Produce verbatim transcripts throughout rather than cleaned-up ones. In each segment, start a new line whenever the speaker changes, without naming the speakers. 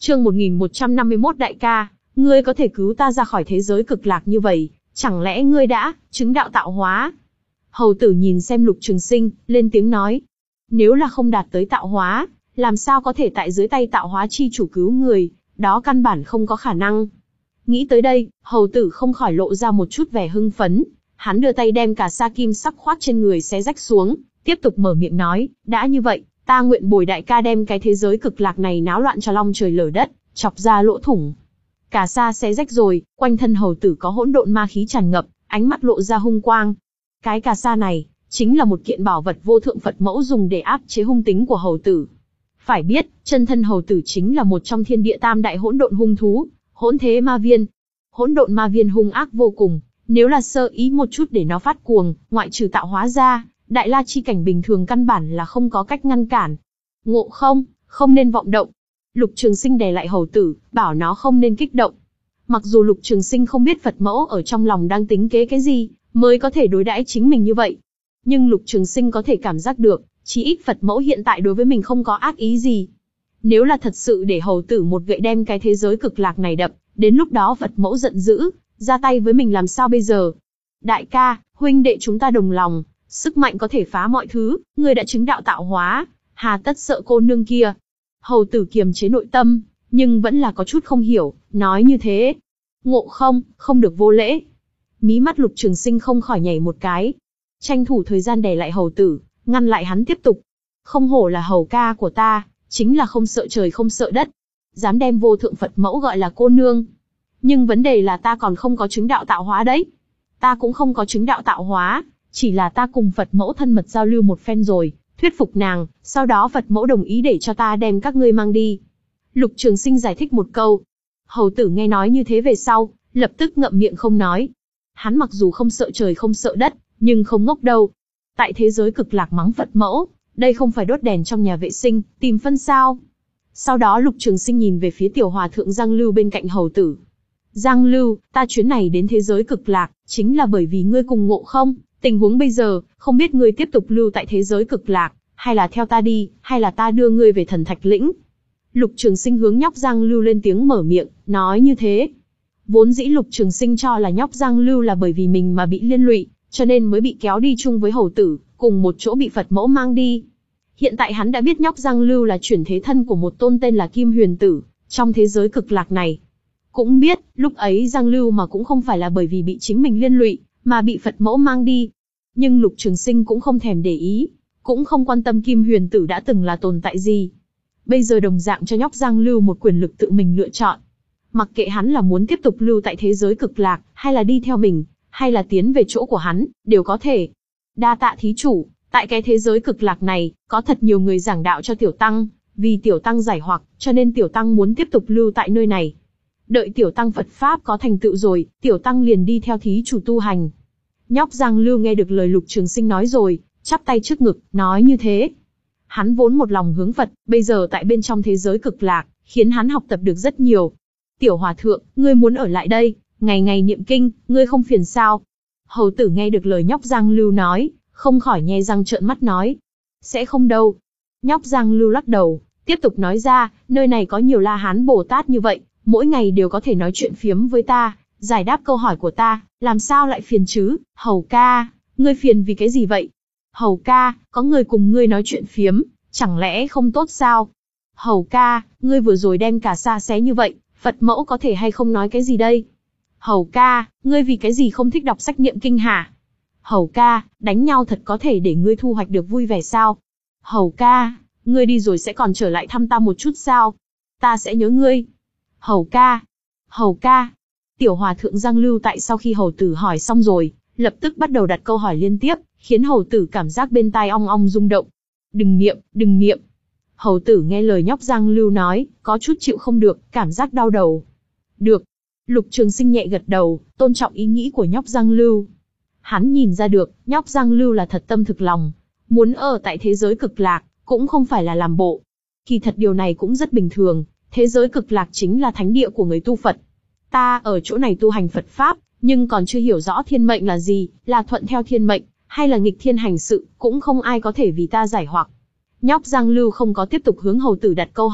Chương một nghìn một trăm năm mươi mốt Đại ca, ngươi có thể cứu ta ra khỏi thế giới cực lạc như vậy, chẳng lẽ ngươi đã chứng đạo tạo hóa? Hầu tử nhìn xem Lục Trường Sinh, lên tiếng nói. Nếu là không đạt tới tạo hóa, làm sao có thể tại dưới tay tạo hóa chi chủ cứu người, đó căn bản không có khả năng. Nghĩ tới đây, hầu tử không khỏi lộ ra một chút vẻ hưng phấn, hắn đưa tay đem cả sa kim sắc khoác trên người xé rách xuống, tiếp tục mở miệng nói, đã như vậy, ta nguyện bồi đại ca đem cái thế giới cực lạc này náo loạn cho long trời lở đất, chọc ra lỗ thủng. Cả sa xé rách rồi, quanh thân hầu tử có hỗn độn ma khí tràn ngập, ánh mắt lộ ra hung quang. Cái cà sa này, chính là một kiện bảo vật vô thượng Phật mẫu dùng để áp chế hung tính của hầu tử. Phải biết, chân thân hầu tử chính là một trong thiên địa tam đại hỗn độn hung thú, hỗn thế ma viên. Hỗn độn ma viên hung ác vô cùng, nếu là sơ ý một chút để nó phát cuồng, ngoại trừ tạo hóa ra, đại la chi cảnh bình thường căn bản là không có cách ngăn cản. Ngộ không, không nên vọng động. Lục Trường Sinh đè lại hầu tử, bảo nó không nên kích động. Mặc dù Lục Trường Sinh không biết Phật mẫu ở trong lòng đang tính kế cái gì, mới có thể đối đãi chính mình như vậy. Nhưng Lục Trường Sinh có thể cảm giác được, chí ít Phật mẫu hiện tại đối với mình không có ác ý gì. Nếu là thật sự để hầu tử một gậy đem cái thế giới cực lạc này đập, đến lúc đó Phật mẫu giận dữ, ra tay với mình làm sao bây giờ? Đại ca, huynh đệ chúng ta đồng lòng, sức mạnh có thể phá mọi thứ, ngươi đã chứng đạo tạo hóa, hà tất sợ cô nương kia? Hầu tử kiềm chế nội tâm, nhưng vẫn là có chút không hiểu, nói như thế. Ngộ không, không được vô lễ. Mí mắt Lục Trường Sinh không khỏi nhảy một cái. Tranh thủ thời gian đè lại hầu tử, ngăn lại hắn tiếp tục. Không hổ là hầu ca của ta, chính là không sợ trời không sợ đất. Dám đem vô thượng Phật mẫu gọi là cô nương. Nhưng vấn đề là ta còn không có chứng đạo tạo hóa đấy. Ta cũng không có chứng đạo tạo hóa, chỉ là ta cùng Phật mẫu thân mật giao lưu một phen rồi, thuyết phục nàng, sau đó Phật mẫu đồng ý để cho ta đem các ngươi mang đi. Lục Trường Sinh giải thích một câu. Hầu tử nghe nói như thế về sau, lập tức ngậm miệng không nói. Hắn mặc dù không sợ trời không sợ đất, nhưng không ngốc đâu. Tại thế giới cực lạc mắng Phật mẫu, đây không phải đốt đèn trong nhà vệ sinh, tìm phân sao. Sau đó Lục Trường Sinh nhìn về phía tiểu hòa thượng Giang Lưu bên cạnh hầu tử. Giang Lưu, ta chuyến này đến thế giới cực lạc, chính là bởi vì ngươi cùng Ngộ không, tình huống bây giờ, không biết ngươi tiếp tục lưu tại thế giới cực lạc, hay là theo ta đi, hay là ta đưa ngươi về thần thạch lĩnh. Lục Trường Sinh hướng nhóc Giang Lưu lên tiếng mở miệng, nói như thế. Vốn dĩ Lục Trường Sinh cho là nhóc Giang Lưu là bởi vì mình mà bị liên lụy, cho nên mới bị kéo đi chung với hầu tử, cùng một chỗ bị Phật mẫu mang đi. Hiện tại hắn đã biết nhóc Giang Lưu là chuyển thế thân của một tôn tên là Kim Huyền Tử, trong thế giới cực lạc này. Cũng biết, lúc ấy Giang Lưu mà cũng không phải là bởi vì bị chính mình liên lụy, mà bị Phật mẫu mang đi. Nhưng Lục Trường Sinh cũng không thèm để ý, cũng không quan tâm Kim Huyền Tử đã từng là tồn tại gì. Bây giờ đồng dạng cho nhóc Giang Lưu một quyền lực tự mình lựa chọn. Mặc kệ hắn là muốn tiếp tục lưu tại thế giới cực lạc, hay là đi theo mình, hay là tiến về chỗ của hắn, đều có thể. Đa tạ thí chủ, tại cái thế giới cực lạc này, có thật nhiều người giảng đạo cho tiểu tăng, vì tiểu tăng giải hoặc, cho nên tiểu tăng muốn tiếp tục lưu tại nơi này. Đợi tiểu tăng Phật Pháp có thành tựu rồi, tiểu tăng liền đi theo thí chủ tu hành. Nhóc Giang Lưu nghe được lời Lục Trường Sinh nói rồi, chắp tay trước ngực, nói như thế. Hắn vốn một lòng hướng Phật, bây giờ tại bên trong thế giới cực lạc, khiến hắn học tập được rất nhiều. Tiểu hòa thượng, ngươi muốn ở lại đây, ngày ngày niệm kinh, ngươi không phiền sao? Hầu tử nghe được lời nhóc Giang Lưu nói, không khỏi nhe răng trợn mắt nói. Sẽ không đâu. Nhóc Giang Lưu lắc đầu, tiếp tục nói ra, nơi này có nhiều La Hán Bồ Tát như vậy, mỗi ngày đều có thể nói chuyện phiếm với ta, giải đáp câu hỏi của ta, làm sao lại phiền chứ? Hầu ca, ngươi phiền vì cái gì vậy? Hầu ca, có người cùng ngươi nói chuyện phiếm, chẳng lẽ không tốt sao? Hầu ca, ngươi vừa rồi đem cả sa xé như vậy, Phật mẫu có thể hay không nói cái gì đây? Hầu ca, ngươi vì cái gì không thích đọc sách niệm kinh hả? Hầu ca, đánh nhau thật có thể để ngươi thu hoạch được vui vẻ sao? Hầu ca, ngươi đi rồi sẽ còn trở lại thăm ta một chút sao? Ta sẽ nhớ ngươi. Hầu ca, hầu ca. Tiểu hòa thượng Giang Lưu tại sau khi hầu tử hỏi xong rồi, lập tức bắt đầu đặt câu hỏi liên tiếp, khiến hầu tử cảm giác bên tai ong ong rung động. Đừng niệm, đừng niệm. Hầu tử nghe lời nhóc Giang Lưu nói, có chút chịu không được, cảm giác đau đầu. Được. Lục Trường Sinh nhẹ gật đầu, tôn trọng ý nghĩ của nhóc Giang Lưu. Hắn nhìn ra được, nhóc Giang Lưu là thật tâm thực lòng, muốn ở tại thế giới cực lạc, cũng không phải là làm bộ. Kỳ thật điều này cũng rất bình thường, thế giới cực lạc chính là thánh địa của người tu Phật. Ta ở chỗ này tu hành Phật Pháp, nhưng còn chưa hiểu rõ thiên mệnh là gì, là thuận theo thiên mệnh, hay là nghịch thiên hành sự, cũng không ai có thể vì ta giải hoặc. Nhóc Giang Lưu không có tiếp tục hướng hầu tử đặt câu hỏi,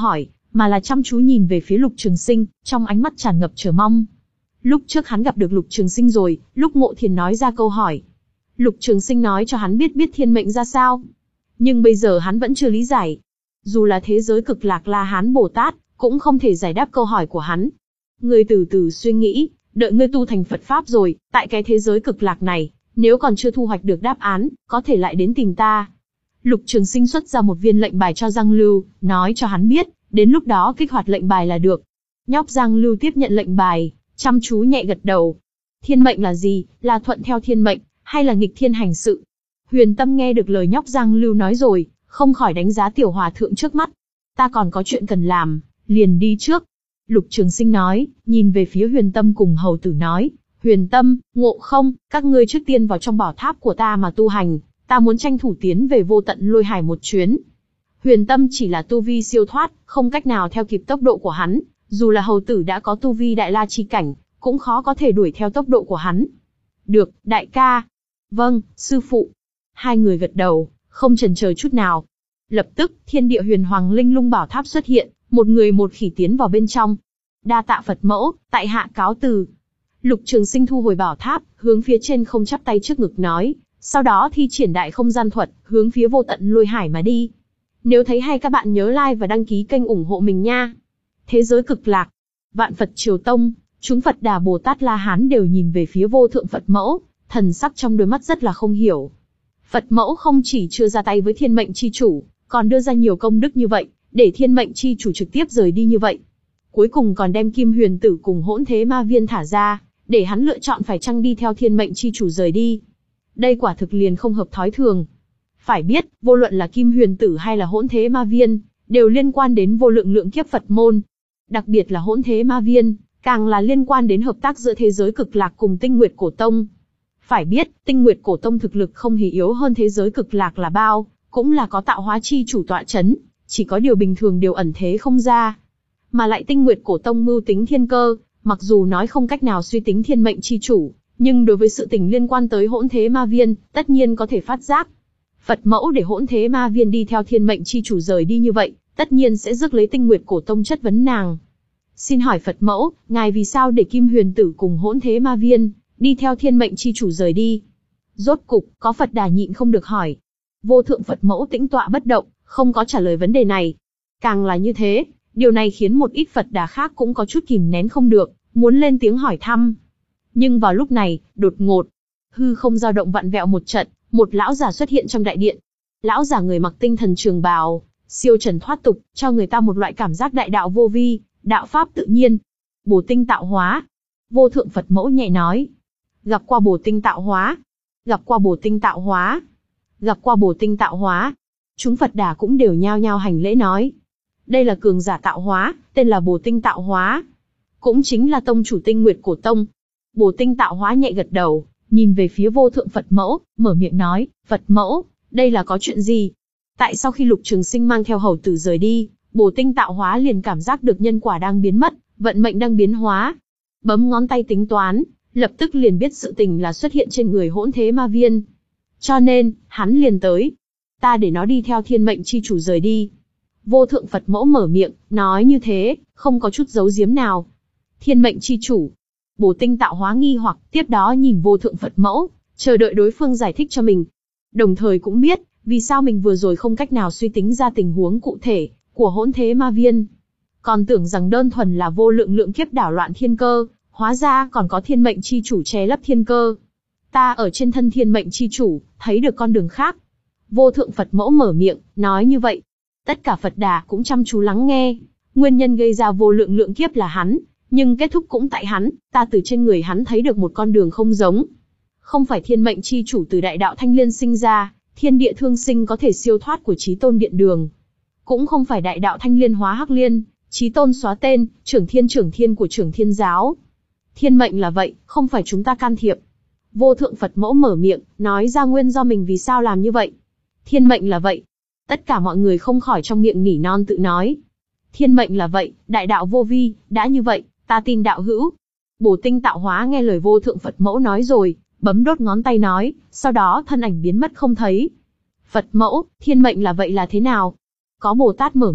mà là chăm chú nhìn về phía Lục Trường Sinh, trong ánh mắt tràn ngập chờ mong. Lúc trước hắn gặp được Lục Trường Sinh rồi, lúc Ngộ Thiền nói ra câu hỏi. Lục Trường Sinh nói cho hắn biết biết thiên mệnh ra sao. Nhưng bây giờ hắn vẫn chưa lý giải. Dù là thế giới cực lạc La Hán Bồ Tát, cũng không thể giải đáp câu hỏi của hắn. Ngươi từ từ suy nghĩ, đợi ngươi tu thành Phật Pháp rồi, tại cái thế giới cực lạc này, nếu còn chưa thu hoạch được đáp án, có thể lại đến tìm ta. Lục Trường Sinh xuất ra một viên lệnh bài cho Giang Lưu, nói cho hắn biết, đến lúc đó kích hoạt lệnh bài là được. Nhóc Giang Lưu tiếp nhận lệnh bài, chăm chú nhẹ gật đầu. Thiên mệnh là gì, là thuận theo thiên mệnh, hay là nghịch thiên hành sự? Huyền Tâm nghe được lời nhóc Giang Lưu nói rồi, không khỏi đánh giá tiểu hòa thượng trước mắt. Ta còn có chuyện cần làm, liền đi trước. Lục Trường Sinh nói, nhìn về phía Huyền Tâm cùng hầu tử nói, Huyền Tâm, Ngộ Không, các ngươi trước tiên vào trong bảo tháp của ta mà tu hành, ta muốn tranh thủ tiến về vô tận lôi hải một chuyến. Huyền Tâm chỉ là tu vi siêu thoát, không cách nào theo kịp tốc độ của hắn, dù là hầu tử đã có tu vi đại la chi cảnh, cũng khó có thể đuổi theo tốc độ của hắn. Được, đại ca. Vâng, sư phụ. Hai người gật đầu, không chần chờ chút nào. Lập tức, thiên địa huyền hoàng linh lung bảo tháp xuất hiện, một người một khỉ tiến vào bên trong. Đa tạ Phật mẫu, tại hạ cáo từ. Lục Trường Sinh thu hồi bảo tháp, hướng phía trên không chắp tay trước ngực nói, sau đó thi triển đại không gian thuật, hướng phía vô tận lôi hải mà đi. Nếu thấy hay các bạn nhớ like và đăng ký kênh ủng hộ mình nha. Thế giới cực lạc, Vạn Phật Triều Tông, chúng Phật Đà Bồ Tát La Hán đều nhìn về phía vô thượng Phật mẫu, thần sắc trong đôi mắt rất là không hiểu. Phật mẫu không chỉ chưa ra tay với thiên mệnh chi chủ, còn đưa ra nhiều công đức như vậy, để thiên mệnh chi chủ trực tiếp rời đi như vậy. Cuối cùng còn đem Kim Huyền Tử cùng Hỗn Thế Ma Viên thả ra, để hắn lựa chọn phải chăng đi theo thiên mệnh chi chủ rời đi. Đây quả thực liền không hợp thói thường. Phải biết, vô luận là Kim Huyền Tử hay là Hỗn Thế Ma Viên, đều liên quan đến vô lượng lượng kiếp Phật môn. Đặc biệt là Hỗn Thế Ma Viên, càng là liên quan đến hợp tác giữa thế giới cực lạc cùng Tinh Nguyệt Cổ Tông. Phải biết, Tinh Nguyệt Cổ Tông thực lực không hề yếu hơn thế giới cực lạc là bao, cũng là có tạo hóa chi chủ tọa chấn, chỉ có điều bình thường đều ẩn thế không ra. Mà lại Tinh Nguyệt Cổ Tông mưu tính thiên cơ, mặc dù nói không cách nào suy tính thiên mệnh chi chủ, nhưng đối với sự tình liên quan tới Hỗn Thế Ma Viên, tất nhiên có thể phát giác. Phật mẫu để Hỗn Thế Ma Viên đi theo thiên mệnh chi chủ rời đi như vậy, tất nhiên sẽ rước lấy Tinh Nguyệt Cổ Tông chất vấn nàng. Xin hỏi Phật mẫu, ngài vì sao để Kim Huyền Tử cùng Hỗn Thế Ma Viên đi theo thiên mệnh chi chủ rời đi? Rốt cục, có Phật Đà nhịn không được hỏi. Vô thượng Phật mẫu tĩnh tọa bất động, không có trả lời vấn đề này. Càng là như thế, điều này khiến một ít Phật Đà khác cũng có chút kìm nén không được, muốn lên tiếng hỏi thăm. Nhưng vào lúc này, đột ngột, hư không dao động vặn vẹo một trận, một lão giả xuất hiện trong đại điện. Lão giả người mặc tinh thần trường bào, siêu trần thoát tục, cho người ta một loại cảm giác đại đạo vô vi, đạo pháp tự nhiên. Bồ tinh tạo hóa. Vô thượng Phật mẫu nhẹ nói. Gặp qua bồ tinh tạo hóa. Gặp qua bồ tinh tạo hóa. Gặp qua bồ tinh tạo hóa. Chúng Phật Đà cũng đều nhao nhao hành lễ nói. Đây là cường giả tạo hóa, tên là bồ tinh tạo hóa. Cũng chính là tông chủ Tinh Nguyệt Cổ Tông. Bồ tinh tạo hóa nhẹ gật đầu, nhìn về phía vô thượng Phật mẫu, mở miệng nói, Phật mẫu, đây là có chuyện gì? Tại sau khi Lục Trường Sinh mang theo hầu tử rời đi, bồ tinh tạo hóa liền cảm giác được nhân quả đang biến mất, vận mệnh đang biến hóa. Bấm ngón tay tính toán, lập tức liền biết sự tình là xuất hiện trên người Hỗn Thế Ma Viên. Cho nên, hắn liền tới. Ta để nó đi theo thiên mệnh chi chủ rời đi. Vô thượng Phật mẫu mở miệng, nói như thế, không có chút giấu giếm nào. Thiên mệnh chi chủ. Bồ tinh tạo hóa nghi hoặc, tiếp đó nhìn vô thượng Phật mẫu, chờ đợi đối phương giải thích cho mình. Đồng thời cũng biết, vì sao mình vừa rồi không cách nào suy tính ra tình huống cụ thể của Hỗn Thế Ma Viên. Còn tưởng rằng đơn thuần là vô lượng lượng kiếp đảo loạn thiên cơ, hóa ra còn có thiên mệnh chi chủ che lấp thiên cơ. Ta ở trên thân thiên mệnh chi chủ, thấy được con đường khác. Vô thượng Phật mẫu mở miệng, nói như vậy. Tất cả Phật Đà cũng chăm chú lắng nghe. Nguyên nhân gây ra vô lượng lượng kiếp là hắn, nhưng kết thúc cũng tại hắn, ta từ trên người hắn thấy được một con đường không giống. Không phải thiên mệnh chi chủ từ đại đạo thanh liên sinh ra, thiên địa thương sinh có thể siêu thoát của chí tôn điện đường. Cũng không phải đại đạo thanh liên hóa hắc liên, chí tôn xóa tên, trưởng thiên trưởng thiên của trưởng thiên giáo. Thiên mệnh là vậy, không phải chúng ta can thiệp. Vô thượng Phật mẫu mở miệng, nói ra nguyên do mình vì sao làm như vậy. Thiên mệnh là vậy. Tất cả mọi người không khỏi trong miệng nỉ non tự nói. Thiên mệnh là vậy, đại đạo vô vi, đã như vậy, ta tin đạo hữu. Bồ tinh tạo hóa nghe lời vô thượng Phật mẫu nói rồi, bấm đốt ngón tay nói, sau đó thân ảnh biến mất không thấy. Phật mẫu, thiên mệnh là vậy là thế nào? Có Bồ Tát mở miệng,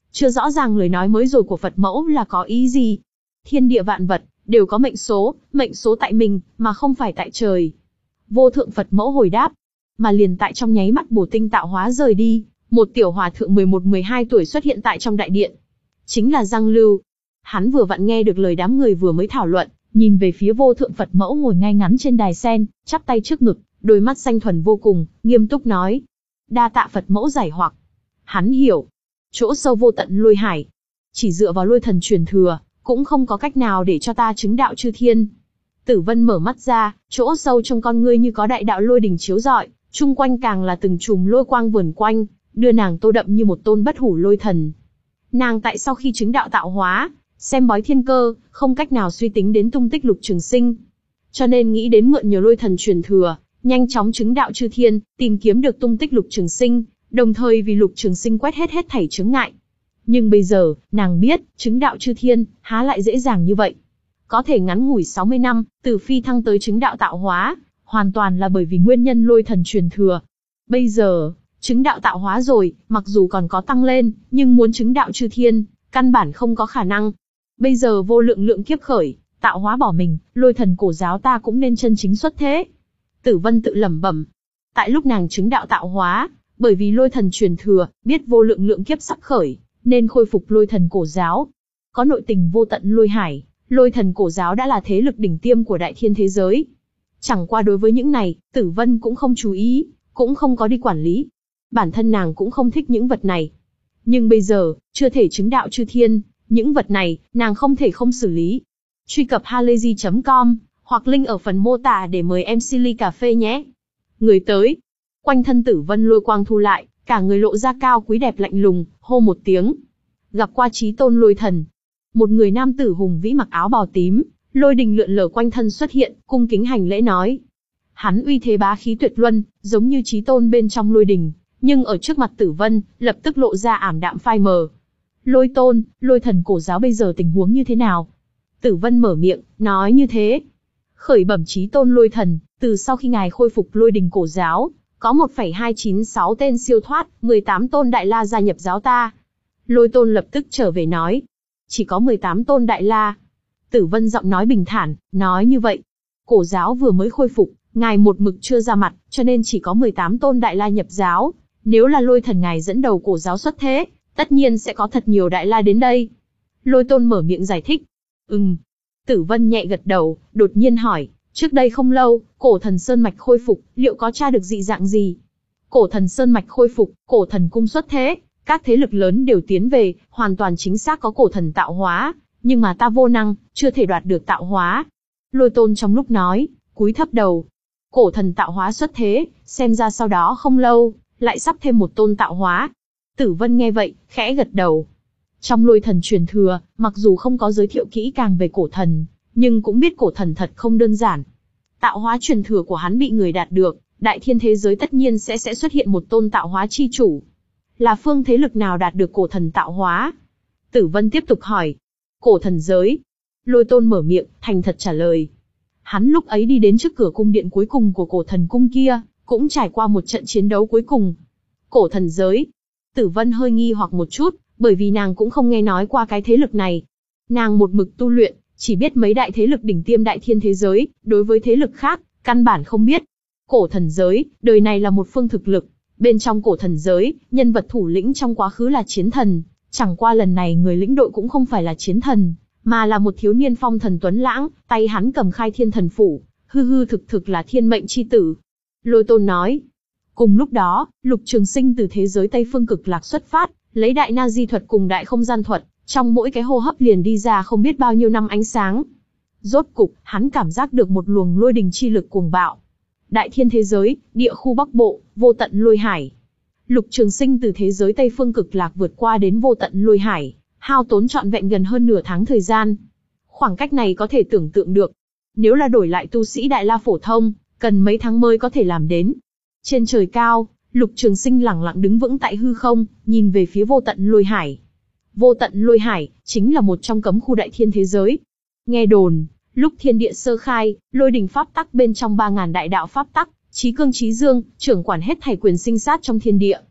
chưa rõ ràng lời nói mới rồi của Phật mẫu là có ý gì. Thiên địa vạn vật, đều có mệnh số, mệnh số tại mình, mà không phải tại trời. Vô thượng Phật mẫu hồi đáp, mà liền tại trong nháy mắt Bồ Tinh tạo hóa rời đi, một tiểu hòa thượng mười một mười hai tuổi xuất hiện tại trong đại điện. Chính là Giang Lưu. Hắn vừa vặn nghe được lời đám người vừa mới thảo luận, nhìn về phía vô thượng Phật mẫu ngồi ngay ngắn trên đài sen, chắp tay trước ngực, đôi mắt xanh thuần vô cùng, nghiêm túc nói. Đa tạ Phật mẫu giải hoặc. Hắn hiểu. Chỗ sâu vô tận lôi hải. Chỉ dựa vào lôi thần truyền thừa, cũng không có cách nào để cho ta chứng đạo chư thiên. Tử Vân mở mắt ra, chỗ sâu trong con ngươi như có đại đạo lôi đình chiếu rọi, chung quanh càng là từng chùm lôi quang vờn quanh, đưa nàng tô đậm như một tôn bất hủ lôi thần. Nàng tại sau khi chứng đạo tạo hóa, xem bói thiên cơ, không cách nào suy tính đến tung tích Lục Trường Sinh. Cho nên nghĩ đến mượn nhờ lôi thần truyền thừa, nhanh chóng chứng đạo chư thiên, tìm kiếm được tung tích Lục Trường Sinh, đồng thời vì Lục Trường Sinh quét hết hết thảy chướng ngại. Nhưng bây giờ, nàng biết, chứng đạo chư thiên, há lại dễ dàng như vậy. Có thể ngắn ngủi sáu mươi năm, từ phi thăng tới chứng đạo tạo hóa, hoàn toàn là bởi vì nguyên nhân lôi thần truyền thừa. Bây giờ, chứng đạo tạo hóa rồi, mặc dù còn có tăng lên, nhưng muốn chứng đạo chư thiên, căn bản không có khả năng. Bây giờ vô lượng lượng kiếp khởi, tạo hóa bỏ mình, lôi thần cổ giáo ta cũng nên chân chính xuất thế. Tử Vân tự lẩm bẩm. Tại lúc nàng chứng đạo tạo hóa, bởi vì lôi thần truyền thừa, biết vô lượng lượng kiếp sắp khởi, nên khôi phục lôi thần cổ giáo. Có nội tình vô tận lôi hải, lôi thần cổ giáo đã là thế lực đỉnh tiêm của đại thiên thế giới. Chẳng qua đối với những này, Tử Vân cũng không chú ý, cũng không có đi quản lý. Bản thân nàng cũng không thích những vật này. Nhưng bây giờ, chưa thể chứng đạo chư thiên, những vật này, nàng không thể không xử lý. Truy cập halayzi chấm com, hoặc link ở phần mô tả để mời em xê ly cà phê nhé. Người tới. Quanh thân Tử Vân lôi quang thu lại, cả người lộ ra cao quý đẹp lạnh lùng, hô một tiếng. Gặp qua chí tôn lôi thần. Một người nam tử hùng vĩ mặc áo bào tím, lôi đình lượn lờ quanh thân xuất hiện, cung kính hành lễ nói. Hắn uy thế bá khí tuyệt luân, giống như chí tôn bên trong lôi đình, nhưng ở trước mặt Tử Vân, lập tức lộ ra ảm đạm phai mờ. Lôi tôn, lôi thần cổ giáo bây giờ tình huống như thế nào? Tử Vân mở miệng, nói như thế. Khởi bẩm chí tôn lôi thần, từ sau khi ngài khôi phục lôi đình cổ giáo, có một phẩy hai chín sáu tên siêu thoát, mười tám tôn đại la gia nhập giáo ta. Lôi tôn lập tức trở về nói. Chỉ có mười tám tôn đại la. Tử Vân giọng nói bình thản, nói như vậy. Cổ giáo vừa mới khôi phục, ngài một mực chưa ra mặt, cho nên chỉ có mười tám tôn đại la nhập giáo. Nếu là lôi thần ngài dẫn đầu cổ giáo xuất thế, tất nhiên sẽ có thật nhiều đại la đến đây. Lôi tôn mở miệng giải thích. Ừm. Tử Vân nhẹ gật đầu, đột nhiên hỏi, trước đây không lâu, cổ thần Sơn Mạch khôi phục, liệu có tra được dị dạng gì? Cổ thần Sơn Mạch khôi phục, cổ thần cung xuất thế, các thế lực lớn đều tiến về, hoàn toàn chính xác có cổ thần tạo hóa, nhưng mà ta vô năng, chưa thể đoạt được tạo hóa. Lôi tôn trong lúc nói, cúi thấp đầu. Cổ thần tạo hóa xuất thế, xem ra sau đó không lâu, lại sắp thêm một tôn tạo hóa. Tử Vân nghe vậy, khẽ gật đầu. Trong lôi thần truyền thừa, mặc dù không có giới thiệu kỹ càng về cổ thần, nhưng cũng biết cổ thần thật không đơn giản. Tạo hóa truyền thừa của hắn bị người đạt được, đại thiên thế giới tất nhiên sẽ sẽ xuất hiện một tôn tạo hóa chi chủ. Là phương thế lực nào đạt được cổ thần tạo hóa? Tử Vân tiếp tục hỏi. Cổ thần giới. Lôi tôn mở miệng, thành thật trả lời. Hắn lúc ấy đi đến trước cửa cung điện cuối cùng của cổ thần cung kia, cũng trải qua một trận chiến đấu cuối cùng. Cổ thần giới. Tử Vân hơi nghi hoặc một chút, bởi vì nàng cũng không nghe nói qua cái thế lực này. Nàng một mực tu luyện, chỉ biết mấy đại thế lực đỉnh tiêm đại thiên thế giới, đối với thế lực khác, căn bản không biết. Cổ thần giới, đời này là một phương thực lực. Bên trong cổ thần giới, nhân vật thủ lĩnh trong quá khứ là chiến thần, chẳng qua lần này người lĩnh đội cũng không phải là chiến thần, mà là một thiếu niên phong thần tuấn lãng, tay hắn cầm khai thiên thần phủ, hư hư thực thực là thiên mệnh chi tử. Lôi tôn nói. Cùng lúc đó, Lục Trường Sinh từ thế giới Tây Phương Cực Lạc xuất phát, lấy đại na di thuật cùng đại không gian thuật, trong mỗi cái hô hấp liền đi ra không biết bao nhiêu năm ánh sáng. Rốt cục, hắn cảm giác được một luồng lôi đình chi lực cuồng bạo. Đại thiên thế giới, địa khu Bắc Bộ, vô tận lôi hải. Lục Trường Sinh từ thế giới Tây Phương Cực Lạc vượt qua đến vô tận lôi hải, hao tốn trọn vẹn gần hơn nửa tháng thời gian. Khoảng cách này có thể tưởng tượng được. Nếu là đổi lại tu sĩ Đại La phổ thông, cần mấy tháng mới có thể làm đến. Trên trời cao, Lục Trường Sinh lẳng lặng đứng vững tại hư không, nhìn về phía vô tận lôi hải. Vô tận lôi hải, chính là một trong cấm khu đại thiên thế giới. Nghe đồn, lúc thiên địa sơ khai, lôi đình pháp tắc bên trong ba ngàn đại đạo pháp tắc, chí cương chí dương, trưởng quản hết thảy quyền sinh sát trong thiên địa.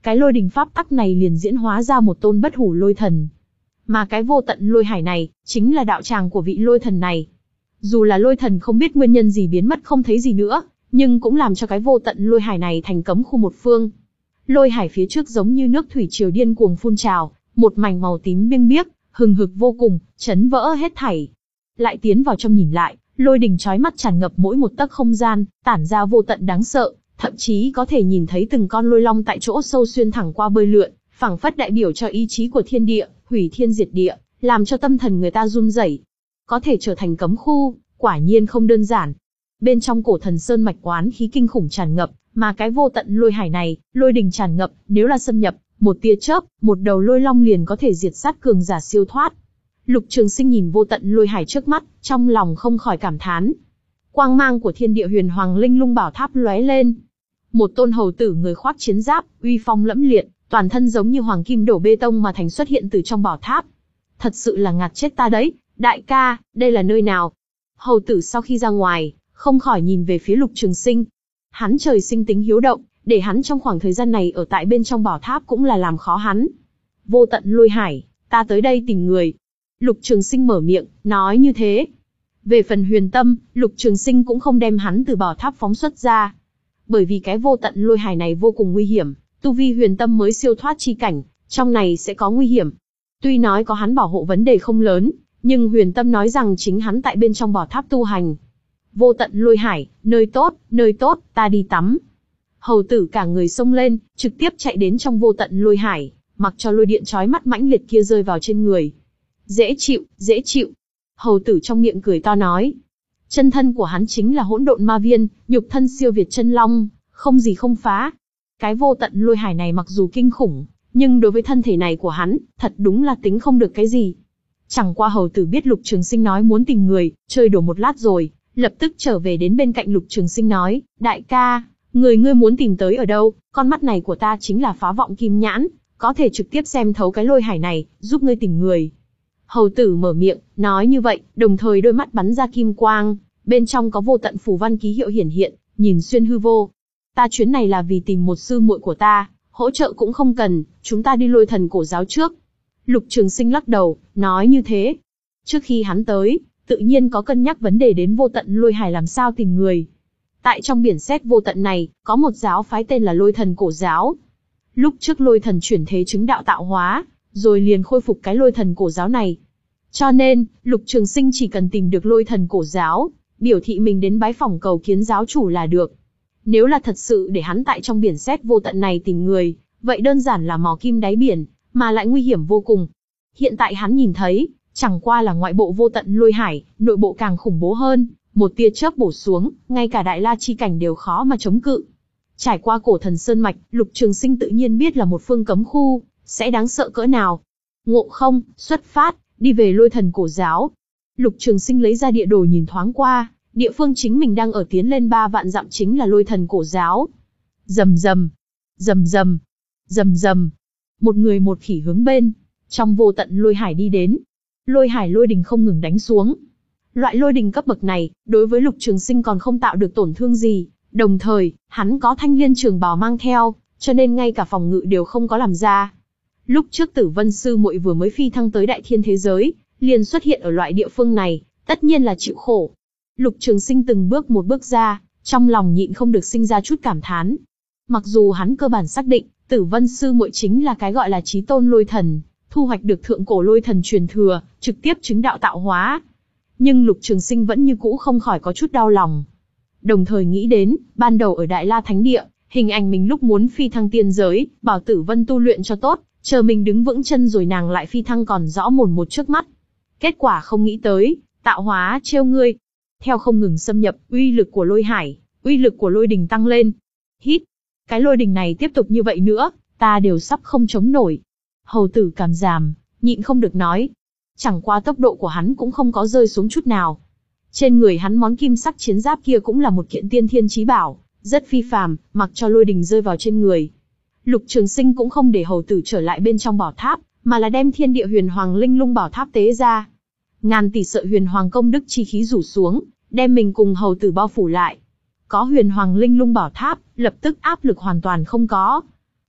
cái lôi đình pháp tắc này liền diễn hóa ra một tôn bất hủ lôi thần. Mà cái vô tận lôi hải này, chính là đạo tràng của vị lôi thần này. Dù là lôi thần không biết nguyên nhân gì biến mất không thấy gì nữa, nhưng cũng làm cho cái vô tận lôi hải này thành cấm khu một phương. Lôi hải phía trước giống như nước thủy triều điên cuồng phun trào, một mảnh màu tím biêng biếc, hừng hực vô cùng, chấn vỡ hết thảy. Lại tiến vào trong nhìn lại, lôi đình chói mắt tràn ngập mỗi một tấc không gian, tản ra vô tận đáng sợ, thậm chí có thể nhìn thấy từng con lôi long tại chỗ sâu xuyên thẳng qua bơi lượn, phảng phất đại biểu cho ý chí của thiên địa, hủy thiên diệt địa, làm cho tâm thần người ta run rẩy. Có thể trở thành cấm khu, quả nhiên không đơn giản. Bên trong cổ thần sơn mạch oán khí kinh khủng tràn ngập, mà cái vô tận lôi hải này, lôi đình tràn ngập, nếu là xâm nhập, một tia chớp, một đầu lôi long liền có thể diệt sát cường giả siêu thoát. Lục Trường Sinh nhìn vô tận lôi hải trước mắt, trong lòng không khỏi cảm thán. Quang mang của thiên địa huyền hoàng linh lung bảo tháp lóe lên. Một tôn hầu tử người khoác chiến giáp, uy phong lẫm liệt, toàn thân giống như hoàng kim đổ bê tông mà thành xuất hiện từ trong bảo tháp. Thật sự là ngạt chết ta đấy, đại ca, đây là nơi nào? Hầu tử sau khi ra ngoài, không khỏi nhìn về phía Lục Trường Sinh. Hắn trời sinh tính hiếu động, để hắn trong khoảng thời gian này ở tại bên trong bảo tháp cũng là làm khó hắn. Vô tận lôi hải, ta tới đây tìm người. Lục Trường Sinh mở miệng, nói như thế. Về phần Huyền Tâm, Lục Trường Sinh cũng không đem hắn từ bảo tháp phóng xuất ra. Bởi vì cái vô tận lôi hải này vô cùng nguy hiểm, tu vi Huyền Tâm mới siêu thoát chi cảnh, trong này sẽ có nguy hiểm. Tuy nói có hắn bảo hộ vấn đề không lớn, nhưng Huyền Tâm nói rằng chính hắn tại bên trong bảo tháp tu hành. Vô tận lôi hải, nơi tốt, nơi tốt, ta đi tắm. Hầu tử cả người xông lên, trực tiếp chạy đến trong vô tận lôi hải, mặc cho lôi điện chói mắt mãnh liệt kia rơi vào trên người. Dễ chịu, dễ chịu. Hầu tử trong miệng cười to nói. Chân thân của hắn chính là hỗn độn ma viên, nhục thân siêu việt chân long, không gì không phá. Cái vô tận lôi hải này mặc dù kinh khủng, nhưng đối với thân thể này của hắn, thật đúng là tính không được cái gì. Chẳng qua hầu tử biết Lục Trường Sinh nói muốn tìm người, chơi đổ một lát rồi, lập tức trở về đến bên cạnh Lục Trường Sinh nói, đại ca, người ngươi muốn tìm tới ở đâu? Con mắt này của ta chính là phá vọng kim nhãn, có thể trực tiếp xem thấu cái lôi hải này, giúp ngươi tìm người. Hầu tử mở miệng, nói như vậy, đồng thời đôi mắt bắn ra kim quang, bên trong có vô tận phù văn ký hiệu hiển hiện, nhìn xuyên hư vô. Ta chuyến này là vì tìm một sư muội của ta, hỗ trợ cũng không cần, chúng ta đi lôi thần cổ giáo trước. Lục Trường Sinh lắc đầu, nói như thế. Trước khi hắn tới, tự nhiên có cân nhắc vấn đề đến vô tận lôi hải làm sao tìm người. Tại trong biển sét vô tận này, có một giáo phái tên là lôi thần cổ giáo. Lúc trước lôi thần chuyển thế chứng đạo tạo hóa, rồi liền khôi phục cái lôi thần cổ giáo này. Cho nên, Lục Trường Sinh chỉ cần tìm được lôi thần cổ giáo, biểu thị mình đến bái phỏng cầu kiến giáo chủ là được. Nếu là thật sự để hắn tại trong biển sét vô tận này tìm người, vậy đơn giản là mò kim đáy biển, mà lại nguy hiểm vô cùng. Hiện tại hắn nhìn thấy, chẳng qua là ngoại bộ vô tận lôi hải, nội bộ càng khủng bố hơn, một tia chớp bổ xuống, ngay cả đại la chi cảnh đều khó mà chống cự. Trải qua cổ thần sơn mạch, Lục Trường Sinh tự nhiên biết là một phương cấm khu, sẽ đáng sợ cỡ nào. Ngộ không, xuất phát, đi về lôi thần cổ giáo. Lục Trường Sinh lấy ra địa đồ nhìn thoáng qua, địa phương chính mình đang ở tiến lên ba vạn dặm chính là lôi thần cổ giáo. Rầm rầm, rầm rầm, rầm rầm. Một người một khỉ hướng bên trong vô tận lôi hải đi đến. Lôi hải lôi đình không ngừng đánh xuống. Loại lôi đình cấp bậc này, đối với Lục Trường Sinh còn không tạo được tổn thương gì, đồng thời, hắn có thanh liên trường bào mang theo, cho nên ngay cả phòng ngự đều không có làm ra. Lúc trước Tử Vân sư muội vừa mới phi thăng tới đại thiên thế giới, liền xuất hiện ở loại địa phương này, tất nhiên là chịu khổ. Lục Trường Sinh từng bước một bước ra, trong lòng nhịn không được sinh ra chút cảm thán. Mặc dù hắn cơ bản xác định, Tử Vân sư muội chính là cái gọi là chí tôn lôi thần, thu hoạch được thượng cổ lôi thần truyền thừa, trực tiếp chứng đạo tạo hóa. Nhưng Lục Trường Sinh vẫn như cũ không khỏi có chút đau lòng. Đồng thời nghĩ đến, ban đầu ở Đại La Thánh Địa, hình ảnh mình lúc muốn phi thăng tiên giới, bảo Tử Vân tu luyện cho tốt, chờ mình đứng vững chân rồi nàng lại phi thăng còn rõ mồn một trước mắt. Kết quả không nghĩ tới, tạo hóa trêu ngươi. Theo không ngừng xâm nhập, uy lực của lôi hải, uy lực của lôi đình tăng lên. Hít, cái lôi đình này tiếp tục như vậy nữa, ta đều sắp không chống nổi. Hầu tử cảm giảm, nhịn không được nói. Chẳng qua tốc độ của hắn cũng không có rơi xuống chút nào. Trên người hắn món kim sắc chiến giáp kia cũng là một kiện tiên thiên chí bảo, rất phi phàm, mặc cho lôi đình rơi vào trên người. Lục Trường Sinh cũng không để hầu tử trở lại bên trong bảo tháp, mà là đem thiên địa huyền hoàng linh lung bảo tháp tế ra. Ngàn tỷ sợi huyền hoàng công đức chi khí rủ xuống, đem mình cùng hầu tử bao phủ lại. Có huyền hoàng linh lung bảo tháp, lập tức áp lực hoàn toàn không có.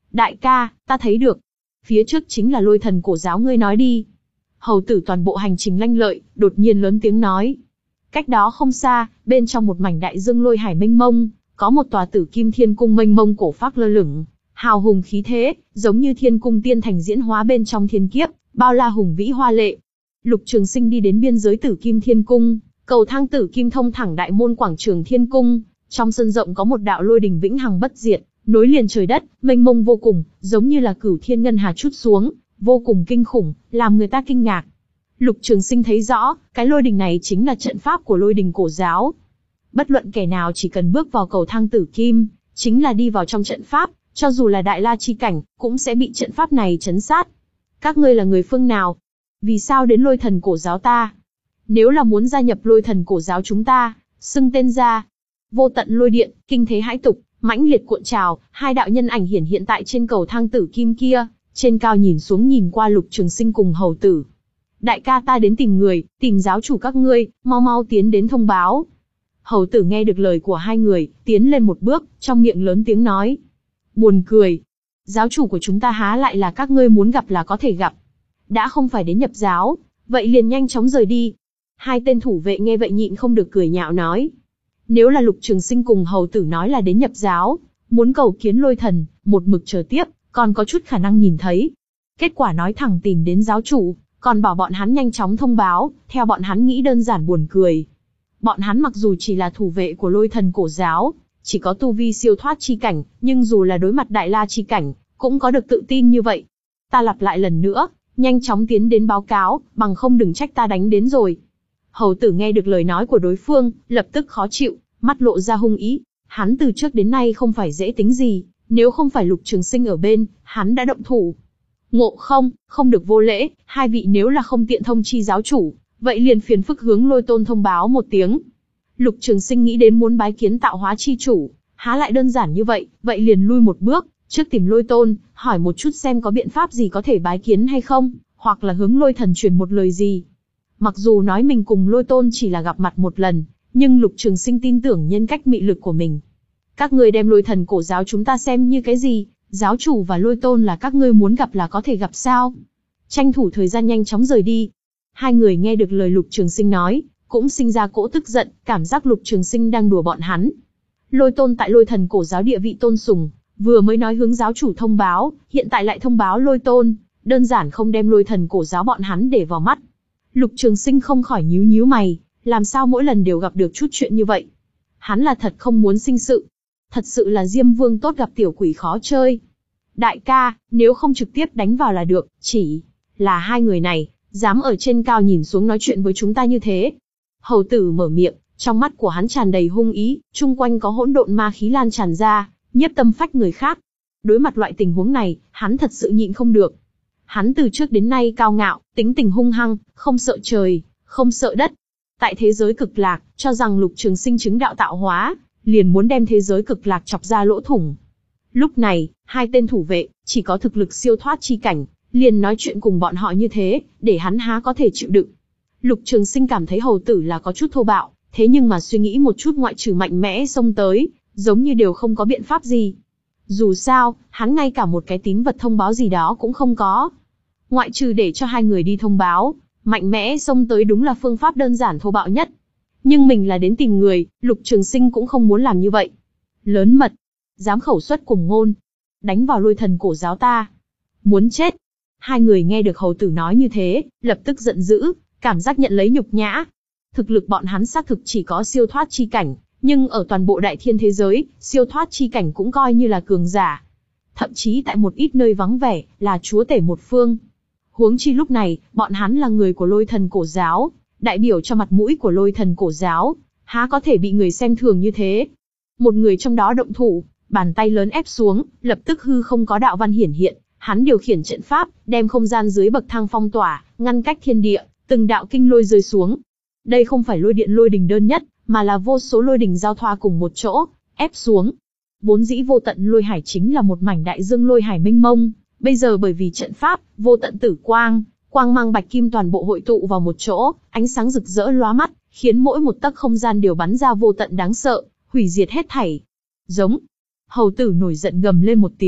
Đại ca, ta thấy được. Phía trước chính là lôi thần cổ giáo ngươi nói đi. Hầu tử toàn bộ hành trình lanh lợi, đột nhiên lớn tiếng nói. Cách đó không xa, bên trong một mảnh đại dương lôi hải mênh mông, có một tòa Tử Kim Thiên Cung mênh mông cổ phác lơ lửng, hào hùng khí thế, giống như thiên cung tiên thành diễn hóa bên trong thiên kiếp, bao la hùng vĩ hoa lệ. Lục Trường Sinh đi đến biên giới Tử Kim Thiên Cung, cầu thang Tử Kim thông thẳng đại môn quảng trường Thiên Cung, trong sân rộng có một đạo lôi đình vĩnh hằng bất diệt, nối liền trời đất, mênh mông vô cùng, giống như là cửu thiên ngân hà trút xuống, vô cùng kinh khủng, làm người ta kinh ngạc. Lục Trường Sinh thấy rõ, cái lôi đình này chính là trận pháp của lôi đình cổ giáo. Bất luận kẻ nào chỉ cần bước vào cầu thang Tử Kim, chính là đi vào trong trận pháp, cho dù là đại la chi cảnh, cũng sẽ bị trận pháp này chấn sát. Các ngươi là người phương nào? Vì sao đến lôi thần cổ giáo ta? Nếu là muốn gia nhập lôi thần cổ giáo chúng ta, xưng tên ra. Vô tận lôi điện, kinh thế hãi tục, mãnh liệt cuộn trào, hai đạo nhân ảnh hiển hiện tại trên cầu thang Tử Kim kia, trên cao nhìn xuống nhìn qua Lục Trường Sinh cùng hầu tử. Đại ca ta đến tìm người, tìm giáo chủ các ngươi, mau mau tiến đến thông báo. Hầu tử nghe được lời của hai người, tiến lên một bước, trong miệng lớn tiếng nói. Buồn cười. Giáo chủ của chúng ta há lại là các ngươi muốn gặp là có thể gặp. Đã không phải đến nhập giáo, vậy liền nhanh chóng rời đi. Hai tên thủ vệ nghe vậy nhịn không được cười nhạo nói. Nếu là Lục Trường Sinh cùng hầu tử nói là đến nhập giáo, muốn cầu kiến lôi thần, một mực chờ tiếp, còn có chút khả năng nhìn thấy. Kết quả nói thẳng tìm đến giáo chủ, còn bảo bọn hắn nhanh chóng thông báo, theo bọn hắn nghĩ đơn giản buồn cười. Bọn hắn mặc dù chỉ là thủ vệ của lôi thần cổ giáo, chỉ có tu vi siêu thoát chi cảnh, nhưng dù là đối mặt đại la chi cảnh, cũng có được tự tin như vậy. Ta lặp lại lần nữa, nhanh chóng tiến đến báo cáo, bằng không đừng trách ta đánh đến rồi. Hầu tử nghe được lời nói của đối phương, lập tức khó chịu, mắt lộ ra hung ý. Hắn từ trước đến nay không phải dễ tính gì, nếu không phải Lục Trường Sinh ở bên, hắn đã động thủ. Ngộ không, không được vô lễ, hai vị nếu là không tiện thông chi giáo chủ, vậy liền phiền phức hướng Lôi Tôn thông báo một tiếng. Lục Trường Sinh nghĩ đến muốn bái kiến tạo hóa chi chủ, há lại đơn giản như vậy, vậy liền lui một bước, trước tìm Lôi Tôn, hỏi một chút xem có biện pháp gì có thể bái kiến hay không, hoặc là hướng Lôi Thần truyền một lời gì. Mặc dù nói mình cùng Lôi Tôn chỉ là gặp mặt một lần, nhưng Lục Trường Sinh tin tưởng nhân cách mị lực của mình. Các ngươi đem Lôi Thần cổ giáo chúng ta xem như cái gì? Giáo chủ và Lôi Tôn là các ngươi muốn gặp là có thể gặp sao? Tranh thủ thời gian nhanh chóng rời đi. Hai người nghe được lời Lục Trường Sinh nói, cũng sinh ra cỗ tức giận, cảm giác Lục Trường Sinh đang đùa bọn hắn. Lôi Tôn tại Lôi Thần cổ giáo địa vị tôn sùng, vừa mới nói hướng giáo chủ thông báo, hiện tại lại thông báo Lôi Tôn, đơn giản không đem Lôi Thần cổ giáo bọn hắn để vào mắt. Lục Trường Sinh không khỏi nhíu nhíu mày, làm sao mỗi lần đều gặp được chút chuyện như vậy? Hắn là thật không muốn sinh sự. Thật sự là Diêm Vương tốt gặp tiểu quỷ khó chơi. Đại ca, nếu không trực tiếp đánh vào là được, chỉ là hai người này, dám ở trên cao nhìn xuống nói chuyện với chúng ta như thế. Hầu tử mở miệng, trong mắt của hắn tràn đầy hung ý, chung quanh có hỗn độn ma khí lan tràn ra, nhiếp tâm phách người khác. Đối mặt loại tình huống này, hắn thật sự nhịn không được. Hắn từ trước đến nay cao ngạo, tính tình hung hăng, không sợ trời, không sợ đất. Tại thế giới cực lạc, cho rằng Lục Trường Sinh chứng đạo tạo hóa, liền muốn đem thế giới cực lạc chọc ra lỗ thủng. Lúc này, hai tên thủ vệ, chỉ có thực lực siêu thoát chi cảnh, liền nói chuyện cùng bọn họ như thế, để hắn há có thể chịu đựng. Lục Trường Sinh cảm thấy hầu tử là có chút thô bạo, thế nhưng mà suy nghĩ một chút ngoại trừ mạnh mẽ xông tới, giống như đều không có biện pháp gì. Dù sao, hắn ngay cả một cái tín vật thông báo gì đó cũng không có. Ngoại trừ để cho hai người đi thông báo, mạnh mẽ xông tới đúng là phương pháp đơn giản thô bạo nhất. Nhưng mình là đến tìm người, Lục Trường Sinh cũng không muốn làm như vậy. Lớn mật, dám khẩu xuất cùng ngôn, đánh vào Lôi Thần cổ giáo ta. Muốn chết. Hai người nghe được hầu tử nói như thế, lập tức giận dữ, cảm giác nhận lấy nhục nhã. Thực lực bọn hắn xác thực chỉ có siêu thoát chi cảnh, nhưng ở toàn bộ đại thiên thế giới, siêu thoát chi cảnh cũng coi như là cường giả. Thậm chí tại một ít nơi vắng vẻ, là chúa tể một phương. Huống chi lúc này, bọn hắn là người của Lôi Thần cổ giáo, đại biểu cho mặt mũi của Lôi Thần cổ giáo, há có thể bị người xem thường như thế. Một người trong đó động thủ, bàn tay lớn ép xuống, lập tức hư không có đạo văn hiển hiện, hắn điều khiển trận pháp, đem không gian dưới bậc thang phong tỏa, ngăn cách thiên địa, từng đạo kinh lôi rơi xuống. Đây không phải lôi điện lôi đình đơn nhất, mà là vô số lôi đình giao thoa cùng một chỗ, ép xuống. Vốn dĩ vô tận lôi hải chính là một mảnh đại dương lôi hải mênh mông, bây giờ bởi vì trận pháp, vô tận tử quang, quang mang bạch kim toàn bộ hội tụ vào một chỗ, ánh sáng rực rỡ lóa mắt, khiến mỗi một tấc không gian đều bắn ra vô tận đáng sợ, hủy diệt hết thảy. Giống. Hầu tử nổi giận gầm lên một tiếng,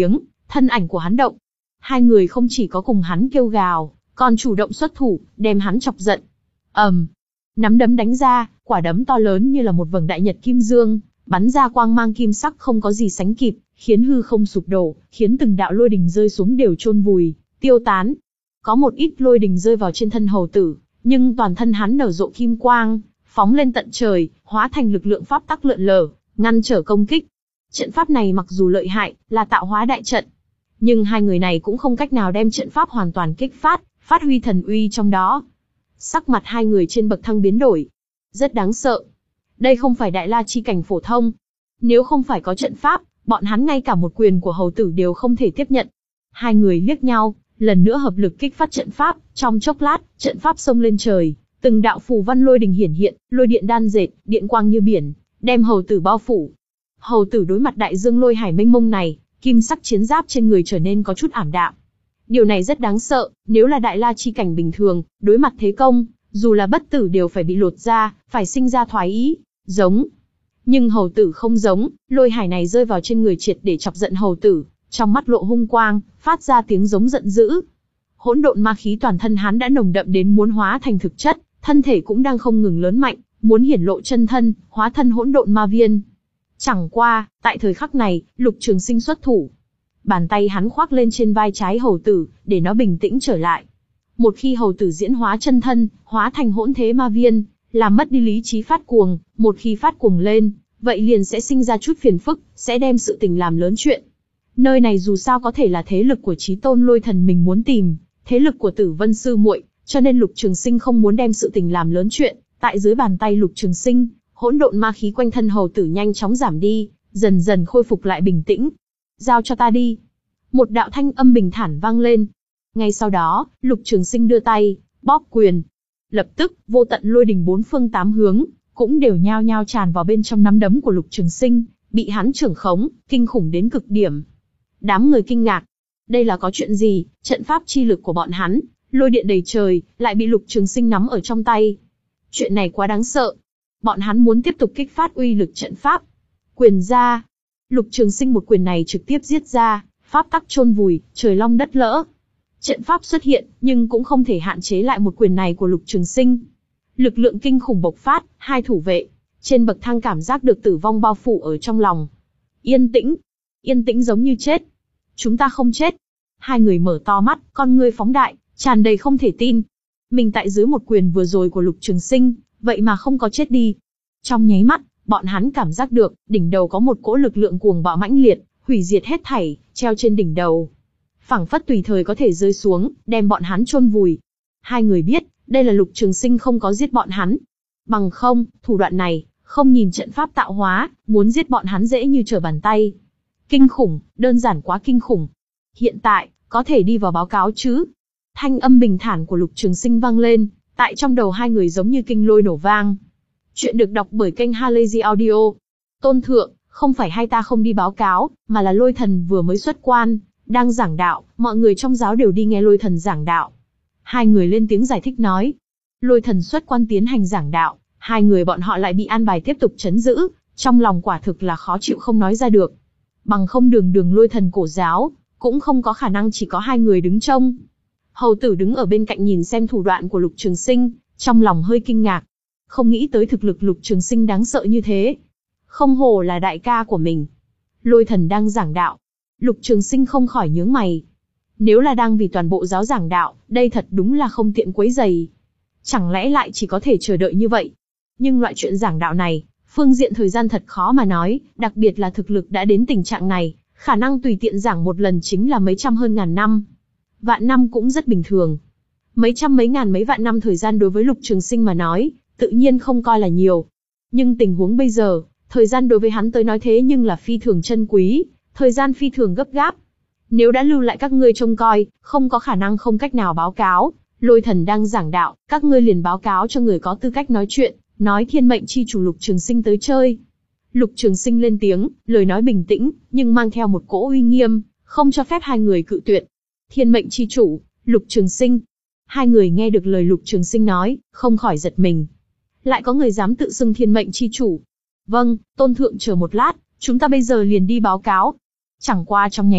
thân ảnh của hắn động. Hai người không chỉ có cùng hắn kêu gào, còn chủ động xuất thủ, đem hắn chọc giận. ầm, um, nắm đấm đánh ra, quả đấm to lớn như là một vầng đại nhật kim dương, bắn ra quang mang kim sắc không có gì sánh kịp, khiến hư không sụp đổ, khiến từng đạo lôi đình rơi xuống đều chôn vùi, tiêu tán. Có một ít lôi đình rơi vào trên thân hầu tử, nhưng toàn thân hắn nở rộ kim quang, phóng lên tận trời, hóa thành lực lượng pháp tắc lượn lờ, ngăn trở công kích. Trận pháp này mặc dù lợi hại, là tạo hóa đại trận, nhưng hai người này cũng không cách nào đem trận pháp hoàn toàn kích phát, phát huy thần uy trong đó. Sắc mặt hai người trên bậc thang biến đổi. Rất đáng sợ. Đây không phải đại la chi cảnh phổ thông. Nếu không phải có trận pháp, bọn hắn ngay cả một quyền của hầu tử đều không thể tiếp nhận. Hai người liếc nhau, lần nữa hợp lực kích phát trận pháp, trong chốc lát, trận pháp xông lên trời, từng đạo phù văn lôi đình hiển hiện, lôi điện đan dệt, điện quang như biển, đem hầu tử bao phủ. Hầu tử đối mặt đại dương lôi hải mênh mông này, kim sắc chiến giáp trên người trở nên có chút ảm đạm. Điều này rất đáng sợ, nếu là đại la chi cảnh bình thường, đối mặt thế công, dù là bất tử đều phải bị lột ra, phải sinh ra thoái ý, giống. Nhưng hầu tử không giống, lôi hải này rơi vào trên người triệt để chọc giận hầu tử, trong mắt lộ hung quang, phát ra tiếng giống giận dữ. Hỗn độn ma khí toàn thân hắn đã nồng đậm đến muốn hóa thành thực chất, thân thể cũng đang không ngừng lớn mạnh, muốn hiển lộ chân thân, hóa thân hỗn độn ma viên. Chẳng qua, tại thời khắc này, Lục Trường Sinh xuất thủ. Bàn tay hắn khoác lên trên vai trái hầu tử, để nó bình tĩnh trở lại. Một khi hầu tử diễn hóa chân thân, hóa thành hỗn thế ma viên, làm mất đi lý trí phát cuồng, một khi phát cuồng lên, vậy liền sẽ sinh ra chút phiền phức, sẽ đem sự tình làm lớn chuyện. Nơi này dù sao có thể là thế lực của Chí Tôn Lôi Thần mình muốn tìm, thế lực của Tử Vân sư muội, cho nên Lục Trường Sinh không muốn đem sự tình làm lớn chuyện. Tại dưới bàn tay Lục Trường Sinh, hỗn độn ma khí quanh thân hầu tử nhanh chóng giảm đi, dần dần khôi phục lại bình tĩnh. Giao cho ta đi. Một đạo thanh âm bình thản vang lên. Ngay sau đó, Lục Trường Sinh đưa tay, bóp quyền. Lập tức, vô tận lôi đình bốn phương tám hướng, cũng đều nhao nhao tràn vào bên trong nắm đấm của Lục Trường Sinh, bị hắn trưởng khống, kinh khủng đến cực điểm. Đám người kinh ngạc. Đây là có chuyện gì? Trận pháp chi lực của bọn hắn, lôi điện đầy trời, lại bị Lục Trường Sinh nắm ở trong tay. Chuyện này quá đáng sợ. Bọn hắn muốn tiếp tục kích phát uy lực trận pháp. Quyền ra. Lục Trường Sinh một quyền này trực tiếp giết ra, pháp tắc chôn vùi, trời long đất lỡ. Trận pháp xuất hiện, nhưng cũng không thể hạn chế lại một quyền này của Lục Trường Sinh. Lực lượng kinh khủng bộc phát, hai thủ vệ trên bậc thang cảm giác được tử vong bao phủ ở trong lòng. Yên tĩnh, yên tĩnh giống như chết. Chúng ta không chết. Hai người mở to mắt, con ngươi phóng đại, tràn đầy không thể tin. Mình tại dưới một quyền vừa rồi của Lục Trường Sinh, vậy mà không có chết đi. Trong nháy mắt, bọn hắn cảm giác được, đỉnh đầu có một cỗ lực lượng cuồng bạo mãnh liệt, hủy diệt hết thảy, treo trên đỉnh đầu. Phảng phất tùy thời có thể rơi xuống, đem bọn hắn chôn vùi. Hai người biết, đây là Lục Trường Sinh không có giết bọn hắn. Bằng không, thủ đoạn này, không nhìn trận pháp tạo hóa, muốn giết bọn hắn dễ như trở bàn tay. Kinh khủng, đơn giản quá kinh khủng. Hiện tại, có thể đi vào báo cáo chứ? Thanh âm bình thản của Lục Trường Sinh vang lên, tại trong đầu hai người giống như kinh lôi nổ vang. Chuyện được đọc bởi kênh Halazy Audio. Tôn thượng, không phải hai ta không đi báo cáo, mà là Lôi Thần vừa mới xuất quan, đang giảng đạo, mọi người trong giáo đều đi nghe Lôi Thần giảng đạo. Hai người lên tiếng giải thích nói. Lôi Thần xuất quan tiến hành giảng đạo, hai người bọn họ lại bị an bài tiếp tục trấn giữ, trong lòng quả thực là khó chịu không nói ra được. Bằng không đường đường Lôi Thần cổ giáo, cũng không có khả năng chỉ có hai người đứng trông. Hầu tử đứng ở bên cạnh nhìn xem thủ đoạn của Lục Trường Sinh, trong lòng hơi kinh ngạc. Không nghĩ tới thực lực Lục Trường Sinh đáng sợ như thế. Không hổ là đại ca của mình. Lôi Thần đang giảng đạo. Lục Trường Sinh không khỏi nhướng mày. Nếu là đang vì toàn bộ giáo giảng đạo, đây thật đúng là không tiện quấy rầy. Chẳng lẽ lại chỉ có thể chờ đợi như vậy? Nhưng loại chuyện giảng đạo này, phương diện thời gian thật khó mà nói, đặc biệt là thực lực đã đến tình trạng này, khả năng tùy tiện giảng một lần chính là mấy trăm hơn ngàn năm. Vạn năm cũng rất bình thường. Mấy trăm mấy ngàn mấy vạn năm thời gian đối với Lục Trường Sinh mà nói, tự nhiên không coi là nhiều. Nhưng tình huống bây giờ, thời gian đối với hắn tới nói thế nhưng là phi thường chân quý, thời gian phi thường gấp gáp. Nếu đã lưu lại các ngươi trông coi, không có khả năng không cách nào báo cáo. Lôi Thần đang giảng đạo, các ngươi liền báo cáo cho người có tư cách nói chuyện, nói thiên mệnh chi chủ Lục Trường Sinh tới chơi. Lục Trường Sinh lên tiếng, lời nói bình tĩnh, nhưng mang theo một cỗ uy nghiêm, không cho phép hai người cự tuyệt. Thiên mệnh chi chủ, Lục Trường Sinh. Hai người nghe được lời Lục Trường Sinh nói, không khỏi giật mình. Lại có người dám tự xưng thiên mệnh chi chủ. Vâng, tôn thượng chờ một lát, chúng ta bây giờ liền đi báo cáo. Chẳng qua trong nháy mắt,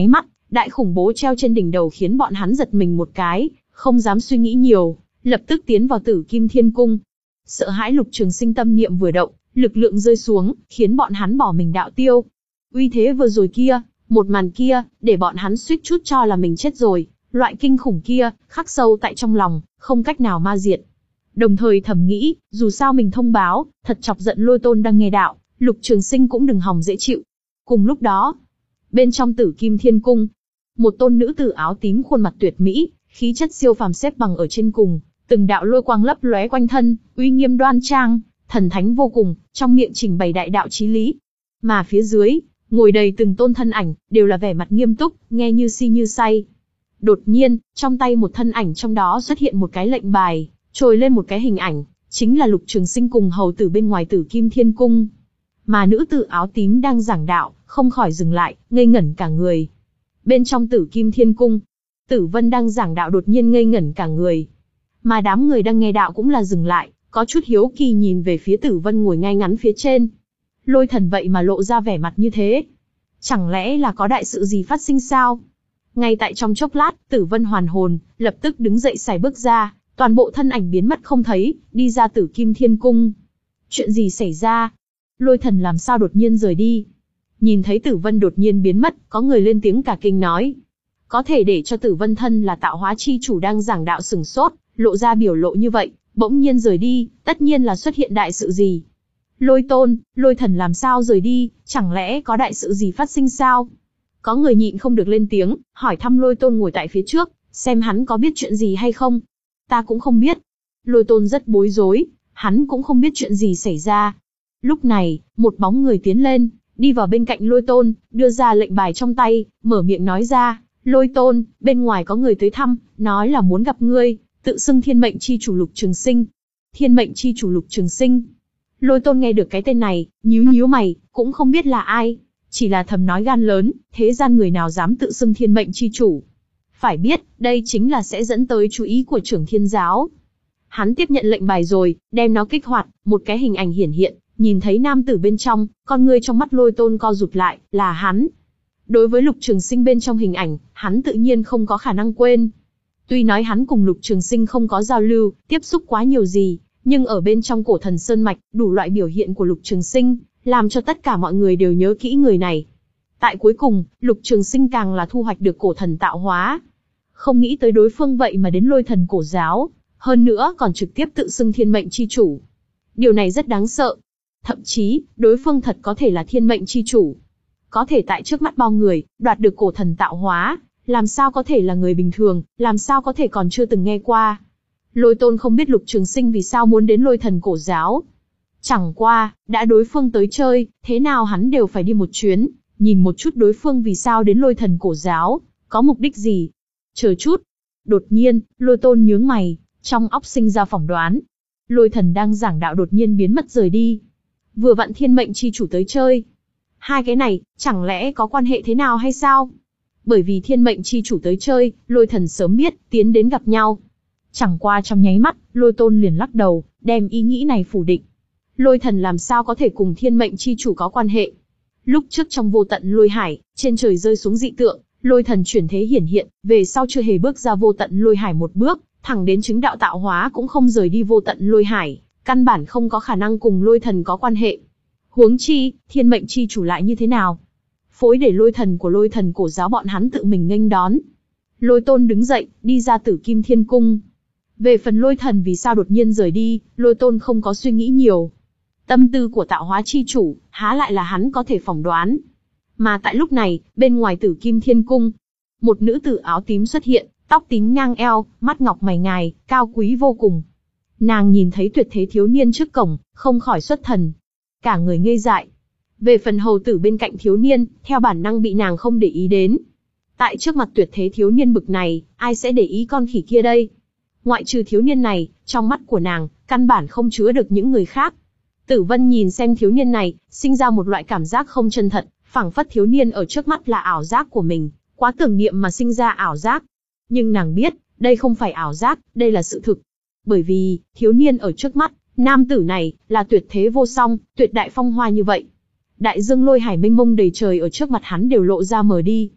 Đại khủng bố treo trên đỉnh đầu khiến bọn hắn giật mình một cái, không dám suy nghĩ nhiều, lập tức tiến vào Tử Kim Thiên Cung. Sợ hãi Lục Trường Sinh tâm niệm vừa động, lực lượng rơi xuống, khiến bọn hắn bỏ mình đạo tiêu. Uy thế vừa rồi kia, một màn kia, để bọn hắn suýt chút cho là mình chết rồi, loại kinh khủng kia, khắc sâu tại trong lòng, không cách nào ma diệt. Đồng thời thầm nghĩ, dù sao mình thông báo, thật chọc giận Lôi Tôn đang nghe đạo, Lục Trường Sinh cũng đừng hòng dễ chịu. Cùng lúc đó, bên trong Tử Kim Thiên Cung, một tôn nữ tử áo tím khuôn mặt tuyệt mỹ, khí chất siêu phàm xếp bằng ở trên cùng, từng đạo lôi quang lấp lóe quanh thân, uy nghiêm đoan trang, thần thánh vô cùng, trong miệng trình bày đại đạo chí lý. Mà phía dưới, ngồi đầy từng tôn thân ảnh, đều là vẻ mặt nghiêm túc, nghe như si như say. Đột nhiên, trong tay một thân ảnh trong đó xuất hiện một cái lệnh bài, trồi lên một cái hình ảnh, chính là Lục Trường Sinh cùng hầu tử bên ngoài Tử Kim Thiên Cung. Mà nữ tử áo tím đang giảng đạo, không khỏi dừng lại, ngây ngẩn cả người. Bên trong Tử Kim Thiên Cung, Tử Vân đang giảng đạo đột nhiên ngây ngẩn cả người. Mà đám người đang nghe đạo cũng là dừng lại, có chút hiếu kỳ nhìn về phía Tử Vân ngồi ngay ngắn phía trên. Lôi Thần vậy mà lộ ra vẻ mặt như thế. Chẳng lẽ là có đại sự gì phát sinh sao? Ngay tại trong chốc lát, Tử Vân hoàn hồn, lập tức đứng dậy xài bước ra, toàn bộ thân ảnh biến mất không thấy, đi ra Tử Kim Thiên Cung. Chuyện gì xảy ra? Lôi Thần làm sao đột nhiên rời đi? Nhìn thấy Tử Vân đột nhiên biến mất, có người lên tiếng cả kinh nói. Có thể để cho Tử Vân thân là tạo hóa chi chủ đang giảng đạo sửng sốt, lộ ra biểu lộ như vậy, bỗng nhiên rời đi, tất nhiên là xuất hiện đại sự gì. Lôi Tôn, Lôi Thần làm sao rời đi, chẳng lẽ có đại sự gì phát sinh sao? Có người nhịn không được lên tiếng, hỏi thăm Lôi Tôn ngồi tại phía trước, xem hắn có biết chuyện gì hay không. Ta cũng không biết. Lôi Tôn rất bối rối, hắn cũng không biết chuyện gì xảy ra. Lúc này, một bóng người tiến lên, đi vào bên cạnh Lôi Tôn, đưa ra lệnh bài trong tay, mở miệng nói ra, Lôi Tôn, bên ngoài có người tới thăm, nói là muốn gặp ngươi, tự xưng Thiên Mệnh Chi Chủ Lục Trường Sinh. Thiên Mệnh Chi Chủ Lục Trường Sinh. Lôi Tôn nghe được cái tên này, nhíu nhíu mày, cũng không biết là ai, chỉ là thầm nói gan lớn, thế gian người nào dám tự xưng Thiên Mệnh Chi Chủ. Phải biết, đây chính là sẽ dẫn tới chú ý của Trưởng Thiên Giáo. Hắn tiếp nhận lệnh bài rồi, đem nó kích hoạt, một cái hình ảnh hiển hiện, nhìn thấy nam tử bên trong, con ngươi trong mắt Lôi Tôn co rụt lại, là hắn. Đối với Lục Trường Sinh bên trong hình ảnh, hắn tự nhiên không có khả năng quên. Tuy nói hắn cùng Lục Trường Sinh không có giao lưu, tiếp xúc quá nhiều gì, nhưng ở bên trong Cổ Thần Sơn Mạch, đủ loại biểu hiện của Lục Trường Sinh, làm cho tất cả mọi người đều nhớ kỹ người này. Tại cuối cùng, Lục Trường Sinh càng là thu hoạch được cổ thần tạo hóa. Không nghĩ tới đối phương vậy mà đến Lôi Thần Cổ Giáo, hơn nữa còn trực tiếp tự xưng Thiên Mệnh Chi Chủ. Điều này rất đáng sợ. Thậm chí, đối phương thật có thể là Thiên Mệnh Chi Chủ. Có thể tại trước mắt bao người, đoạt được cổ thần tạo hóa, làm sao có thể là người bình thường, làm sao có thể còn chưa từng nghe qua. Lôi Tôn không biết Lục Trường Sinh vì sao muốn đến Lôi Thần Cổ Giáo. Chẳng qua, đã đối phương tới chơi, thế nào hắn đều phải đi một chuyến, nhìn một chút đối phương vì sao đến Lôi Thần Cổ Giáo, có mục đích gì. Chờ chút. Đột nhiên, Lôi Tôn nhướng mày, trong óc sinh ra phỏng đoán. Lôi Thần đang giảng đạo đột nhiên biến mất rời đi. Vừa vặn Thiên Mệnh Chi Chủ tới chơi. Hai cái này, chẳng lẽ có quan hệ thế nào hay sao? Bởi vì Thiên Mệnh Chi Chủ tới chơi, Lôi Thần sớm biết, tiến đến gặp nhau. Chẳng qua trong nháy mắt, Lôi Tôn liền lắc đầu, đem ý nghĩ này phủ định. Lôi Thần làm sao có thể cùng Thiên Mệnh Chi Chủ có quan hệ? Lúc trước trong vô tận lôi hải, trên trời rơi xuống dị tượng, Lôi Thần chuyển thế hiển hiện, về sau chưa hề bước ra vô tận lôi hải một bước, thẳng đến chứng đạo tạo hóa cũng không rời đi vô tận lôi hải, căn bản không có khả năng cùng Lôi Thần có quan hệ. Huống chi, Thiên Mệnh Chi Chủ lại như thế nào? Phối để Lôi Thần của Lôi Thần Cổ Giáo bọn hắn tự mình nghênh đón. Lôi Tôn đứng dậy, đi ra Tử Kim Thiên Cung. Về phần Lôi Thần vì sao đột nhiên rời đi, Lôi Tôn không có suy nghĩ nhiều. Tâm tư của tạo hóa chi chủ, há lại là hắn có thể phỏng đoán. Mà tại lúc này, bên ngoài Tử Kim Thiên Cung, một nữ tử áo tím xuất hiện, tóc tím ngang eo, mắt ngọc mày ngài, cao quý vô cùng. Nàng nhìn thấy tuyệt thế thiếu niên trước cổng, không khỏi xuất thần. Cả người ngây dại. Về phần hầu tử bên cạnh thiếu niên, theo bản năng bị nàng không để ý đến. Tại trước mặt tuyệt thế thiếu niên bực này, ai sẽ để ý con khỉ kia đây? Ngoại trừ thiếu niên này, trong mắt của nàng, căn bản không chứa được những người khác. Tử Vân nhìn xem thiếu niên này, sinh ra một loại cảm giác không chân thật, phảng phất thiếu niên ở trước mắt là ảo giác của mình, quá tưởng niệm mà sinh ra ảo giác. Nhưng nàng biết, đây không phải ảo giác, đây là sự thực. Bởi vì, thiếu niên ở trước mắt, nam tử này, là tuyệt thế vô song, tuyệt đại phong hoa như vậy. Đại dương lôi hải mênh mông đầy trời ở trước mặt hắn đều lộ ra mờ đi.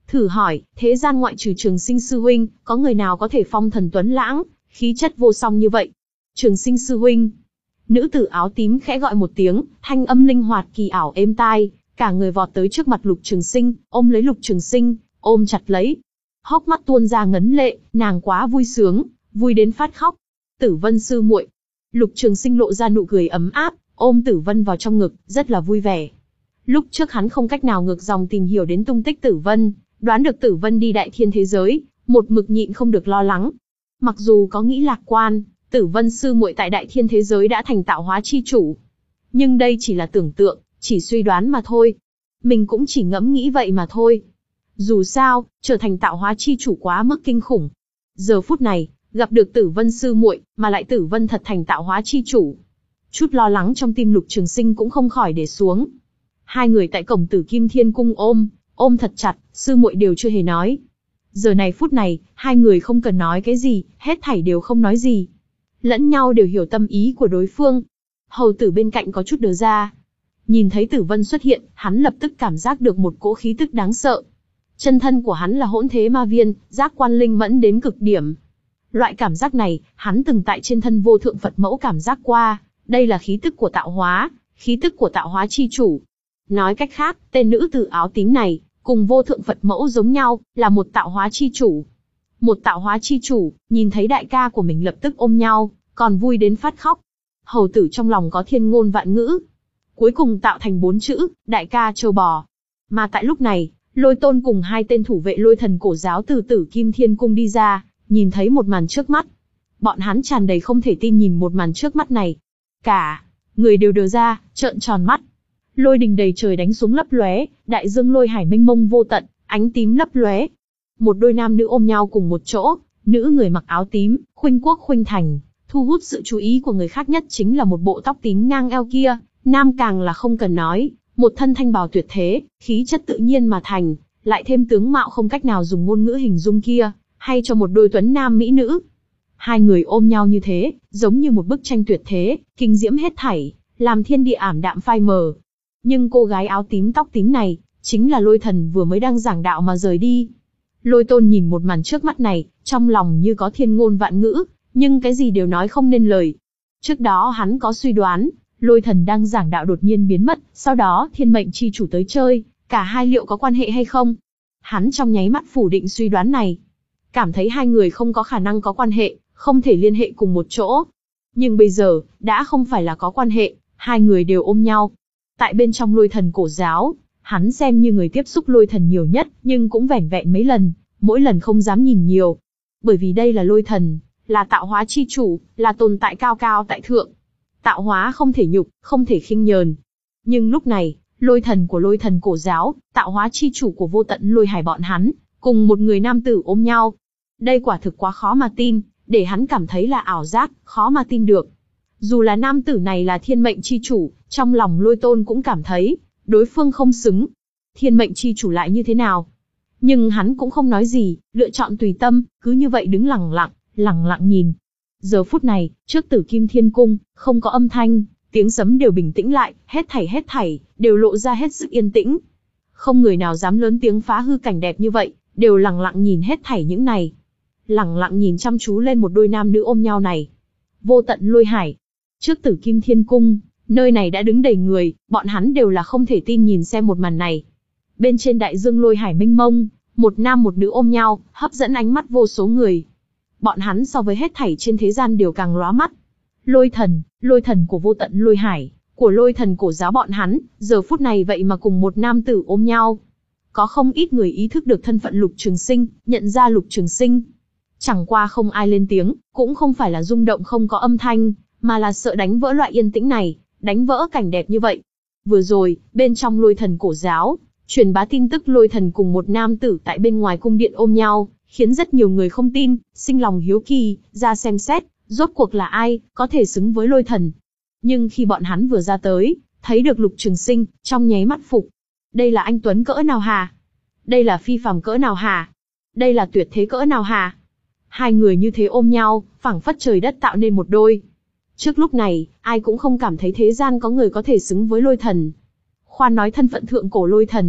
thử hỏi, thế gian ngoại trừ Trường Sinh sư huynh, có người nào có thể phong thần tuấn lãng, khí chất vô song như vậy? Trường Sinh sư huynh. Nữ tử áo tím khẽ gọi một tiếng, thanh âm linh hoạt kỳ ảo êm tai, cả người vọt tới trước mặt Lục Trường Sinh, ôm lấy Lục Trường Sinh, ôm chặt lấy. Hốc mắt tuôn ra ngấn lệ, nàng quá vui sướng, vui đến phát khóc. Tử Vân sư muội. Lục Trường Sinh lộ ra nụ cười ấm áp, ôm Tử Vân vào trong ngực, rất là vui vẻ. Lúc trước hắn không cách nào ngược dòng tìm hiểu đến tung tích Tử Vân, đoán được Tử Vân đi đại thiên thế giới, một mực nhịn không được lo lắng. Mặc dù có nghĩ lạc quan, Tử Vân sư muội tại đại thiên thế giới đã thành tạo hóa chi chủ, nhưng đây chỉ là tưởng tượng, chỉ suy đoán mà thôi. Mình cũng chỉ ngẫm nghĩ vậy mà thôi. Dù sao, trở thành tạo hóa chi chủ quá mức kinh khủng. Giờ phút này, gặp được Tử Vân sư muội, mà lại Tử Vân thật thành tạo hóa chi chủ. Chút lo lắng trong tim Lục Trường Sinh cũng không khỏi để xuống. Hai người tại cổng Tử Kim Thiên Cung ôm, ôm thật chặt, sư muội đều chưa hề nói. Giờ này phút này, hai người không cần nói cái gì, hết thảy đều không nói gì. Lẫn nhau đều hiểu tâm ý của đối phương. Hầu tử bên cạnh có chút đờ ra. Nhìn thấy Tử Vân xuất hiện, hắn lập tức cảm giác được một cỗ khí tức đáng sợ. Chân thân của hắn là hỗn thế ma viên, giác quan linh mẫn đến cực điểm. Loại cảm giác này, hắn từng tại trên thân vô thượng Phật mẫu cảm giác qua, đây là khí tức của tạo hóa, khí tức của tạo hóa chi chủ. Nói cách khác, tên nữ tử áo tím này, cùng vô thượng Phật mẫu giống nhau, là một tạo hóa chi chủ. Một tạo hóa chi chủ, nhìn thấy đại ca của mình lập tức ôm nhau, còn vui đến phát khóc. Hầu tử trong lòng có thiên ngôn vạn ngữ. Cuối cùng tạo thành bốn chữ, đại ca châu bò. Mà tại lúc này, Lôi Tôn cùng hai tên thủ vệ Lôi Thần cổ giáo từ Tử Kim Thiên Cung đi ra, nhìn thấy một màn trước mắt. Bọn hắn tràn đầy không thể tin nhìn một màn trước mắt này. Cả người đều đờ ra, trợn tròn mắt. Lôi đình đầy trời đánh xuống lấp lóe, đại dương lôi hải mênh mông vô tận, ánh tím lấp lóe. Một đôi nam nữ ôm nhau cùng một chỗ, nữ người mặc áo tím, khuynh quốc khuynh thành, thu hút sự chú ý của người khác nhất chính là một bộ tóc tím ngang eo kia, nam càng là không cần nói, một thân thanh bào tuyệt thế, khí chất tự nhiên mà thành, lại thêm tướng mạo không cách nào dùng ngôn ngữ hình dung kia, hay cho một đôi tuấn nam mỹ nữ. Hai người ôm nhau như thế, giống như một bức tranh tuyệt thế, kinh diễm hết thảy, làm thiên địa ảm đạm phai mờ. Nhưng cô gái áo tím tóc tím này, chính là Lôi Thần vừa mới đang giảng đạo mà rời đi. Lôi Tôn nhìn một màn trước mắt này, trong lòng như có thiên ngôn vạn ngữ, nhưng cái gì đều nói không nên lời. Trước đó hắn có suy đoán, Lôi Thần đang giảng đạo đột nhiên biến mất, sau đó thiên mệnh chi chủ tới chơi, cả hai liệu có quan hệ hay không? Hắn trong nháy mắt phủ định suy đoán này. Cảm thấy hai người không có khả năng có quan hệ, không thể liên hệ cùng một chỗ. Nhưng bây giờ, đã không phải là có quan hệ, hai người đều ôm nhau. Tại bên trong Lôi Thần cổ giáo, hắn xem như người tiếp xúc Lôi Thần nhiều nhất, nhưng cũng vẻn vẹn mấy lần, mỗi lần không dám nhìn nhiều. Bởi vì đây là Lôi Thần, là tạo hóa chi chủ, là tồn tại cao cao tại thượng. Tạo hóa không thể nhục, không thể khinh nhờn. Nhưng lúc này, Lôi Thần của Lôi Thần cổ giáo, tạo hóa chi chủ của vô tận lôi hải bọn hắn, cùng một người nam tử ôm nhau. Đây quả thực quá khó mà tin, để hắn cảm thấy là ảo giác, khó mà tin được. Dù là nam tử này là thiên mệnh chi chủ, trong lòng Lôi Tôn cũng cảm thấy, đối phương không xứng. Thiên mệnh chi chủ lại như thế nào? Nhưng hắn cũng không nói gì, lựa chọn tùy tâm, cứ như vậy đứng lặng lặng, lặng lặng nhìn. Giờ phút này, trước Tử Kim Thiên Cung, không có âm thanh, tiếng sấm đều bình tĩnh lại, hết thảy hết thảy, đều lộ ra hết sức yên tĩnh. Không người nào dám lớn tiếng phá hư cảnh đẹp như vậy, đều lặng lặng nhìn hết thảy những này. Lặng lặng nhìn chăm chú lên một đôi nam nữ ôm nhau này. Vô tận lôi hải. Trước Tử Kim Thiên Cung, nơi này đã đứng đầy người, bọn hắn đều là không thể tin nhìn xem một màn này. Bên trên đại dương lôi hải mênh mông, một nam một nữ ôm nhau, hấp dẫn ánh mắt vô số người. Bọn hắn so với hết thảy trên thế gian đều càng lóa mắt. Lôi Thần, Lôi Thần của vô tận lôi hải, của Lôi Thần cổ giáo bọn hắn, giờ phút này vậy mà cùng một nam tử ôm nhau. Có không ít người ý thức được thân phận Lục Trường Sinh, nhận ra Lục Trường Sinh. Chẳng qua không ai lên tiếng, cũng không phải là rung động không có âm thanh, mà là sợ đánh vỡ loại yên tĩnh này, đánh vỡ cảnh đẹp như vậy. Vừa rồi, bên trong Lôi Thần cổ giáo, truyền bá tin tức Lôi Thần cùng một nam tử tại bên ngoài cung điện ôm nhau, khiến rất nhiều người không tin, sinh lòng hiếu kỳ, ra xem xét, rốt cuộc là ai, có thể xứng với Lôi Thần. Nhưng khi bọn hắn vừa ra tới, thấy được Lục Trường Sinh, trong nháy mắt phục. Đây là anh tuấn cỡ nào hà? Đây là phi phàm cỡ nào hà? Đây là tuyệt thế cỡ nào hà? Hai người như thế ôm nhau, phảng phất trời đất tạo nên một đôi. Trước lúc này, ai cũng không cảm thấy thế gian có người có thể xứng với Lôi Thần. Khoan nói thân phận thượng cổ Lôi Thần,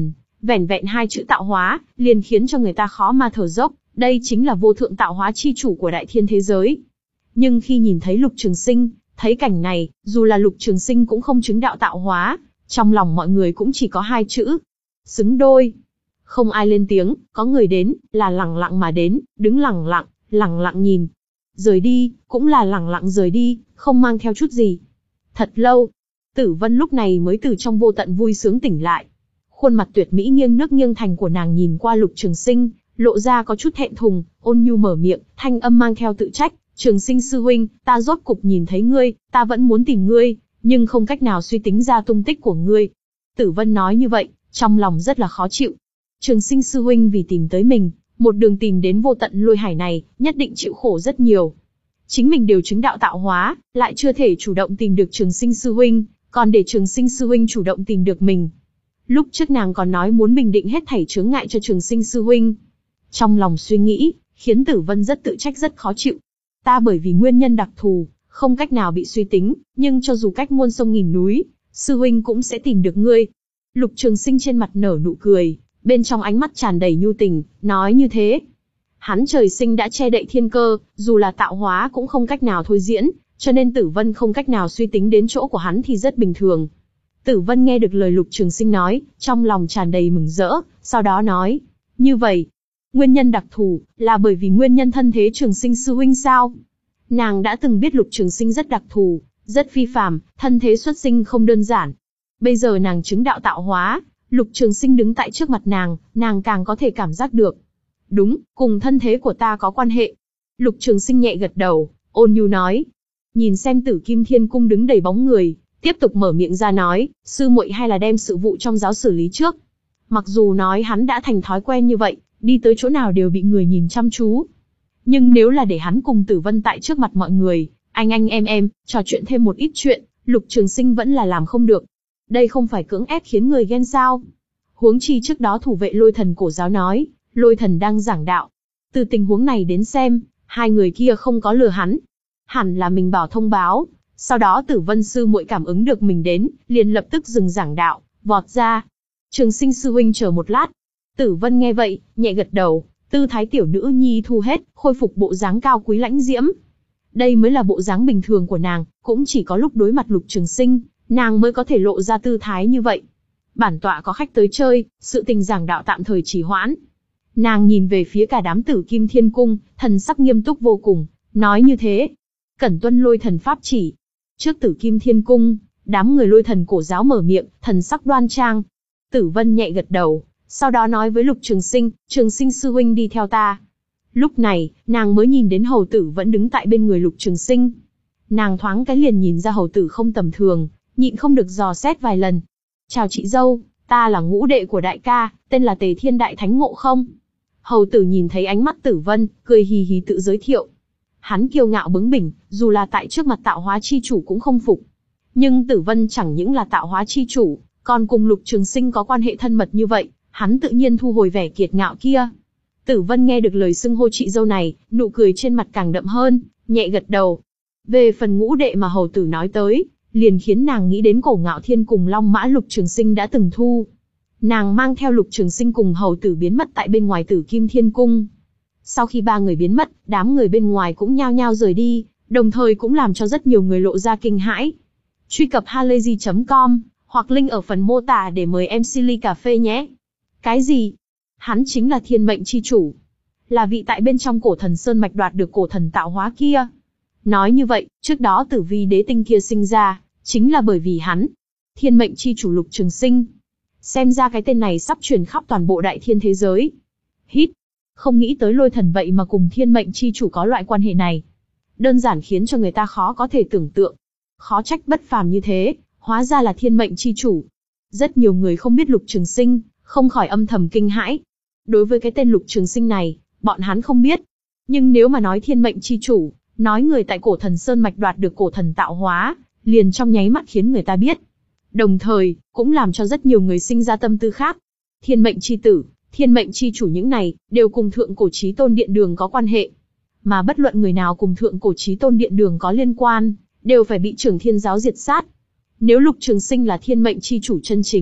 Vẻn vẹn hai chữ tạo hóa, liền khiến cho người ta khó mà thở dốc, đây chính là vô thượng tạo hóa chi chủ của đại thiên thế giới. Nhưng khi nhìn thấy Lục Trường Sinh, thấy cảnh này, dù là Lục Trường Sinh cũng không chứng đạo tạo hóa, trong lòng mọi người cũng chỉ có hai chữ. Xứng đôi. Không ai lên tiếng, có người đến, là lẳng lặng mà đến, đứng lẳng lặng, lẳng lặng nhìn. Rời đi, cũng là lẳng lặng rời đi, không mang theo chút gì. Thật lâu, Tử Vân lúc này mới từ trong vô tận vui sướng tỉnh lại. Khuôn mặt tuyệt mỹ nghiêng nước nghiêng thành của nàng nhìn qua Lục Trường Sinh, lộ ra có chút thẹn thùng, ôn nhu mở miệng, thanh âm mang theo tự trách. Trường Sinh sư huynh, ta rốt cục nhìn thấy ngươi, ta vẫn muốn tìm ngươi, nhưng không cách nào suy tính ra tung tích của ngươi. Tử Vân nói như vậy, trong lòng rất là khó chịu. Trường Sinh sư huynh vì tìm tới mình, một đường tìm đến vô tận lôi hải này, nhất định chịu khổ rất nhiều. Chính mình đều chứng đạo tạo hóa, lại chưa thể chủ động tìm được Trường Sinh sư huynh, còn để Trường Sinh sư huynh chủ động tìm được mình. Lúc trước nàng còn nói muốn bình định hết thảy chướng ngại cho Trường Sinh sư huynh. Trong lòng suy nghĩ, khiến Tử Vân rất tự trách rất khó chịu. Ta bởi vì nguyên nhân đặc thù, không cách nào bị suy tính, nhưng cho dù cách muôn sông nghìn núi, sư huynh cũng sẽ tìm được ngươi. Lục Trường Sinh trên mặt nở nụ cười, bên trong ánh mắt tràn đầy nhu tình, nói như thế. Hắn trời sinh đã che đậy thiên cơ, dù là tạo hóa cũng không cách nào thôi diễn, cho nên Tử Vân không cách nào suy tính đến chỗ của hắn thì rất bình thường. Tử Vân nghe được lời Lục Trường Sinh nói, trong lòng tràn đầy mừng rỡ, sau đó nói, như vậy, nguyên nhân đặc thù, là bởi vì nguyên nhân thân thế Trường Sinh sư huynh sao? Nàng đã từng biết Lục Trường Sinh rất đặc thù, rất phi phàm, thân thế xuất sinh không đơn giản. Bây giờ nàng chứng đạo tạo hóa, Lục Trường Sinh đứng tại trước mặt nàng, nàng càng có thể cảm giác được. Đúng, cùng thân thế của ta có quan hệ. Lục Trường Sinh nhẹ gật đầu, ôn nhu nói. Nhìn xem Tử Kim Thiên Cung đứng đầy bóng người, tiếp tục mở miệng ra nói, sư muội hay là đem sự vụ trong giáo xử lý trước. Mặc dù nói hắn đã thành thói quen như vậy, đi tới chỗ nào đều bị người nhìn chăm chú. Nhưng nếu là để hắn cùng Tử Vân tại trước mặt mọi người, anh anh em em, trò chuyện thêm một ít chuyện, Lục Trường Sinh vẫn là làm không được. Đây không phải cưỡng ép khiến người ghen sao? Huống chi trước đó thủ vệ Lôi Thần cổ giáo nói, Lôi Thần đang giảng đạo. Từ tình huống này đến xem, hai người kia không có lừa hắn. Hẳn là mình bảo thông báo, sau đó Tử Vân sư muội cảm ứng được mình đến, liền lập tức dừng giảng đạo, vọt ra. Trường Sinh sư huynh chờ một lát. Tử Vân nghe vậy, nhẹ gật đầu, tư thái tiểu nữ nhi thu hết, khôi phục bộ dáng cao quý lãnh diễm. Đây mới là bộ dáng bình thường của nàng, cũng chỉ có lúc đối mặt Lục Trường Sinh, nàng mới có thể lộ ra tư thái như vậy. Bản tọa có khách tới chơi, sự tình giảng đạo tạm thời trì hoãn. Nàng nhìn về phía cả đám Tử Kim Thiên Cung, thần sắc nghiêm túc vô cùng, nói như thế. Cẩn tuân Lôi Thần pháp chỉ. Trước Tử Kim Thiên Cung, đám người Lôi Thần cổ giáo mở miệng, thần sắc đoan trang. Tử Vân nhẹ gật đầu, sau đó nói với Lục Trường Sinh, Trường Sinh sư huynh đi theo ta. Lúc này, nàng mới nhìn đến hầu tử vẫn đứng tại bên người Lục Trường Sinh. Nàng thoáng cái liền nhìn ra hầu tử không tầm thường, nhịn không được dò xét vài lần. Chào chị dâu, ta là ngũ đệ của đại ca, tên là Tề Thiên Đại Thánh Ngộ Không. Hầu tử nhìn thấy ánh mắt Tử Vân, cười hì hì tự giới thiệu. Hắn kiêu ngạo bướng bỉnh, dù là tại trước mặt tạo hóa chi chủ cũng không phục. Nhưng Tử Vân chẳng những là tạo hóa chi chủ, còn cùng Lục Trường Sinh có quan hệ thân mật như vậy, hắn tự nhiên thu hồi vẻ kiệt ngạo kia. Tử Vân nghe được lời xưng hô chị dâu này, nụ cười trên mặt càng đậm hơn, nhẹ gật đầu. Về phần ngũ đệ mà hầu tử nói tới, liền khiến nàng nghĩ đến Cổ Ngạo Thiên cùng Long Mã Lục Trường Sinh đã từng thu. Nàng mang theo Lục Trường Sinh cùng hầu tử biến mất tại bên ngoài Tử Kim Thiên Cung. Sau khi ba người biến mất, đám người bên ngoài cũng nhao nhao rời đi, đồng thời cũng làm cho rất nhiều người lộ ra kinh hãi. Truy cập halayzi chấm com, hoặc link ở phần mô tả để mời em xê ly cà phê nhé. Cái gì? Hắn chính là thiên mệnh chi chủ. Là vị tại bên trong cổ thần Sơn Mạch đoạt được cổ thần tạo hóa kia. Nói như vậy, trước đó Tử Vi đế tinh kia sinh ra, chính là bởi vì hắn. Thiên mệnh chi chủ Lục Trường Sinh. Xem ra cái tên này sắp truyền khắp toàn bộ đại thiên thế giới. Hít. Không nghĩ tới Lôi Thần vậy mà cùng thiên mệnh chi chủ có loại quan hệ này. Đơn giản khiến cho người ta khó có thể tưởng tượng. Khó trách bất phàm như thế, hóa ra là thiên mệnh chi chủ. Rất nhiều người không biết Lục Trường Sinh, không khỏi âm thầm kinh hãi. Đối với cái tên Lục Trường Sinh này, bọn hắn không biết. Nhưng nếu mà nói thiên mệnh chi chủ, nói người tại cổ thần Sơn Mạch đoạt được cổ thần tạo hóa, liền trong nháy mắt khiến người ta biết. Đồng thời, cũng làm cho rất nhiều người sinh ra tâm tư khác. Thiên mệnh chi tử, thiên mệnh chi chủ những này, đều cùng thượng cổ chí tôn điện đường có quan hệ. Mà bất luận người nào cùng thượng cổ chí tôn điện đường có liên quan, đều phải bị Trưởng Thiên giáo diệt sát. Nếu Lục Trường Sinh là thiên mệnh chi chủ chân chính,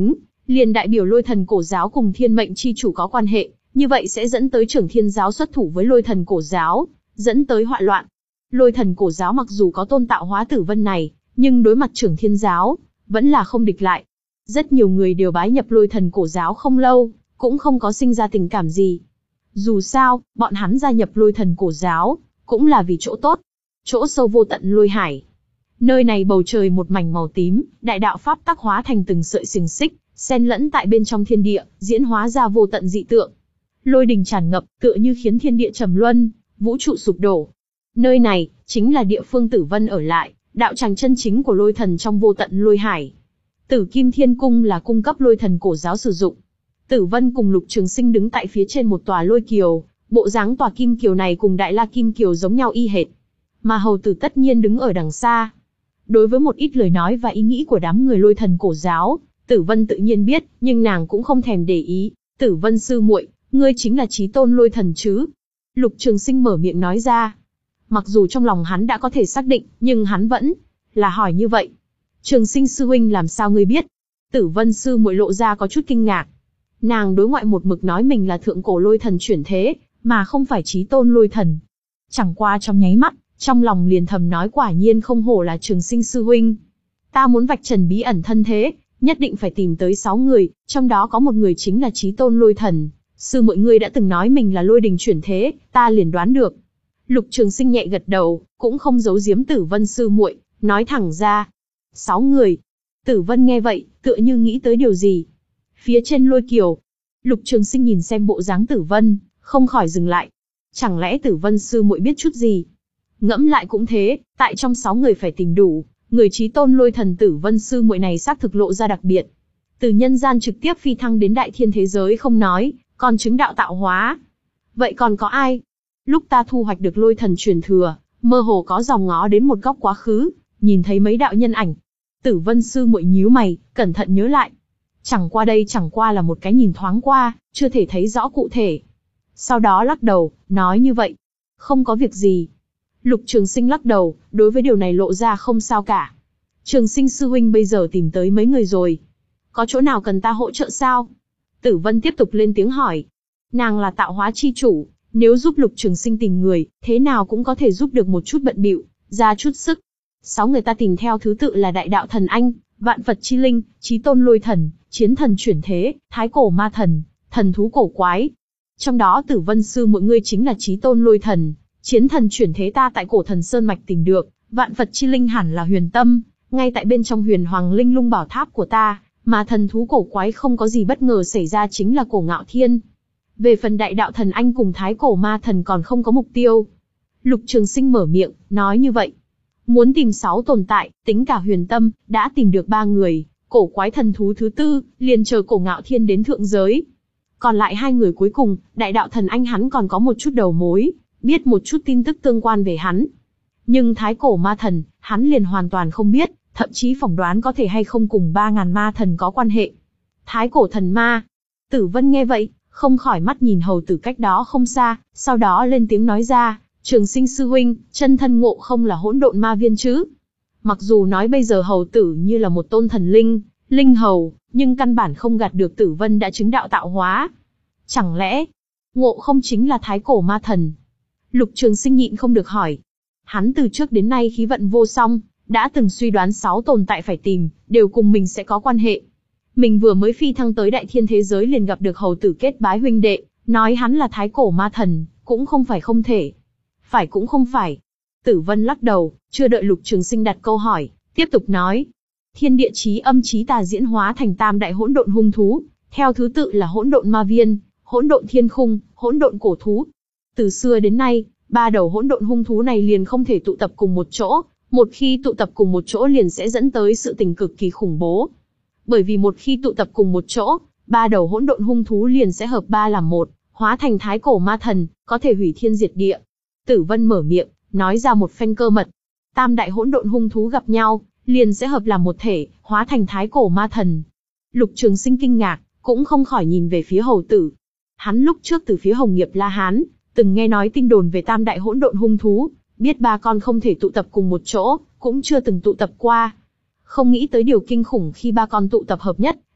liền đại biểu lôi thần cổ giáo cùng thiên mệnh chi chủ có quan hệ, như vậy sẽ dẫn tới trưởng thiên giáo xuất thủ với lôi thần cổ giáo, dẫn tới họa loạn. Lôi thần cổ giáo mặc dù có tôn tạo hóa tử vân này, nhưng đối mặt trưởng thiên giáo, vẫn là không địch lại. Rất nhiều người đều bái nhập lôi thần cổ giáo không lâu, cũng không có sinh ra tình cảm gì. Dù sao, bọn hắn gia nhập lôi thần cổ giáo, cũng là vì chỗ tốt. Chỗ sâu vô tận lôi hải. Nơi này bầu trời một mảnh màu tím, đại đạo pháp tắc hóa thành từng sợi xiềng xích, xen lẫn tại bên trong thiên địa, diễn hóa ra vô tận dị tượng. Lôi đình tràn ngập, tựa như khiến thiên địa trầm luân, vũ trụ sụp đổ. Nơi này, chính là địa phương Tử Vân ở lại, đạo tràng chân chính của lôi thần trong vô tận lôi hải. Tử Kim Thiên Cung là cung cấp lôi thần cổ giáo sử dụng. Tử Vân cùng Lục Trường Sinh đứng tại phía trên một tòa lôi kiều, bộ dáng tòa kim kiều này cùng Đại La Kim Kiều giống nhau y hệt. Mà hầu tử tất nhiên đứng ở đằng xa. Đối với một ít lời nói và ý nghĩ của đám người lôi thần cổ giáo, Tử Vân tự nhiên biết, nhưng nàng cũng không thèm để ý. Tử Vân sư muội, ngươi chính là chí tôn lôi thần chứ? Lục Trường Sinh mở miệng nói ra. Mặc dù trong lòng hắn đã có thể xác định, nhưng hắn vẫn là hỏi như vậy. Trường Sinh sư huynh làm sao ngươi biết? Tử Vân sư muội lộ ra có chút kinh ngạc. Nàng đối ngoại một mực nói mình là thượng cổ lôi thần chuyển thế, mà không phải chí tôn lôi thần. Chẳng qua trong nháy mắt, trong lòng liền thầm nói quả nhiên không hổ là Trường Sinh sư huynh. Ta muốn vạch trần bí ẩn thân thế, nhất định phải tìm tới sáu người, trong đó có một người chính là chí tôn lôi thần. Sư muội ngươi đã từng nói mình là lôi đình chuyển thế, ta liền đoán được. Lục Trường Sinh nhẹ gật đầu, cũng không giấu giếm Tử Vân sư muội, nói thẳng ra. Sáu người. Tử Vân nghe vậy, tựa như nghĩ tới điều gì. Phía trên lôi kiều. Lục Trường Sinh nhìn xem bộ dáng Tử Vân, không khỏi dừng lại. Chẳng lẽ Tử Vân sư muội biết chút gì? Ngẫm lại cũng thế, tại trong sáu người phải tìm đủ, người chí tôn lôi thần Tử Vân sư muội này xác thực lộ ra đặc biệt. Từ nhân gian trực tiếp phi thăng đến đại thiên thế giới không nói, còn chứng đạo tạo hóa. Vậy còn có ai? Lúc ta thu hoạch được lôi thần truyền thừa, mơ hồ có dòng ngó đến một góc quá khứ, nhìn thấy mấy đạo nhân ảnh. Tử Vân sư muội nhíu mày, cẩn thận nhớ lại. Chẳng qua đây chẳng qua là một cái nhìn thoáng qua, chưa thể thấy rõ cụ thể. Sau đó lắc đầu, nói như vậy. Không có việc gì. Lục Trường Sinh lắc đầu, đối với điều này lộ ra không sao cả. Trường Sinh sư huynh bây giờ tìm tới mấy người rồi. Có chỗ nào cần ta hỗ trợ sao? Tử Vân tiếp tục lên tiếng hỏi. Nàng là tạo hóa chi chủ, nếu giúp Lục Trường Sinh tìm người, thế nào cũng có thể giúp được một chút bận bịu, ra chút sức. Sáu người ta tìm theo thứ tự là Đại Đạo Thần Anh, Vạn Phật Chi Linh, Chí Tôn Lôi Thần, Chiến Thần Chuyển Thế, Thái Cổ Ma Thần, Thần Thú Cổ Quái. Trong đó Tử Vân sư mọi người chính là Chí Tôn Lôi Thần, Chiến Thần Chuyển Thế ta tại Cổ Thần Sơn mạch tìm được, Vạn Phật Chi Linh hẳn là Huyền Tâm, ngay tại bên trong Huyền Hoàng Linh Lung Bảo Tháp của ta, mà Thần Thú Cổ Quái không có gì bất ngờ xảy ra chính là Cổ Ngạo Thiên. Về phần Đại Đạo Thần Anh cùng Thái Cổ Ma Thần còn không có mục tiêu. Lục Trường Sinh mở miệng, nói như vậy. Muốn tìm sáu tồn tại, tính cả Huyền Tâm, đã tìm được ba người, Cổ Quái Thần Thú thứ tư, liền chờ Cổ Ngạo Thiên đến thượng giới. Còn lại hai người cuối cùng, Đại Đạo Thần Anh hắn còn có một chút đầu mối, biết một chút tin tức tương quan về hắn. Nhưng Thái Cổ Ma Thần, hắn liền hoàn toàn không biết, thậm chí phỏng đoán có thể hay không cùng ba ngàn ma thần có quan hệ. Thái Cổ Thần Ma. Tử Vân nghe vậy, không khỏi mắt nhìn hầu tử cách đó không xa, sau đó lên tiếng nói ra, Trường Sinh sư huynh, chân thân ngộ không là hỗn độn ma viên chứ? Mặc dù nói bây giờ hầu tử như là một tôn thần linh, linh hầu, nhưng căn bản không gạt được Tử Vân đã chứng đạo tạo hóa. Chẳng lẽ, ngộ không chính là Thái Cổ Ma Thần? Lục Trường Sinh nhịn không được hỏi. Hắn từ trước đến nay khí vận vô song, đã từng suy đoán sáu tồn tại phải tìm, đều cùng mình sẽ có quan hệ. Mình vừa mới phi thăng tới đại thiên thế giới liền gặp được hầu tử kết bái huynh đệ, nói hắn là Thái Cổ Ma Thần, cũng không phải không thể. Phải cũng không phải. Tử Vân lắc đầu, chưa đợi Lục Trường Sinh đặt câu hỏi, tiếp tục nói. Thiên địa chí âm chí tà diễn hóa thành tam đại hỗn độn hung thú, theo thứ tự là hỗn độn ma viên, hỗn độn thiên khung, hỗn độn cổ thú. Từ xưa đến nay, ba đầu hỗn độn hung thú này liền không thể tụ tập cùng một chỗ, một khi tụ tập cùng một chỗ liền sẽ dẫn tới sự tình cực kỳ khủng bố. Bởi vì một khi tụ tập cùng một chỗ, ba đầu hỗn độn hung thú liền sẽ hợp ba làm một, hóa thành Thái Cổ Ma Thần, có thể hủy thiên diệt địa. Tử Vân mở miệng, nói ra một phen cơ mật. Tam đại hỗn độn hung thú gặp nhau, liền sẽ hợp làm một thể, hóa thành Thái Cổ Ma Thần. Lục Trường Sinh kinh ngạc, cũng không khỏi nhìn về phía hầu tử. Hắn lúc trước từ phía Hồng Nghiệp La Hán, từng nghe nói tin đồn về tam đại hỗn độn hung thú, biết ba con không thể tụ tập cùng một chỗ, cũng chưa từng tụ tập qua. Không nghĩ tới điều kinh khủng khi ba con tụ tập hợp nhất,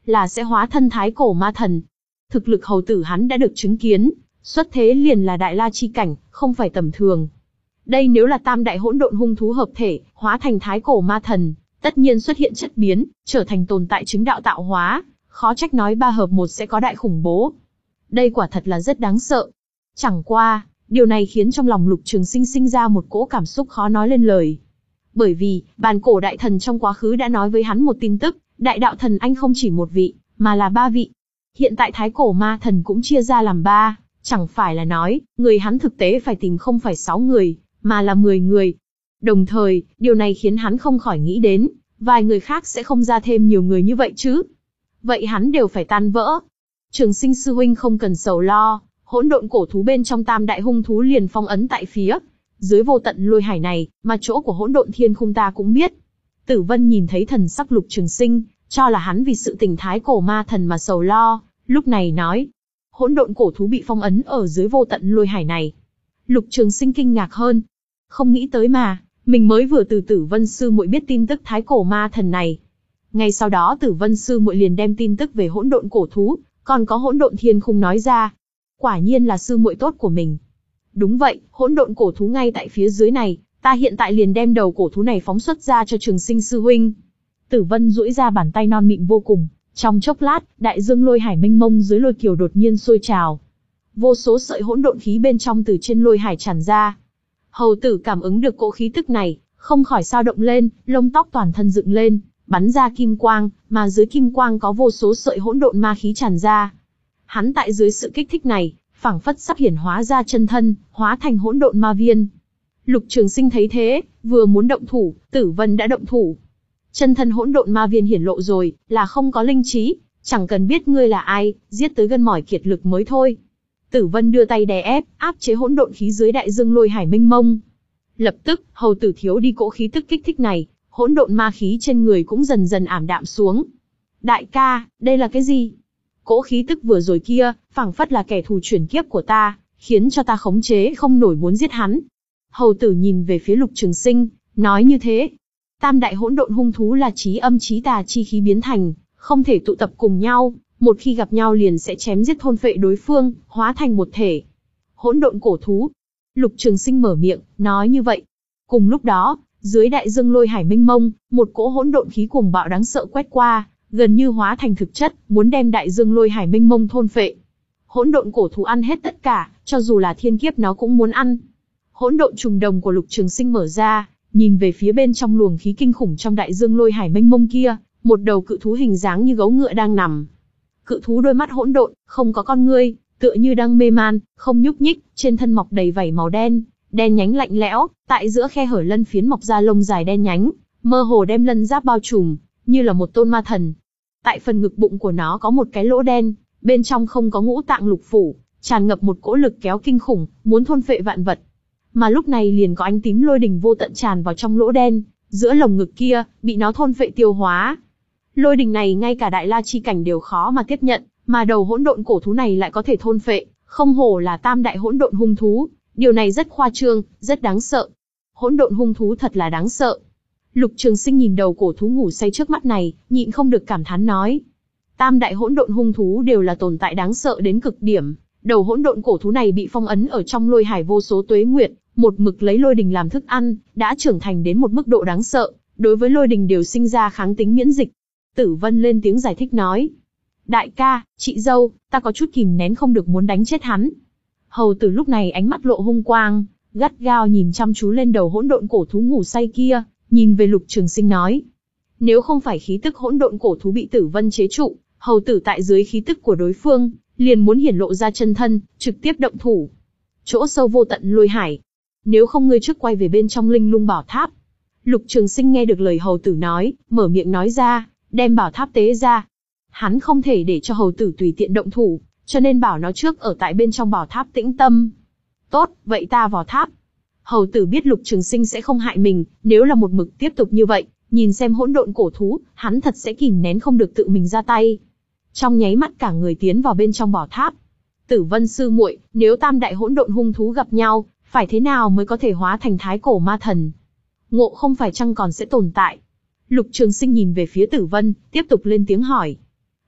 là sẽ hóa thân thái cổ ma thần. Thực lực hầu tử hắn đã được chứng kiến, xuất thế liền là đại la chi cảnh, không phải tầm thường. Đây nếu là tam đại hỗn độn hung thú hợp thể, hóa thành thái cổ ma thần, tất nhiên xuất hiện chất biến, trở thành tồn tại chứng đạo tạo hóa, khó trách nói ba hợp một sẽ có đại khủng bố. Đây quả thật là rất đáng sợ. Chẳng qua, điều này khiến trong lòng Lục Trường Sinh sinh ra một cỗ cảm xúc khó nói lên lời. Bởi vì, bàn cổ đại thần trong quá khứ đã nói với hắn một tin tức, đại đạo thần anh không chỉ một vị, mà là ba vị. Hiện tại thái cổ ma thần cũng chia ra làm ba, chẳng phải là nói, người hắn thực tế phải tìm không phải sáu người, mà là mười người. Đồng thời, điều này khiến hắn không khỏi nghĩ đến, vài người khác sẽ không ra thêm nhiều người như vậy chứ. Vậy hắn đều phải tan vỡ. Trường Sinh sư huynh không cần sầu lo, hỗn độn cổ thú bên trong tam đại hung thú liền phong ấn tại phía dưới vô tận lôi hải này, mà chỗ của hỗn độn thiên khung ta cũng biết. Tử Vân nhìn thấy thần sắc Lục Trường Sinh, cho là hắn vì sự tình thái cổ ma thần mà sầu lo, lúc này nói. Hỗn độn cổ thú bị phong ấn ở dưới vô tận lôi hải này. Lục Trường Sinh kinh ngạc hơn. Không nghĩ tới mà, mình mới vừa từ Tử Vân sư muội biết tin tức thái cổ ma thần này. Ngay sau đó Tử Vân sư muội liền đem tin tức về hỗn độn cổ thú, còn có hỗn độn thiên khung nói ra. Quả nhiên là sư muội tốt của mình. Đúng vậy, hỗn độn cổ thú ngay tại phía dưới này, ta hiện tại liền đem đầu cổ thú này phóng xuất ra cho Trường Sinh sư huynh. Tử Vân duỗi ra bàn tay non mịn vô cùng, trong chốc lát, đại dương lôi hải mênh mông dưới lôi kiều đột nhiên sôi trào. Vô số sợi hỗn độn khí bên trong từ trên lôi hải tràn ra. Hầu tử cảm ứng được cỗ khí tức này, không khỏi sao động lên, lông tóc toàn thân dựng lên, bắn ra kim quang, mà dưới kim quang có vô số sợi hỗn độn ma khí tràn ra. Hắn tại dưới sự kích thích này, phảng phất sắp hiển hóa ra chân thân, hóa thành hỗn độn ma viên. Lục Trường Sinh thấy thế, vừa muốn động thủ, Tử Vân đã động thủ. Chân thân hỗn độn ma viên hiển lộ rồi, là không có linh trí, chẳng cần biết ngươi là ai, giết tới gân mỏi kiệt lực mới thôi. Tử Vân đưa tay đè ép, áp chế hỗn độn khí dưới đại dương lôi hải mênh mông. Lập tức, hầu tử thiếu đi cỗ khí tức kích thích này, hỗn độn ma khí trên người cũng dần dần ảm đạm xuống. Đại ca, đây là cái gì? Cỗ khí tức vừa rồi kia, phảng phất là kẻ thù chuyển kiếp của ta, khiến cho ta khống chế không nổi muốn giết hắn. Hầu tử nhìn về phía Lục Trường Sinh, nói như thế. Tam đại hỗn độn hung thú là chí âm chí tà chi khí biến thành, không thể tụ tập cùng nhau, một khi gặp nhau liền sẽ chém giết thôn phệ đối phương, hóa thành một thể. Hỗn độn cổ thú. Lục Trường Sinh mở miệng, nói như vậy. Cùng lúc đó, dưới đại dương lôi hải mênh mông, một cỗ hỗn độn khí cuồng bạo đáng sợ quét qua, gần như hóa thành thực chất, muốn đem đại dương lôi hải mênh mông thôn phệ. Hỗn độn cổ thú ăn hết tất cả, cho dù là thiên kiếp nó cũng muốn ăn. Hỗn độn trùng đồng của Lục Trường Sinh mở ra, nhìn về phía bên trong luồng khí kinh khủng trong đại dương lôi hải mênh mông kia, một đầu cự thú hình dáng như gấu ngựa đang nằm. Cự thú đôi mắt hỗn độn, không có con ngươi, tựa như đang mê man, không nhúc nhích, trên thân mọc đầy vảy màu đen, đen nhánh lạnh lẽo, tại giữa khe hở lân phiến mọc ra lông dài đen nhánh, mơ hồ đem lân giáp bao trùm, như là một tôn ma thần. Tại phần ngực bụng của nó có một cái lỗ đen, bên trong không có ngũ tạng lục phủ, tràn ngập một cỗ lực kéo kinh khủng, muốn thôn phệ vạn vật. Mà lúc này liền có ánh tím lôi đình vô tận tràn vào trong lỗ đen, giữa lồng ngực kia, bị nó thôn phệ tiêu hóa. Lôi đình này ngay cả đại la chi cảnh đều khó mà tiếp nhận, mà đầu hỗn độn cổ thú này lại có thể thôn phệ, không hổ là tam đại hỗn độn hung thú, điều này rất khoa trương, rất đáng sợ. Hỗn độn hung thú thật là đáng sợ. Lục Trường Sinh nhìn đầu cổ thú ngủ say trước mắt này, nhịn không được cảm thán nói. Tam đại hỗn độn hung thú đều là tồn tại đáng sợ đến cực điểm. Đầu hỗn độn cổ thú này bị phong ấn ở trong lôi hải vô số tuế nguyệt, một mực lấy lôi đình làm thức ăn, đã trưởng thành đến một mức độ đáng sợ, đối với lôi đình đều sinh ra kháng tính miễn dịch. Tử Vân lên tiếng giải thích nói. Đại ca, chị dâu, ta có chút kìm nén không được muốn đánh chết hắn. Hầu tử lúc này ánh mắt lộ hung quang, gắt gao nhìn chăm chú lên đầu hỗn độn cổ thú ngủ say kia, nhìn về Lục Trường Sinh nói. Nếu không phải khí tức hỗn độn cổ thú bị Tử Vân chế trụ, hầu tử tại dưới khí tức của đối phương, liền muốn hiển lộ ra chân thân, trực tiếp động thủ. Chỗ sâu vô tận lôi hải. Nếu không ngươi trước quay về bên trong linh lung bảo tháp. Lục Trường Sinh nghe được lời hầu tử nói, mở miệng nói ra, đem bảo tháp tế ra. Hắn không thể để cho hầu tử tùy tiện động thủ, cho nên bảo nó trước ở tại bên trong bảo tháp tĩnh tâm. Tốt, vậy ta vào tháp. Hầu tử biết Lục Trường Sinh sẽ không hại mình, nếu là một mực tiếp tục như vậy, nhìn xem hỗn độn cổ thú, hắn thật sẽ kìm nén không được tự mình ra tay. Trong nháy mắt cả người tiến vào bên trong bảo tháp. Tử Vân sư muội, nếu tam đại hỗn độn hung thú gặp nhau, phải thế nào mới có thể hóa thành thái cổ ma thần? Ngộ không phải chăng còn sẽ tồn tại? Lục Trường Sinh nhìn về phía Tử Vân, tiếp tục lên tiếng hỏi.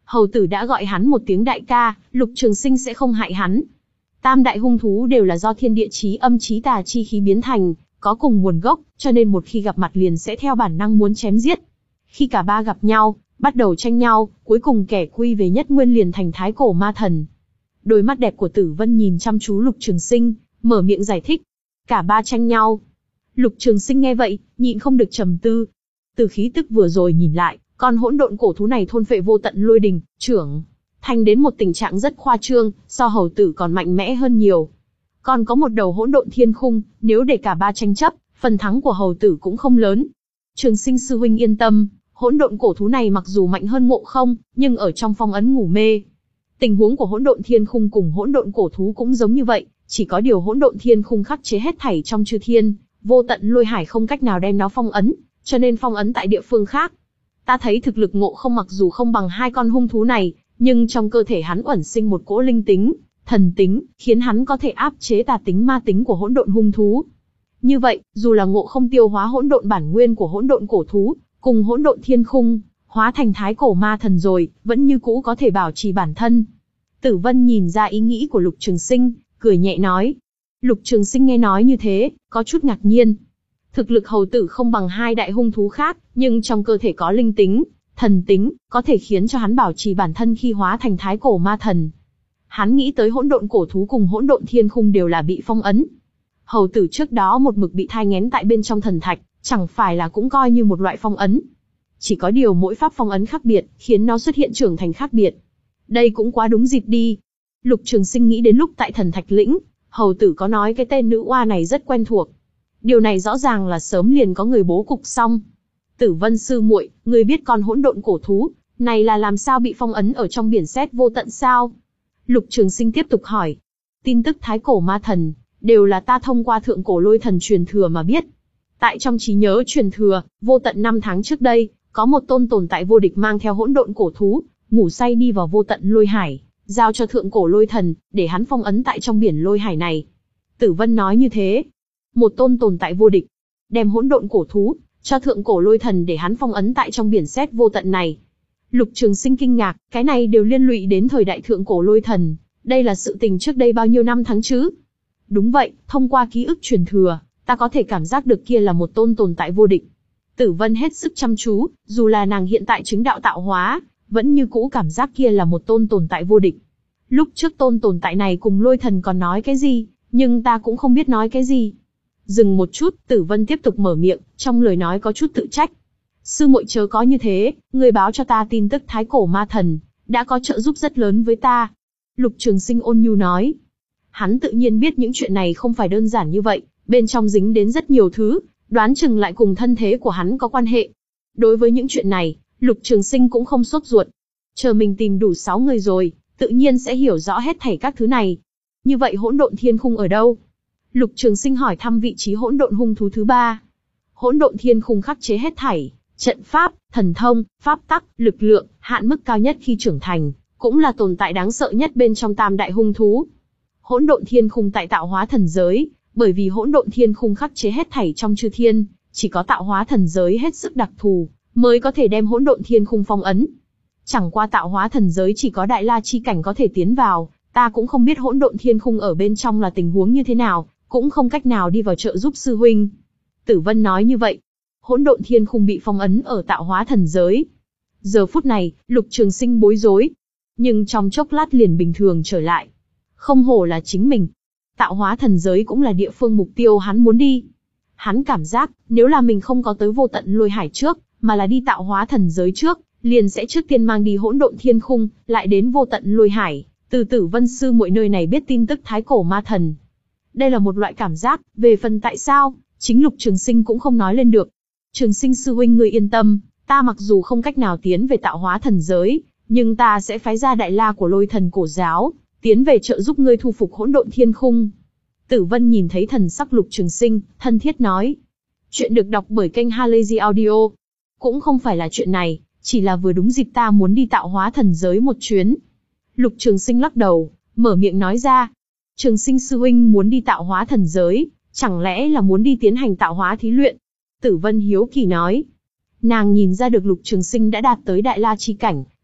Hầu tử đã gọi hắn một tiếng đại ca, Lục Trường Sinh sẽ không hại hắn. Tam đại hung thú đều là do thiên địa chí âm chí tà chi khí biến thành, có cùng nguồn gốc, cho nên một khi gặp mặt liền sẽ theo bản năng muốn chém giết. Khi cả ba gặp nhau, bắt đầu tranh nhau, cuối cùng kẻ quy về nhất nguyên liền thành thái cổ ma thần. Đôi mắt đẹp của Tử Vân nhìn chăm chú Lục Trường Sinh, mở miệng giải thích. Cả ba tranh nhau. Lục Trường Sinh nghe vậy, nhịn không được trầm tư. Từ khí tức vừa rồi nhìn lại, con hỗn độn cổ thú này thôn phệ vô tận lôi đình, trưởng thành đến một tình trạng rất khoa trương, so hầu tử còn mạnh mẽ hơn nhiều. Còn có một đầu hỗn độn thiên khung, nếu để cả ba tranh chấp, phần thắng của hầu tử cũng không lớn. Trường Sinh sư huynh yên tâm, hỗn độn cổ thú này mặc dù mạnh hơn Ngộ Không, nhưng ở trong phong ấn ngủ mê. Tình huống của hỗn độn thiên khung cùng hỗn độn cổ thú cũng giống như vậy, chỉ có điều hỗn độn thiên khung khắc chế hết thảy trong chư thiên, vô tận lôi hải không cách nào đem nó phong ấn, cho nên phong ấn tại địa phương khác. Ta thấy thực lực Ngộ Không mặc dù không bằng hai con hung thú này, nhưng trong cơ thể hắn uẩn sinh một cỗ linh tính, thần tính, khiến hắn có thể áp chế tà tính ma tính của hỗn độn hung thú. Như vậy, dù là Ngộ Không tiêu hóa hỗn độn bản nguyên của hỗn độn cổ thú, cùng hỗn độn thiên khung, hóa thành thái cổ ma thần rồi, vẫn như cũ có thể bảo trì bản thân. Tử Vân nhìn ra ý nghĩ của Lục Trường Sinh, cười nhẹ nói. Lục Trường Sinh nghe nói như thế, có chút ngạc nhiên. Thực lực hầu tử không bằng hai đại hung thú khác, nhưng trong cơ thể có linh tính, thần tính, có thể khiến cho hắn bảo trì bản thân khi hóa thành thái cổ ma thần. Hắn nghĩ tới hỗn độn cổ thú cùng hỗn độn thiên khung đều là bị phong ấn. Hầu tử trước đó một mực bị thai nghén tại bên trong thần thạch, chẳng phải là cũng coi như một loại phong ấn. Chỉ có điều mỗi pháp phong ấn khác biệt, khiến nó xuất hiện trưởng thành khác biệt. Đây cũng quá đúng dịp đi. Lục Trường Sinh nghĩ đến lúc tại thần thạch lĩnh, hầu tử có nói cái tên nữ oa này rất quen thuộc. Điều này rõ ràng là sớm liền có người bố cục xong. Tử Vân sư muội, ngươi biết con hỗn độn cổ thú này là làm sao bị phong ấn ở trong biển sét vô tận sao? Lục Trường Sinh tiếp tục hỏi. Tin tức thái cổ ma thần đều là ta thông qua thượng cổ lôi thần truyền thừa mà biết. Tại trong trí nhớ truyền thừa, vô tận năm tháng trước đây, có một tôn tồn tại vô địch mang theo hỗn độn cổ thú, ngủ say đi vào vô tận lôi hải, giao cho thượng cổ lôi thần, để hắn phong ấn tại trong biển lôi hải này. Tử Vân nói như thế. Một tôn tồn tại vô địch, đem hỗn độn cổ thú, cho thượng cổ lôi thần để hắn phong ấn tại trong biển sét vô tận này. Lục Trường Sinh kinh ngạc, cái này đều liên lụy đến thời đại thượng cổ lôi thần, đây là sự tình trước đây bao nhiêu năm tháng chứ? Đúng vậy, thông qua ký ức truyền thừa, ta có thể cảm giác được kia là một tôn tồn tại vô địch. Tử Vân hết sức chăm chú, dù là nàng hiện tại chứng đạo tạo hóa, vẫn như cũ cảm giác kia là một tôn tồn tại vô địch. Lúc trước tôn tồn tại này cùng lôi thần còn nói cái gì, nhưng ta cũng không biết nói cái gì. Dừng một chút, Tử Vân tiếp tục mở miệng, trong lời nói có chút tự trách. Sư muội chớ có như thế, người báo cho ta tin tức thái cổ ma thần, đã có trợ giúp rất lớn với ta. Lục Trường Sinh ôn nhu nói. Hắn tự nhiên biết những chuyện này không phải đơn giản như vậy, bên trong dính đến rất nhiều thứ, đoán chừng lại cùng thân thế của hắn có quan hệ. Đối với những chuyện này, Lục Trường Sinh cũng không sốt ruột. Chờ mình tìm đủ sáu người rồi, tự nhiên sẽ hiểu rõ hết thảy các thứ này. Như vậy hỗn độn thiên khung ở đâu? Lục Trường Sinh hỏi thăm vị trí hỗn độn hung thú thứ ba. Hỗn độn thiên khung khắc chế hết thảy, trận pháp, thần thông, pháp tắc, lực lượng, hạn mức cao nhất khi trưởng thành, cũng là tồn tại đáng sợ nhất bên trong tam đại hung thú. Hỗn độn thiên khung tại tạo hóa thần giới, bởi vì hỗn độn thiên khung khắc chế hết thảy trong chư thiên, chỉ có tạo hóa thần giới hết sức đặc thù, mới có thể đem hỗn độn thiên khung phong ấn. Chẳng qua tạo hóa thần giới chỉ có đại la chi cảnh có thể tiến vào, ta cũng không biết hỗn độn thiên khung ở bên trong là tình huống như thế nào, cũng không cách nào đi vào trợ giúp sư huynh. Tử Vân nói như vậy. Hỗn độn thiên khung bị phong ấn ở tạo hóa thần giới. Giờ phút này, Lục Trường Sinh bối rối, nhưng trong chốc lát liền bình thường trở lại. Không hổ là chính mình. Tạo hóa thần giới cũng là địa phương mục tiêu hắn muốn đi. Hắn cảm giác, nếu là mình không có tới vô tận lôi hải trước, mà là đi tạo hóa thần giới trước, liền sẽ trước tiên mang đi hỗn độn thiên khung, lại đến vô tận lôi hải, từ Tử Vân sư muội nơi này biết tin tức thái cổ ma thần. Đây là một loại cảm giác, về phần tại sao, chính Lục Trường Sinh cũng không nói lên được. Trường Sinh sư huynh ngươi yên tâm, ta mặc dù không cách nào tiến về tạo hóa thần giới, nhưng ta sẽ phái ra đại la của lôi thần cổ giáo, tiến về trợ giúp ngươi thu phục hỗn độn thiên khung. Tử Vân nhìn thấy thần sắc Lục Trường Sinh, thân thiết nói. Chuyện được đọc bởi kênh Halazy Audio. Cũng không phải là chuyện này, chỉ là vừa đúng dịp ta muốn đi tạo hóa thần giới một chuyến. Lục Trường Sinh lắc đầu, mở miệng nói ra. Trường Sinh sư huynh muốn đi tạo hóa thần giới, chẳng lẽ là muốn đi tiến hành tạo hóa thí luyện? Tử Vân hiếu kỳ nói. Nàng nhìn ra được Lục Trường Sinh đã đạt tới đại la chi cảnh,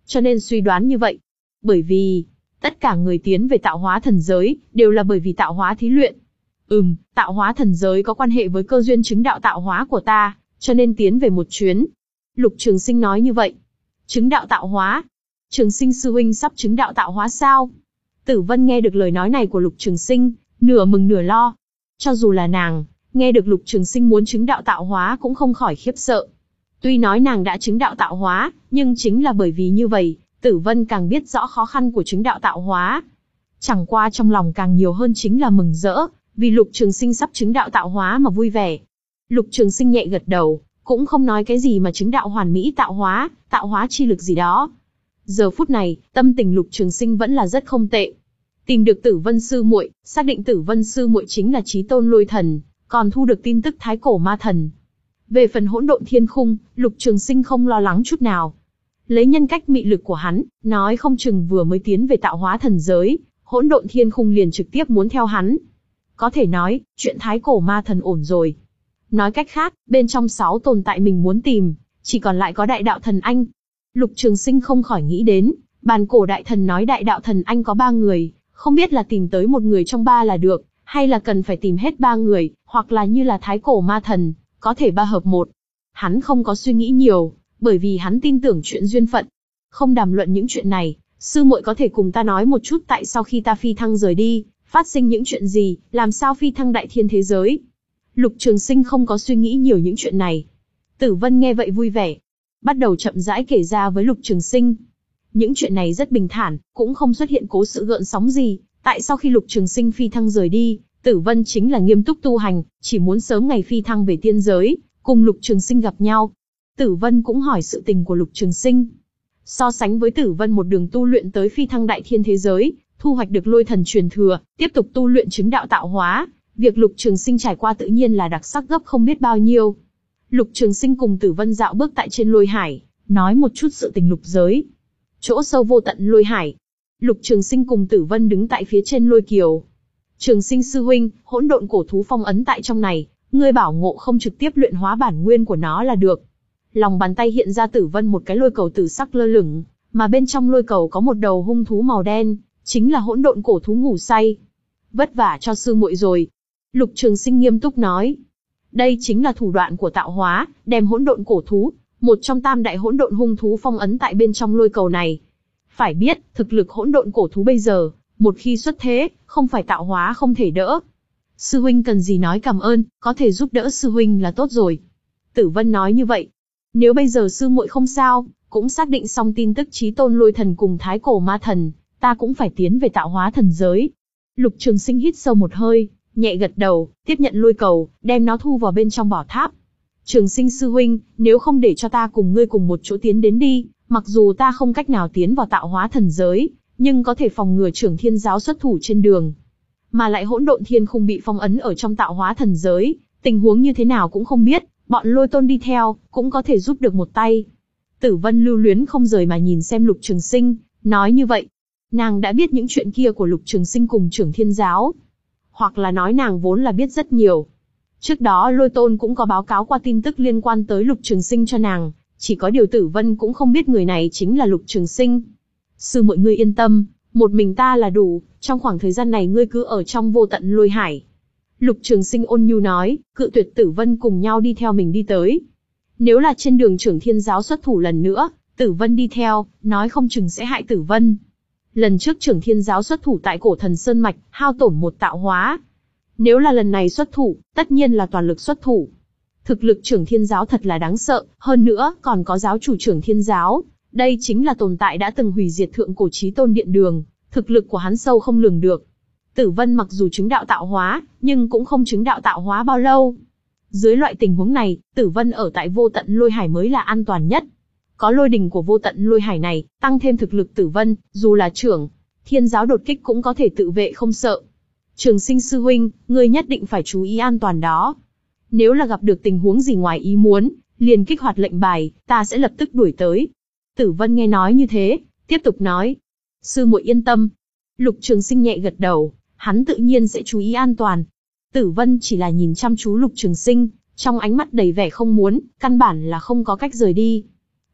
cho nên suy đoán như vậy. Bởi vì, tất cả người tiến về tạo hóa thần giới, đều là bởi vì tạo hóa thí luyện. Ừm, tạo hóa thần giới có quan hệ với cơ duyên chứng đạo tạo hóa của ta, cho nên tiến về một chuyến. Lục Trường Sinh nói như vậy. Chứng đạo tạo hóa? Trường Sinh sư huynh sắp chứng đạo tạo hóa sao? Tử Vân nghe được lời nói này của Lục Trường Sinh, nửa mừng nửa lo. Cho dù là nàng, nghe được Lục Trường Sinh muốn chứng đạo tạo hóa cũng không khỏi khiếp sợ. Tuy nói nàng đã chứng đạo tạo hóa, nhưng chính là bởi vì như vậy, Tử Vân càng biết rõ khó khăn của chứng đạo tạo hóa. Chẳng qua trong lòng càng nhiều hơn chính là mừng rỡ, vì Lục Trường Sinh sắp chứng đạo tạo hóa mà vui vẻ. Lục Trường Sinh nhẹ gật đầu, cũng không nói cái gì mà chứng đạo hoàn mỹ tạo hóa, tạo hóa chi lực gì đó. Giờ phút này, tâm tình Lục Trường Sinh vẫn là rất không tệ. Tìm được Tử Vân sư muội, xác định Tử Vân sư muội chính là Chí Tôn Lôi Thần, còn thu được tin tức Thái Cổ Ma Thần. Về phần hỗn độn thiên khung, Lục Trường Sinh không lo lắng chút nào. Lấy nhân cách mị lực của hắn, nói không chừng vừa mới tiến về tạo hóa thần giới, hỗn độn thiên khung liền trực tiếp muốn theo hắn. Có thể nói, chuyện Thái Cổ Ma Thần ổn rồi. Nói cách khác, bên trong sáu tồn tại mình muốn tìm, chỉ còn lại có Đại Đạo Thần Anh. Lục Trường Sinh không khỏi nghĩ đến, bàn cổ đại thần nói Đại Đạo Thần Anh có ba người, không biết là tìm tới một người trong ba là được, hay là cần phải tìm hết ba người, hoặc là như là Thái Cổ Ma Thần, có thể ba hợp một. Hắn không có suy nghĩ nhiều, bởi vì hắn tin tưởng chuyện duyên phận. Không đàm luận những chuyện này, sư muội có thể cùng ta nói một chút tại sao khi ta phi thăng rời đi, phát sinh những chuyện gì, làm sao phi thăng đại thiên thế giới. Lục Trường Sinh không có suy nghĩ nhiều những chuyện này. Tử Vân nghe vậy vui vẻ, bắt đầu chậm rãi kể ra với Lục Trường Sinh. Những chuyện này rất bình thản, cũng không xuất hiện cố sự gợn sóng gì. Tại sao khi Lục Trường Sinh phi thăng rời đi, Tử Vân chính là nghiêm túc tu hành, chỉ muốn sớm ngày phi thăng về tiên giới, cùng Lục Trường Sinh gặp nhau. Tử Vân cũng hỏi sự tình của Lục Trường Sinh. So sánh với Tử Vân một đường tu luyện tới phi thăng đại thiên thế giới, thu hoạch được lôi thần truyền thừa, tiếp tục tu luyện chứng đạo tạo hóa, việc Lục Trường Sinh trải qua tự nhiên là đặc sắc gấp không biết bao nhiêu. Lục Trường Sinh cùng Tử Vân dạo bước tại trên lôi hải, nói một chút sự tình lục giới. Chỗ sâu vô tận lôi hải. Lục Trường Sinh cùng Tử Vân đứng tại phía trên lôi kiều. Trường Sinh sư huynh, hỗn độn cổ thú phong ấn tại trong này, ngươi bảo ngộ không trực tiếp luyện hóa bản nguyên của nó là được. Lòng bàn tay hiện ra Tử Vân một cái lôi cầu tử sắc lơ lửng, mà bên trong lôi cầu có một đầu hung thú màu đen, chính là hỗn độn cổ thú ngủ say. Vất vả cho sư muội rồi. Lục Trường Sinh nghiêm túc nói. Đây chính là thủ đoạn của tạo hóa, đem hỗn độn cổ thú, một trong tam đại hỗn độn hung thú phong ấn tại bên trong lôi cầu này. Phải biết, thực lực hỗn độn cổ thú bây giờ, một khi xuất thế, không phải tạo hóa không thể đỡ. Sư huynh cần gì nói cảm ơn, có thể giúp đỡ sư huynh là tốt rồi. Tử Vân nói như vậy. Nếu bây giờ sư muội không sao, cũng xác định xong tin tức Chí Tôn Lôi Thần cùng Thái Cổ Ma Thần, ta cũng phải tiến về tạo hóa thần giới. Lục Trường Sinh hít sâu một hơi, nhẹ gật đầu, tiếp nhận lôi cầu, đem nó thu vào bên trong bảo tháp. Trường Sinh sư huynh, nếu không để cho ta cùng ngươi cùng một chỗ tiến đến đi, mặc dù ta không cách nào tiến vào tạo hóa thần giới, nhưng có thể phòng ngừa Trưởng Thiên giáo xuất thủ trên đường. Mà lại hỗn độn thiên khung bị phong ấn ở trong tạo hóa thần giới, tình huống như thế nào cũng không biết, bọn lôi tôn đi theo, cũng có thể giúp được một tay. Tử Vân lưu luyến không rời mà nhìn xem Lục Trường Sinh, nói như vậy. Nàng đã biết những chuyện kia của Lục Trường Sinh cùng Trưởng Thiên giáo. Hoặc là nói nàng vốn là biết rất nhiều. Trước đó lôi tôn cũng có báo cáo qua tin tức liên quan tới Lục Trường Sinh cho nàng, chỉ có điều Tử Vân cũng không biết người này chính là Lục Trường Sinh. Sư muội ngươi yên tâm, một mình ta là đủ, trong khoảng thời gian này ngươi cứ ở trong vô tận lôi hải. Lục Trường Sinh ôn nhu nói, cự tuyệt Tử Vân cùng nhau đi theo mình đi tới. Nếu là trên đường Trưởng Thiên giáo xuất thủ lần nữa, Tử Vân đi theo, nói không chừng sẽ hại Tử Vân. Lần trước Trưởng Thiên giáo xuất thủ tại Cổ Thần Sơn Mạch, hao tổn một tạo hóa. Nếu là lần này xuất thủ, tất nhiên là toàn lực xuất thủ. Thực lực Trưởng Thiên giáo thật là đáng sợ, hơn nữa còn có giáo chủ Trưởng Thiên giáo. Đây chính là tồn tại đã từng hủy diệt thượng cổ Chí Tôn Điện Đường, thực lực của hắn sâu không lường được. Tử Vân mặc dù chứng đạo tạo hóa, nhưng cũng không chứng đạo tạo hóa bao lâu. Dưới loại tình huống này, Tử Vân ở tại vô tận lôi hải mới là an toàn nhất. Có lôi đình của vô tận lôi hải này, tăng thêm thực lực Tử Vân, dù là Trưởng Thiên giáo đột kích cũng có thể tự vệ không sợ. Trường Sinh sư huynh, ngươi nhất định phải chú ý an toàn đó. Nếu là gặp được tình huống gì ngoài ý muốn, liền kích hoạt lệnh bài, ta sẽ lập tức đuổi tới. Tử Vân nghe nói như thế, tiếp tục nói. Sư muội yên tâm. Lục Trường Sinh nhẹ gật đầu, hắn tự nhiên sẽ chú ý an toàn. Tử Vân chỉ là nhìn chăm chú Lục Trường Sinh, trong ánh mắt đầy vẻ không muốn, căn bản là không có cách rời đi.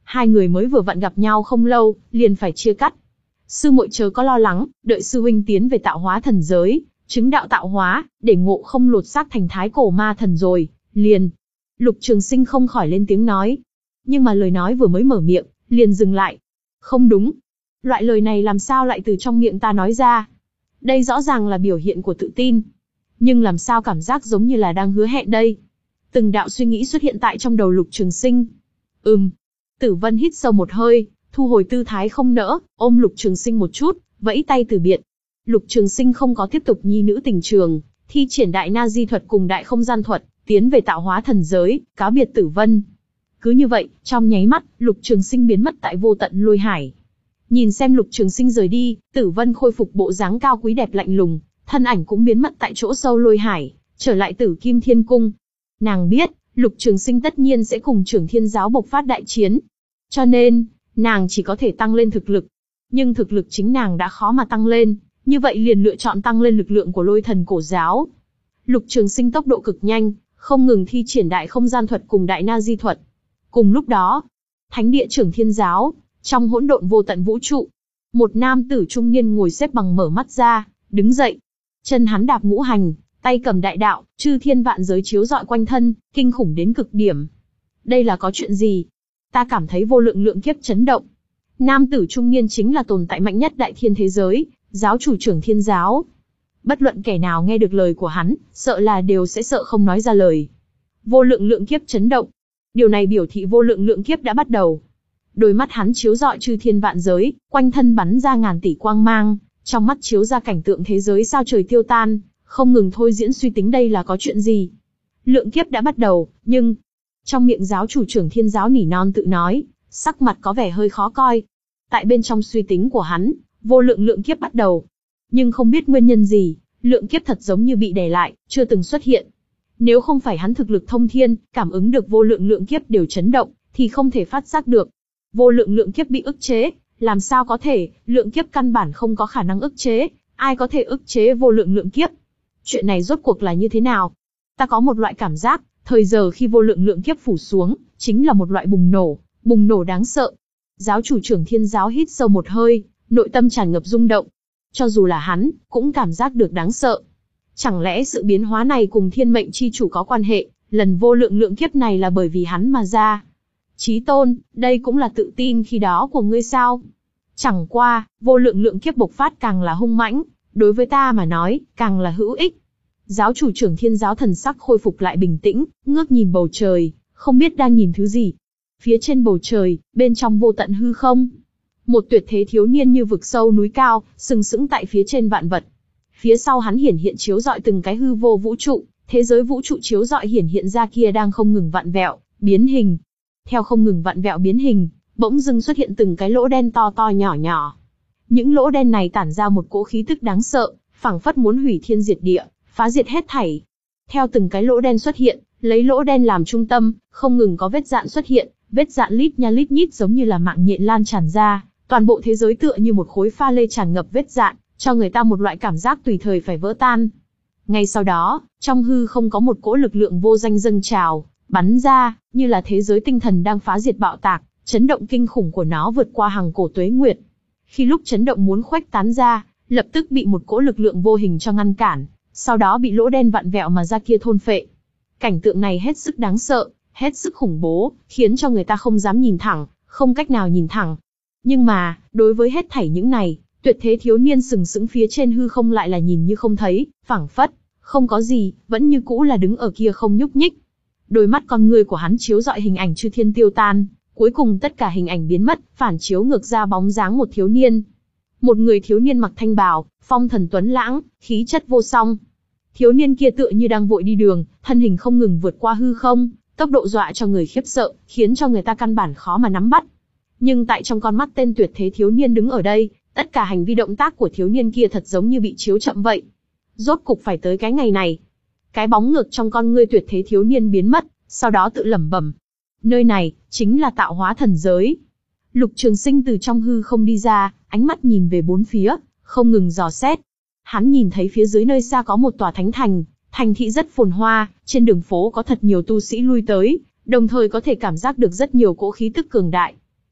Hai người mới vừa vặn gặp nhau không lâu, liền phải chia cắt. Sư muội chớ có lo lắng, đợi sư huynh tiến về tạo hóa thần giới, chứng đạo tạo hóa, để ngộ không lột xác thành thái cổ ma thần rồi, liền. Lục Trường Sinh không khỏi lên tiếng nói. Nhưng mà lời nói vừa mới mở miệng, liền dừng lại. Không đúng. Loại lời này làm sao lại từ trong miệng ta nói ra? Đây rõ ràng là biểu hiện của tự tin. Nhưng làm sao cảm giác giống như là đang hứa hẹn đây? Từng đạo suy nghĩ xuất hiện tại trong đầu Lục Trường Sinh. Ừm. Tử Vân hít sâu một hơi, thu hồi tư thái không nỡ, ôm Lục Trường Sinh một chút, vẫy tay từ biệt. Lục Trường Sinh không có tiếp tục nhi nữ tình trường, thi triển đại na di thuật cùng đại không gian thuật, tiến về tạo hóa thần giới, cáo biệt Tử Vân. Cứ như vậy, trong nháy mắt, Lục Trường Sinh biến mất tại vô tận lôi hải. Nhìn xem Lục Trường Sinh rời đi, Tử Vân khôi phục bộ dáng cao quý đẹp lạnh lùng, thân ảnh cũng biến mất tại chỗ sâu lôi hải, trở lại Tử Kim Thiên Cung. Nàng biết, Lục Trường Sinh tất nhiên sẽ cùng Trưởng Thiên Giáo bộc phát đại chiến. Cho nên, nàng chỉ có thể tăng lên thực lực. Nhưng thực lực chính nàng đã khó mà tăng lên, như vậy liền lựa chọn tăng lên lực lượng của Lôi Thần Cổ Giáo. Lục Trường Sinh tốc độ cực nhanh, không ngừng thi triển đại không gian thuật cùng đại na di thuật. Cùng lúc đó, Thánh địa Trưởng Thiên Giáo, trong hỗn độn vô tận vũ trụ, một nam tử trung niên ngồi xếp bằng mở mắt ra, đứng dậy. Chân hắn đạp ngũ hành, tay cầm đại đạo, chư thiên vạn giới chiếu rọi quanh thân, kinh khủng đến cực điểm. Đây là có chuyện gì? Ta cảm thấy vô lượng lượng kiếp chấn động. Nam tử trung niên chính là tồn tại mạnh nhất đại thiên thế giới, giáo chủ Trưởng Thiên Giáo. Bất luận kẻ nào nghe được lời của hắn, sợ là đều sẽ sợ không nói ra lời. Vô lượng lượng kiếp chấn động. Điều này biểu thị vô lượng lượng kiếp đã bắt đầu. Đôi mắt hắn chiếu rọi chư thiên vạn giới, quanh thân bắn ra ngàn tỷ quang mang, trong mắt chiếu ra cảnh tượng thế giới sao trời tiêu tan, không ngừng thôi diễn suy tính đây là có chuyện gì. Lượng kiếp đã bắt đầu, nhưng... Trong miệng giáo chủ Trưởng Thiên Giáo nỉ non tự nói, sắc mặt có vẻ hơi khó coi. Tại bên trong suy tính của hắn, vô lượng lượng kiếp bắt đầu. Nhưng không biết nguyên nhân gì, lượng kiếp thật giống như bị đè lại, chưa từng xuất hiện. Nếu không phải hắn thực lực thông thiên, cảm ứng được vô lượng lượng kiếp đều chấn động, thì không thể phát giác được. Vô lượng lượng kiếp bị ức chế, làm sao có thể, lượng kiếp căn bản không có khả năng ức chế, ai có thể ức chế vô lượng lượng kiếp? Chuyện này rốt cuộc là như thế nào? Ta có một loại cảm giác, thời giờ khi vô lượng lượng kiếp phủ xuống, chính là một loại bùng nổ, bùng nổ đáng sợ. Giáo chủ Trưởng Thiên Giáo hít sâu một hơi, nội tâm tràn ngập rung động. Cho dù là hắn, cũng cảm giác được đáng sợ. Chẳng lẽ sự biến hóa này cùng thiên mệnh chi chủ có quan hệ, lần vô lượng lượng kiếp này là bởi vì hắn mà ra? Chí tôn, đây cũng là tự tin khi đó của ngươi sao? Chẳng qua, vô lượng lượng kiếp bộc phát càng là hung mãnh, đối với ta mà nói, càng là hữu ích. Giáo chủ Trưởng Thiên Giáo thần sắc khôi phục lại bình tĩnh, ngước nhìn bầu trời, không biết đang nhìn thứ gì. Phía trên bầu trời, bên trong vô tận hư không, một tuyệt thế thiếu niên như vực sâu núi cao, sừng sững tại phía trên vạn vật. Phía sau hắn hiển hiện chiếu rọi từng cái hư vô vũ trụ, thế giới vũ trụ chiếu rọi hiển hiện ra kia đang không ngừng vặn vẹo, biến hình. Theo không ngừng vặn vẹo biến hình, bỗng dưng xuất hiện từng cái lỗ đen to to nhỏ nhỏ. Những lỗ đen này tản ra một cỗ khí tức đáng sợ, phảng phất muốn hủy thiên diệt địa, phá diệt hết thảy. Theo từng cái lỗ đen xuất hiện, lấy lỗ đen làm trung tâm, không ngừng có vết dạn xuất hiện, vết dạn lít nha lít nhít giống như là mạng nhện lan tràn ra, toàn bộ thế giới tựa như một khối pha lê tràn ngập vết dạn, cho người ta một loại cảm giác tùy thời phải vỡ tan. Ngay sau đó, trong hư không có một cỗ lực lượng vô danh dâng trào, bắn ra, như là thế giới tinh thần đang phá diệt bạo tạc, chấn động kinh khủng của nó vượt qua hàng cổ tuế nguyệt. Khi lúc chấn động muốn khuếch tán ra, lập tức bị một cỗ lực lượng vô hình cho ngăn cản, sau đó bị lỗ đen vặn vẹo mà ra kia thôn phệ. Cảnh tượng này hết sức đáng sợ, hết sức khủng bố, khiến cho người ta không dám nhìn thẳng, không cách nào nhìn thẳng. Nhưng mà, đối với hết thảy những này, tuyệt thế thiếu niên sừng sững phía trên hư không lại là nhìn như không thấy, phảng phất, không có gì, vẫn như cũ là đứng ở kia không nhúc nhích. Đôi mắt con ngươi của hắn chiếu rọi hình ảnh chư thiên tiêu tan, cuối cùng tất cả hình ảnh biến mất, phản chiếu ngược ra bóng dáng một thiếu niên. Một người thiếu niên mặc thanh bào, phong thần tuấn lãng, khí chất vô song. Thiếu niên kia tựa như đang vội đi đường, thân hình không ngừng vượt qua hư không, tốc độ dọa cho người khiếp sợ, khiến cho người ta căn bản khó mà nắm bắt. Nhưng tại trong con mắt tên tuyệt thế thiếu niên đứng ở đây, tất cả hành vi động tác của thiếu niên kia thật giống như bị chiếu chậm vậy. Rốt cục phải tới cái ngày này. Cái bóng ngược trong con ngươi tuyệt thế thiếu niên biến mất, sau đó tự lẩm bẩm. Nơi này, chính là tạo hóa thần giới. Lục Trường Sinh từ trong hư không đi ra, ánh mắt nhìn về bốn phía, không ngừng dò xét. Hắn nhìn thấy phía dưới nơi xa có một tòa thánh thành, thành thị rất phồn hoa, trên đường phố có thật nhiều tu sĩ lui tới, đồng thời có thể cảm giác được rất nhiều cỗ khí tức cường đại.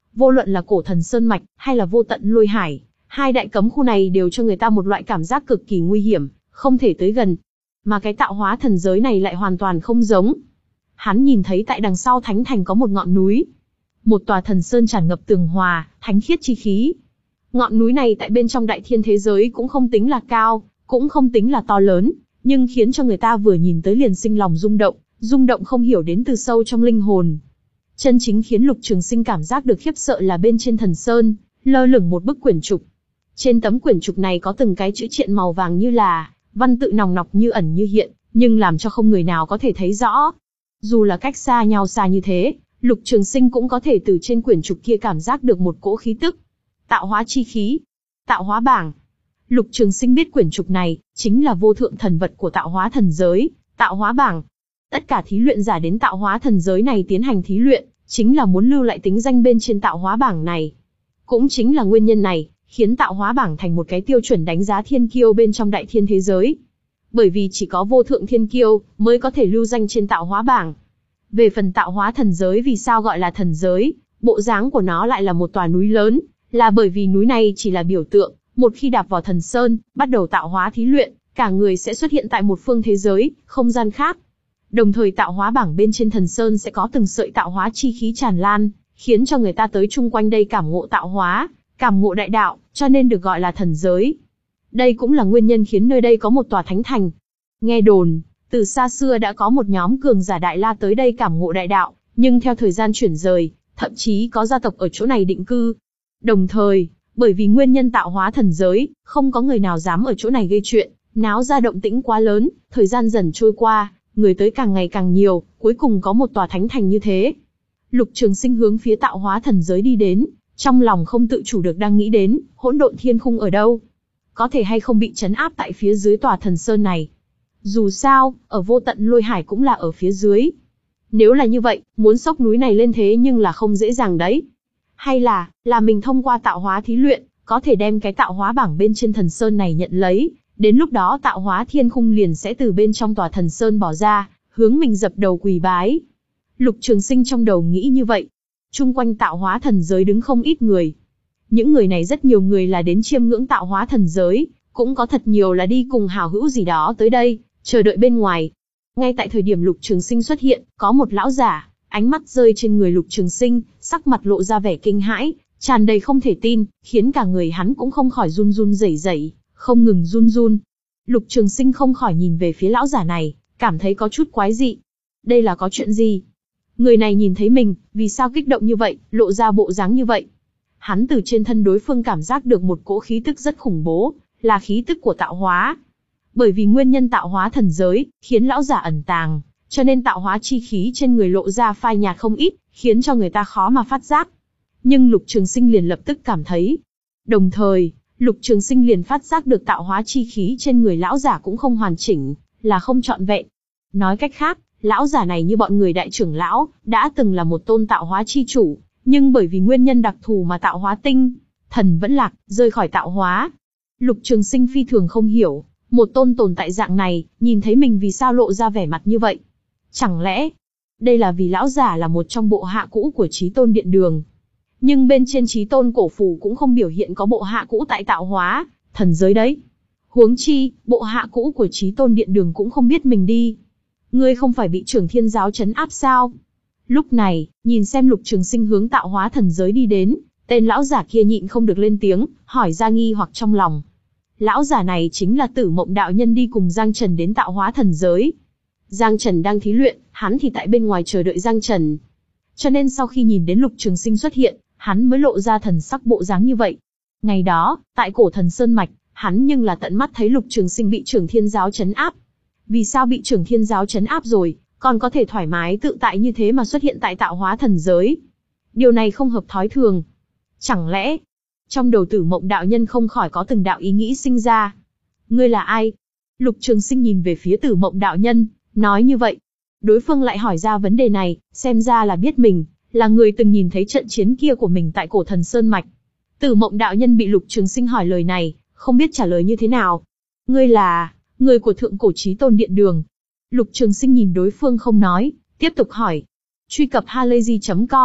Vô luận là cổ thần Sơn Mạch, hay là vô tận lôi hải, hai đại cấm khu này đều cho người ta một loại cảm giác cực kỳ nguy hiểm, không thể tới gần. Mà cái tạo hóa thần giới này lại hoàn toàn không giống. Hắn nhìn thấy tại đằng sau thánh thành có một ngọn núi. Một tòa thần sơn tràn ngập tường hòa, thánh khiết chi khí. Ngọn núi này tại bên trong đại thiên thế giới cũng không tính là cao, cũng không tính là to lớn, nhưng khiến cho người ta vừa nhìn tới liền sinh lòng rung động, rung động không hiểu đến từ sâu trong linh hồn. Chân chính khiến Lục Trường Sinh cảm giác được khiếp sợ là bên trên thần sơn, lơ lửng một bức quyển trục. Trên tấm quyển trục này có từng cái chữ triện màu vàng như là, văn tự nòng nọc như ẩn như hiện, nhưng làm cho không người nào có thể thấy rõ. Dù là cách xa nhau xa như thế, Lục Trường Sinh cũng có thể từ trên quyển trục kia cảm giác được một cỗ khí tức. Tạo hóa chi khí, tạo hóa bảng. Lục Trường Sinh biết quyển trục này chính là vô thượng thần vật của tạo hóa thần giới, tạo hóa bảng. Tất cả thí luyện giả đến tạo hóa thần giới này tiến hành thí luyện, chính là muốn lưu lại tính danh bên trên tạo hóa bảng này. Cũng chính là nguyên nhân này, khiến tạo hóa bảng thành một cái tiêu chuẩn đánh giá thiên kiêu bên trong đại thiên thế giới. Bởi vì chỉ có vô thượng thiên kiêu mới có thể lưu danh trên tạo hóa bảng. Về phần tạo hóa thần giới vì sao gọi là thần giới, bộ dáng của nó lại là một tòa núi lớn, là bởi vì núi này chỉ là biểu tượng, một khi đạp vào thần sơn, bắt đầu tạo hóa thí luyện, cả người sẽ xuất hiện tại một phương thế giới, không gian khác. Đồng thời tạo hóa bảng bên trên thần sơn sẽ có từng sợi tạo hóa chi khí tràn lan, khiến cho người ta tới chung quanh đây cảm ngộ tạo hóa, cảm ngộ đại đạo, cho nên được gọi là thần giới. Đây cũng là nguyên nhân khiến nơi đây có một tòa thánh thành. Nghe đồn, từ xa xưa đã có một nhóm cường giả Đại La tới đây cảm ngộ đại đạo, nhưng theo thời gian chuyển rời, thậm chí có gia tộc ở chỗ này định cư. Đồng thời, bởi vì nguyên nhân tạo hóa thần giới, không có người nào dám ở chỗ này gây chuyện, náo ra động tĩnh quá lớn, thời gian dần trôi qua, người tới càng ngày càng nhiều, cuối cùng có một tòa thánh thành như thế. Lục Trường Sinh hướng phía tạo hóa thần giới đi đến, trong lòng không tự chủ được đang nghĩ đến, hỗn độn thiên khung ở đâu? Có thể hay không bị trấn áp tại phía dưới tòa thần sơn này? Dù sao, ở vô tận lôi hải cũng là ở phía dưới. Nếu là như vậy, muốn xốc núi này lên thế nhưng là không dễ dàng đấy. Hay là, là mình thông qua tạo hóa thí luyện, có thể đem cái tạo hóa bảng bên trên thần sơn này nhận lấy, đến lúc đó tạo hóa thiên khung liền sẽ từ bên trong tòa thần sơn bỏ ra, hướng mình dập đầu quỳ bái. Lục Trường Sinh trong đầu nghĩ như vậy. Chung quanh tạo hóa thần giới đứng không ít người. Những người này rất nhiều người là đến chiêm ngưỡng tạo hóa thần giới, cũng có thật nhiều là đi cùng hảo hữu gì đó tới đây, chờ đợi bên ngoài. Ngay tại thời điểm Lục Trường Sinh xuất hiện, có một lão giả, ánh mắt rơi trên người Lục Trường Sinh, sắc mặt lộ ra vẻ kinh hãi, tràn đầy không thể tin, khiến cả người hắn cũng không khỏi run run rẩy rẩy, không ngừng run run. Lục Trường Sinh không khỏi nhìn về phía lão giả này, cảm thấy có chút quái dị. Đây là có chuyện gì? Người này nhìn thấy mình, vì sao kích động như vậy, lộ ra bộ dáng như vậy? Hắn từ trên thân đối phương cảm giác được một cỗ khí tức rất khủng bố, là khí tức của tạo hóa. Bởi vì nguyên nhân tạo hóa thần giới, khiến lão giả ẩn tàng, cho nên tạo hóa chi khí trên người lộ ra phai nhạt không ít, khiến cho người ta khó mà phát giác. Nhưng Lục Trường Sinh liền lập tức cảm thấy. Đồng thời, Lục Trường Sinh liền phát giác được tạo hóa chi khí trên người lão giả cũng không hoàn chỉnh, là không trọn vẹn. Nói cách khác, lão giả này như bọn người đại trưởng lão, đã từng là một tôn tạo hóa chi chủ, nhưng bởi vì nguyên nhân đặc thù mà tạo hóa tinh, thần vẫn lạc, rơi khỏi tạo hóa. Lục Trường Sinh phi thường không hiểu, một tôn tồn tại dạng này, nhìn thấy mình vì sao lộ ra vẻ mặt như vậy? Chẳng lẽ, đây là vì lão giả là một trong bộ hạ cũ của Chí Tôn Điện Đường? Nhưng bên trên Chí Tôn cổ phù cũng không biểu hiện có bộ hạ cũ tại tạo hóa thần giới đấy. Huống chi, bộ hạ cũ của Chí Tôn Điện Đường cũng không biết mình đi. Ngươi không phải bị Trưởng Thiên Giáo trấn áp sao? Lúc này, nhìn xem Lục Trường Sinh hướng tạo hóa thần giới đi đến, tên lão giả kia nhịn không được lên tiếng, hỏi ra nghi hoặc trong lòng. Lão giả này chính là Tử Mộng đạo nhân đi cùng Giang Trần đến tạo hóa thần giới. Giang Trần đang thí luyện, hắn thì tại bên ngoài chờ đợi Giang Trần. Cho nên sau khi nhìn đến Lục Trường Sinh xuất hiện, hắn mới lộ ra thần sắc bộ dáng như vậy. Ngày đó, tại cổ thần Sơn Mạch, hắn nhưng là tận mắt thấy Lục Trường Sinh bị Trưởng Thiên Giáo trấn áp. Vì sao bị Trưởng Thiên Giáo trấn áp rồi, còn có thể thoải mái tự tại như thế mà xuất hiện tại tạo hóa thần giới? Điều này không hợp thói thường. Chẳng lẽ, trong đầu Tử Mộng đạo nhân không khỏi có từng đạo ý nghĩ sinh ra. Ngươi là ai? Lục Trường Sinh nhìn về phía Tử Mộng đạo nhân, nói như vậy. Đối phương lại hỏi ra vấn đề này, xem ra là biết mình, là người từng nhìn thấy trận chiến kia của mình tại cổ thần Sơn Mạch. Tử Mộng đạo nhân bị Lục Trường Sinh hỏi lời này, không biết trả lời như thế nào. Ngươi là, người của Thượng Cổ Chí Tôn Điện Đường. Lục Trường Sinh nhìn đối phương không nói, tiếp tục hỏi. Truy cập halayzi chấm com,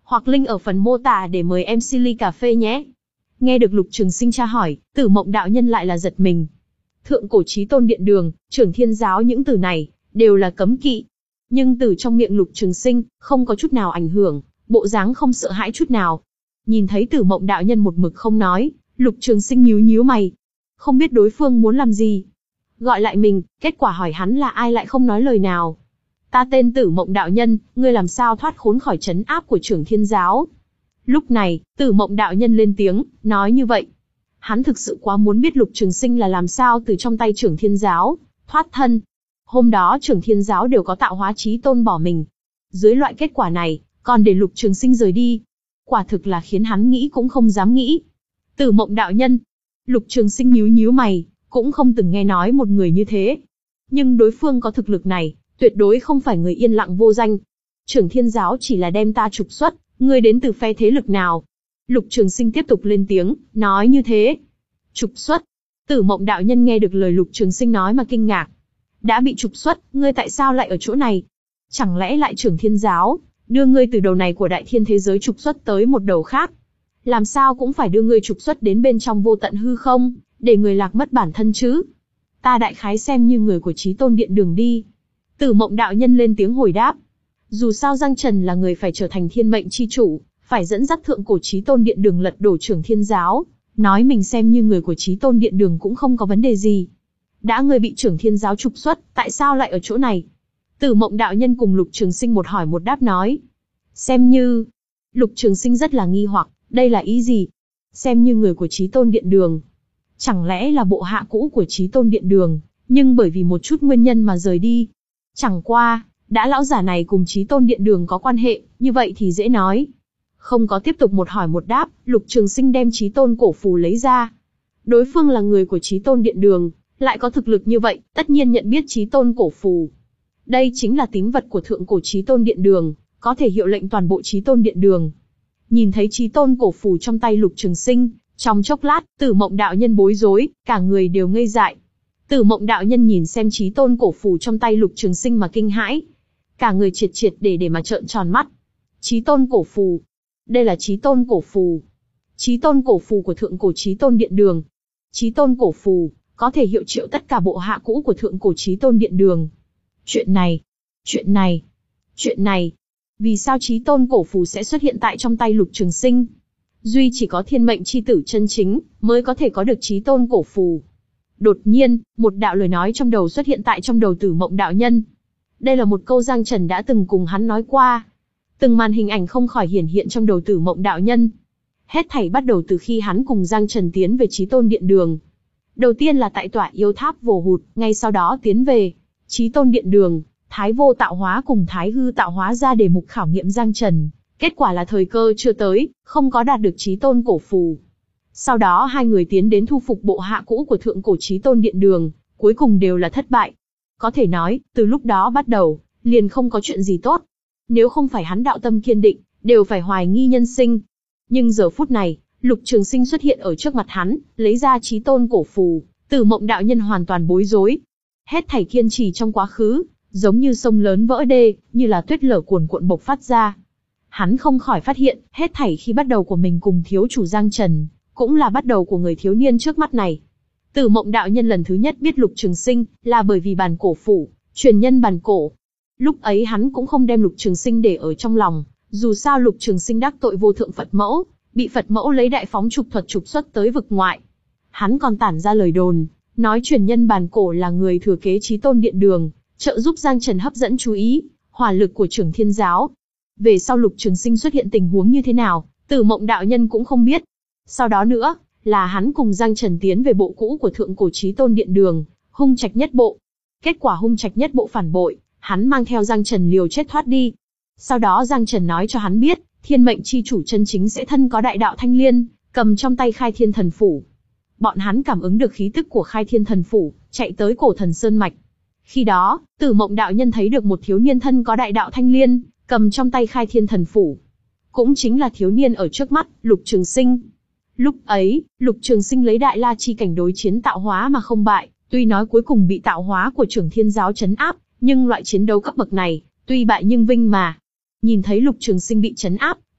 hoặc link ở phần mô tả để mời em xê ly cà phê nhé. Nghe được Lục Trường Sinh tra hỏi, Tử Mộng đạo nhân lại là giật mình. Thượng cổ chí tôn điện đường, Trưởng Thiên giáo những từ này đều là cấm kỵ. Nhưng từ trong miệng Lục Trường Sinh, không có chút nào ảnh hưởng, bộ dáng không sợ hãi chút nào. Nhìn thấy Tử Mộng đạo nhân một mực không nói, Lục Trường Sinh nhíu nhíu mày. Không biết đối phương muốn làm gì. Gọi lại mình, kết quả hỏi hắn là ai lại không nói lời nào. Ta tên Tử Mộng đạo nhân, ngươi làm sao thoát khốn khỏi trấn áp của Trưởng Thiên giáo? Lúc này, Tử Mộng đạo nhân lên tiếng, nói như vậy. Hắn thực sự quá muốn biết Lục Trường Sinh là làm sao từ trong tay Trưởng Thiên giáo thoát thân. Hôm đó Trưởng Thiên giáo đều có tạo hóa chí tôn bỏ mình. Dưới loại kết quả này, còn để Lục Trường Sinh rời đi, quả thực là khiến hắn nghĩ cũng không dám nghĩ. Tử Mộng đạo nhân. Lục Trường Sinh nhíu nhíu mày, cũng không từng nghe nói một người như thế. Nhưng đối phương có thực lực này, tuyệt đối không phải người yên lặng vô danh. Trưởng Thiên giáo chỉ là đem ta trục xuất, ngươi đến từ phe thế lực nào? Lục Trường Sinh tiếp tục lên tiếng, nói như thế. Trục xuất. Tử Mộng đạo nhân nghe được lời Lục Trường Sinh nói mà kinh ngạc. Đã bị trục xuất, ngươi tại sao lại ở chỗ này? Chẳng lẽ lại Trưởng Thiên giáo đưa ngươi từ đầu này của đại thiên thế giới trục xuất tới một đầu khác? Làm sao cũng phải đưa ngươi trục xuất đến bên trong vô tận hư không, để người lạc mất bản thân chứ? Ta đại khái xem như người của Chí Tôn Điện Đường đi. Tử Mộng đạo nhân lên tiếng hồi đáp. Dù sao Giang Trần là người phải trở thành thiên mệnh chi chủ, phải dẫn dắt thượng cổ Chí Tôn Điện Đường lật đổ Trưởng Thiên giáo, nói mình xem như người của Chí Tôn Điện Đường cũng không có vấn đề gì. Đã ngươi bị Trưởng Thiên giáo trục xuất, tại sao lại ở chỗ này? Tử Mộng đạo nhân cùng Lục Trường Sinh một hỏi một đáp nói. Xem như... Lục Trường Sinh rất là nghi hoặc, đây là ý gì? Xem như người của Chí Tôn Điện Đường. Chẳng lẽ là bộ hạ cũ của Chí Tôn Điện Đường, nhưng bởi vì một chút nguyên nhân mà rời đi. Chẳng qua, đã lão giả này cùng Chí Tôn Điện Đường có quan hệ, như vậy thì dễ nói. Không có tiếp tục một hỏi một đáp, Lục Trường Sinh đem Chí Tôn cổ phù lấy ra. Đối phương là người của Chí Tôn Điện Đường, lại có thực lực như vậy, tất nhiên nhận biết Chí Tôn cổ phù. Đây chính là tín vật của thượng cổ Chí Tôn Điện Đường, có thể hiệu lệnh toàn bộ Chí Tôn Điện Đường. Nhìn thấy Chí Tôn cổ phù trong tay Lục Trường Sinh, trong chốc lát, Tử Mộng đạo nhân bối rối, cả người đều ngây dại. Tử Mộng đạo nhân nhìn xem Chí Tôn cổ phù trong tay Lục Trường Sinh mà kinh hãi, cả người triệt triệt để để mà trợn tròn mắt. Chí Tôn cổ phù, đây là Chí Tôn cổ phù, Chí Tôn cổ phù của thượng cổ Chí Tôn Điện Đường. Chí Tôn cổ phù có thể hiệu triệu tất cả bộ hạ cũ của thượng cổ Chí Tôn Điện Đường. Chuyện này, chuyện này, chuyện này, vì sao Chí Tôn cổ phù sẽ xuất hiện tại trong tay Lục Trường Sinh? Duy chỉ có thiên mệnh chi tử chân chính mới có thể có được Chí Tôn cổ phù. Đột nhiên, một đạo lời nói trong đầu xuất hiện tại trong đầu Tử Mộng đạo nhân. Đây là một câu Giang Trần đã từng cùng hắn nói qua. Từng màn hình ảnh không khỏi hiển hiện trong đầu Tử Mộng đạo nhân. Hết thảy bắt đầu từ khi hắn cùng Giang Trần tiến về Chí Tôn Điện Đường. Đầu tiên là tại tỏa yêu tháp Vồ Hụt, ngay sau đó tiến về Chí Tôn Điện Đường, Thái Vô tạo hóa cùng Thái Hư tạo hóa ra để mục khảo nghiệm Giang Trần. Kết quả là thời cơ chưa tới, không có đạt được Chí Tôn cổ phù. Sau đó hai người tiến đến thu phục bộ hạ cũ của thượng cổ Chí Tôn Điện Đường, cuối cùng đều là thất bại. Có thể nói, từ lúc đó bắt đầu, liền không có chuyện gì tốt. Nếu không phải hắn đạo tâm kiên định, đều phải hoài nghi nhân sinh. Nhưng giờ phút này, Lục Trường Sinh xuất hiện ở trước mặt hắn, lấy ra Chí Tôn cổ phù, Tử Mộng đạo nhân hoàn toàn bối rối. Hết thảy kiên trì trong quá khứ, giống như sông lớn vỡ đê, như là tuyết lở cuồn cuộn bộc phát ra. Hắn không khỏi phát hiện, hết thảy khi bắt đầu của mình cùng thiếu chủ Giang Trần, cũng là bắt đầu của người thiếu niên trước mắt này. Tử Mộng đạo nhân lần thứ nhất biết Lục Trường Sinh, là bởi vì bản cổ phủ, truyền nhân bản cổ. Lúc ấy hắn cũng không đem Lục Trường Sinh để ở trong lòng, dù sao Lục Trường Sinh đắc tội vô thượng Phật mẫu, bị Phật mẫu lấy đại phóng trục thuật trục xuất tới vực ngoại. Hắn còn tản ra lời đồn, nói truyền nhân bản cổ là người thừa kế Chí Tôn Điện Đường, trợ giúp Giang Trần hấp dẫn chú ý, hỏa lực của Trưởng Thiên giáo. Về sau Lục Trường Sinh xuất hiện tình huống như thế nào, Tử Mộng đạo nhân cũng không biết. Sau đó nữa, là hắn cùng Giang Trần tiến về bộ cũ của thượng cổ Chí Tôn Điện Đường, Hung Trạch Nhất Bộ. Kết quả Hung Trạch Nhất Bộ phản bội, hắn mang theo Giang Trần liều chết thoát đi. Sau đó Giang Trần nói cho hắn biết, thiên mệnh chi chủ chân chính sẽ thân có đại đạo thanh liên, cầm trong tay Khai Thiên Thần Phủ. Bọn hắn cảm ứng được khí tức của Khai Thiên Thần Phủ, chạy tới Cổ Thần Sơn Mạch. Khi đó, Tử Mộng đạo nhân thấy được một thiếu niên thân có đại đạo thanh liên, cầm trong tay Khai Thiên Thần Phủ. Cũng chính là thiếu niên ở trước mắt, Lục Trường Sinh. Lúc ấy, Lục Trường Sinh lấy đại la chi cảnh đối chiến tạo hóa mà không bại, tuy nói cuối cùng bị tạo hóa của Trưởng Thiên giáo trấn áp, nhưng loại chiến đấu cấp bậc này, tuy bại nhưng vinh mà. Nhìn thấy Lục Trường Sinh bị trấn áp,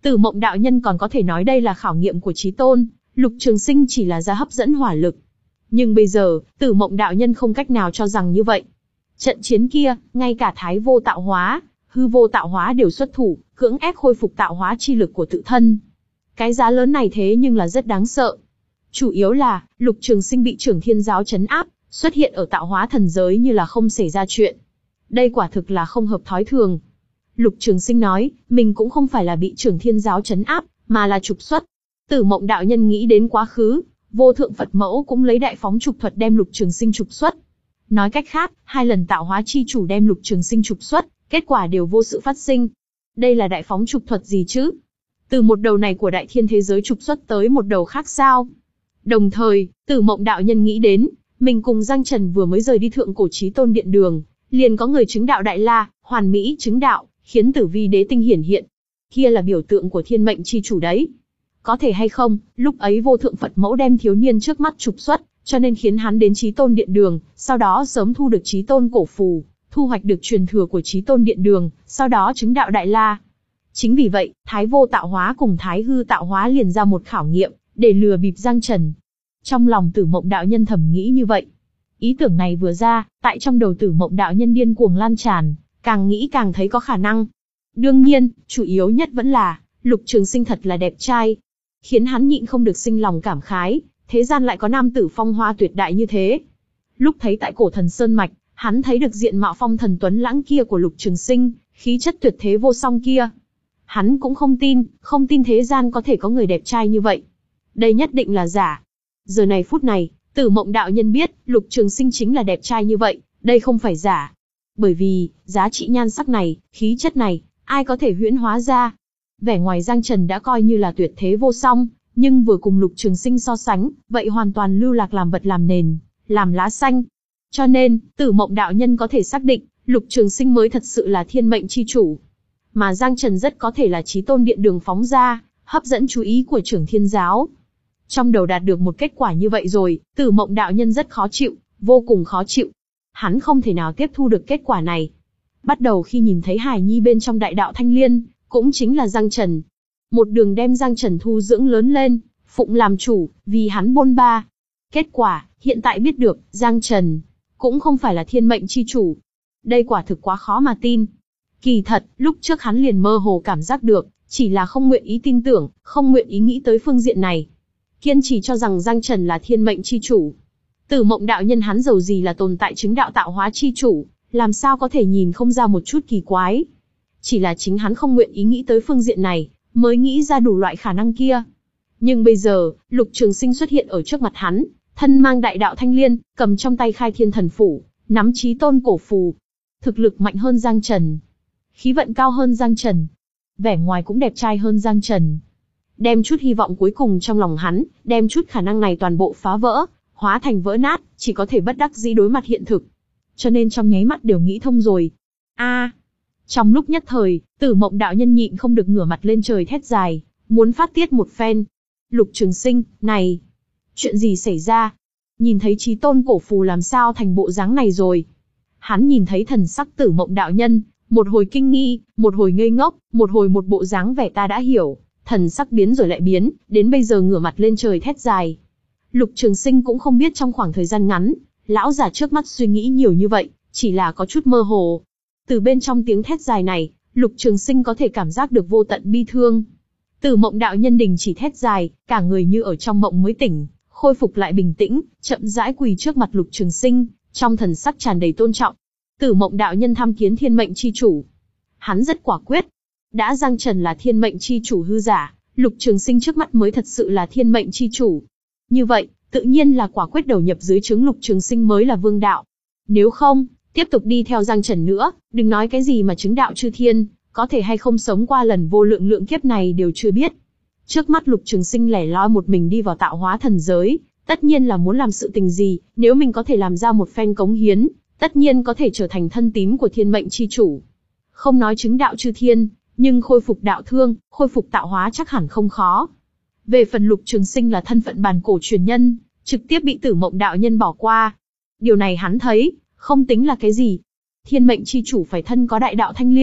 Tử Mộng đạo nhân còn có thể nói đây là khảo nghiệm của chí tôn, Lục Trường Sinh chỉ là ra hấp dẫn hỏa lực. Nhưng bây giờ, Tử Mộng đạo nhân không cách nào cho rằng như vậy. Trận chiến kia, ngay cả Thái Vô tạo hóa, Hư Vô tạo hóa đều xuất thủ, cưỡng ép khôi phục tạo hóa chi lực của tự thân. Cái giá lớn này thế nhưng là rất đáng sợ. Chủ yếu là, Lục Trường Sinh bị Trưởng Thiên Giáo trấn áp, xuất hiện ở tạo hóa thần giới như là không xảy ra chuyện. Đây quả thực là không hợp thói thường. Lục Trường Sinh nói, mình cũng không phải là bị Trưởng Thiên Giáo trấn áp, mà là trục xuất. Tử Mộng đạo nhân nghĩ đến quá khứ, Vô Thượng Phật Mẫu cũng lấy đại phóng trục thuật đem Lục Trường Sinh trục xuất. Nói cách khác, hai lần tạo hóa chi chủ đem Lục Trường Sinh trục xuất, kết quả đều vô sự phát sinh. Đây là đại phóng trục thuật gì chứ? Từ một đầu này của đại thiên thế giới trục xuất tới một đầu khác sao? Đồng thời, Tử Mộng đạo nhân nghĩ đến, mình cùng Giang Trần vừa mới rời đi Thượng Cổ Chí Tôn Điện đường, liền có người chứng đạo Đại La, hoàn mỹ chứng đạo, khiến Tử Vi Đế Tinh hiển hiện. Kia là biểu tượng của thiên mệnh chi chủ đấy. Có thể hay không, lúc ấy Vô Thượng Phật Mẫu đem thiếu niên trước mắt trục xuất, cho nên khiến hắn đến Chí Tôn Điện đường, sau đó sớm thu được Chí Tôn cổ phù, thu hoạch được truyền thừa của Chí Tôn Điện đường, sau đó chứng đạo Đại La. Chính vì vậy, Thái Vô tạo hóa cùng Thái Hư tạo hóa liền ra một khảo nghiệm, để lừa bịp Giang Trần. Trong lòng Tử Mộng đạo nhân thầm nghĩ như vậy. Ý tưởng này vừa ra, tại trong đầu Tử Mộng đạo nhân điên cuồng lan tràn, càng nghĩ càng thấy có khả năng. Đương nhiên, chủ yếu nhất vẫn là, Lục Trường Sinh thật là đẹp trai. Khiến hắn nhịn không được sinh lòng cảm khái, thế gian lại có nam tử phong hoa tuyệt đại như thế. Lúc thấy tại Cổ Thần Sơn Mạch, hắn thấy được diện mạo phong thần tuấn lãng kia của Lục Trường Sinh, khí chất tuyệt thế vô song kia. Hắn cũng không tin, không tin thế gian có thể có người đẹp trai như vậy. Đây nhất định là giả. Giờ này phút này, Tử Mộng đạo nhân biết, Lục Trường Sinh chính là đẹp trai như vậy, đây không phải giả. Bởi vì, giá trị nhan sắc này, khí chất này, ai có thể huyễn hóa ra? Vẻ ngoài Giang Trần đã coi như là tuyệt thế vô song, nhưng vừa cùng Lục Trường Sinh so sánh, vậy hoàn toàn lưu lạc làm vật làm nền, làm lá xanh. Cho nên, Tử Mộng đạo nhân có thể xác định, Lục Trường Sinh mới thật sự là thiên mệnh chi chủ. Mà Giang Trần rất có thể là Chí Tôn Điện đường phóng ra, hấp dẫn chú ý của Trưởng Thiên Giáo. Trong đầu đạt được một kết quả như vậy rồi, Tử Mộng đạo nhân rất khó chịu, vô cùng khó chịu. Hắn không thể nào tiếp thu được kết quả này. Bắt đầu khi nhìn thấy hài nhi bên trong đại đạo Thanh Liên, cũng chính là Giang Trần. Một đường đem Giang Trần thu dưỡng lớn lên, phụng làm chủ, vì hắn bôn ba. Kết quả, hiện tại biết được, Giang Trần cũng không phải là thiên mệnh chi chủ. Đây quả thực quá khó mà tin. Kỳ thật, lúc trước hắn liền mơ hồ cảm giác được, chỉ là không nguyện ý tin tưởng, không nguyện ý nghĩ tới phương diện này. Kiên trì cho rằng Giang Trần là thiên mệnh chi chủ. Tử Mộng đạo nhân hắn giàu gì là tồn tại chứng đạo tạo hóa chi chủ, làm sao có thể nhìn không ra một chút kỳ quái. Chỉ là chính hắn không nguyện ý nghĩ tới phương diện này, mới nghĩ ra đủ loại khả năng kia. Nhưng bây giờ, Lục Trường Sinh xuất hiện ở trước mặt hắn, thân mang đại đạo Thanh Liên, cầm trong tay Khai Thiên Thần Phủ, nắm Chí Tôn cổ phù. Thực lực mạnh hơn Giang Trần, khí vận cao hơn Giang Trần, vẻ ngoài cũng đẹp trai hơn Giang Trần. Đem chút hy vọng cuối cùng trong lòng hắn, đem chút khả năng này toàn bộ phá vỡ, hóa thành vỡ nát, chỉ có thể bất đắc dĩ đối mặt hiện thực. Cho nên trong nháy mắt đều nghĩ thông rồi. A! À, trong lúc nhất thời, Tử Mộng đạo nhân nhịn không được ngửa mặt lên trời thét dài, muốn phát tiết một phen. Lục Trường Sinh, này, chuyện gì xảy ra? Nhìn thấy Chí Tôn cổ phù làm sao thành bộ dáng này rồi? Hắn nhìn thấy thần sắc Tử Mộng đạo nhân, một hồi kinh nghi, một hồi ngây ngốc, một hồi một bộ dáng vẻ ta đã hiểu, thần sắc biến rồi lại biến, đến bây giờ ngửa mặt lên trời thét dài. Lục Trường Sinh cũng không biết trong khoảng thời gian ngắn, lão già trước mắt suy nghĩ nhiều như vậy, chỉ là có chút mơ hồ. Từ bên trong tiếng thét dài này, Lục Trường Sinh có thể cảm giác được vô tận bi thương. Tử Mộng đạo nhân đình chỉ thét dài, cả người như ở trong mộng mới tỉnh, khôi phục lại bình tĩnh, chậm rãi quỳ trước mặt Lục Trường Sinh, trong thần sắc tràn đầy tôn trọng. Tử Mộng đạo nhân tham kiến thiên mệnh chi chủ. Hắn rất quả quyết. Đã Giang Trần là thiên mệnh chi chủ hư giả, Lục Trường Sinh trước mắt mới thật sự là thiên mệnh chi chủ. Như vậy, tự nhiên là quả quyết đầu nhập dưới trướng Lục Trường Sinh mới là vương đạo. Nếu không, tiếp tục đi theo Giang Trần nữa, đừng nói cái gì mà chứng đạo chư thiên, có thể hay không sống qua lần vô lượng lượng kiếp này đều chưa biết. Trước mắt Lục Trường Sinh lẻ loi một mình đi vào tạo hóa thần giới, tất nhiên là muốn làm sự tình gì, nếu mình có thể làm ra một phen cống hiến, tất nhiên có thể trở thành thân tín của thiên mệnh chi chủ. Không nói chứng đạo chư thiên, nhưng khôi phục đạo thương, khôi phục tạo hóa chắc hẳn không khó. Về phần Lục Trường Sinh là thân phận bàn cổ truyền nhân, trực tiếp bị Tử Mộng đạo nhân bỏ qua. Điều này hắn thấy, không tính là cái gì. Thiên mệnh chi chủ phải thân có đại đạo Thanh Liên,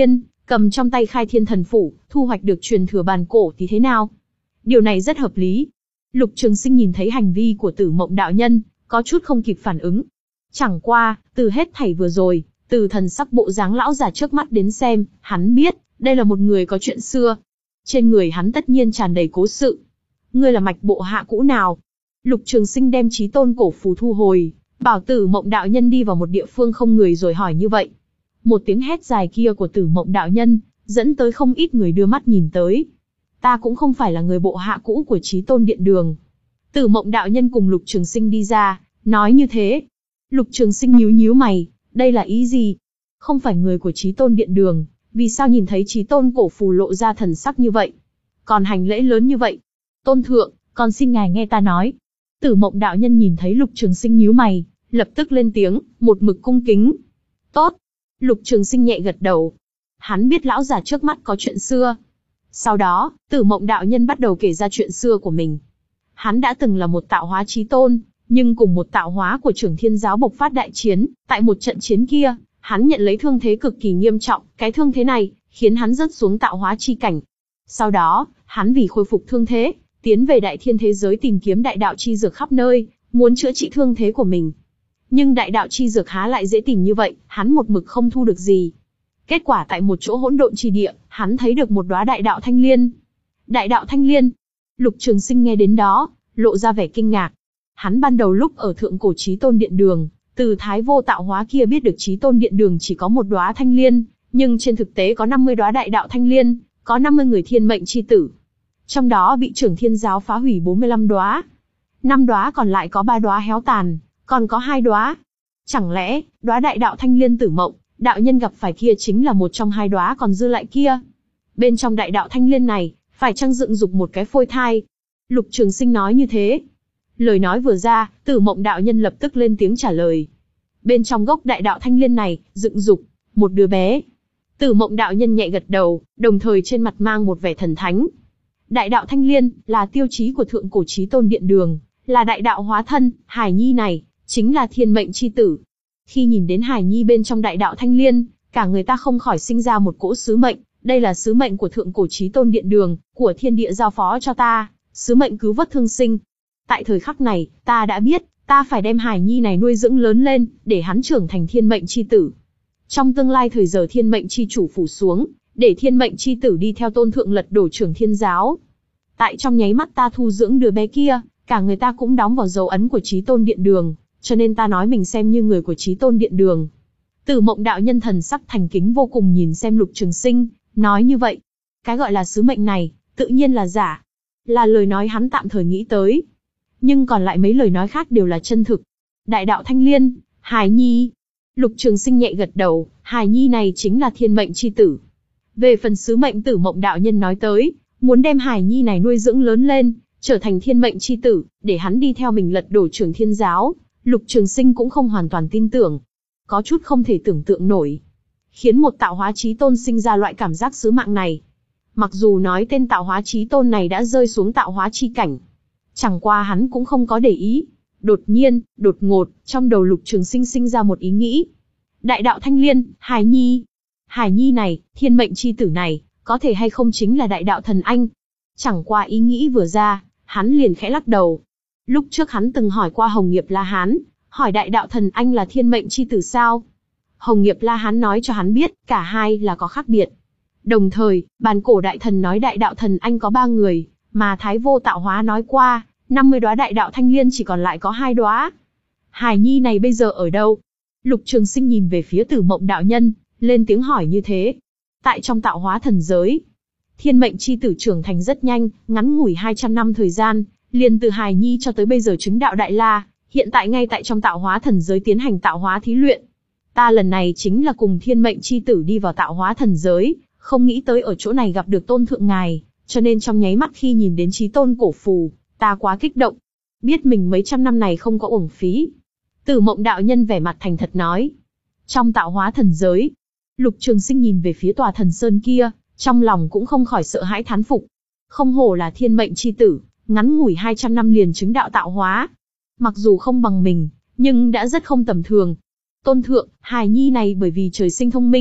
cầm trong tay Khai Thiên Thần Phủ, thu hoạch được truyền thừa bàn cổ thì thế nào? Điều này rất hợp lý. Lục Trường Sinh nhìn thấy hành vi của Tử Mộng đạo nhân, có chút không kịp phản ứng. Chẳng qua, từ hết thảy vừa rồi, từ thần sắc bộ dáng lão già trước mắt đến xem, hắn biết, đây là một người có chuyện xưa. Trên người hắn tất nhiên tràn đầy cố sự. Ngươi là mạch bộ hạ cũ nào? Lục Trường Sinh đem chí tôn cổ phù thu hồi, bảo Tử Mộng đạo nhân đi vào một địa phương không người rồi hỏi như vậy. Một tiếng hét dài kia của Tử Mộng đạo nhân, dẫn tới không ít người đưa mắt nhìn tới. Ta cũng không phải là người bộ hạ cũ của chí tôn điện đường. Tử Mộng đạo nhân cùng Lục Trường Sinh đi ra, nói như thế. Lục Trường Sinh nhíu nhíu mày, đây là ý gì? Không phải người của chí tôn điện đường, vì sao nhìn thấy chí tôn cổ phù lộ ra thần sắc như vậy? Còn hành lễ lớn như vậy? Tôn thượng, còn xin ngài nghe ta nói. Tử Mộng đạo nhân nhìn thấy Lục Trường Sinh nhíu mày, lập tức lên tiếng, một mực cung kính. Tốt. Lục Trường Sinh nhẹ gật đầu. Hắn biết lão già trước mắt có chuyện xưa. Sau đó, Tử Mộng đạo nhân bắt đầu kể ra chuyện xưa của mình. Hắn đã từng là một tạo hóa chí tôn, nhưng cùng một tạo hóa của Trưởng Thiên giáo bộc phát đại chiến, tại một trận chiến kia, hắn nhận lấy thương thế cực kỳ nghiêm trọng, cái thương thế này khiến hắn rớt xuống tạo hóa chi cảnh. Sau đó, hắn vì khôi phục thương thế, tiến về đại thiên thế giới tìm kiếm đại đạo chi dược khắp nơi, muốn chữa trị thương thế của mình. Nhưng đại đạo chi dược há lại dễ tìm như vậy, hắn một mực không thu được gì. Kết quả tại một chỗ hỗn độn chi địa, hắn thấy được một đóa đại đạo thanh liên. Đại đạo thanh liên? Lục Trường Sinh nghe đến đó, lộ ra vẻ kinh ngạc. Hắn ban đầu lúc ở thượng cổ chí tôn điện đường, từ Thái Vô tạo hóa kia biết được chí tôn điện đường chỉ có một đóa thanh liên, nhưng trên thực tế có năm mươi đóa đại đạo thanh liên, có năm mươi người thiên mệnh chi tử. Trong đó bị Trưởng Thiên giáo phá hủy bốn mươi lăm đóa. năm đóa còn lại có ba đóa héo tàn, còn có hai đóa. Chẳng lẽ, đóa đại đạo thanh liên Tử Mộng đạo nhân gặp phải kia chính là một trong hai đóa còn dư lại kia? Bên trong đại đạo thanh liên này, phải chăng dựng dục một cái phôi thai? Lục Trường Sinh nói như thế. Lời nói vừa ra, Tử Mộng đạo nhân lập tức lên tiếng trả lời. Bên trong gốc đại đạo thanh liên này, dựng dục một đứa bé. Tử Mộng đạo nhân nhẹ gật đầu, đồng thời trên mặt mang một vẻ thần thánh. Đại đạo thanh liên là tiêu chí của thượng cổ chí tôn điện đường, là đại đạo hóa thân. Hải nhi này chính là thiên mệnh chi tử. Khi nhìn đến Hải nhi bên trong đại đạo thanh liên, cả người ta không khỏi sinh ra một cỗ sứ mệnh. Đây là sứ mệnh của thượng cổ chí tôn điện đường, của thiên địa giao phó cho ta, sứ mệnh cứu vớt thương sinh. Tại thời khắc này, ta đã biết, ta phải đem Hải nhi này nuôi dưỡng lớn lên, để hắn trưởng thành thiên mệnh chi tử. Trong tương lai thời giờ thiên mệnh chi chủ phủ xuống, để thiên mệnh chi tử đi theo tôn thượng lật đổ Trưởng Thiên giáo. Tại trong nháy mắt ta thu dưỡng đứa bé kia, cả người ta cũng đóng vào dấu ấn của chí tôn điện đường, cho nên ta nói mình xem như người của chí tôn điện đường. Tử Mộng đạo nhân thần sắc thành kính vô cùng nhìn xem Lục Trường Sinh, nói như vậy. Cái gọi là sứ mệnh này, tự nhiên là giả. Là lời nói hắn tạm thời nghĩ tới. Nhưng còn lại mấy lời nói khác đều là chân thực. Đại đạo thanh liên, Hải nhi. Lục Trường Sinh nhẹ gật đầu, Hải nhi này chính là thiên mệnh chi tử. Về phần sứ mệnh Tử Mộng đạo nhân nói tới, muốn đem Hải nhi này nuôi dưỡng lớn lên, trở thành thiên mệnh chi tử, để hắn đi theo mình lật đổ Trưởng Thiên giáo, Lục Trường Sinh cũng không hoàn toàn tin tưởng. Có chút không thể tưởng tượng nổi. Khiến một tạo hóa chí tôn sinh ra loại cảm giác sứ mạng này. Mặc dù nói tên tạo hóa chí tôn này đã rơi xuống tạo hóa chi cảnh. Chẳng qua hắn cũng không có để ý. Đột nhiên, đột ngột, trong đầu Lục Trường Sinh sinh ra một ý nghĩ. Đại đạo thanh liên, Hải nhi. Hải nhi này, thiên mệnh chi tử này, có thể hay không chính là đại đạo thần anh? Chẳng qua ý nghĩ vừa ra, hắn liền khẽ lắc đầu. Lúc trước hắn từng hỏi qua Hồng Nghiệp La Hán, hỏi đại đạo thần anh là thiên mệnh chi tử sao? Hồng Nghiệp La Hán nói cho hắn biết, cả hai là có khác biệt. Đồng thời, bàn cổ đại thần nói đại đạo thần anh có ba người, mà Thái Vô tạo hóa nói qua, năm mươi đóa đại đạo thanh liên chỉ còn lại có hai đóa. Hải nhi này bây giờ ở đâu? Lục Trường Sinh nhìn về phía Tử Mộng đạo nhân, lên tiếng hỏi như thế. Tại trong tạo hóa thần giới, thiên mệnh chi tử trưởng thành rất nhanh, ngắn ngủi hai trăm năm thời gian, liền từ Hải nhi cho tới bây giờ chứng đạo đại la, hiện tại ngay tại trong tạo hóa thần giới tiến hành tạo hóa thí luyện. Ta lần này chính là cùng thiên mệnh chi tử đi vào tạo hóa thần giới, không nghĩ tới ở chỗ này gặp được tôn thượng ngài, cho nên trong nháy mắt khi nhìn đến chí tôn cổ phù, ta quá kích động. Biết mình mấy trăm năm này không có uổng phí. Tử Mộng đạo nhân vẻ mặt thành thật nói. Trong tạo hóa thần giới, Lục Trường Sinh nhìn về phía tòa thần sơn kia, trong lòng cũng không khỏi sợ hãi thán phục. Không hổ là thiên mệnh chi tử, ngắn ngủi hai trăm năm liền chứng đạo tạo hóa. Mặc dù không bằng mình, nhưng đã rất không tầm thường. Tôn thượng, Hải nhi này bởi vì trời sinh thông minh,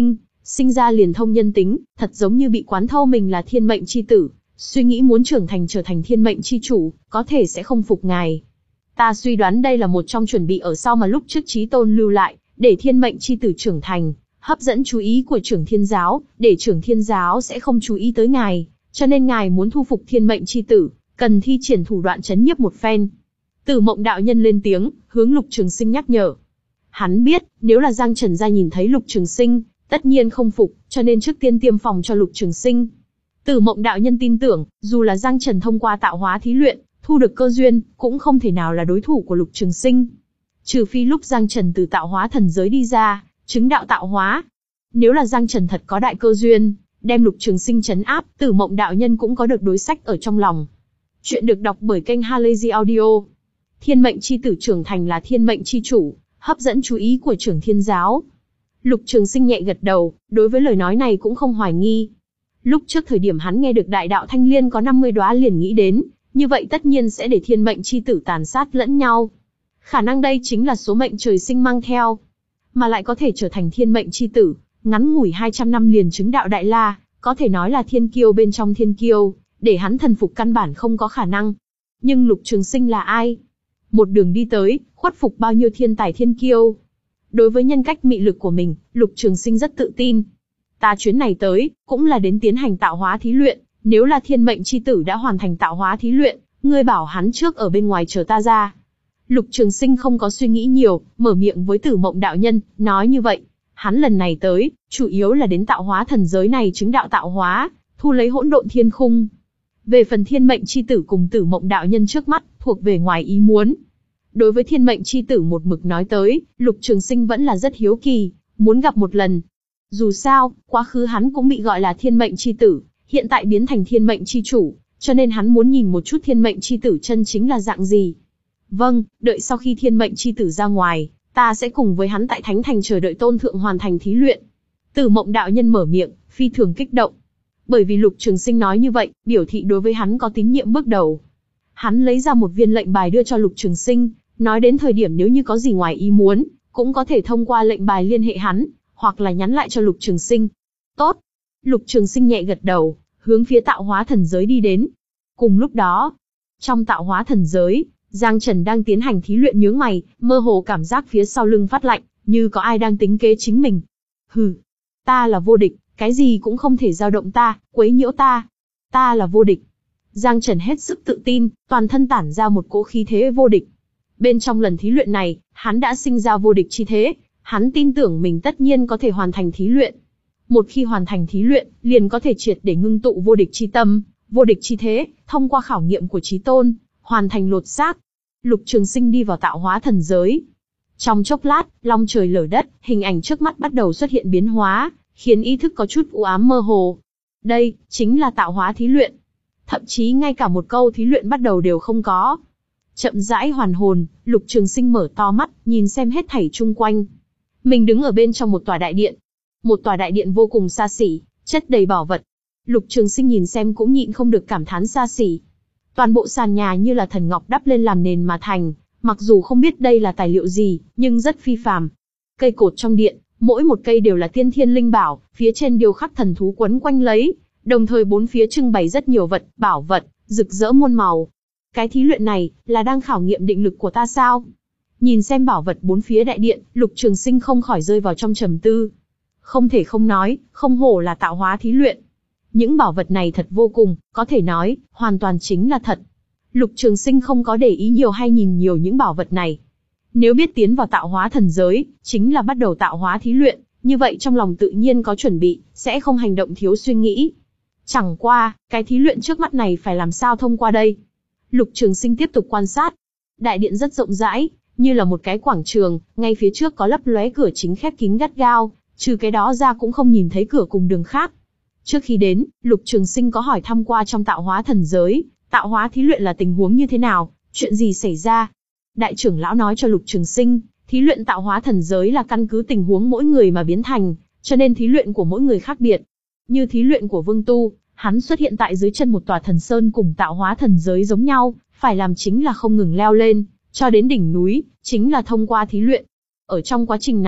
sinh ra liền thông nhân tính, thật giống như bị quán thâu mình là thiên mệnh chi tử, suy nghĩ muốn trưởng thành trở thành thiên mệnh chi chủ, có thể sẽ không phục ngài. Ta suy đoán đây là một trong chuẩn bị ở sau mà lúc trước Chí Tôn lưu lại, để thiên mệnh chi tử trưởng thành, hấp dẫn chú ý của trưởng thiên giáo, để trưởng thiên giáo sẽ không chú ý tới ngài, cho nên ngài muốn thu phục thiên mệnh chi tử, cần thi triển thủ đoạn chấn nhiếp một phen. Tử Mộng đạo nhân lên tiếng, hướng Lục Trường Sinh nhắc nhở. Hắn biết, nếu là Giang Trần gia nhìn thấy Lục Trường Sinh, tất nhiên không phục, cho nên trước tiên tiêm phòng cho Lục Trường Sinh. Tử Mộng đạo nhân tin tưởng, dù là Giang Trần thông qua tạo hóa thí luyện, thu được cơ duyên, cũng không thể nào là đối thủ của Lục Trường Sinh. Trừ phi lúc Giang Trần từ tạo hóa thần giới đi ra, chứng đạo tạo hóa. Nếu là Giang Trần thật có đại cơ duyên, đem Lục Trường Sinh trấn áp, Tử Mộng đạo nhân cũng có được đối sách ở trong lòng. Chuyện được đọc bởi kênh Halazy Audio. Thiên mệnh chi tử trưởng thành là thiên mệnh chi chủ, hấp dẫn chú ý của trưởng thiên giáo. Lục Trường Sinh nhẹ gật đầu, đối với lời nói này cũng không hoài nghi. Lúc trước thời điểm hắn nghe được đại đạo thanh liên có năm mươi đóa liền nghĩ đến, như vậy tất nhiên sẽ để thiên mệnh chi tử tàn sát lẫn nhau. Khả năng đây chính là số mệnh trời sinh mang theo, mà lại có thể trở thành thiên mệnh chi tử, ngắn ngủi hai trăm năm liền chứng đạo đại la, có thể nói là thiên kiêu bên trong thiên kiêu, để hắn thần phục căn bản không có khả năng. Nhưng Lục Trường Sinh là ai? Một đường đi tới, khuất phục bao nhiêu thiên tài thiên kiêu. Đối với nhân cách mị lực của mình, Lục Trường Sinh rất tự tin. Ta chuyến này tới, cũng là đến tiến hành tạo hóa thí luyện, nếu là thiên mệnh chi tử đã hoàn thành tạo hóa thí luyện, ngươi bảo hắn trước ở bên ngoài chờ ta ra. Lục Trường Sinh không có suy nghĩ nhiều, mở miệng với Tử Mộng đạo nhân, nói như vậy. Hắn lần này tới, chủ yếu là đến tạo hóa thần giới này chứng đạo tạo hóa, thu lấy hỗn độn thiên khung. Về phần thiên mệnh chi tử cùng Tử Mộng đạo nhân trước mắt, thuộc về ngoài ý muốn. Đối với thiên mệnh chi tử một mực nói tới, Lục Trường Sinh vẫn là rất hiếu kỳ, muốn gặp một lần. Dù sao, quá khứ hắn cũng bị gọi là thiên mệnh chi tử, hiện tại biến thành thiên mệnh chi chủ, cho nên hắn muốn nhìn một chút thiên mệnh chi tử chân chính là dạng gì. Vâng, đợi sau khi thiên mệnh chi tử ra ngoài, ta sẽ cùng với hắn tại Thánh Thành chờ đợi Tôn Thượng hoàn thành thí luyện. Tử Mộng đạo nhân mở miệng, phi thường kích động. Bởi vì Lục Trường Sinh nói như vậy, biểu thị đối với hắn có tín nhiệm bước đầu. Hắn lấy ra một viên lệnh bài đưa cho Lục Trường Sinh, nói đến thời điểm nếu như có gì ngoài ý muốn, cũng có thể thông qua lệnh bài liên hệ hắn, hoặc là nhắn lại cho Lục Trường Sinh. Tốt. Lục Trường Sinh nhẹ gật đầu, hướng phía tạo hóa thần giới đi đến. Cùng lúc đó, trong tạo hóa thần giới, Giang Trần đang tiến hành thí luyện nhướng mày, mơ hồ cảm giác phía sau lưng phát lạnh, như có ai đang tính kế chính mình. Hừ, ta là vô địch, cái gì cũng không thể dao động ta, quấy nhiễu ta. Ta là vô địch. Giang Trần hết sức tự tin, toàn thân tản ra một cỗ khí thế vô địch. Bên trong lần thí luyện này, hắn đã sinh ra vô địch chi thế, hắn tin tưởng mình tất nhiên có thể hoàn thành thí luyện. Một khi hoàn thành thí luyện, liền có thể triệt để ngưng tụ vô địch chi tâm, vô địch chi thế, thông qua khảo nghiệm của Chí Tôn, hoàn thành lột xác. Lục Trường Sinh đi vào tạo hóa thần giới. Trong chốc lát, long trời lở đất, hình ảnh trước mắt bắt đầu xuất hiện biến hóa, khiến ý thức có chút u ám mơ hồ. Đây, chính là tạo hóa thí luyện. Thậm chí ngay cả một câu thí luyện bắt đầu đều không có. Chậm rãi hoàn hồn, Lục Trường Sinh mở to mắt, nhìn xem hết thảy chung quanh. Mình đứng ở bên trong một tòa đại điện. Một tòa đại điện vô cùng xa xỉ, chất đầy bảo vật. Lục Trường Sinh nhìn xem cũng nhịn không được cảm thán xa xỉ. Toàn bộ sàn nhà như là thần ngọc đắp lên làm nền mà thành, mặc dù không biết đây là tài liệu gì, nhưng rất phi phàm. Cây cột trong điện, mỗi một cây đều là tiên thiên linh bảo, phía trên điêu khắc thần thú quấn quanh lấy, đồng thời bốn phía trưng bày rất nhiều vật, bảo vật, rực rỡ muôn màu. Cái thí luyện này, là đang khảo nghiệm định lực của ta sao? Nhìn xem bảo vật bốn phía đại điện, Lục Trường Sinh không khỏi rơi vào trong trầm tư. Không thể không nói, không hổ là tạo hóa thí luyện. Những bảo vật này thật vô cùng, có thể nói, hoàn toàn chính là thật. Lục Trường Sinh không có để ý nhiều hay nhìn nhiều những bảo vật này. Nếu biết tiến vào tạo hóa thần giới, chính là bắt đầu tạo hóa thí luyện, như vậy trong lòng tự nhiên có chuẩn bị, sẽ không hành động thiếu suy nghĩ. Chẳng qua, cái thí luyện trước mắt này phải làm sao thông qua đây? Lục Trường Sinh tiếp tục quan sát. Đại điện rất rộng rãi, như là một cái quảng trường, ngay phía trước có lấp lóe cửa chính khép kín gắt gao, trừ cái đó ra cũng không nhìn thấy cửa cùng đường khác. Trước khi đến, Lục Trường Sinh có hỏi thăm qua trong tạo hóa thần giới, tạo hóa thí luyện là tình huống như thế nào, chuyện gì xảy ra. Đại trưởng lão nói cho Lục Trường Sinh, thí luyện tạo hóa thần giới là căn cứ tình huống mỗi người mà biến thành, cho nên thí luyện của mỗi người khác biệt. Như thí luyện của Vương Tu, hắn xuất hiện tại dưới chân một tòa thần sơn cùng tạo hóa thần giới giống nhau, phải làm chính là không ngừng leo lên, cho đến đỉnh núi, chính là thông qua thí luyện. Ở trong quá trình này,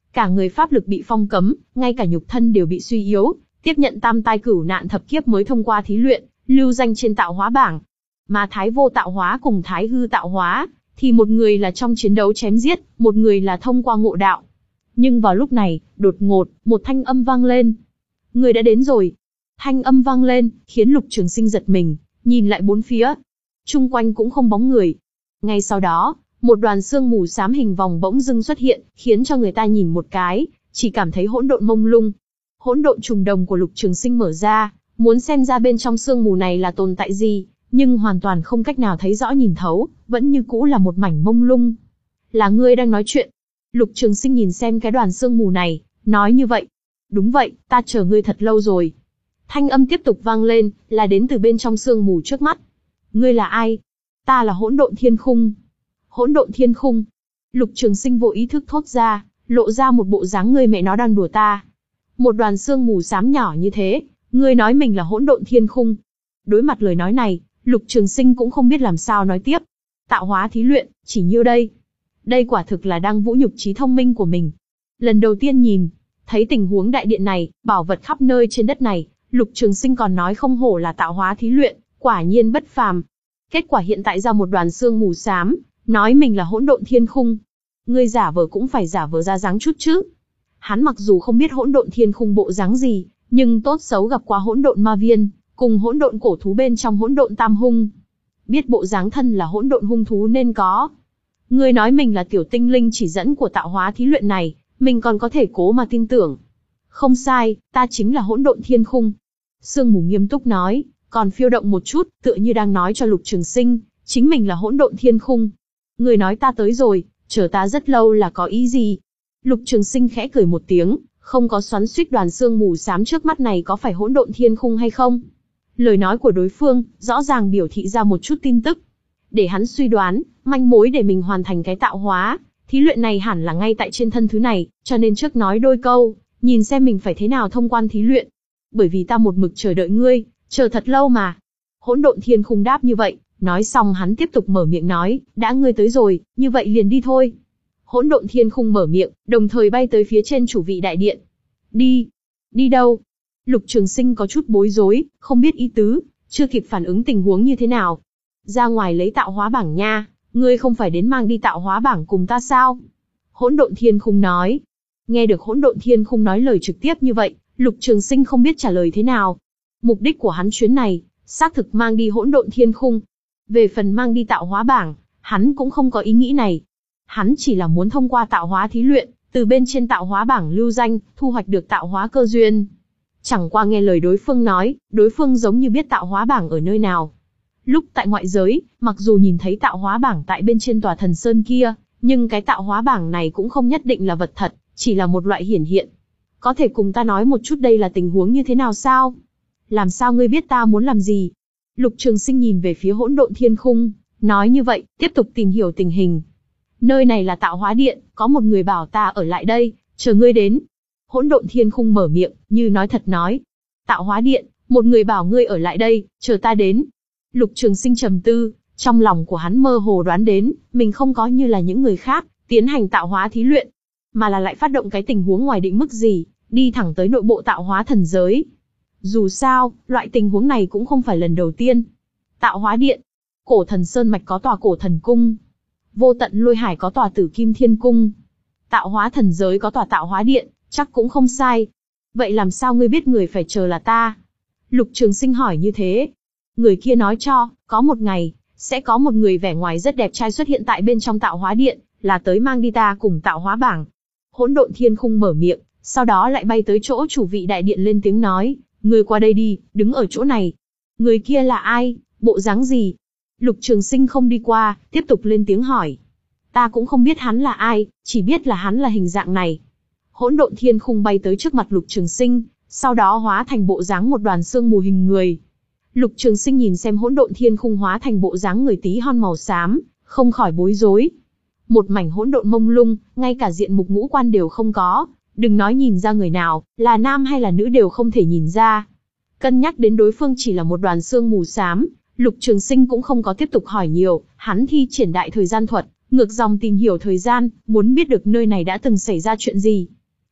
cả người pháp lực bị phong cấm, ngay cả nhục thân đều bị suy yếu, tiếp nhận tam tai cửu nạn thập kiếp mới thông qua thí luyện, lưu danh trên tạo hóa bảng. Mà Thái Vô tạo hóa cùng Thái Hư tạo hóa, thì một người là trong chiến đấu chém giết, một người là thông qua ngộ đạo. Nhưng vào lúc này, đột ngột, một thanh âm vang lên. Người đã đến rồi. Thanh âm vang lên, khiến Lục Trường Sinh giật mình, nhìn lại bốn phía. Chung quanh cũng không bóng người. Ngay sau đó, một đoàn sương mù xám hình vòng bỗng dưng xuất hiện, khiến cho người ta nhìn một cái, chỉ cảm thấy hỗn độn mông lung. Hỗn độn trùng đồng của Lục Trường Sinh mở ra, muốn xem ra bên trong sương mù này là tồn tại gì, nhưng hoàn toàn không cách nào thấy rõ nhìn thấu, vẫn như cũ là một mảnh mông lung. Là ngươi đang nói chuyện? Lục Trường Sinh nhìn xem cái đoàn sương mù này, nói như vậy. Đúng vậy, ta chờ ngươi thật lâu rồi. Thanh âm tiếp tục vang lên, là đến từ bên trong sương mù trước mắt. Ngươi là ai? Ta là Hỗn Độn Thiên Khung. Hỗn Độn Thiên Khung. Lục Trường Sinh vô ý thức thốt ra, lộ ra một bộ dáng ngươi mẹ nó đang đùa ta. Một đoàn sương mù xám nhỏ như thế, ngươi nói mình là Hỗn Độn Thiên Khung. Đối mặt lời nói này, Lục Trường Sinh cũng không biết làm sao nói tiếp. Tạo hóa thí luyện, chỉ nhiêu đây. Đây quả thực là đang vũ nhục trí thông minh của mình. Lần đầu tiên nhìn, thấy tình huống đại điện này, bảo vật khắp nơi trên đất này, Lục Trường Sinh còn nói không hổ là tạo hóa thí luyện, quả nhiên bất phàm. Kết quả hiện tại ra một đoàn sương mù xám, nói mình là Hỗn Độn Thiên Khung. Ngươi giả vờ cũng phải giả vờ ra dáng chút chứ. Hắn mặc dù không biết Hỗn Độn Thiên Khung bộ dáng gì, nhưng tốt xấu gặp qua Hỗn Độn Ma Viên, cùng hỗn độn cổ thú bên trong Hỗn Độn Tam Hung. Biết bộ dáng thân là hỗn độn hung thú nên có. Ngươi nói mình là tiểu tinh linh chỉ dẫn của tạo hóa thí luyện này, mình còn có thể cố mà tin tưởng. Không sai, ta chính là Hỗn Độn Thiên Khung. Sương mù nghiêm túc nói, còn phiêu động một chút, tựa như đang nói cho Lục Trường Sinh, chính mình là Hỗn Độn Thiên Khung. Ngươi nói ta tới rồi, chờ ta rất lâu là có ý gì? Lục Trường Sinh khẽ cười một tiếng, không có xoắn xuýt đoàn sương mù xám trước mắt này có phải Hỗn Độn Thiên Khung hay không. Lời nói của đối phương, rõ ràng biểu thị ra một chút tin tức. Để hắn suy đoán, manh mối để mình hoàn thành cái tạo hóa, thí luyện này hẳn là ngay tại trên thân thứ này, cho nên trước nói đôi câu, nhìn xem mình phải thế nào thông quan thí luyện. Bởi vì ta một mực chờ đợi ngươi, chờ thật lâu mà. Hỗn Độn Thiên Khung đáp như vậy, nói xong hắn tiếp tục mở miệng nói, đã ngươi tới rồi, như vậy liền đi thôi. Hỗn Độn Thiên Khung mở miệng, đồng thời bay tới phía trên chủ vị đại điện. Đi? Đi đâu? Lục Trường Sinh có chút bối rối, không biết ý tứ, chưa kịp phản ứng tình huống như thế nào. Ra ngoài lấy tạo hóa bảng nha, ngươi không phải đến mang đi tạo hóa bảng cùng ta sao? Hỗn Độn Thiên Khung nói. Nghe được Hỗn Độn Thiên Khung nói lời trực tiếp như vậy, Lục Trường Sinh không biết trả lời thế nào. Mục đích của hắn chuyến này, xác thực mang đi Hỗn Độn Thiên Khung. Về phần mang đi tạo hóa bảng, hắn cũng không có ý nghĩ này. Hắn chỉ là muốn thông qua tạo hóa thí luyện, từ bên trên tạo hóa bảng lưu danh, thu hoạch được tạo hóa cơ duyên. Chẳng qua nghe lời đối phương nói, đối phương giống như biết tạo hóa bảng ở nơi nào. Lúc tại ngoại giới, mặc dù nhìn thấy tạo hóa bảng tại bên trên tòa thần sơn kia, nhưng cái tạo hóa bảng này cũng không nhất định là vật thật, chỉ là một loại hiển hiện. Có thể cùng ta nói một chút đây là tình huống như thế nào sao? Làm sao ngươi biết ta muốn làm gì? Lục Trường Sinh nhìn về phía Hỗn Độn Thiên Khung, nói như vậy, tiếp tục tìm hiểu tình hình. Nơi này là tạo hóa điện, có một người bảo ta ở lại đây, chờ ngươi đến. Hỗn Độn Thiên Khung mở miệng, như nói thật nói. Tạo hóa điện, một người bảo ngươi ở lại đây, chờ ta đến. Lục Trường Sinh trầm tư, trong lòng của hắn mơ hồ đoán đến, mình không có như là những người khác, tiến hành tạo hóa thí luyện, mà là lại phát động cái tình huống ngoài định mức gì, đi thẳng tới nội bộ tạo hóa thần giới. Dù sao, loại tình huống này cũng không phải lần đầu tiên. Tạo hóa điện, Cổ Thần Sơn Mạch có tòa Cổ Thần Cung, Vô Tận Lôi Hải có tòa Tử Kim Thiên Cung, tạo hóa thần giới có tòa tạo hóa điện, chắc cũng không sai. Vậy làm sao ngươi biết người phải chờ là ta? Lục Trường Sinh hỏi như thế. Người kia nói cho, có một ngày, sẽ có một người vẻ ngoài rất đẹp trai xuất hiện tại bên trong tạo hóa điện, là tới mang đi ta cùng tạo hóa bảng. Hỗn Độn Thiên Khung mở miệng, sau đó lại bay tới chỗ chủ vị đại điện lên tiếng nói, ngươi qua đây đi, đứng ở chỗ này. Người kia là ai, bộ dáng gì? Lục Trường Sinh không đi qua, tiếp tục lên tiếng hỏi. Ta cũng không biết hắn là ai, chỉ biết là hắn là hình dạng này. Hỗn Độn Thiên Khung bay tới trước mặt Lục Trường Sinh, sau đó hóa thành bộ dáng một đoàn sương mù hình người. Lục Trường Sinh nhìn xem Hỗn Độn Thiên Khung hóa thành bộ dáng người tí hon màu xám, không khỏi bối rối. Một mảnh hỗn độn mông lung, ngay cả diện mục ngũ quan đều không có, đừng nói nhìn ra người nào, là nam hay là nữ đều không thể nhìn ra. Cân nhắc đến đối phương chỉ là một đoàn sương mù xám, Lục Trường Sinh cũng không có tiếp tục hỏi nhiều, hắn thi triển đại thời gian thuật, ngược dòng tìm hiểu thời gian, muốn biết được nơi này đã từng xảy ra chuyện gì.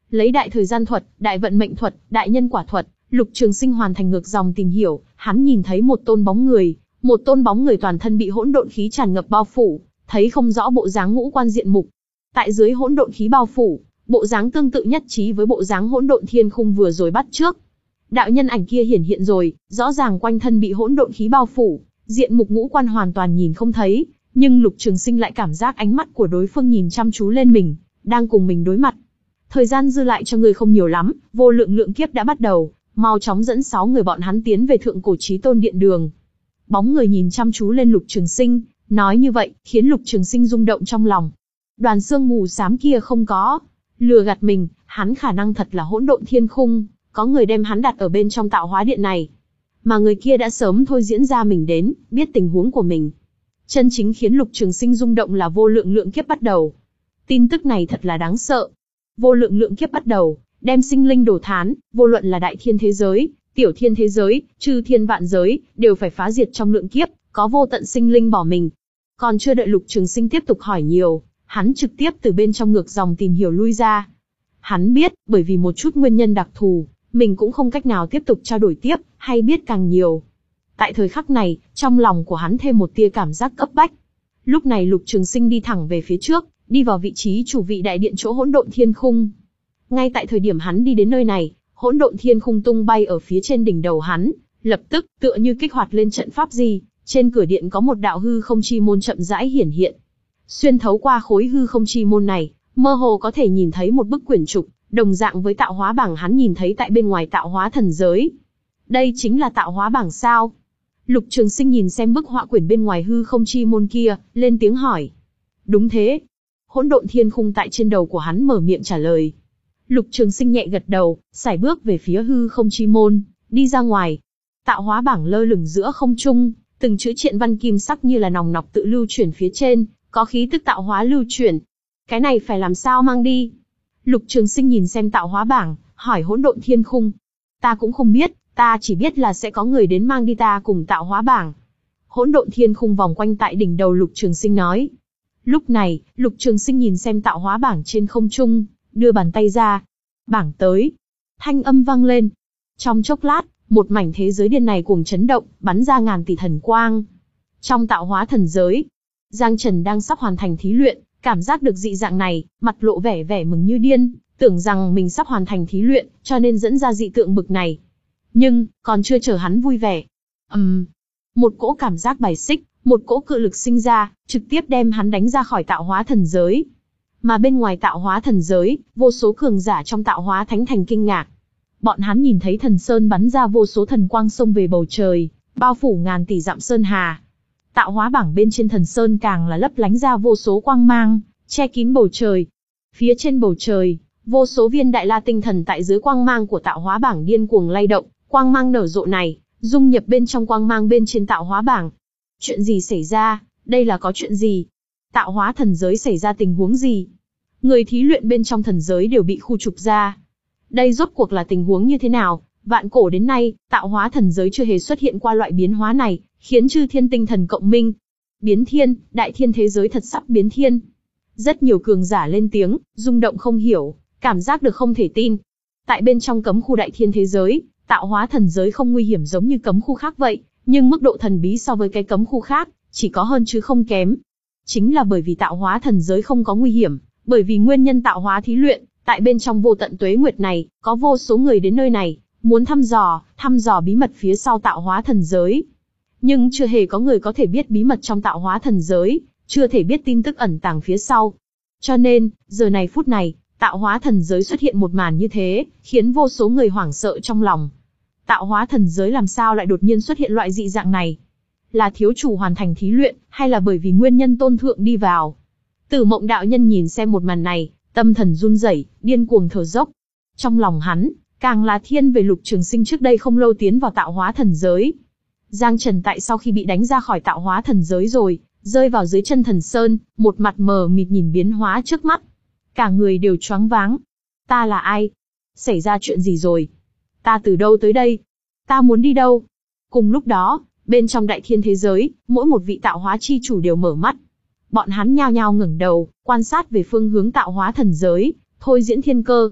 Lấy đại thời gian thuật, đại vận mệnh thuật, đại nhân quả thuật, Lục Trường Sinh hoàn thành ngược dòng tìm hiểu, hắn nhìn thấy một tôn bóng người, một tôn bóng người toàn thân bị hỗn độn khí tràn ngập bao phủ, thấy không rõ bộ dáng ngũ quan diện mục. Tại dưới hỗn độn khí bao phủ, bộ dáng tương tự nhất trí với bộ dáng hỗn độn thiên khung vừa rồi bắt trước. Đạo nhân ảnh kia hiển hiện rồi, rõ ràng quanh thân bị hỗn độn khí bao phủ, diện mục ngũ quan hoàn toàn nhìn không thấy, nhưng Lục Trường Sinh lại cảm giác ánh mắt của đối phương nhìn chăm chú lên mình, đang cùng mình đối mặt. Thời gian dư lại cho người không nhiều lắm, vô lượng lượng kiếp đã bắt đầu, mau chóng dẫn sáu người bọn hắn tiến về Thượng Cổ Chí Tôn Điện đường. Bóng người nhìn chăm chú lên Lục Trường Sinh, nói như vậy, khiến Lục Trường Sinh rung động trong lòng. Đoàn xương mù xám kia không có lừa gạt mình, hắn khả năng thật là hỗn độn thiên khung, có người đem hắn đặt ở bên trong tạo hóa điện này. Mà người kia đã sớm thôi diễn ra mình đến, biết tình huống của mình. Chân chính khiến Lục Trường Sinh rung động là vô lượng lượng kiếp bắt đầu. Tin tức này thật là đáng sợ. Vô lượng lượng kiếp bắt đầu, đem sinh linh đổ thán, vô luận là đại thiên thế giới, tiểu thiên thế giới, chư thiên vạn giới, đều phải phá diệt trong lượng kiếp, có vô tận sinh linh bỏ mình. Còn chưa đợi Lục Trường Sinh tiếp tục hỏi nhiều, hắn trực tiếp từ bên trong ngược dòng tìm hiểu lui ra. Hắn biết, bởi vì một chút nguyên nhân đặc thù, mình cũng không cách nào tiếp tục trao đổi tiếp, hay biết càng nhiều. Tại thời khắc này, trong lòng của hắn thêm một tia cảm giác cấp bách. Lúc này Lục Trường Sinh đi thẳng về phía trước, đi vào vị trí chủ vị đại điện chỗ hỗn độn thiên khung. Ngay tại thời điểm hắn đi đến nơi này, hỗn độn thiên khung tung bay ở phía trên đỉnh đầu hắn, lập tức tựa như kích hoạt lên trận pháp gì, trên cửa điện có một đạo hư không chi môn chậm rãi hiển hiện. Xuyên thấu qua khối hư không chi môn này, mơ hồ có thể nhìn thấy một bức quyển trục, đồng dạng với tạo hóa bảng hắn nhìn thấy tại bên ngoài tạo hóa thần giới. Đây chính là tạo hóa bảng sao? Lục Trường Sinh nhìn xem bức họa quyển bên ngoài hư không chi môn kia, lên tiếng hỏi. Đúng thế. Hỗn độn thiên khung tại trên đầu của hắn mở miệng trả lời. Lục Trường Sinh nhẹ gật đầu, sải bước về phía hư không chi môn, đi ra ngoài. Tạo hóa bảng lơ lửng giữa không trung, từng chữ triện văn kim sắc như là nòng nọc tự lưu chuyển phía trên, có khí tức tạo hóa lưu chuyển. Cái này phải làm sao mang đi? Lục Trường Sinh nhìn xem tạo hóa bảng, hỏi hỗn độn thiên khung. Ta cũng không biết, ta chỉ biết là sẽ có người đến mang đi ta cùng tạo hóa bảng. Hỗn độn thiên khung vòng quanh tại đỉnh đầu Lục Trường Sinh nói. Lúc này, Lục Trường Sinh nhìn xem tạo hóa bảng trên không trung, đưa bàn tay ra. Bảng tới. Thanh âm vang lên. Trong chốc lát, một mảnh thế giới điên này cuồng chấn động, bắn ra ngàn tỷ thần quang. Trong tạo hóa thần giới, Giang Trần đang sắp hoàn thành thí luyện, cảm giác được dị dạng này, mặt lộ vẻ vẻ mừng như điên, tưởng rằng mình sắp hoàn thành thí luyện, cho nên dẫn ra dị tượng bực này. Nhưng, còn chưa chờ hắn vui vẻ. Ừm, um, một cỗ cảm giác bài xích, một cỗ cự lực sinh ra, trực tiếp đem hắn đánh ra khỏi tạo hóa thần giới. Mà bên ngoài tạo hóa thần giới, vô số cường giả trong tạo hóa thánh thành kinh ngạc. Bọn hắn nhìn thấy thần sơn bắn ra vô số thần quang xông về bầu trời, bao phủ ngàn tỷ dặm sơn hà. Tạo hóa bảng bên trên thần sơn càng là lấp lánh ra vô số quang mang, che kín bầu trời. Phía trên bầu trời, vô số viên đại la tinh thần tại dưới quang mang của tạo hóa bảng điên cuồng lay động, quang mang nở rộ này, dung nhập bên trong quang mang bên trên tạo hóa bảng. Chuyện gì xảy ra, đây là có chuyện gì? Tạo hóa thần giới xảy ra tình huống gì? Người thí luyện bên trong thần giới đều bị khu trục ra. Đây rốt cuộc là tình huống như thế nào? Vạn cổ đến nay, tạo hóa thần giới chưa hề xuất hiện qua loại biến hóa này, khiến chư thiên tinh thần cộng minh. Biến thiên, đại thiên thế giới thật sắp biến thiên. Rất nhiều cường giả lên tiếng, rung động không hiểu, cảm giác được không thể tin. Tại bên trong cấm khu đại thiên thế giới, tạo hóa thần giới không nguy hiểm giống như cấm khu khác vậy, nhưng mức độ thần bí so với cái cấm khu khác, chỉ có hơn chứ không kém. Chính là bởi vì tạo hóa thần giới không có nguy hiểm, bởi vì nguyên nhân tạo hóa thí luyện, tại bên trong vô tận tuế nguyệt này, có vô số người đến nơi này, muốn thăm dò, thăm dò bí mật phía sau tạo hóa thần giới. Nhưng chưa hề có người có thể biết bí mật trong tạo hóa thần giới, chưa thể biết tin tức ẩn tàng phía sau. Cho nên, giờ này phút này, tạo hóa thần giới xuất hiện một màn như thế, khiến vô số người hoảng sợ trong lòng. Tạo hóa thần giới làm sao lại đột nhiên xuất hiện loại dị dạng này? Là thiếu chủ hoàn thành thí luyện, hay là bởi vì nguyên nhân tôn thượng đi vào? Tử Mộng đạo nhân nhìn xem một màn này, tâm thần run rẩy, điên cuồng thở dốc. Trong lòng hắn, càng là thiên về Lục Trường Sinh trước đây không lâu tiến vào tạo hóa thần giới. Giang Trần tại sau khi bị đánh ra khỏi tạo hóa thần giới rồi, rơi vào dưới chân thần sơn, một mặt mờ mịt nhìn biến hóa trước mắt. Cả người đều choáng váng. Ta là ai? Xảy ra chuyện gì rồi? Ta từ đâu tới đây? Ta muốn đi đâu? Cùng lúc đó, bên trong đại thiên thế giới, mỗi một vị tạo hóa chi chủ đều mở mắt. Bọn hắn nhao nhao ngẩng đầu, quan sát về phương hướng tạo hóa thần giới, thôi diễn thiên cơ.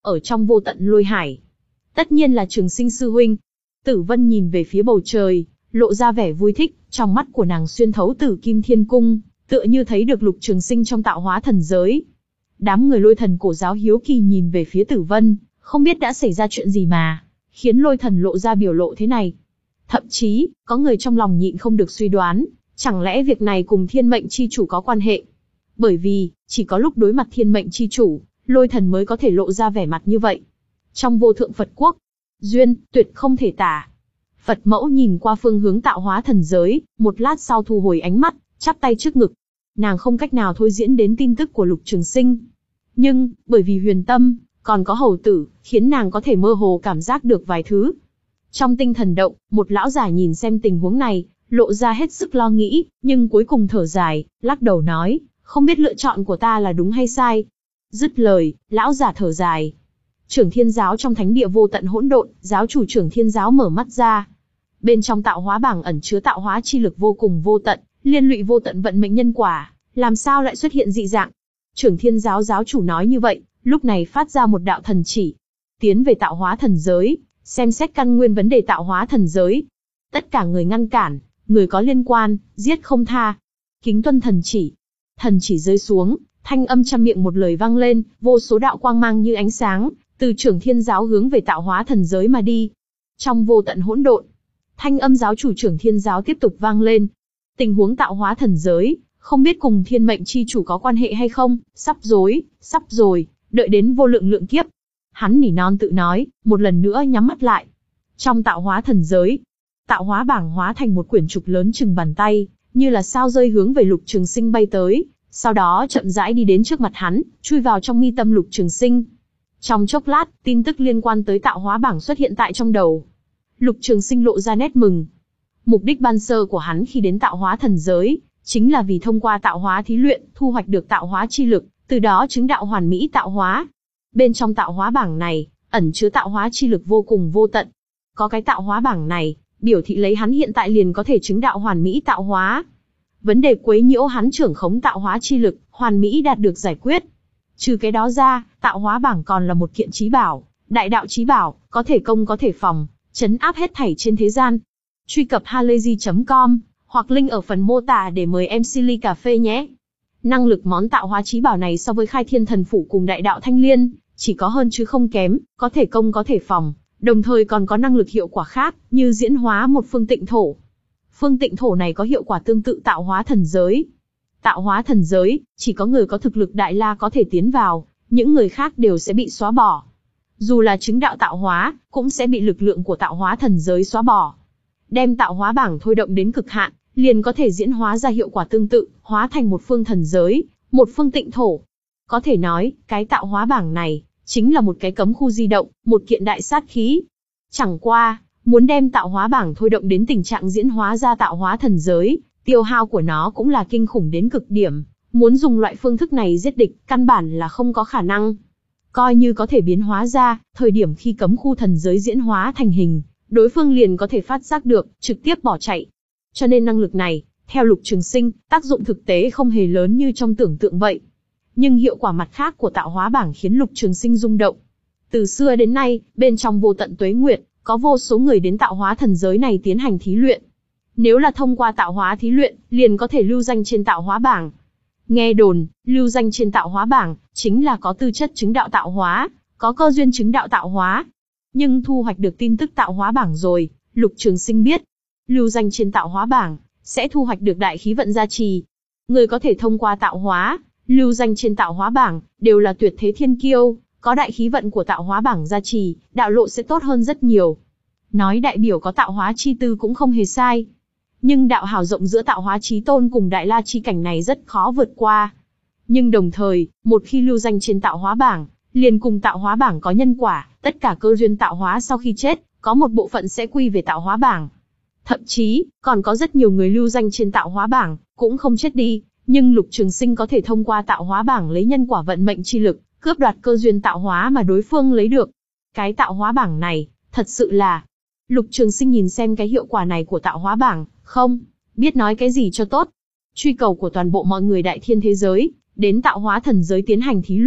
ở trong vô tận lôi hải. Tất nhiên là Trường Sinh sư huynh. Tử Vân nhìn về phía bầu trời, lộ ra vẻ vui thích, trong mắt của nàng xuyên thấu Tử Kim Thiên Cung, tựa như thấy được Lục Trường Sinh trong tạo hóa thần giới. Đám người Lôi Thần cổ giáo hiếu kỳ nhìn về phía Tử Vân, không biết đã xảy ra chuyện gì mà khiến Lôi Thần lộ ra biểu lộ thế này. Thậm chí, có người trong lòng nhịn không được suy đoán, chẳng lẽ việc này cùng Thiên Mệnh Chi Chủ có quan hệ? Bởi vì, chỉ có lúc đối mặt Thiên Mệnh Chi Chủ, Lôi Thần mới có thể lộ ra vẻ mặt như vậy. Trong vô thượng Phật quốc, duyên, tuyệt không thể tả. Phật mẫu nhìn qua phương hướng tạo hóa thần giới, một lát sau thu hồi ánh mắt, chắp tay trước ngực. Nàng không cách nào thôi diễn đến tin tức của Lục Trường Sinh. Nhưng, bởi vì huyền tâm, còn có hầu tử, khiến nàng có thể mơ hồ cảm giác được vài thứ. Trong tinh thần động, một lão giả nhìn xem tình huống này, lộ ra hết sức lo nghĩ, nhưng cuối cùng thở dài, lắc đầu nói, không biết lựa chọn của ta là đúng hay sai. Dứt lời, lão giả thở dài. Trưởng Thiên Giáo trong thánh địa vô tận hỗn độn, giáo chủ Trưởng Thiên Giáo mở mắt ra. Bên trong tạo hóa bảng ẩn chứa tạo hóa chi lực vô cùng vô tận, liên lụy vô tận vận mệnh nhân quả, làm sao lại xuất hiện dị dạng? Trưởng Thiên Giáo giáo chủ nói như vậy, lúc này phát ra một đạo thần chỉ, tiến về tạo hóa thần giới, xem xét căn nguyên vấn đề tạo hóa thần giới. Tất cả người ngăn cản, người có liên quan, giết không tha. Kính tuân thần chỉ. Thần chỉ rơi xuống, thanh âm trăm miệng một lời vang lên, vô số đạo quang mang như ánh sáng, từ Trưởng Thiên Giáo hướng về tạo hóa thần giới mà đi. Trong vô tận hỗn độn, thanh âm giáo chủ Trưởng Thiên Giáo tiếp tục vang lên. Tình huống tạo hóa thần giới, không biết cùng Thiên Mệnh Chi Chủ có quan hệ hay không, sắp rối, sắp rồi, đợi đến vô lượng lượng kiếp. Hắn nỉ non tự nói, một lần nữa nhắm mắt lại. Trong tạo hóa thần giới, tạo hóa bảng hóa thành một quyển trục lớn chừng bàn tay, như là sao rơi hướng về Lục Trường Sinh bay tới, sau đó chậm rãi đi đến trước mặt hắn, chui vào trong mi tâm Lục Trường Sinh. Trong chốc lát, tin tức liên quan tới tạo hóa bảng xuất hiện tại trong đầu. Lục Trường Sinh lộ ra nét mừng. Mục đích ban sơ của hắn khi đến tạo hóa thần giới, chính là vì thông qua tạo hóa thí luyện, thu hoạch được tạo hóa chi lực, từ đó chứng đạo hoàn mỹ tạo hóa. Bên trong tạo hóa bảng này, ẩn chứa tạo hóa chi lực vô cùng vô tận. Có cái tạo hóa bảng này, biểu thị lấy hắn hiện tại liền có thể chứng đạo hoàn mỹ tạo hóa. Vấn đề quấy nhiễu hắn trưởng khống tạo hóa chi lực, hoàn mỹ đạt được giải quyết. Trừ cái đó ra, tạo hóa bảng còn là một kiện chí bảo, đại đạo chí bảo, có thể công có thể phòng, trấn áp hết thảy trên thế gian. Truy cập halayzi chấm com, hoặc link ở phần mô tả để mời em xê ly cà phê nhé. Năng lực món tạo hóa chí bảo này so với Khai Thiên Thần Phủ cùng Đại Đạo Thanh Liên, chỉ có hơn chứ không kém, có thể công có thể phòng, đồng thời còn có năng lực hiệu quả khác, như diễn hóa một phương tịnh thổ. Phương tịnh thổ này có hiệu quả tương tự tạo hóa thần giới. Tạo hóa thần giới, chỉ có người có thực lực đại la có thể tiến vào, những người khác đều sẽ bị xóa bỏ. Dù là chứng đạo tạo hóa, cũng sẽ bị lực lượng của tạo hóa thần giới xóa bỏ. Đem tạo hóa bảng thôi động đến cực hạn, liền có thể diễn hóa ra hiệu quả tương tự, hóa thành một phương thần giới, một phương tịnh thổ. Có thể nói, cái tạo hóa bảng này, chính là một cái cấm khu di động, một kiện đại sát khí. Chẳng qua, muốn đem tạo hóa bảng thôi động đến tình trạng diễn hóa ra tạo hóa thần giới, tiêu hao của nó cũng là kinh khủng đến cực điểm. Muốn dùng loại phương thức này giết địch, căn bản là không có khả năng. Coi như có thể biến hóa ra, thời điểm khi cấm khu thần giới diễn hóa thành hình, đối phương liền có thể phát giác được, trực tiếp bỏ chạy. Cho nên năng lực này, theo Lục Trường Sinh, tác dụng thực tế không hề lớn như trong tưởng tượng vậy. Nhưng hiệu quả mặt khác của tạo hóa bảng khiến Lục Trường Sinh rung động. Từ xưa đến nay, bên trong vô tận tuế nguyệt, có vô số người đến tạo hóa thần giới này tiến hành thí luyện. Nếu là thông qua tạo hóa thí luyện, liền có thể lưu danh trên tạo hóa bảng. Nghe đồn, lưu danh trên tạo hóa bảng, chính là có tư chất chứng đạo tạo hóa, có cơ duyên chứng đạo tạo hóa. Nhưng thu hoạch được tin tức tạo hóa bảng rồi, Lục Trường Sinh biết, lưu danh trên tạo hóa bảng, sẽ thu hoạch được đại khí vận gia trì. Người có thể thông qua tạo hóa, lưu danh trên tạo hóa bảng, đều là tuyệt thế thiên kiêu, có đại khí vận của tạo hóa bảng gia trì, đạo lộ sẽ tốt hơn rất nhiều. Nói đại biểu có tạo hóa chi tư cũng không hề sai. Nhưng đạo hào rộng giữa tạo hóa chí tôn cùng đại la chi cảnh này rất khó vượt qua. Nhưng đồng thời, một khi lưu danh trên tạo hóa bảng, liền cùng tạo hóa bảng có nhân quả, tất cả cơ duyên tạo hóa sau khi chết, có một bộ phận sẽ quy về tạo hóa bảng. Thậm chí, còn có rất nhiều người lưu danh trên tạo hóa bảng, cũng không chết đi, nhưng Lục Trường Sinh có thể thông qua tạo hóa bảng lấy nhân quả vận mệnh chi lực, cướp đoạt cơ duyên tạo hóa mà đối phương lấy được. Cái tạo hóa bảng này, thật sự là... Lục Trường Sinh nhìn xem cái hiệu quả này của tạo hóa bảng, không biết nói cái gì cho tốt. Truy cầu của toàn bộ mọi người đại thiên thế giới, đến tạo hóa thần giới tiến hành thí luyện, thu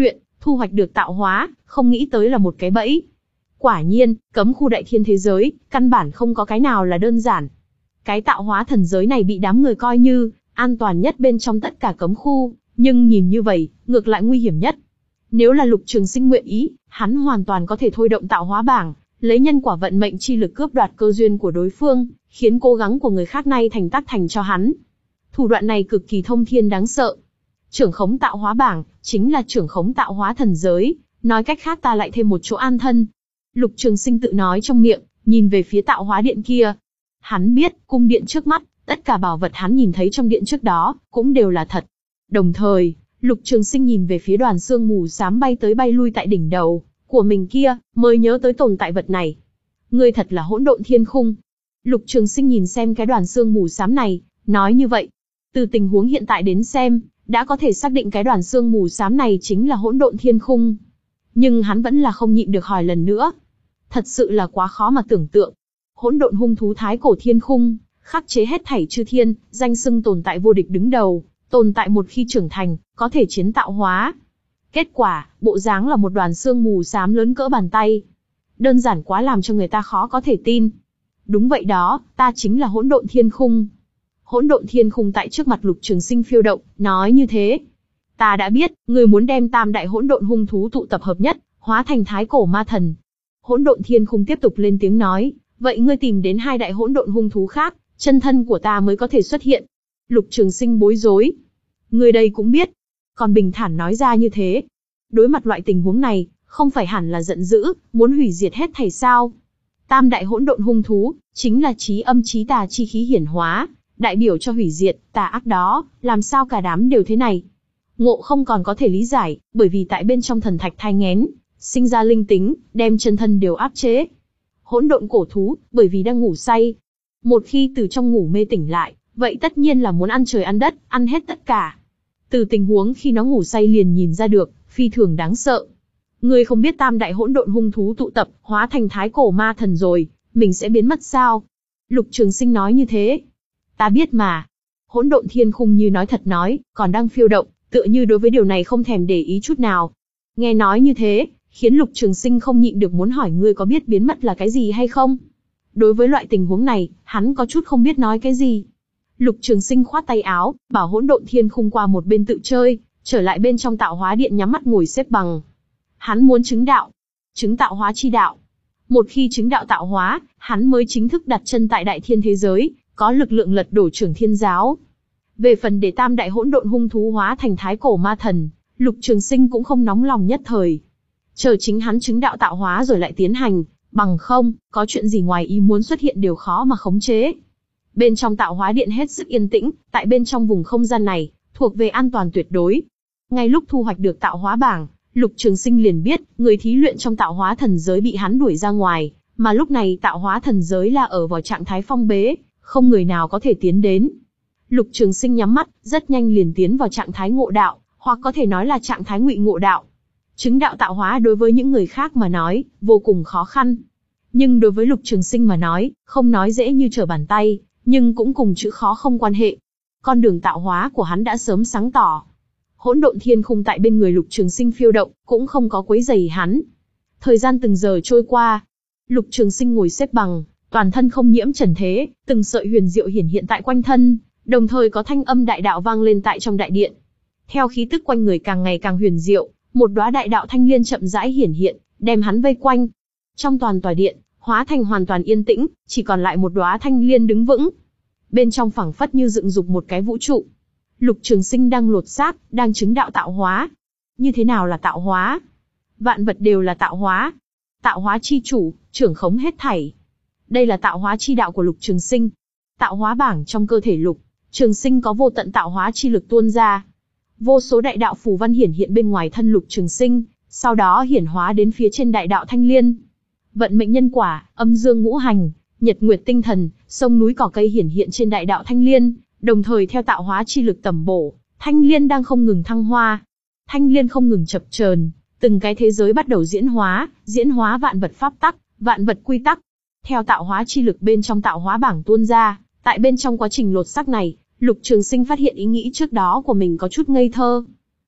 thu hoạch được tạo hóa, không nghĩ tới là một cái bẫy. Quả nhiên, cấm khu đại thiên thế giới, căn bản không có cái nào là đơn giản. Cái tạo hóa thần giới này bị đám người coi như an toàn nhất bên trong tất cả cấm khu, nhưng nhìn như vậy, ngược lại nguy hiểm nhất. Nếu là Lục Trường Sinh nguyện ý, hắn hoàn toàn có thể thôi động tạo hóa bảng, lấy nhân quả vận mệnh chi lực cướp đoạt cơ duyên của đối phương, khiến cố gắng của người khác nay thành tác thành cho hắn. Thủ đoạn này cực kỳ thông thiên đáng sợ. Trưởng khống tạo hóa bảng, chính là trưởng khống tạo hóa thần giới, nói cách khác ta lại thêm một chỗ an thân. Lục Trường Sinh tự nói trong miệng, nhìn về phía tạo hóa điện kia. Hắn biết, cung điện trước mắt, tất cả bảo vật hắn nhìn thấy trong điện trước đó, cũng đều là thật. Đồng thời, Lục Trường Sinh nhìn về phía đoàn sương mù xám bay tới bay lui tại đỉnh đầu của mình kia, mới nhớ tới tồn tại vật này. Ngươi thật là hỗn độn thiên khung. Lục Trường Sinh nhìn xem cái đoàn sương mù xám này, nói như vậy. Từ tình huống hiện tại đến xem, đã có thể xác định cái đoàn sương mù xám này chính là hỗn độn thiên khung. Nhưng hắn vẫn là không nhịn được hỏi lần nữa. Thật sự là quá khó mà tưởng tượng. Hỗn độn hung thú thái cổ thiên khung, khắc chế hết thảy chư thiên, danh xưng tồn tại vô địch đứng đầu, tồn tại một khi trưởng thành, có thể chiến tạo hóa. Kết quả, bộ dáng là một đoàn sương mù xám lớn cỡ bàn tay. Đơn giản quá làm cho người ta khó có thể tin. Đúng vậy đó, ta chính là hỗn độn thiên khung. Hỗn độn thiên khung tại trước mặt Lục Trường Sinh phiêu động, nói như thế. Ta đã biết, ngươi muốn đem tam đại hỗn độn hung thú tụ tập hợp nhất, hóa thành thái cổ ma thần. Hỗn độn thiên khung tiếp tục lên tiếng nói, vậy ngươi tìm đến hai đại hỗn độn hung thú khác, chân thân của ta mới có thể xuất hiện. Lục Trường Sinh bối rối. Ngươi đây cũng biết. Còn bình thản nói ra như thế. Đối mặt loại tình huống này, không phải hẳn là giận dữ, muốn hủy diệt hết thảy sao? Tam đại hỗn độn hung thú, chính là chí âm chí tà chi khí hiển hóa, đại biểu cho hủy diệt, tà ác đó, làm sao cả đám đều thế này? Ngộ không còn có thể lý giải, bởi vì tại bên trong thần thạch thai nghén, sinh ra linh tính, đem chân thân đều áp chế. Hỗn độn cổ thú, bởi vì đang ngủ say. Một khi từ trong ngủ mê tỉnh lại, vậy tất nhiên là muốn ăn trời ăn đất, ăn hết tất cả. Từ tình huống khi nó ngủ say liền nhìn ra được, phi thường đáng sợ. Ngươi không biết tam đại hỗn độn hung thú tụ tập, hóa thành thái cổ ma thần rồi, mình sẽ biến mất sao? Lục Trường Sinh nói như thế. Ta biết mà. Hỗn độn thiên khung như nói thật nói, còn đang phiêu động, tựa như đối với điều này không thèm để ý chút nào. Nghe nói như thế, khiến Lục Trường Sinh không nhịn được muốn hỏi ngươi có biết biến mất là cái gì hay không? Đối với loại tình huống này, hắn có chút không biết nói cái gì. Lục Trường Sinh khoát tay áo, bảo hỗn độn thiên khung qua một bên tự chơi, trở lại bên trong tạo hóa điện nhắm mắt ngồi xếp bằng. Hắn muốn chứng đạo, chứng tạo hóa chi đạo. Một khi chứng đạo tạo hóa, hắn mới chính thức đặt chân tại đại thiên thế giới, có lực lượng lật đổ Trưởng Thiên giáo. Về phần để tam đại hỗn độn hung thú hóa thành thái cổ ma thần, Lục Trường Sinh cũng không nóng lòng nhất thời. Chờ chính hắn chứng đạo tạo hóa rồi lại tiến hành, bằng không, có chuyện gì ngoài ý muốn xuất hiện đều khó mà khống chế. Bên trong tạo hóa điện hết sức yên tĩnh, tại bên trong vùng không gian này, thuộc về an toàn tuyệt đối. Ngay lúc thu hoạch được tạo hóa bảng, Lục Trường Sinh liền biết, người thí luyện trong tạo hóa thần giới bị hắn đuổi ra ngoài, mà lúc này tạo hóa thần giới là ở vào trạng thái phong bế, không người nào có thể tiến đến. Lục Trường Sinh nhắm mắt, rất nhanh liền tiến vào trạng thái ngộ đạo, hoặc có thể nói là trạng thái ngụy ngộ đạo. Chứng đạo tạo hóa đối với những người khác mà nói, vô cùng khó khăn. Nhưng đối với Lục Trường Sinh mà nói, không nói dễ như trở bàn tay, nhưng cũng cùng chữ khó không quan hệ. Con đường tạo hóa của hắn đã sớm sáng tỏ. Hỗn độn thiên khung tại bên người Lục Trường Sinh phiêu động, cũng không có quấy rầy hắn. Thời gian từng giờ trôi qua, Lục Trường Sinh ngồi xếp bằng, toàn thân không nhiễm trần thế, từng sợi huyền diệu hiển hiện tại quanh thân, đồng thời có thanh âm đại đạo vang lên tại trong đại điện. Theo khí tức quanh người càng ngày càng huyền diệu, một đóa đại đạo thanh liên chậm rãi hiển hiện, đem hắn vây quanh. Trong toàn tòa điện, hóa thành hoàn toàn yên tĩnh, chỉ còn lại một đóa thanh liên đứng vững. Bên trong phảng phất như dựng dục một cái vũ trụ. Lục Trường Sinh đang lột xác, đang chứng đạo tạo hóa. Như thế nào là tạo hóa? Vạn vật đều là tạo hóa. Tạo hóa chi chủ, trưởng khống hết thảy. Đây là tạo hóa chi đạo của Lục Trường Sinh. Tạo hóa bảng trong cơ thể Lục Trường Sinh có vô tận tạo hóa chi lực tuôn ra. Vô số đại đạo phù văn hiển hiện bên ngoài thân Lục Trường Sinh, sau đó hiển hóa đến phía trên đại đạo thanh liên. Vận mệnh nhân quả, âm dương ngũ hành, nhật nguyệt tinh thần, sông núi cỏ cây hiển hiện trên đại đạo thanh liên, đồng thời theo tạo hóa chi lực tầm bổ, thanh liên đang không ngừng thăng hoa. Thanh liên không ngừng chập chờn, từng cái thế giới bắt đầu diễn hóa, diễn hóa vạn vật pháp tắc, vạn vật quy tắc. Theo tạo hóa chi lực bên trong tạo hóa bảng tuôn ra, tại bên trong quá trình lột xác này, Lục Trường Sinh phát hiện ý nghĩ trước đó của mình có chút ngây thơ.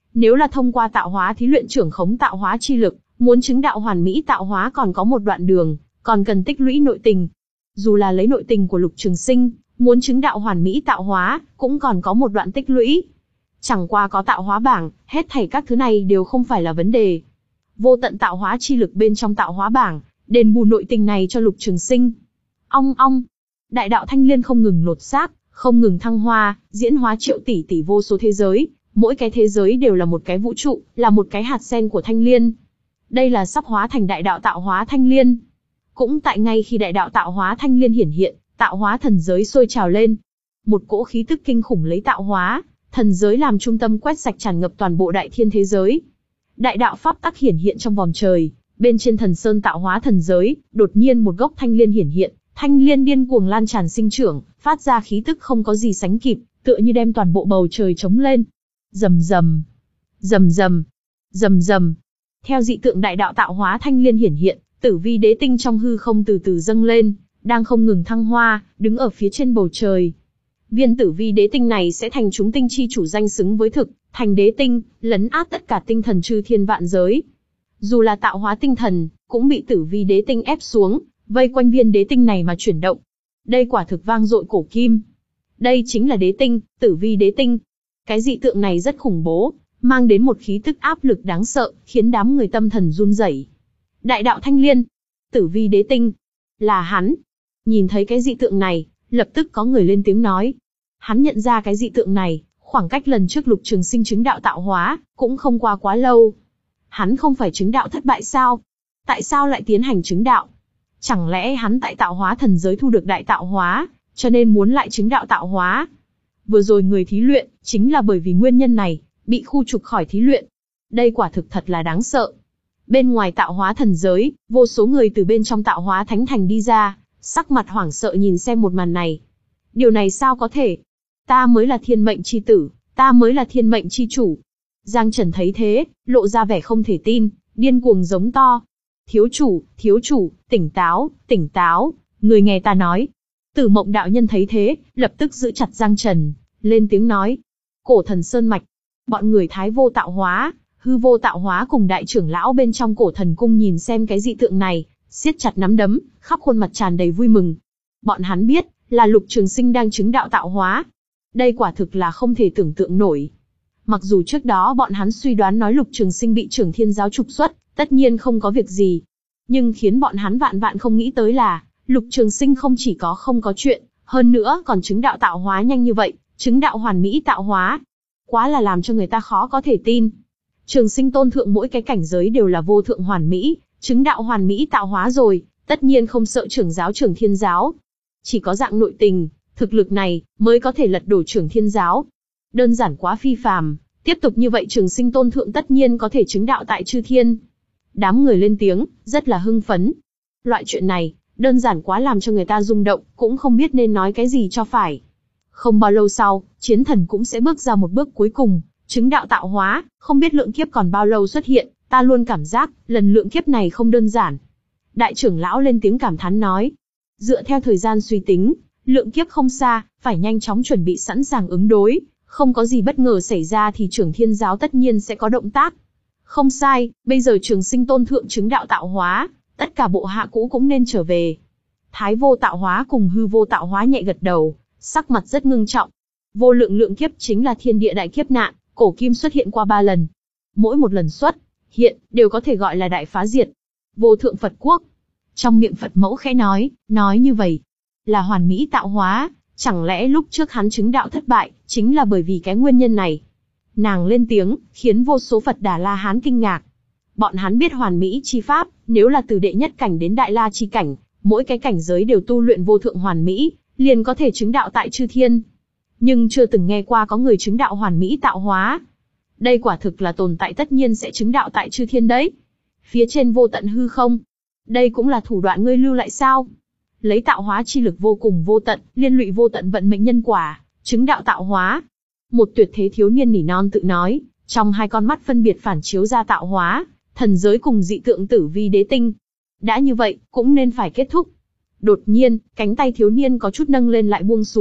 Nếu là thông qua tạo hóa thí luyện trưởng khống tạo hóa chi lực, muốn chứng đạo hoàn mỹ tạo hóa còn có một đoạn đường, còn cần tích lũy nội tình. Dù là lấy nội tình của Lục Trường Sinh, muốn chứng đạo hoàn mỹ tạo hóa, cũng còn có một đoạn tích lũy. Chẳng qua có tạo hóa bảng, hết thảy các thứ này đều không phải là vấn đề. Vô tận tạo hóa chi lực bên trong tạo hóa bảng, đền bù nội tình này cho Lục Trường Sinh. Ong ong, đại đạo thanh liên không ngừng lột xác, không ngừng thăng hoa, diễn hóa triệu tỷ tỷ vô số thế giới, mỗi cái thế giới đều là một cái vũ trụ, là một cái hạt sen của thanh liên. Đây là sắp hóa thành đại đạo tạo hóa thanh liên. Cũng tại ngay khi đại đạo tạo hóa thanh liên hiển hiện, tạo hóa thần giới sôi trào lên. Một cỗ khí tức kinh khủng lấy tạo hóa thần giới làm trung tâm quét sạch tràn ngập toàn bộ đại thiên thế giới. Đại đạo pháp tắc hiển hiện trong vòng trời, bên trên thần sơn tạo hóa thần giới, đột nhiên một gốc thanh liên hiển hiện, thanh liên điên cuồng lan tràn sinh trưởng, phát ra khí tức không có gì sánh kịp, tựa như đem toàn bộ bầu trời trống lên. Rầm rầm, rầm rầm, rầm rầm. Theo dị tượng đại đạo tạo hóa thanh liên hiển hiện, tử vi đế tinh trong hư không từ từ dâng lên, đang không ngừng thăng hoa, đứng ở phía trên bầu trời. Viên tử vi đế tinh này sẽ thành chúng tinh chi chủ danh xứng với thực, thành đế tinh, lấn át tất cả tinh thần chư thiên vạn giới. Dù là tạo hóa tinh thần, cũng bị tử vi đế tinh ép xuống, vây quanh viên đế tinh này mà chuyển động. Đây quả thực vang dội cổ kim. Đây chính là đế tinh, tử vi đế tinh. Cái dị tượng này rất khủng bố, mang đến một khí tức áp lực đáng sợ, khiến đám người tâm thần run rẩy. Đại đạo thanh liên, tử vi đế tinh, là hắn. Nhìn thấy cái dị tượng này, lập tức có người lên tiếng nói. Hắn nhận ra cái dị tượng này, khoảng cách lần trước Lục Trường Sinh chứng đạo tạo hóa, cũng không qua quá lâu. Hắn không phải chứng đạo thất bại sao? Tại sao lại tiến hành chứng đạo? Chẳng lẽ hắn tại tạo hóa thần giới thu được đại tạo hóa, cho nên muốn lại chứng đạo tạo hóa? Vừa rồi người thí luyện, chính là bởi vì nguyên nhân này, bị khu trục khỏi thí luyện. Đây quả thực thật là đáng sợ. Bên ngoài tạo hóa thần giới, vô số người từ bên trong tạo hóa thánh thành đi ra, sắc mặt hoảng sợ nhìn xem một màn này. Điều này sao có thể? Ta mới là thiên mệnh chi tử, ta mới là thiên mệnh chi chủ. Giang Trần thấy thế, lộ ra vẻ không thể tin, điên cuồng giống to. Thiếu chủ, thiếu chủ, tỉnh táo, tỉnh táo, người nghe ta nói. Tử Mộng đạo nhân thấy thế, lập tức giữ chặt Giang Trần, lên tiếng nói. Cổ thần sơn mạch, bọn người thái vô tạo hóa, hư vô tạo hóa cùng đại trưởng lão bên trong cổ thần cung nhìn xem cái dị tượng này, siết chặt nắm đấm, khắp khuôn mặt tràn đầy vui mừng. Bọn hắn biết, là Lục Trường Sinh đang chứng đạo tạo hóa. Đây quả thực là không thể tưởng tượng nổi. Mặc dù trước đó bọn hắn suy đoán nói Lục Trường Sinh bị Trưởng Thiên giáo trục xuất, tất nhiên không có việc gì. Nhưng khiến bọn hắn vạn vạn không nghĩ tới là, Lục Trường Sinh không chỉ có không có chuyện, hơn nữa còn chứng đạo tạo hóa nhanh như vậy, chứng đạo hoàn mỹ tạo hóa. Quá là làm cho người ta khó có thể tin. Trường Sinh tôn thượng mỗi cái cảnh giới đều là vô thượng hoàn mỹ, chứng đạo hoàn mỹ tạo hóa rồi, tất nhiên không sợ trưởng giáo Trưởng Thiên giáo. Chỉ có dạng nội tình, thực lực này, mới có thể lật đổ Trưởng Thiên giáo. Đơn giản quá phi phàm, tiếp tục như vậy Trường Sinh tôn thượng tất nhiên có thể chứng đạo tại chư thiên. Đám người lên tiếng, rất là hưng phấn. Loại chuyện này, đơn giản quá làm cho người ta rung động, cũng không biết nên nói cái gì cho phải. Không bao lâu sau, chiến thần cũng sẽ bước ra một bước cuối cùng, chứng đạo tạo hóa, không biết lượng kiếp còn bao lâu xuất hiện, ta luôn cảm giác, lần lượng kiếp này không đơn giản. Đại trưởng lão lên tiếng cảm thán nói. Dựa theo thời gian suy tính, lượng kiếp không xa, phải nhanh chóng chuẩn bị sẵn sàng ứng đối, không có gì bất ngờ xảy ra thì Trưởng Thiên giáo tất nhiên sẽ có động tác. Không sai, bây giờ Trường Sinh tôn thượng chứng đạo tạo hóa, tất cả bộ hạ cũ cũng nên trở về. Thái vô tạo hóa cùng hư vô tạo hóa nhẹ gật đầu, sắc mặt rất ngưng trọng. Vô lượng lượng kiếp chính là thiên địa đại kiếp nạn, cổ kim xuất hiện qua ba lần. Mỗi một lần xuất hiện, đều có thể gọi là đại phá diệt. Vô thượng Phật quốc. Trong miệng Phật mẫu khẽ nói, nói như vậy, là hoàn mỹ tạo hóa, chẳng lẽ lúc trước hắn chứng đạo thất bại, chính là bởi vì cái nguyên nhân này. Nàng lên tiếng, khiến vô số Phật Đà La Hán kinh ngạc. Bọn hắn biết hoàn mỹ chi pháp, nếu là từ đệ nhất cảnh đến đại la chi cảnh, mỗi cái cảnh giới đều tu luyện vô thượng hoàn mỹ, liền có thể chứng đạo tại chư thiên. Nhưng chưa từng nghe qua có người chứng đạo hoàn mỹ tạo hóa. Đây quả thực là tồn tại tất nhiên sẽ chứng đạo tại chư thiên đấy. Phía trên vô tận hư không. Đây cũng là thủ đoạn ngươi lưu lại sao? Lấy tạo hóa chi lực vô cùng vô tận, liên lụy vô tận vận mệnh nhân quả, chứng đạo tạo hóa. Một tuyệt thế thiếu niên nỉ non tự nói, trong hai con mắt phân biệt phản chiếu ra tạo hóa, thần giới cùng dị tượng tử vi đế tinh. Đã như vậy, cũng nên phải kết thúc. Đột nhiên, cánh tay thiếu niên có chút nâng lên lại buông xuống,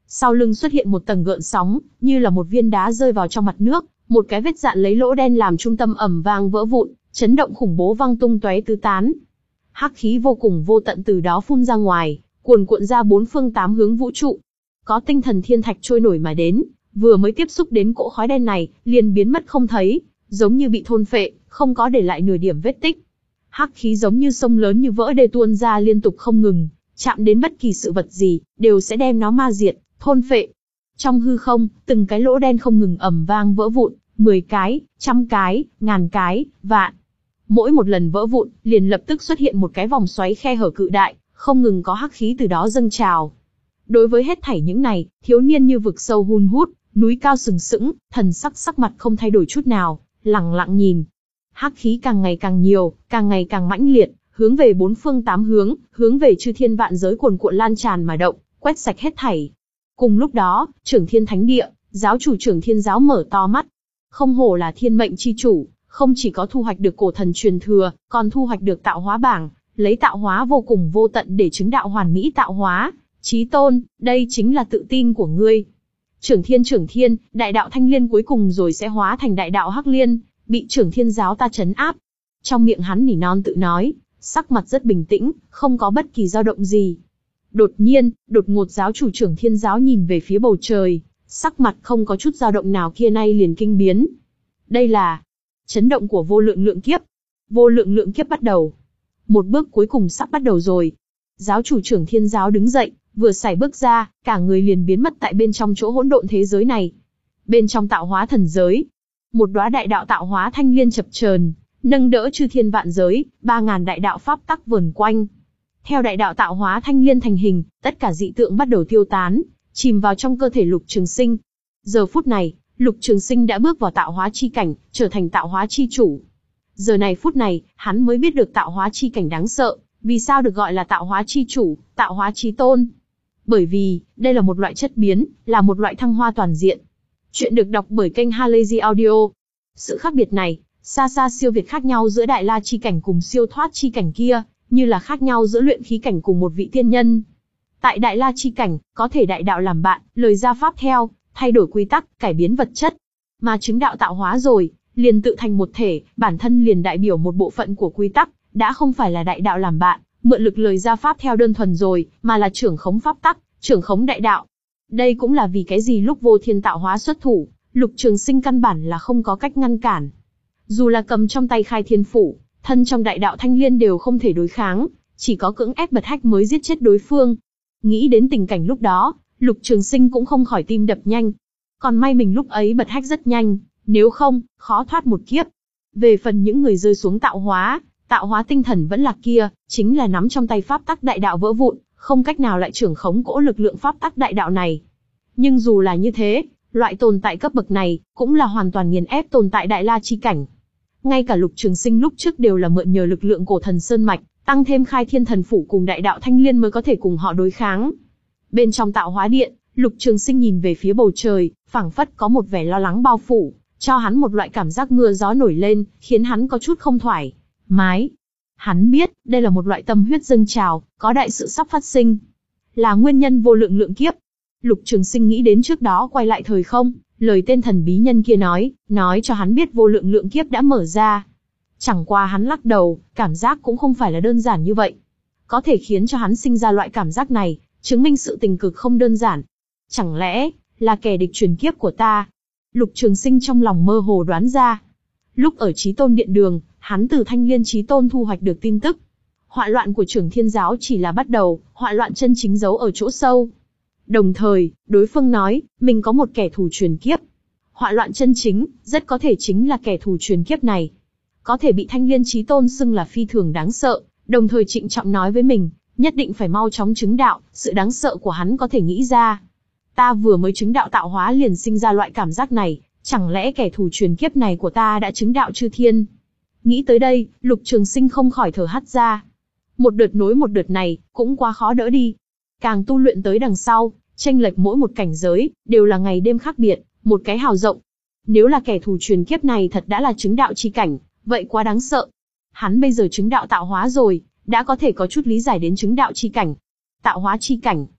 Sau lưng xuất hiện một tầng gợn sóng, như là một viên đá rơi vào trong mặt nước, một cái vết dạn lấy lỗ đen làm trung tâm ầm vang vỡ vụn, chấn động khủng bố văng tung tóe tứ tán. Hắc khí vô cùng vô tận từ đó phun ra ngoài, cuồn cuộn ra bốn phương tám hướng vũ trụ. Có tinh thần thiên thạch trôi nổi mà đến, vừa mới tiếp xúc đến cỗ khói đen này, liền biến mất không thấy, giống như bị thôn phệ, không có để lại nửa điểm vết tích. Hắc khí giống như sông lớn như vỡ đê tuôn ra liên tục không ngừng, chạm đến bất kỳ sự vật gì, đều sẽ đem nó ma diệt, thôn phệ. Trong hư không, từng cái lỗ đen không ngừng ầm vang vỡ vụn, mười cái, trăm cái, ngàn cái, vạn. Mỗi một lần vỡ vụn, liền lập tức xuất hiện một cái vòng xoáy khe hở cự đại, không ngừng có hắc khí từ đó dâng trào. Đối với hết thảy những này, thiếu niên như vực sâu hun hút, núi cao sừng sững, thần sắc sắc mặt không thay đổi chút nào, lặng lặng nhìn. Hắc khí càng ngày càng nhiều, càng ngày càng mãnh liệt, hướng về bốn phương tám hướng, hướng về chư thiên vạn giới cuồn cuộn lan tràn mà động, quét sạch hết thảy. Cùng lúc đó, Trưởng Thiên Thánh Địa, giáo chủ Trưởng Thiên giáo mở to mắt. Không hổ là thiên mệnh chi chủ, không chỉ có thu hoạch được cổ thần truyền thừa, còn thu hoạch được tạo hóa bảng, lấy tạo hóa vô cùng vô tận để chứng đạo hoàn mỹ tạo hóa. Chí tôn, đây chính là tự tin của ngươi. Trưởng Thiên Trưởng Thiên, đại đạo Thanh Liên cuối cùng rồi sẽ hóa thành đại đạo Hắc Liên, bị Trưởng Thiên giáo ta trấn áp. Trong miệng hắn nỉ non tự nói, sắc mặt rất bình tĩnh, không có bất kỳ dao động gì. Đột nhiên, đột ngột giáo chủ Trưởng Thiên giáo nhìn về phía bầu trời, sắc mặt không có chút dao động nào kia nay liền kinh biến. Đây là chấn động của vô lượng lượng kiếp. Vô lượng lượng kiếp bắt đầu. Một bước cuối cùng sắp bắt đầu rồi. Giáo chủ Trưởng Thiên giáo đứng dậy, vừa sải bước ra, cả người liền biến mất tại bên trong chỗ hỗn độn thế giới này. Bên trong tạo hóa thần giới, một đóa đại đạo tạo hóa thanh liên chập chờn, nâng đỡ chư thiên vạn giới, ba ngàn đại đạo pháp tắc vờn quanh. Theo đại đạo tạo hóa thanh liên thành hình, tất cả dị tượng bắt đầu tiêu tán, chìm vào trong cơ thể Lục Trường Sinh. Giờ phút này, Lục Trường Sinh đã bước vào tạo hóa chi cảnh, trở thành tạo hóa chi chủ. Giờ này phút này, hắn mới biết được tạo hóa chi cảnh đáng sợ, vì sao được gọi là tạo hóa chi chủ, tạo hóa chí tôn. Bởi vì, đây là một loại chất biến, là một loại thăng hoa toàn diện. Chuyện được đọc bởi kênh Halazy Audio. Sự khác biệt này, xa xa siêu việt khác nhau giữa đại la chi cảnh cùng siêu thoát chi cảnh kia, như là khác nhau giữa luyện khí cảnh cùng một vị tiên nhân. Tại đại la chi cảnh, có thể đại đạo làm bạn, lời ra pháp theo, thay đổi quy tắc, cải biến vật chất. Mà chứng đạo tạo hóa rồi, liền tự thành một thể, bản thân liền đại biểu một bộ phận của quy tắc, đã không phải là đại đạo làm bạn, mượn lực lời ra pháp theo đơn thuần rồi, mà là trưởng khống pháp tắc, trưởng khống đại đạo. Đây cũng là vì cái gì lúc Vô Thiên tạo hóa xuất thủ, Lục Trường Sinh căn bản là không có cách ngăn cản. Dù là cầm trong tay Khai Thiên Phủ, thân trong đại đạo Thanh Liên đều không thể đối kháng, chỉ có cưỡng ép bật hách mới giết chết đối phương. Nghĩ đến tình cảnh lúc đó, Lục Trường Sinh cũng không khỏi tim đập nhanh. Còn may mình lúc ấy bật hách rất nhanh, nếu không, khó thoát một kiếp. Về phần những người rơi xuống tạo hóa, tạo hóa tinh thần vẫn là kia, chính là nắm trong tay pháp tắc đại đạo vỡ vụn, không cách nào lại trưởng khống cỗ lực lượng pháp tắc đại đạo này. Nhưng dù là như thế, loại tồn tại cấp bậc này, cũng là hoàn toàn nghiền ép tồn tại đại la chi cảnh. Ngay cả Lục Trường Sinh lúc trước đều là mượn nhờ lực lượng cổ thần sơn mạch, tăng thêm Khai Thiên Thần Phủ cùng đại đạo Thanh Liên mới có thể cùng họ đối kháng. Bên trong tạo hóa điện, Lục Trường Sinh nhìn về phía bầu trời, phảng phất có một vẻ lo lắng bao phủ, cho hắn một loại cảm giác mưa gió nổi lên, khiến hắn có chút không thoải mái. Hắn biết, đây là một loại tâm huyết dâng trào, có đại sự sắp phát sinh, là nguyên nhân vô lượng lượng kiếp. Lục Trường Sinh nghĩ đến trước đó quay lại thời không, lời tên thần bí nhân kia nói, nói cho hắn biết vô lượng lượng kiếp đã mở ra. Chẳng qua hắn lắc đầu, cảm giác cũng không phải là đơn giản như vậy. Có thể khiến cho hắn sinh ra loại cảm giác này, chứng minh sự tình cực không đơn giản. Chẳng lẽ, là kẻ địch truyền kiếp của ta? Lục Trường Sinh trong lòng mơ hồ đoán ra. Lúc ở Chí Tôn Điện Đường, hắn từ Thanh Liên Chí Tôn thu hoạch được tin tức. Họa loạn của Trưởng Thiên giáo chỉ là bắt đầu, họa loạn chân chính giấu ở chỗ sâu. Đồng thời, đối phương nói, mình có một kẻ thù truyền kiếp. Họa loạn chân chính, rất có thể chính là kẻ thù truyền kiếp này. Có thể bị Thanh Liên Chí Tôn xưng là phi thường đáng sợ, đồng thời trịnh trọng nói với mình, nhất định phải mau chóng chứng đạo, sự đáng sợ của hắn có thể nghĩ ra. Ta vừa mới chứng đạo tạo hóa liền sinh ra loại cảm giác này, chẳng lẽ kẻ thù truyền kiếp này của ta đã chứng đạo chư thiên? Nghĩ tới đây, Lục Trường Sinh không khỏi thở hắt ra. Một đợt nối một đợt này, cũng quá khó đỡ đi. Càng tu luyện tới đằng sau, chênh lệch mỗi một cảnh giới, đều là ngày đêm khác biệt, một cái hào rộng. Nếu là kẻ thù truyền kiếp này thật đã là chứng đạo chi cảnh, vậy quá đáng sợ. Hắn bây giờ chứng đạo tạo hóa rồi, đã có thể có chút lý giải đến chứng đạo chi cảnh. Tạo hóa chi cảnh,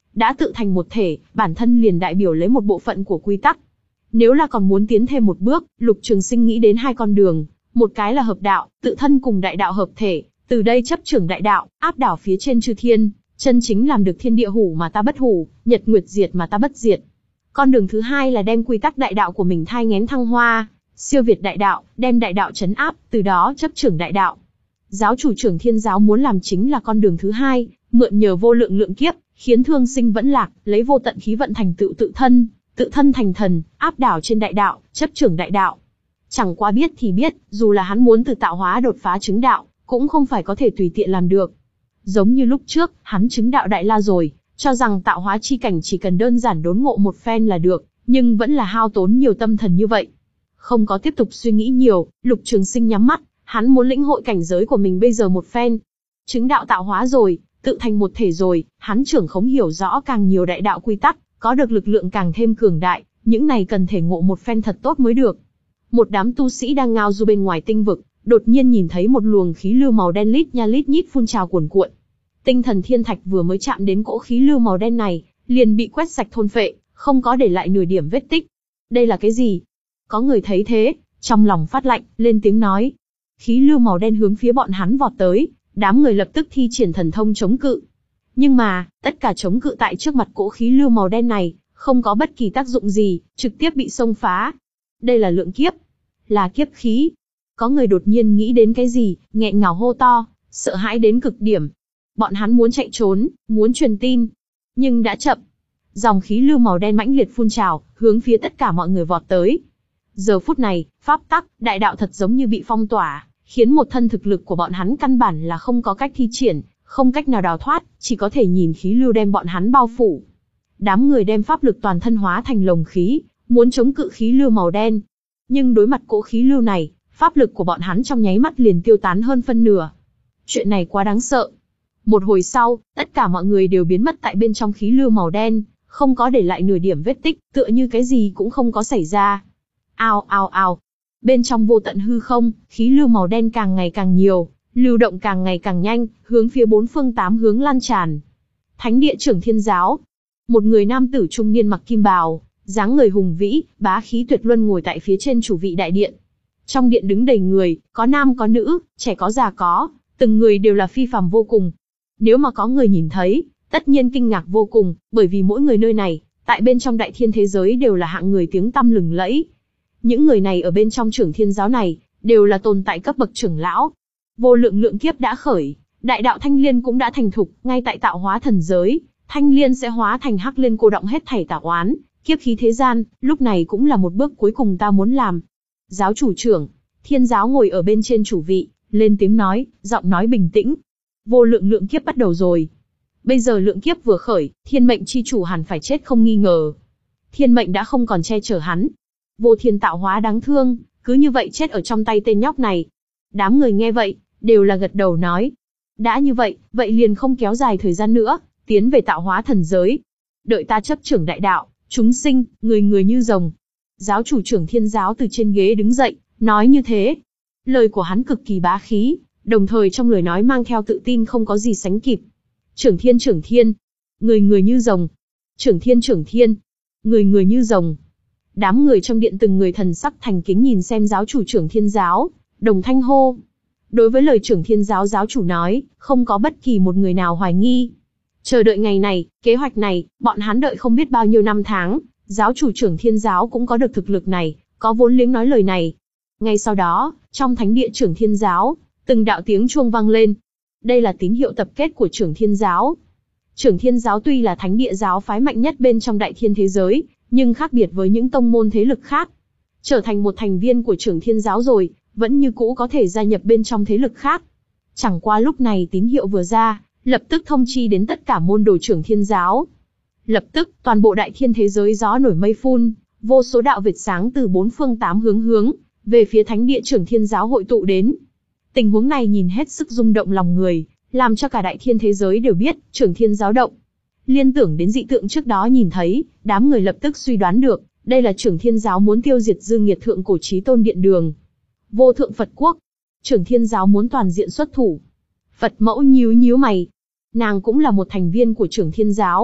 đã tự thành một thể, bản thân liền đại biểu lấy một bộ phận của quy tắc. Nếu là còn muốn tiến thêm một bước, Lục Trường Sinh nghĩ đến hai con đường, một cái là hợp đạo, tự thân cùng đại đạo hợp thể, từ đây chấp trưởng đại đạo, áp đảo phía trên chư thiên, chân chính làm được thiên địa hủ mà ta bất hủ, nhật nguyệt diệt mà ta bất diệt. Con đường thứ hai là đem quy tắc đại đạo của mình thai nghén thăng hoa, siêu việt đại đạo, đem đại đạo trấn áp, từ đó chấp trưởng đại đạo. Giáo chủ trưởng Thiên giáo muốn làm chính là con đường thứ hai, mượn nhờ vô lượng lượng kiếp, khiến thương sinh vẫn lạc, lấy vô tận khí vận thành tựu tự thân, tự thân thành thần, áp đảo trên đại đạo, chấp trưởng đại đạo. Chẳng qua biết thì biết, dù là hắn muốn từ tạo hóa đột phá chứng đạo, cũng không phải có thể tùy tiện làm được. Giống như lúc trước, hắn chứng đạo đại la rồi, cho rằng tạo hóa chi cảnh chỉ cần đơn giản đốn ngộ một phen là được, nhưng vẫn là hao tốn nhiều tâm thần như vậy. Không có tiếp tục suy nghĩ nhiều, Lục Trường Sinh nhắm mắt, hắn muốn lĩnh hội cảnh giới của mình bây giờ một phen. Chứng đạo tạo hóa rồi, tự thành một thể rồi, hắn trưởng khống hiểu rõ càng nhiều đại đạo quy tắc, có được lực lượng càng thêm cường đại, những này cần thể ngộ một phen thật tốt mới được. Một đám tu sĩ đang ngao du bên ngoài tinh vực, đột nhiên nhìn thấy một luồng khí lưu màu đen lít nha lít nhít phun trào cuồn cuộn. Tinh thần thiên thạch vừa mới chạm đến cỗ khí lưu màu đen này, liền bị quét sạch thôn phệ, không có để lại nửa điểm vết tích. Đây là cái gì? Có người thấy thế, trong lòng phát lạnh, lên tiếng nói. Khí lưu màu đen hướng phía bọn hắn vọt tới, đám người lập tức thi triển thần thông chống cự. Nhưng mà, tất cả chống cự tại trước mặt cỗ khí lưu màu đen này, không có bất kỳ tác dụng gì, trực tiếp bị xông phá. Đây là lượng kiếp, là kiếp khí. Có người đột nhiên nghĩ đến cái gì, nghẹn ngào hô to, sợ hãi đến cực điểm. Bọn hắn muốn chạy trốn, muốn truyền tin, nhưng đã chậm. Dòng khí lưu màu đen mãnh liệt phun trào, hướng phía tất cả mọi người vọt tới. Giờ phút này, pháp tắc, đại đạo thật giống như bị phong tỏa, khiến một thân thực lực của bọn hắn căn bản là không có cách thi triển, không cách nào đào thoát, chỉ có thể nhìn khí lưu đem bọn hắn bao phủ. Đám người đem pháp lực toàn thân hóa thành lồng khí, muốn chống cự khí lưu màu đen. Nhưng đối mặt cỗ khí lưu này, pháp lực của bọn hắn trong nháy mắt liền tiêu tán hơn phân nửa. Chuyện này quá đáng sợ. Một hồi sau, tất cả mọi người đều biến mất tại bên trong khí lưu màu đen, không có để lại nửa điểm vết tích, tựa như cái gì cũng không có xảy ra. Ao ao ao. Bên trong vô tận hư không, khí lưu màu đen càng ngày càng nhiều, lưu động càng ngày càng nhanh, hướng phía bốn phương tám hướng lan tràn. Thánh địa trưởng Thiên giáo. Một người nam tử trung niên mặc kim bào, dáng người hùng vĩ, bá khí tuyệt luân ngồi tại phía trên chủ vị đại điện. Trong điện đứng đầy người, có nam có nữ, trẻ có già có, từng người đều là phi phàm vô cùng. Nếu mà có người nhìn thấy, tất nhiên kinh ngạc vô cùng, bởi vì mỗi người nơi này, tại bên trong đại thiên thế giới đều là hạng người tiếng tăm lừng lẫy. Những người này ở bên trong trưởng Thiên giáo này, đều là tồn tại cấp bậc trưởng lão. Vô lượng lượng kiếp đã khởi, đại đạo thanh liên cũng đã thành thục, ngay tại tạo hóa thần giới, thanh liên sẽ hóa thành hắc liên cô động hết thảy tà oán, kiếp khí thế gian, lúc này cũng là một bước cuối cùng ta muốn làm. Giáo chủ trưởng, Thiên giáo ngồi ở bên trên chủ vị, lên tiếng nói, giọng nói bình tĩnh. Vô lượng lượng kiếp bắt đầu rồi. Bây giờ lượng kiếp vừa khởi, thiên mệnh chi chủ hẳn phải chết không nghi ngờ. Thiên mệnh đã không còn che chở hắn. Vô thiên tạo hóa đáng thương, cứ như vậy chết ở trong tay tên nhóc này. Đám người nghe vậy, đều là gật đầu nói. Đã như vậy, vậy liền không kéo dài thời gian nữa, tiến về tạo hóa thần giới. Đợi ta chấp trưởng đại đạo, chúng sinh, người người như rồng. Giáo chủ trưởng Thiên giáo từ trên ghế đứng dậy, nói như thế. Lời của hắn cực kỳ bá khí, đồng thời trong lời nói mang theo tự tin không có gì sánh kịp. Trưởng Thiên trưởng Thiên, người người như rồng. Trưởng Thiên trưởng Thiên, người người như rồng. Đám người trong điện từng người thần sắc thành kính nhìn xem giáo chủ trưởng Thiên giáo, đồng thanh hô. Đối với lời trưởng Thiên giáo giáo chủ nói, không có bất kỳ một người nào hoài nghi. Chờ đợi ngày này, kế hoạch này, bọn hắn đợi không biết bao nhiêu năm tháng, giáo chủ trưởng Thiên giáo cũng có được thực lực này, có vốn liếng nói lời này. Ngay sau đó, trong thánh địa trưởng Thiên giáo, từng đạo tiếng chuông vang lên. Đây là tín hiệu tập kết của trưởng Thiên giáo. Trưởng Thiên giáo tuy là thánh địa giáo phái mạnh nhất bên trong đại thiên thế giới, nhưng khác biệt với những tông môn thế lực khác. Trở thành một thành viên của trưởng Thiên giáo rồi, vẫn như cũ có thể gia nhập bên trong thế lực khác. Chẳng qua lúc này tín hiệu vừa ra, lập tức thông chi đến tất cả môn đồ trưởng Thiên giáo. Lập tức, toàn bộ đại thiên thế giới gió nổi mây phun, vô số đạo vệt sáng từ bốn phương tám hướng hướng, về phía thánh địa trưởng Thiên giáo hội tụ đến. Tình huống này nhìn hết sức rung động lòng người, làm cho cả đại thiên thế giới đều biết, trưởng Thiên giáo động. Liên tưởng đến dị tượng trước đó nhìn thấy, đám người lập tức suy đoán được, đây là trưởng Thiên giáo muốn tiêu diệt Dương Nghiệt thượng cổ chí tôn điện đường. Vô thượng Phật quốc, trưởng Thiên giáo muốn toàn diện xuất thủ. Phật mẫu nhíu nhíu mày. Nàng cũng là một thành viên của trưởng Thiên giáo,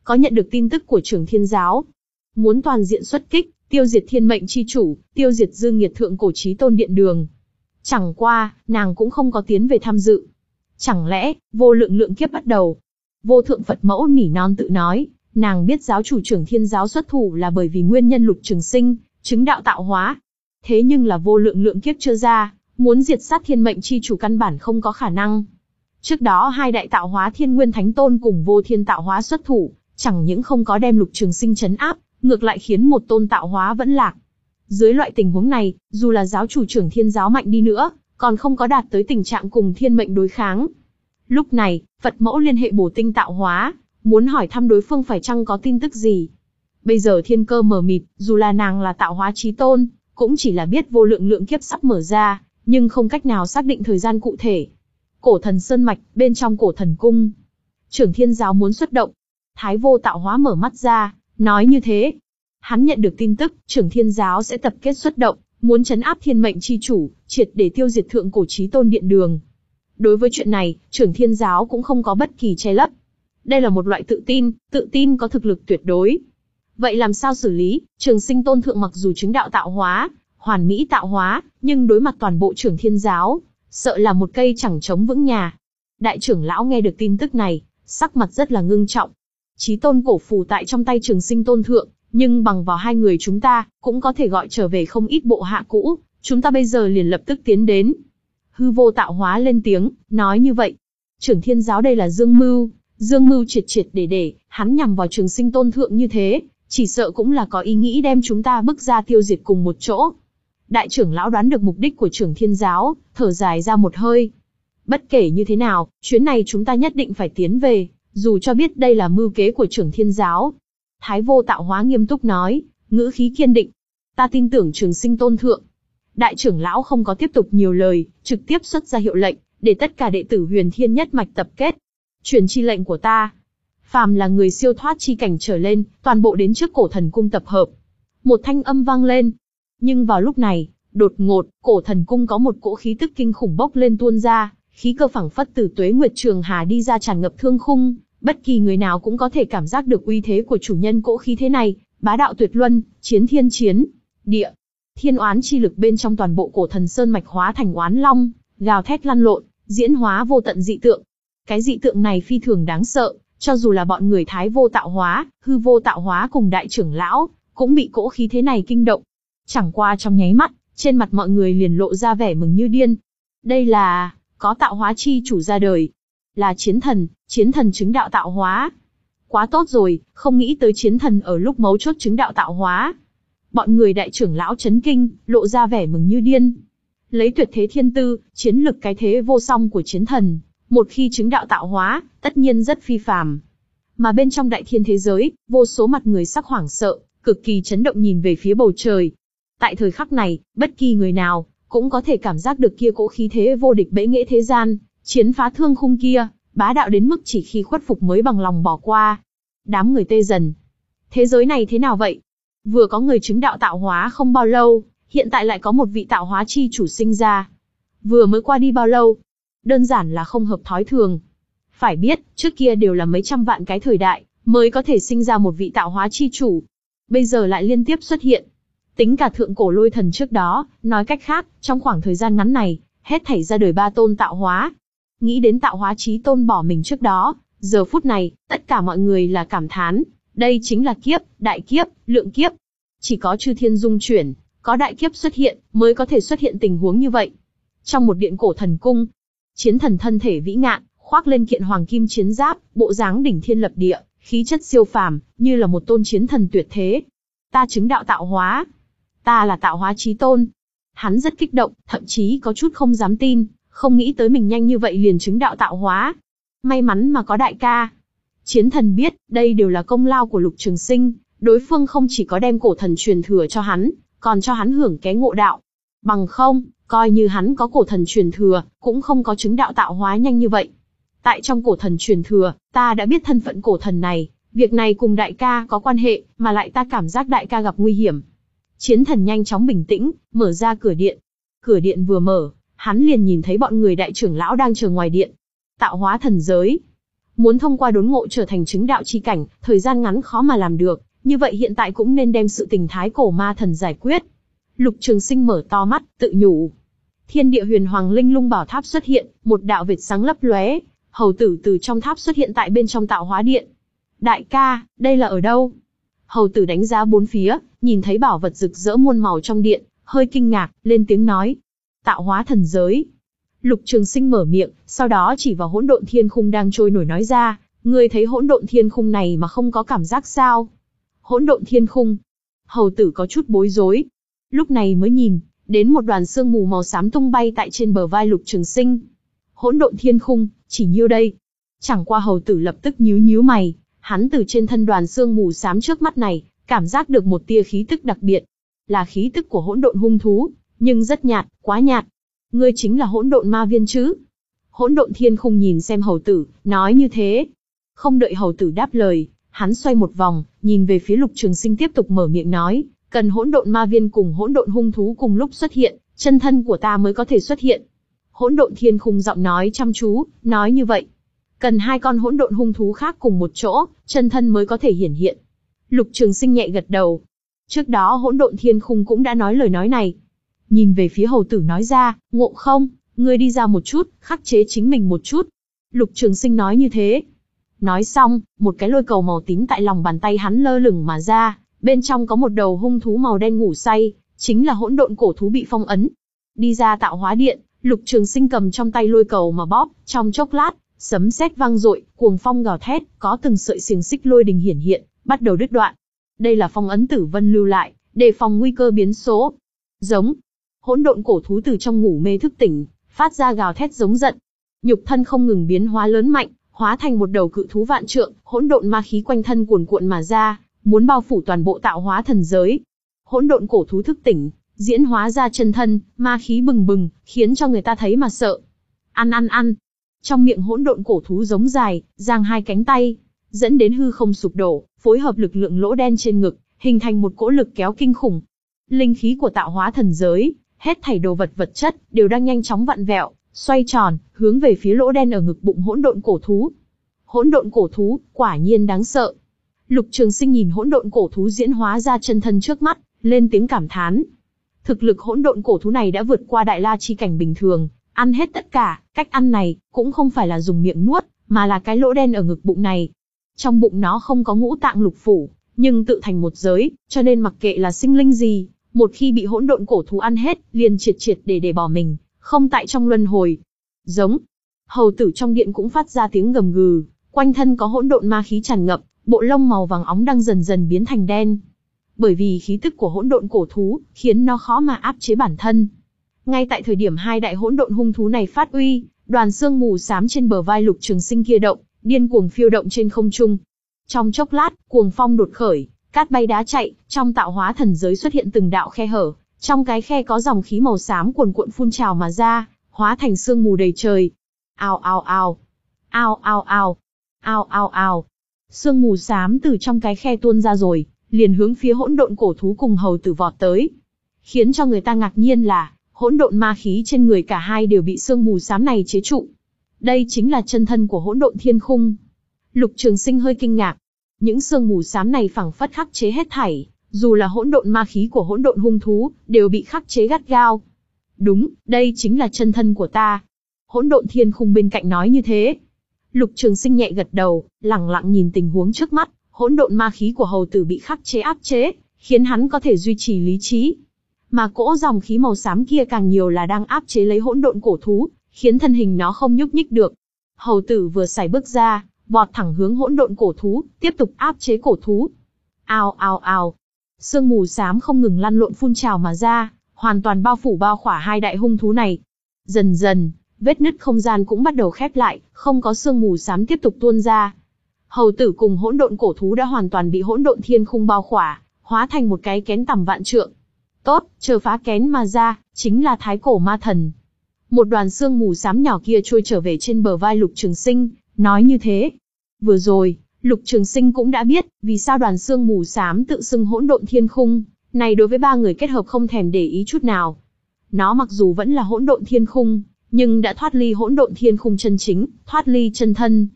có nhận được tin tức của Trưởng Thiên Giáo. Muốn toàn diện xuất kích, tiêu diệt thiên mệnh chi chủ, tiêu diệt dương nghiệt thượng cổ chí tôn điện đường. Chẳng qua, nàng cũng không có tiến về tham dự. Chẳng lẽ, vô lượng lượng kiếp bắt đầu? Vô thượng Phật mẫu nỉ non tự nói, nàng biết giáo chủ Trưởng Thiên Giáo xuất thủ là bởi vì nguyên nhân Lục Trường Sinh, chứng đạo tạo hóa. Thế nhưng là vô lượng lượng kiếp chưa ra, muốn diệt sát thiên mệnh chi chủ căn bản không có khả năng. Trước đó hai đại tạo hóa Thiên Nguyên Thánh Tôn cùng Vô Thiên tạo hóa xuất thủ, chẳng những không có đem Lục Trường Sinh trấn áp, ngược lại khiến một tôn tạo hóa vẫn lạc. Dưới loại tình huống này, dù là giáo chủ Trưởng Thiên Giáo mạnh đi nữa, còn không có đạt tới tình trạng cùng thiên mệnh đối kháng. Lúc này, Phật mẫu liên hệ Bổ Tinh tạo hóa, muốn hỏi thăm đối phương phải chăng có tin tức gì. Bây giờ thiên cơ mờ mịt, dù là nàng là tạo hóa chí tôn, cũng chỉ là biết vô lượng lượng kiếp sắp mở ra, nhưng không cách nào xác định thời gian cụ thể. Cổ Thần Sơn Mạch, bên trong Cổ Thần Cung. Trưởng Thiên Giáo muốn xuất động. Thái Vô tạo hóa mở mắt ra, nói như thế. Hắn nhận được tin tức, Trưởng Thiên Giáo sẽ tập kết xuất động, muốn trấn áp thiên mệnh chi chủ, triệt để tiêu diệt thượng cổ chí tôn điện đường. Đối với chuyện này, Trưởng Thiên Giáo cũng không có bất kỳ che lấp. Đây là một loại tự tin, tự tin có thực lực tuyệt đối. Vậy làm sao xử lý? Trường Sinh Tôn Thượng mặc dù chứng đạo tạo hóa, hoàn mỹ tạo hóa, nhưng đối mặt toàn bộ Trưởng Thiên Giáo, sợ là một cây chẳng chống vững nhà. Đại trưởng lão nghe được tin tức này, sắc mặt rất là ngưng trọng. Chí tôn cổ phù tại trong tay Trường Sinh Tôn Thượng, nhưng bằng vào hai người chúng ta, cũng có thể gọi trở về không ít bộ hạ cũ, chúng ta bây giờ liền lập tức tiến đến. Hư Vô tạo hóa lên tiếng, nói như vậy. Trưởng Thiên Giáo đây là dương mưu, dương mưu triệt triệt để để, hắn nhằm vào Trường Sinh Tôn Thượng như thế, chỉ sợ cũng là có ý nghĩ đem chúng ta bức ra tiêu diệt cùng một chỗ. Đại trưởng lão đoán được mục đích của Trưởng Thiên Giáo, thở dài ra một hơi. Bất kể như thế nào, chuyến này chúng ta nhất định phải tiến về, dù cho biết đây là mưu kế của Trưởng Thiên Giáo. Thái Vô tạo hóa nghiêm túc nói, ngữ khí kiên định. Ta tin tưởng Trường Sinh Tôn Thượng. Đại trưởng lão không có tiếp tục nhiều lời, trực tiếp xuất ra hiệu lệnh, để tất cả đệ tử Huyền Thiên nhất mạch tập kết. Truyền chi lệnh của ta. Phàm là người siêu thoát chi cảnh trở lên, toàn bộ đến trước Cổ Thần Cung tập hợp. Một thanh âm vang lên. Nhưng vào lúc này, đột ngột, Cổ Thần Cung có một cỗ khí tức kinh khủng bốc lên tuôn ra, khí cơ phảng phất từ Tuế Nguyệt Trường Hà đi ra tràn ngập thương khung, bất kỳ người nào cũng có thể cảm giác được uy thế của chủ nhân cỗ khí thế này, bá đạo tuyệt luân, chiến thiên chiến địa. Thiên oán chi lực bên trong toàn bộ Cổ Thần Sơn mạch hóa thành oán long, gào thét lăn lộn, diễn hóa vô tận dị tượng. Cái dị tượng này phi thường đáng sợ, cho dù là bọn người Thái Vô tạo hóa, Hư Vô tạo hóa cùng đại trưởng lão, cũng bị cỗ khí thế này kinh động. Chẳng qua trong nháy mắt, trên mặt mọi người liền lộ ra vẻ mừng như điên. Đây là, có tạo hóa chi chủ ra đời. Là chiến thần, chiến thần chứng đạo tạo hóa. Quá tốt rồi, không nghĩ tới chiến thần ở lúc mấu chốt chứng đạo tạo hóa. Bọn người đại trưởng lão chấn kinh, lộ ra vẻ mừng như điên. Lấy tuyệt thế thiên tư, chiến lực cái thế vô song của chiến thần, một khi chứng đạo tạo hóa, tất nhiên rất phi phàm. Mà bên trong đại thiên thế giới, vô số mặt người sắc hoảng sợ, cực kỳ chấn động nhìn về phía bầu trời. Tại thời khắc này, bất kỳ người nào, cũng có thể cảm giác được kia cỗ khí thế vô địch bẽ nghệ thế gian, chiến phá thương khung kia, bá đạo đến mức chỉ khi khuất phục mới bằng lòng bỏ qua. Đám người tê dần. Thế giới này thế nào vậy? Vừa có người chứng đạo tạo hóa không bao lâu, hiện tại lại có một vị tạo hóa chi chủ sinh ra. Vừa mới qua đi bao lâu? Đơn giản là không hợp thói thường. Phải biết, trước kia đều là mấy trăm vạn cái thời đại, mới có thể sinh ra một vị tạo hóa chi chủ. Bây giờ lại liên tiếp xuất hiện. Tính cả thượng cổ lôi thần trước đó, nói cách khác, trong khoảng thời gian ngắn này, hết thảy ra đời ba tôn tạo hóa. Nghĩ đến tạo hóa chí tôn bỏ mình trước đó, giờ phút này, tất cả mọi người là cảm thán. Đây chính là kiếp, đại kiếp, lượng kiếp. Chỉ có chư thiên dung chuyển, có đại kiếp xuất hiện, mới có thể xuất hiện tình huống như vậy. Trong một điện Cổ Thần Cung, chiến thần thân thể vĩ ngạn, khoác lên kiện hoàng kim chiến giáp, bộ dáng đỉnh thiên lập địa, khí chất siêu phàm, như là một tôn chiến thần tuyệt thế. Ta chứng đạo tạo hóa. Ta là tạo hóa chí tôn. Hắn rất kích động, thậm chí có chút không dám tin, không nghĩ tới mình nhanh như vậy liền chứng đạo tạo hóa. May mắn mà có đại ca. Chiến thần biết, đây đều là công lao của Lục Trường Sinh, đối phương không chỉ có đem cổ thần truyền thừa cho hắn, còn cho hắn hưởng cái ngộ đạo. Bằng không, coi như hắn có cổ thần truyền thừa, cũng không có chứng đạo tạo hóa nhanh như vậy. Tại trong cổ thần truyền thừa, ta đã biết thân phận cổ thần này, việc này cùng đại ca có quan hệ, mà lại ta cảm giác đại ca gặp nguy hiểm. Chiến thần nhanh chóng bình tĩnh, mở ra cửa điện. Cửa điện vừa mở, hắn liền nhìn thấy bọn người đại trưởng lão đang chờ ngoài điện. Tạo hóa thần giới. Muốn thông qua đốn ngộ trở thành chứng đạo chi cảnh, thời gian ngắn khó mà làm được, như vậy hiện tại cũng nên đem sự tình thái cổ ma thần giải quyết. Lục Trường Sinh mở to mắt, tự nhủ. Thiên địa huyền hoàng linh lung bảo tháp xuất hiện, một đạo vệt sáng lấp lóe, hầu tử từ trong tháp xuất hiện tại bên trong tạo hóa điện. Đại ca, đây là ở đâu? Hầu tử đánh giá bốn phía, nhìn thấy bảo vật rực rỡ muôn màu trong điện, hơi kinh ngạc, lên tiếng nói. Tạo hóa thần giới. Lục Trường Sinh mở miệng, sau đó chỉ vào hỗn độn thiên khung đang trôi nổi nói ra, ngươi thấy hỗn độn thiên khung này mà không có cảm giác sao? Hỗn độn thiên khung. Hầu tử có chút bối rối. Lúc này mới nhìn, đến một đoàn sương mù màu xám tung bay tại trên bờ vai Lục Trường Sinh. Hỗn độn thiên khung, chỉ nhiêu đây. Chẳng qua hầu tử lập tức nhíu nhíu mày, hắn từ trên thân đoàn sương mù xám trước mắt này, cảm giác được một tia khí tức đặc biệt. Là khí tức của hỗn độn hung thú, nhưng rất nhạt, quá nhạt. Ngươi chính là hỗn độn ma viên chứ? Hỗn độn thiên khung nhìn xem hầu tử, nói như thế. Không đợi hầu tử đáp lời, hắn xoay một vòng, nhìn về phía Lục Trường Sinh tiếp tục mở miệng nói, cần hỗn độn ma viên cùng hỗn độn hung thú cùng lúc xuất hiện, chân thân của ta mới có thể xuất hiện. Hỗn độn thiên khung giọng nói chăm chú, nói như vậy. Cần hai con hỗn độn hung thú khác cùng một chỗ, chân thân mới có thể hiển hiện. Lục Trường Sinh nhẹ gật đầu. Trước đó hỗn độn thiên khung cũng đã nói lời nói này. Nhìn về phía hầu tử nói ra, Ngộ Không, ngươi đi ra một chút, khắc chế chính mình một chút. Lục Trường Sinh nói như thế. Nói xong, một cái lôi cầu màu tím tại lòng bàn tay hắn lơ lửng mà ra, bên trong có một đầu hung thú màu đen ngủ say, chính là hỗn độn cổ thú bị phong ấn. Đi ra tạo hóa điện, Lục Trường Sinh cầm trong tay lôi cầu mà bóp, trong chốc lát, sấm sét vang dội, cuồng phong gào thét, có từng sợi xiềng xích lôi đình hiển hiện, bắt đầu đứt đoạn. Đây là phong ấn Tử Vân lưu lại, đề phòng nguy cơ biến số. Giống. Hỗn độn cổ thú từ trong ngủ mê thức tỉnh, phát ra gào thét giống giận. Nhục thân không ngừng biến hóa lớn mạnh, hóa thành một đầu cự thú vạn trượng, hỗn độn ma khí quanh thân cuồn cuộn mà ra, muốn bao phủ toàn bộ tạo hóa thần giới. Hỗn độn cổ thú thức tỉnh, diễn hóa ra chân thân, ma khí bừng bừng, khiến cho người ta thấy mà sợ. Ăn ăn ăn. Trong miệng hỗn độn cổ thú giống dài, giang hai cánh tay, dẫn đến hư không sụp đổ, phối hợp lực lượng lỗ đen trên ngực, hình thành một cỗ lực kéo kinh khủng. Linh khí của tạo hóa thần giới, hết thảy đồ vật vật chất đều đang nhanh chóng vặn vẹo, xoay tròn, hướng về phía lỗ đen ở ngực bụng hỗn độn cổ thú. Hỗn độn cổ thú, quả nhiên đáng sợ. Lục Trường Sinh nhìn hỗn độn cổ thú diễn hóa ra chân thân trước mắt, lên tiếng cảm thán. Thực lực hỗn độn cổ thú này đã vượt qua đại la chi cảnh bình thường, ăn hết tất cả, cách ăn này cũng không phải là dùng miệng nuốt, mà là cái lỗ đen ở ngực bụng này. Trong bụng nó không có ngũ tạng lục phủ, nhưng tự thành một giới, cho nên mặc kệ là sinh linh gì, một khi bị hỗn độn cổ thú ăn hết, liền triệt triệt để để bỏ mình, không tại trong luân hồi. Giống. Hầu tử trong điện cũng phát ra tiếng gầm gừ, quanh thân có hỗn độn ma khí tràn ngập, bộ lông màu vàng óng đang dần dần biến thành đen. Bởi vì khí tức của hỗn độn cổ thú, khiến nó khó mà áp chế bản thân. Ngay tại thời điểm hai đại hỗn độn hung thú này phát uy, đoàn sương mù xám trên bờ vai Lục Trường Sinh kia động, điên cuồng phiêu động trên không trung. Trong chốc lát, cuồng phong đột khởi, cát bay đá chạy, trong tạo hóa thần giới xuất hiện từng đạo khe hở, trong cái khe có dòng khí màu xám cuồn cuộn phun trào mà ra, hóa thành sương mù đầy trời. Ao ao ao, ao ao ao, ao ao ao. Sương mù xám từ trong cái khe tuôn ra rồi, liền hướng phía hỗn độn cổ thú cùng hầu tử vọt tới. Khiến cho người ta ngạc nhiên là, hỗn độn ma khí trên người cả hai đều bị sương mù xám này chế trụ. Đây chính là chân thân của hỗn độn thiên khung. Lục Trường Sinh hơi kinh ngạc. Những sương mù xám này phảng phất khắc chế hết thảy, dù là hỗn độn ma khí của hỗn độn hung thú, đều bị khắc chế gắt gao. Đúng, đây chính là chân thân của ta. Hỗn độn thiên khung bên cạnh nói như thế. Lục Trường Sinh nhẹ gật đầu, lẳng lặng nhìn tình huống trước mắt, hỗn độn ma khí của hầu tử bị khắc chế áp chế, khiến hắn có thể duy trì lý trí. Mà cỗ dòng khí màu xám kia càng nhiều là đang áp chế lấy hỗn độn cổ thú, khiến thân hình nó không nhúc nhích được. Hầu tử vừa sải bước ra, vọt thẳng hướng hỗn độn cổ thú, tiếp tục áp chế cổ thú. Ao ao ao. Sương mù xám không ngừng lăn lộn phun trào mà ra, hoàn toàn bao phủ bao khỏa hai đại hung thú này. Dần dần, vết nứt không gian cũng bắt đầu khép lại, không có sương mù xám tiếp tục tuôn ra. Hầu tử cùng hỗn độn cổ thú đã hoàn toàn bị hỗn độn thiên khung bao khỏa, hóa thành một cái kén tầm vạn trượng. Tốt, chờ phá kén mà ra, chính là thái cổ ma thần. Một đoàn sương mù xám nhỏ kia trôi trở về trên bờ vai Lục Trường Sinh, nói như thế. Vừa rồi, Lục Trường Sinh cũng đã biết, vì sao đoàn sương mù xám tự xưng hỗn độn thiên khung, này đối với ba người kết hợp không thèm để ý chút nào. Nó mặc dù vẫn là hỗn độn thiên khung, nhưng đã thoát ly hỗn độn thiên khung chân chính, thoát ly chân thân.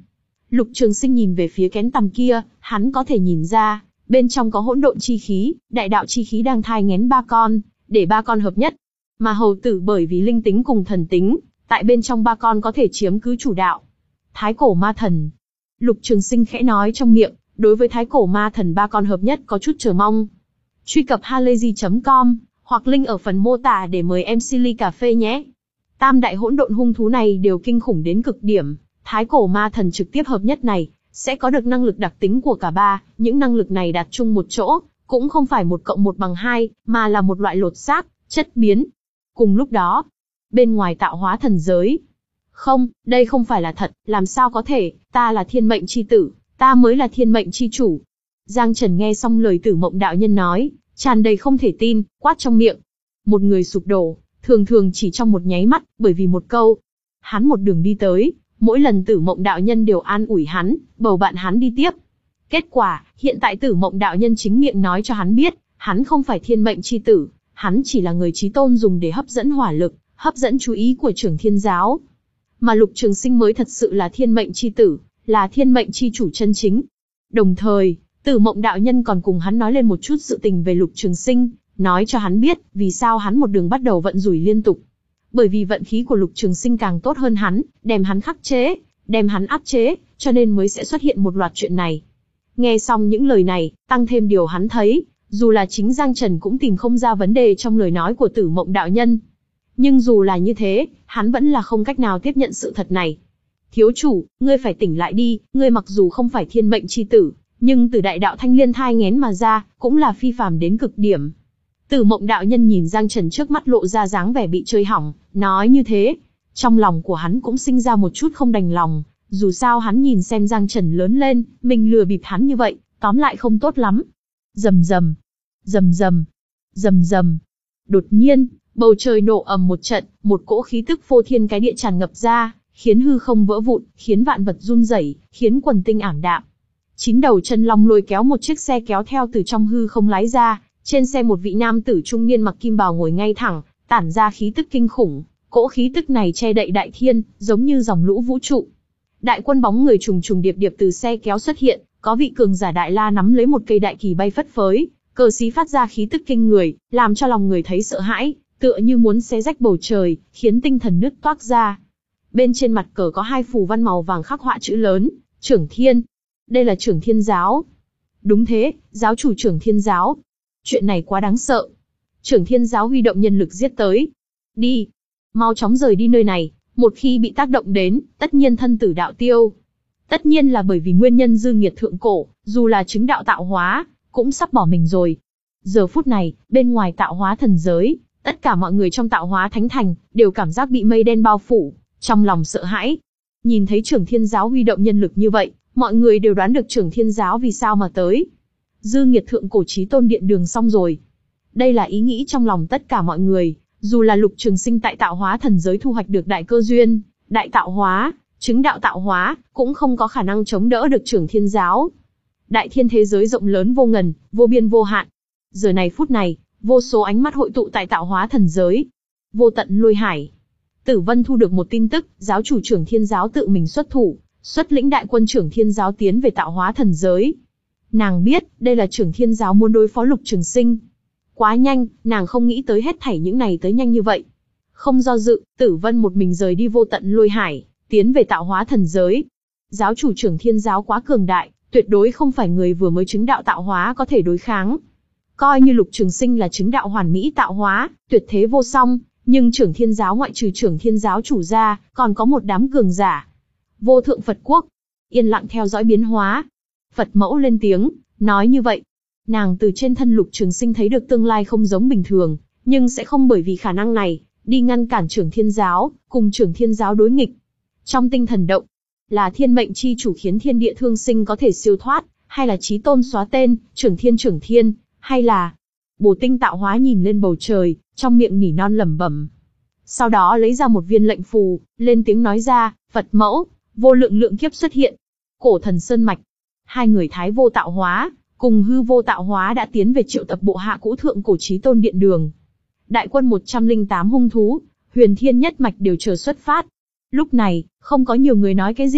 Lục Trường Sinh nhìn về phía kén tằm kia, hắn có thể nhìn ra, bên trong có hỗn độn chi khí, đại đạo chi khí đang thai nghén ba con, để ba con hợp nhất. Mà hầu tử bởi vì linh tính cùng thần tính, tại bên trong ba con có thể chiếm cứ chủ đạo. Thái cổ ma thần. Lục Trường Sinh khẽ nói trong miệng, đối với thái cổ ma thần ba con hợp nhất có chút chờ mong. Truy cập halayzi chấm com, hoặc link ở phần mô tả để mời em xê ly cà phê nhé. Tam đại hỗn độn hung thú này đều kinh khủng đến cực điểm, thái cổ ma thần trực tiếp hợp nhất này, sẽ có được năng lực đặc tính của cả ba, những năng lực này đặt chung một chỗ, cũng không phải một cộng một bằng hai, mà là một loại lột xác, chất biến. Cùng lúc đó, bên ngoài tạo hóa thần giới. Không, đây không phải là thật, làm sao có thể, ta là thiên mệnh chi tử, ta mới là thiên mệnh chi chủ. Giang Trần nghe xong lời Tử Mộng đạo nhân nói, tràn đầy không thể tin, quát trong miệng. Một người sụp đổ, thường thường chỉ trong một nháy mắt, bởi vì một câu. Hắn một đường đi tới, mỗi lần Tử Mộng đạo nhân đều an ủi hắn, bầu bạn hắn đi tiếp. Kết quả, hiện tại Tử Mộng đạo nhân chính miệng nói cho hắn biết, hắn không phải thiên mệnh chi tử, hắn chỉ là người chí tôn dùng để hấp dẫn hỏa lực, hấp dẫn chú ý của Trưởng Thiên giáo. Mà Lục Trường Sinh mới thật sự là thiên mệnh chi tử, là thiên mệnh chi chủ chân chính. Đồng thời, Tử Mộng đạo nhân còn cùng hắn nói lên một chút sự tình về Lục Trường Sinh, nói cho hắn biết vì sao hắn một đường bắt đầu vận rủi liên tục. Bởi vì vận khí của Lục Trường Sinh càng tốt hơn hắn, đem hắn khắc chế, đem hắn áp chế, cho nên mới sẽ xuất hiện một loạt chuyện này. Nghe xong những lời này, tăng thêm điều hắn thấy, dù là chính Giang Trần cũng tìm không ra vấn đề trong lời nói của Tử Mộng đạo nhân. Nhưng dù là như thế, hắn vẫn là không cách nào tiếp nhận sự thật này. Thiếu chủ, ngươi phải tỉnh lại đi, ngươi mặc dù không phải thiên mệnh chi tử, nhưng từ đại đạo thanh liên thai nghén mà ra, cũng là phi phàm đến cực điểm. Tử Mộng đạo nhân nhìn Giang Trần trước mắt lộ ra dáng vẻ bị chơi hỏng, nói như thế. Trong lòng của hắn cũng sinh ra một chút không đành lòng, dù sao hắn nhìn xem Giang Trần lớn lên, mình lừa bịp hắn như vậy, tóm lại không tốt lắm. Rầm rầm, rầm rầm, rầm rầm. Đột nhiên, bầu trời nổ ầm một trận, một cỗ khí tức phô thiên cái địa tràn ngập ra, khiến hư không vỡ vụn, khiến vạn vật run rẩy, khiến quần tinh ảm đạm. Chín đầu chân long lôi kéo một chiếc xe kéo theo từ trong hư không lái ra, trên xe một vị nam tử trung niên mặc kim bào ngồi ngay thẳng, tản ra khí tức kinh khủng, cỗ khí tức này che đậy đại thiên, giống như dòng lũ vũ trụ. Đại quân bóng người trùng trùng điệp điệp từ xe kéo xuất hiện, có vị cường giả đại la nắm lấy một cây đại kỳ bay phất phới, cờ xí phát ra khí tức kinh người, làm cho lòng người thấy sợ hãi, tựa như muốn xé rách bầu trời, khiến tinh thần nứt toác ra. Bên trên mặt cờ có hai phù văn màu vàng khắc họa chữ lớn, Trưởng Thiên. Đây là Trưởng Thiên giáo. Đúng thế, giáo chủ Trưởng Thiên giáo. Chuyện này quá đáng sợ. Trưởng Thiên giáo huy động nhân lực giết tới. Đi. Mau chóng rời đi nơi này, một khi bị tác động đến, tất nhiên thân tử đạo tiêu. Tất nhiên là bởi vì nguyên nhân dư nghiệt thượng cổ, dù là chứng đạo tạo hóa, cũng sắp bỏ mình rồi. Giờ phút này, bên ngoài tạo hóa thần giới, tất cả mọi người trong tạo hóa thánh thành, đều cảm giác bị mây đen bao phủ, trong lòng sợ hãi. Nhìn thấy Trưởng Thiên giáo huy động nhân lực như vậy, mọi người đều đoán được Trưởng Thiên giáo vì sao mà tới. Dư nghiệt thượng cổ chí tôn điện đường xong rồi. Đây là ý nghĩ trong lòng tất cả mọi người, dù là Lục Trường Sinh tại tạo hóa thần giới thu hoạch được đại cơ duyên, đại tạo hóa, chứng đạo tạo hóa, cũng không có khả năng chống đỡ được Trưởng Thiên giáo. Đại thiên thế giới rộng lớn vô ngần, vô biên vô hạn. Giờ này phút này, vô số ánh mắt hội tụ tại tạo hóa thần giới. Vô tận lôi hải. Tử Vân thu được một tin tức, giáo chủ Trưởng Thiên giáo tự mình xuất thủ, xuất lĩnh đại quân Trưởng Thiên giáo tiến về tạo hóa thần giới. Nàng biết, đây là Trưởng Thiên giáo muốn đối phó Lục Trường Sinh. Quá nhanh, nàng không nghĩ tới hết thảy những này tới nhanh như vậy. Không do dự, Tử Vân một mình rời đi vô tận lôi hải, tiến về tạo hóa thần giới. Giáo chủ Trưởng Thiên giáo quá cường đại, tuyệt đối không phải người vừa mới chứng đạo tạo hóa có thể đối kháng. Coi như Lục Trường Sinh là chứng đạo hoàn mỹ tạo hóa, tuyệt thế vô song, nhưng Trưởng Thiên giáo ngoại trừ Trưởng Thiên giáo chủ ra, còn có một đám cường giả. Vô thượng Phật quốc, yên lặng theo dõi biến hóa. Phật mẫu lên tiếng, nói như vậy. Nàng từ trên thân Lục Trường Sinh thấy được tương lai không giống bình thường, nhưng sẽ không bởi vì khả năng này, đi ngăn cản Trưởng Thiên giáo, cùng Trưởng Thiên giáo đối nghịch. Trong tinh thần động, là thiên mệnh chi chủ khiến thiên địa thương sinh có thể siêu thoát, hay là chí tôn xóa tên, Trưởng Thiên Trưởng Thiên, hay là... Bồ Tinh tạo hóa nhìn lên bầu trời, trong miệng nỉ non lẩm bẩm. Sau đó lấy ra một viên lệnh phù, lên tiếng nói ra, Phật mẫu, vô lượng lượng kiếp xuất hiện. Cổ thần sơn mạch, hai người thái vô tạo hóa, cùng hư vô tạo hóa đã tiến về triệu tập bộ hạ cũ thượng cổ chí tôn điện đường. Đại quân một trăm lẻ tám hung thú, huyền thiên nhất mạch đều chờ xuất phát. Lúc này, không có nhiều người nói cái gì,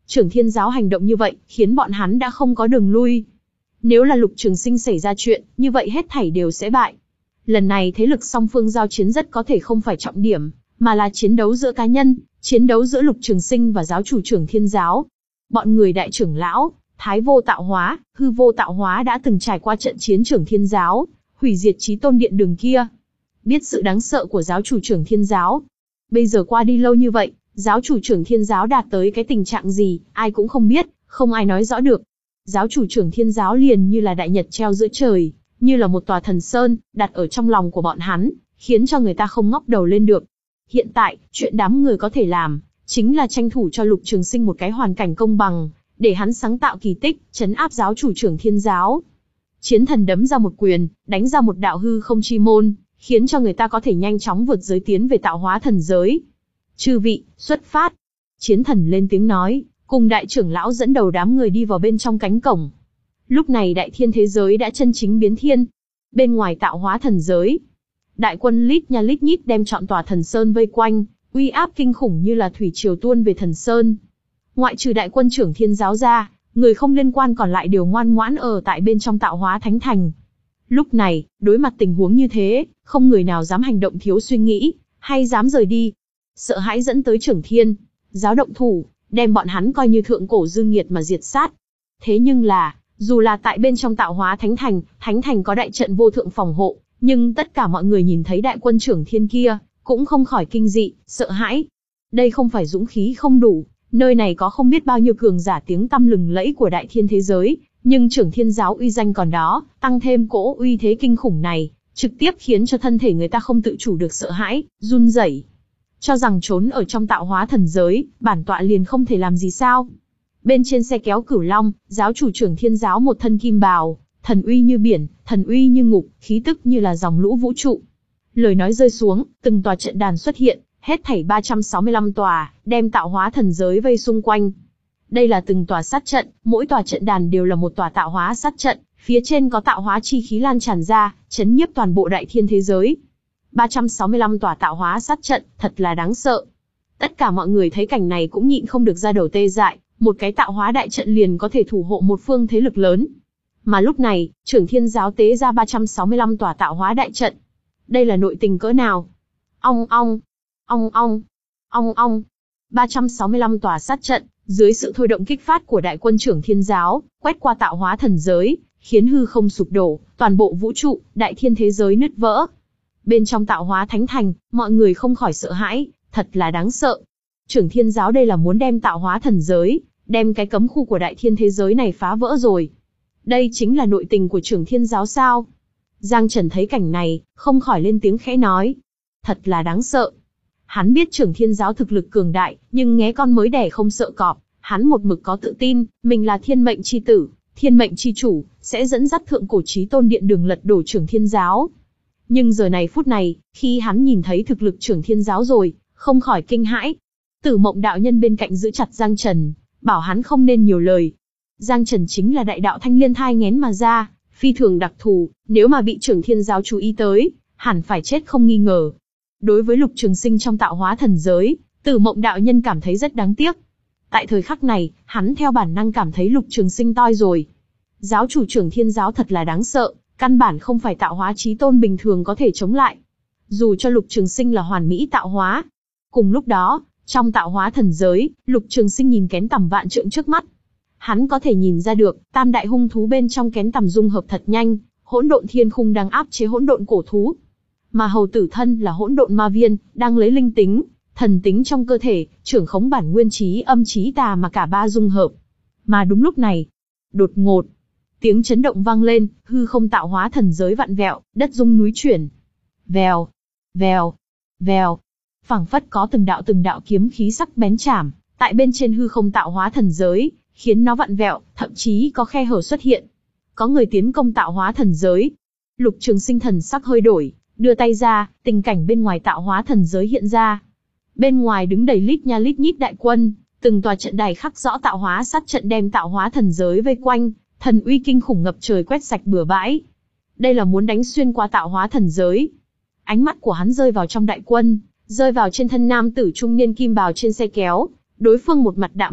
Trưởng Thiên Giáo hành động như vậy, khiến bọn hắn đã không có đường lui. Nếu là Lục Trường Sinh xảy ra chuyện, như vậy hết thảy đều sẽ bại. Lần này thế lực song phương giao chiến rất có thể không phải trọng điểm, mà là chiến đấu giữa cá nhân, chiến đấu giữa Lục Trường Sinh và giáo chủ Trưởng Thiên Giáo. Bọn người đại trưởng lão, Thái Vô Tạo Hóa, Hư Vô Tạo Hóa đã từng trải qua trận chiến Trưởng Thiên Giáo, hủy diệt Chí Tôn Điện đường kia. Biết sự đáng sợ của giáo chủ Trưởng Thiên Giáo. Bây giờ qua đi lâu như vậy, giáo chủ Trưởng Thiên Giáo đạt tới cái tình trạng gì, ai cũng không biết, không ai nói rõ được. Giáo chủ Trưởng Thiên Giáo liền như là đại nhật treo giữa trời, như là một tòa thần sơn, đặt ở trong lòng của bọn hắn, khiến cho người ta không ngóc đầu lên được. Hiện tại, chuyện đám người có thể làm, chính là tranh thủ cho Lục Trường Sinh một cái hoàn cảnh công bằng, để hắn sáng tạo kỳ tích, trấn áp giáo chủ Trưởng Thiên Giáo. Chiến thần đấm ra một quyền, đánh ra một đạo hư không chi môn, khiến cho người ta có thể nhanh chóng vượt giới tiến về tạo hóa thần giới. Chư vị, xuất phát. Chiến thần lên tiếng nói, cùng đại trưởng lão dẫn đầu đám người đi vào bên trong cánh cổng. Lúc này đại thiên thế giới đã chân chính biến thiên. Bên ngoài tạo hóa thần giới, đại quân lít nha lít nhít đem trọn tòa thần sơn vây quanh, uy áp kinh khủng như là thủy triều tuôn về thần sơn. Ngoại trừ đại quân Trưởng Thiên Giáo ra, người không liên quan còn lại đều ngoan ngoãn ở tại bên trong tạo hóa thánh thành. Lúc này, đối mặt tình huống như thế, không người nào dám hành động thiếu suy nghĩ, hay dám rời đi. Sợ hãi dẫn tới Trưởng Thiên Giáo động thủ, đem bọn hắn coi như thượng cổ dư nghiệt mà diệt sát. Thế nhưng là, dù là tại bên trong tạo hóa thánh thành, thánh thành có đại trận vô thượng phòng hộ, nhưng tất cả mọi người nhìn thấy đại quân Trưởng Thiên kia, cũng không khỏi kinh dị, sợ hãi. Đây không phải dũng khí không đủ, nơi này có không biết bao nhiêu cường giả tiếng tăm lừng lẫy của đại thiên thế giới, nhưng Trưởng Thiên Giáo uy danh còn đó, tăng thêm cỗ uy thế kinh khủng này, trực tiếp khiến cho thân thể người ta không tự chủ được sợ hãi, run rẩy. Cho rằng trốn ở trong tạo hóa thần giới, bản tọa liền không thể làm gì sao? Bên trên xe kéo Cửu Long, giáo chủ Trưởng Thiên Giáo một thân kim bào, thần uy như biển, thần uy như ngục, khí tức như là dòng lũ vũ trụ. Lời nói rơi xuống, từng tòa trận đàn xuất hiện, hết thảy ba trăm sáu mươi lăm tòa, đem tạo hóa thần giới vây xung quanh. Đây là từng tòa sát trận, mỗi tòa trận đàn đều là một tòa tạo hóa sát trận, phía trên có tạo hóa chi khí lan tràn ra, chấn nhiếp toàn bộ đại thiên thế giới. ba trăm sáu mươi lăm tòa tạo hóa sát trận, thật là đáng sợ. Tất cả mọi người thấy cảnh này cũng nhịn không được ra đầu tê dại, một cái tạo hóa đại trận liền có thể thủ hộ một phương thế lực lớn. Mà lúc này, Trưởng Thiên Giáo tế ra ba trăm sáu mươi lăm tòa tạo hóa đại trận. Đây là nội tình cỡ nào? Ong ong, ong ong, ong ong. ba trăm sáu mươi lăm tòa sát trận, dưới sự thôi động kích phát của đại quân Trưởng Thiên Giáo, quét qua tạo hóa thần giới, khiến hư không sụp đổ, toàn bộ vũ trụ, đại thiên thế giới nứt vỡ. Bên trong tạo hóa thánh thành, mọi người không khỏi sợ hãi, thật là đáng sợ. Trưởng Thiên Giáo đây là muốn đem tạo hóa thần giới, đem cái cấm khu của đại thiên thế giới này phá vỡ rồi. Đây chính là nội tình của Trưởng Thiên Giáo sao? Giang Trần thấy cảnh này, không khỏi lên tiếng khẽ nói. Thật là đáng sợ. Hắn biết Trưởng Thiên Giáo thực lực cường đại, nhưng nghé con mới đẻ không sợ cọp. Hắn một mực có tự tin, mình là thiên mệnh chi tử, thiên mệnh chi chủ, sẽ dẫn dắt thượng cổ chí tôn điện đường lật đổ Trưởng Thiên Giáo. Nhưng giờ này phút này, khi hắn nhìn thấy thực lực Trưởng Thiên Giáo rồi, không khỏi kinh hãi. Tử Mộng đạo nhân bên cạnh giữ chặt Giang Trần, bảo hắn không nên nhiều lời. Giang Trần chính là đại đạo thanh liên thai nghén mà ra, phi thường đặc thù, nếu mà bị Trưởng Thiên Giáo chú ý tới, hẳn phải chết không nghi ngờ. Đối với Lục Trường Sinh trong tạo hóa thần giới, Tử Mộng đạo nhân cảm thấy rất đáng tiếc. Tại thời khắc này, hắn theo bản năng cảm thấy Lục Trường Sinh toi rồi. Giáo chủ Trưởng Thiên Giáo thật là đáng sợ, căn bản không phải tạo hóa chí tôn bình thường có thể chống lại. Dù cho Lục Trường Sinh là hoàn mỹ tạo hóa. Cùng lúc đó, trong tạo hóa thần giới, Lục Trường Sinh nhìn kén tầm vạn trượng trước mắt. Hắn có thể nhìn ra được, tam đại hung thú bên trong kén tầm dung hợp thật nhanh, hỗn độn thiên khung đang áp chế hỗn độn cổ thú. Mà hầu tử thân là hỗn độn ma viên, đang lấy linh tính, thần tính trong cơ thể, trưởng khống bản nguyên trí âm trí tà mà cả ba dung hợp. Mà đúng lúc này, đột ngột, tiếng chấn động vang lên, hư không tạo hóa thần giới vặn vẹo, đất rung núi chuyển. Vèo, vèo, vèo. Phảng phất có từng đạo từng đạo kiếm khí sắc bén chảm, tại bên trên hư không tạo hóa thần giới, khiến nó vặn vẹo, thậm chí có khe hở xuất hiện. Có người tiến công tạo hóa thần giới. Lục Trường Sinh thần sắc hơi đổi, đưa tay ra, tình cảnh bên ngoài tạo hóa thần giới hiện ra. Bên ngoài đứng đầy lít nha lít nhít đại quân, từng tòa trận đài khắc rõ tạo hóa sát trận đem tạo hóa thần giới vây quanh, thần uy kinh khủng ngập trời quét sạch bừa bãi. Đây là muốn đánh xuyên qua tạo hóa thần giới. Ánh mắt của hắn rơi vào trong đại quân, rơi vào trên thân nam tử trung niên kim bào trên xe kéo, đối phương một mặt đạm mạc,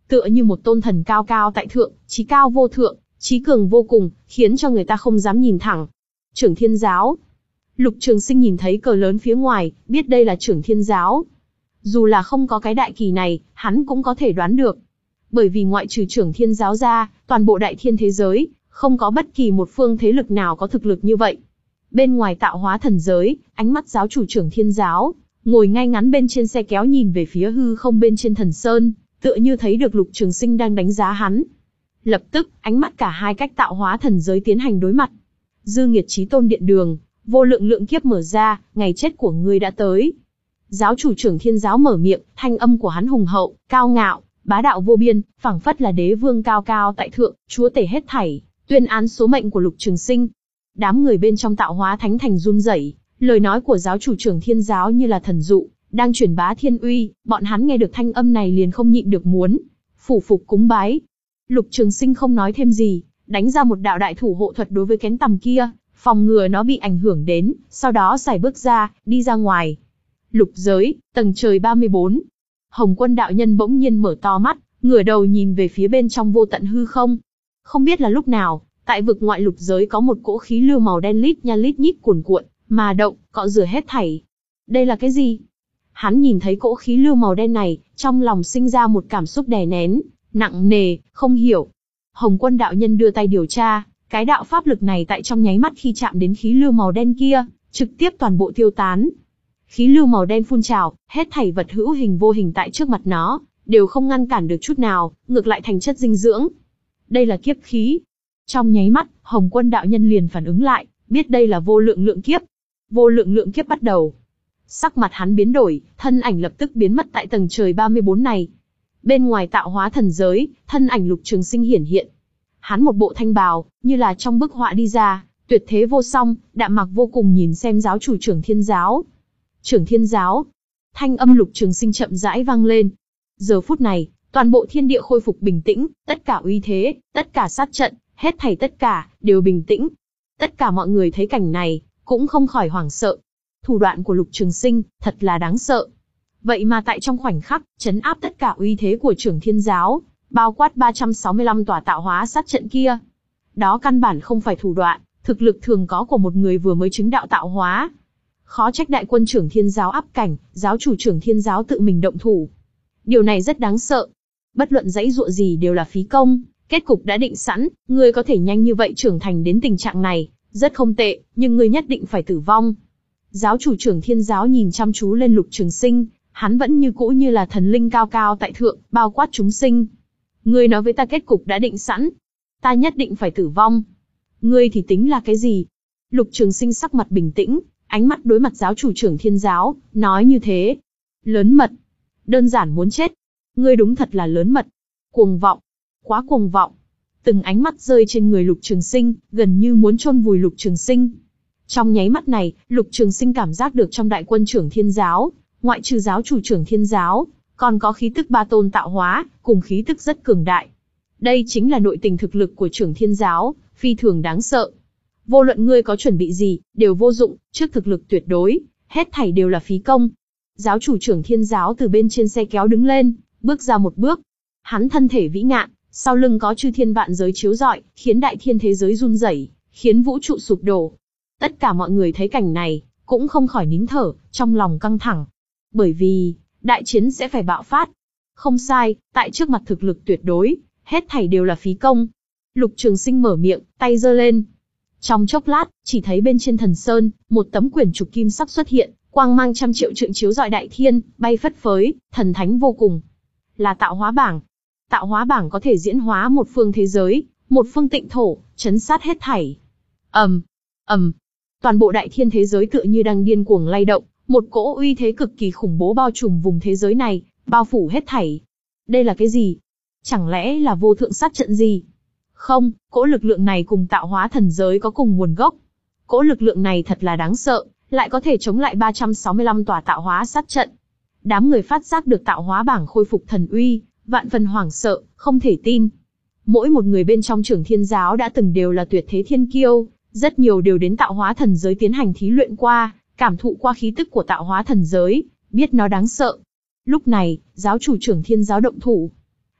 tựa như một tôn thần cao cao tại thượng, chí cao vô thượng, chí cường vô cùng, khiến cho người ta không dám nhìn thẳng. Trưởng Thiên Giáo. Lục Trường Sinh nhìn thấy cờ lớn phía ngoài, biết đây là Trưởng Thiên Giáo. Dù là không có cái đại kỳ này, hắn cũng có thể đoán được. Bởi vì ngoại trừ Trưởng Thiên Giáo ra, toàn bộ đại thiên thế giới, không có bất kỳ một phương thế lực nào có thực lực như vậy. Bên ngoài tạo hóa thần giới, ánh mắt giáo chủ Trưởng Thiên Giáo, ngồi ngay ngắn bên trên xe kéo nhìn về phía hư không bên trên thần sơn, tựa như thấy được Lục Trường Sinh đang đánh giá hắn. Lập tức, ánh mắt cả hai cách tạo hóa thần giới tiến hành đối mặt. Dư nghiệt chí tôn điện đường, vô lượng lượng kiếp mở ra, ngày chết của ngươi đã tới. Giáo chủ Trưởng Thiên Giáo mở miệng, thanh âm của hắn hùng hậu, cao ngạo, bá đạo vô biên, phảng phất là đế vương cao cao tại thượng, chúa tể hết thảy, tuyên án số mệnh của Lục Trường Sinh. Đám người bên trong tạo hóa thánh thành run rẩy, lời nói của giáo chủ Trưởng Thiên Giáo như là thần dụ, đang truyền bá thiên uy, bọn hắn nghe được thanh âm này liền không nhịn được muốn phủ phục cúng bái. Lục Trường Sinh không nói thêm gì, đánh ra một đạo đại thủ hộ thuật đối với kén tằm kia, phòng ngừa nó bị ảnh hưởng đến, sau đó xài bước ra, đi ra ngoài. Lục giới, tầng trời ba mươi bốn. Hồng Quân đạo nhân bỗng nhiên mở to mắt, ngửa đầu nhìn về phía bên trong vô tận hư không. Không biết là lúc nào, tại vực ngoại lục giới có một cỗ khí lưu màu đen lít nha lít nhít cuồn cuộn, mà động, cọ rửa hết thảy. Đây là cái gì? Hắn nhìn thấy cỗ khí lưu màu đen này, trong lòng sinh ra một cảm xúc đè nén, nặng nề, không hiểu. Hồng Quân đạo nhân đưa tay điều tra, cái đạo pháp lực này tại trong nháy mắt khi chạm đến khí lưu màu đen kia, trực tiếp toàn bộ tiêu tán. Khí lưu màu đen phun trào, hết thảy vật hữu hình vô hình tại trước mặt nó, đều không ngăn cản được chút nào, ngược lại thành chất dinh dưỡng. Đây là kiếp khí. Trong nháy mắt, Hồng Quân đạo nhân liền phản ứng lại, biết đây là vô lượng lượng kiếp. Vô lượng lượng kiếp bắt đầu. Sắc mặt hắn biến đổi, thân ảnh lập tức biến mất tại tầng trời ba mươi bốn này. Bên ngoài tạo hóa thần giới, thân ảnh Lục Trường Sinh hiển hiện. Hắn một bộ thanh bào, như là trong bức họa đi ra, tuyệt thế vô song, đạm mạc vô cùng nhìn xem giáo chủ Trưởng Thiên Giáo. Trưởng Thiên Giáo. Thanh âm Lục Trường Sinh chậm rãi vang lên. Giờ phút này, toàn bộ thiên địa khôi phục bình tĩnh, tất cả uy thế, tất cả sát trận, hết thảy tất cả, đều bình tĩnh. Tất cả mọi người thấy cảnh này, cũng không khỏi hoảng sợ. Thủ đoạn của Lục Trường Sinh, thật là đáng sợ. Vậy mà tại trong khoảnh khắc, trấn áp tất cả uy thế của Trưởng Thiên Giáo, bao quát ba trăm sáu mươi lăm tòa tạo hóa sát trận kia. Đó căn bản không phải thủ đoạn, thực lực thường có của một người vừa mới chứng đạo tạo hóa. Khó trách đại quân Trưởng Thiên Giáo áp cảnh, giáo chủ Trưởng Thiên Giáo tự mình động thủ. Điều này rất đáng sợ. Bất luận dãy dụa gì đều là phí công, kết cục đã định sẵn, ngươi có thể nhanh như vậy trưởng thành đến tình trạng này, rất không tệ, nhưng ngươi nhất định phải tử vong. Giáo chủ Trưởng Thiên Giáo nhìn chăm chú lên Lục Trường Sinh, hắn vẫn như cũ như là thần linh cao cao tại thượng, bao quát chúng sinh. Ngươi nói với ta kết cục đã định sẵn, ta nhất định phải tử vong. Ngươi thì tính là cái gì? Lục Trường Sinh sắc mặt bình tĩnh, ánh mắt đối mặt giáo chủ Trưởng Thiên Giáo, nói như thế. Lớn mật. Đơn giản muốn chết. Ngươi đúng thật là lớn mật. Cuồng vọng. Quá cuồng vọng. Từng ánh mắt rơi trên người Lục Trường Sinh, gần như muốn chôn vùi Lục Trường Sinh. Trong nháy mắt này, Lục Trường Sinh cảm giác được trong đại quân Trưởng Thiên Giáo, ngoại trừ giáo chủ Trưởng Thiên Giáo, còn có khí tức ba tôn tạo hóa, cùng khí tức rất cường đại. Đây chính là nội tình thực lực của Trưởng Thiên Giáo, phi thường đáng sợ. Vô luận ngươi có chuẩn bị gì, đều vô dụng, trước thực lực tuyệt đối, hết thảy đều là phí công. Giáo chủ Trưởng Thiên Giáo từ bên trên xe kéo đứng lên, bước ra một bước. Hắn thân thể vĩ ngạn, sau lưng có chư thiên vạn giới chiếu rọi, khiến đại thiên thế giới run rẩy, khiến vũ trụ sụp đổ. Tất cả mọi người thấy cảnh này, cũng không khỏi nín thở, trong lòng căng thẳng. Bởi vì, đại chiến sẽ phải bạo phát. Không sai, tại trước mặt thực lực tuyệt đối, hết thảy đều là phí công. Lục Trường Sinh mở miệng, tay giơ lên. Trong chốc lát, chỉ thấy bên trên thần sơn, một tấm quyển trục kim sắc xuất hiện, quang mang trăm triệu trượng chiếu rọi đại thiên, bay phất phới, thần thánh vô cùng. Là tạo hóa bảng. Tạo hóa bảng có thể diễn hóa một phương thế giới, một phương tịnh thổ, chấn sát hết thảy. Ầm, ầm. Toàn bộ đại thiên thế giới tựa như đang điên cuồng lay động, một cỗ uy thế cực kỳ khủng bố bao trùm vùng thế giới này, bao phủ hết thảy. Đây là cái gì? Chẳng lẽ là vô thượng sát trận gì? Không, cỗ lực lượng này cùng tạo hóa thần giới có cùng nguồn gốc. Cỗ lực lượng này thật là đáng sợ, lại có thể chống lại ba trăm sáu mươi lăm tòa tạo hóa sát trận. Đám người phát giác được tạo hóa bảng khôi phục thần uy, vạn phần hoảng sợ, không thể tin. Mỗi một người bên trong Trưởng Thiên Giáo đã từng đều là tuyệt thế thiên kiêu, rất nhiều đều đến tạo hóa thần giới tiến hành thí luyện qua, cảm thụ qua khí tức của tạo hóa thần giới, biết nó đáng sợ. Lúc này, giáo chủ Trưởng Thiên Giáo động thủ.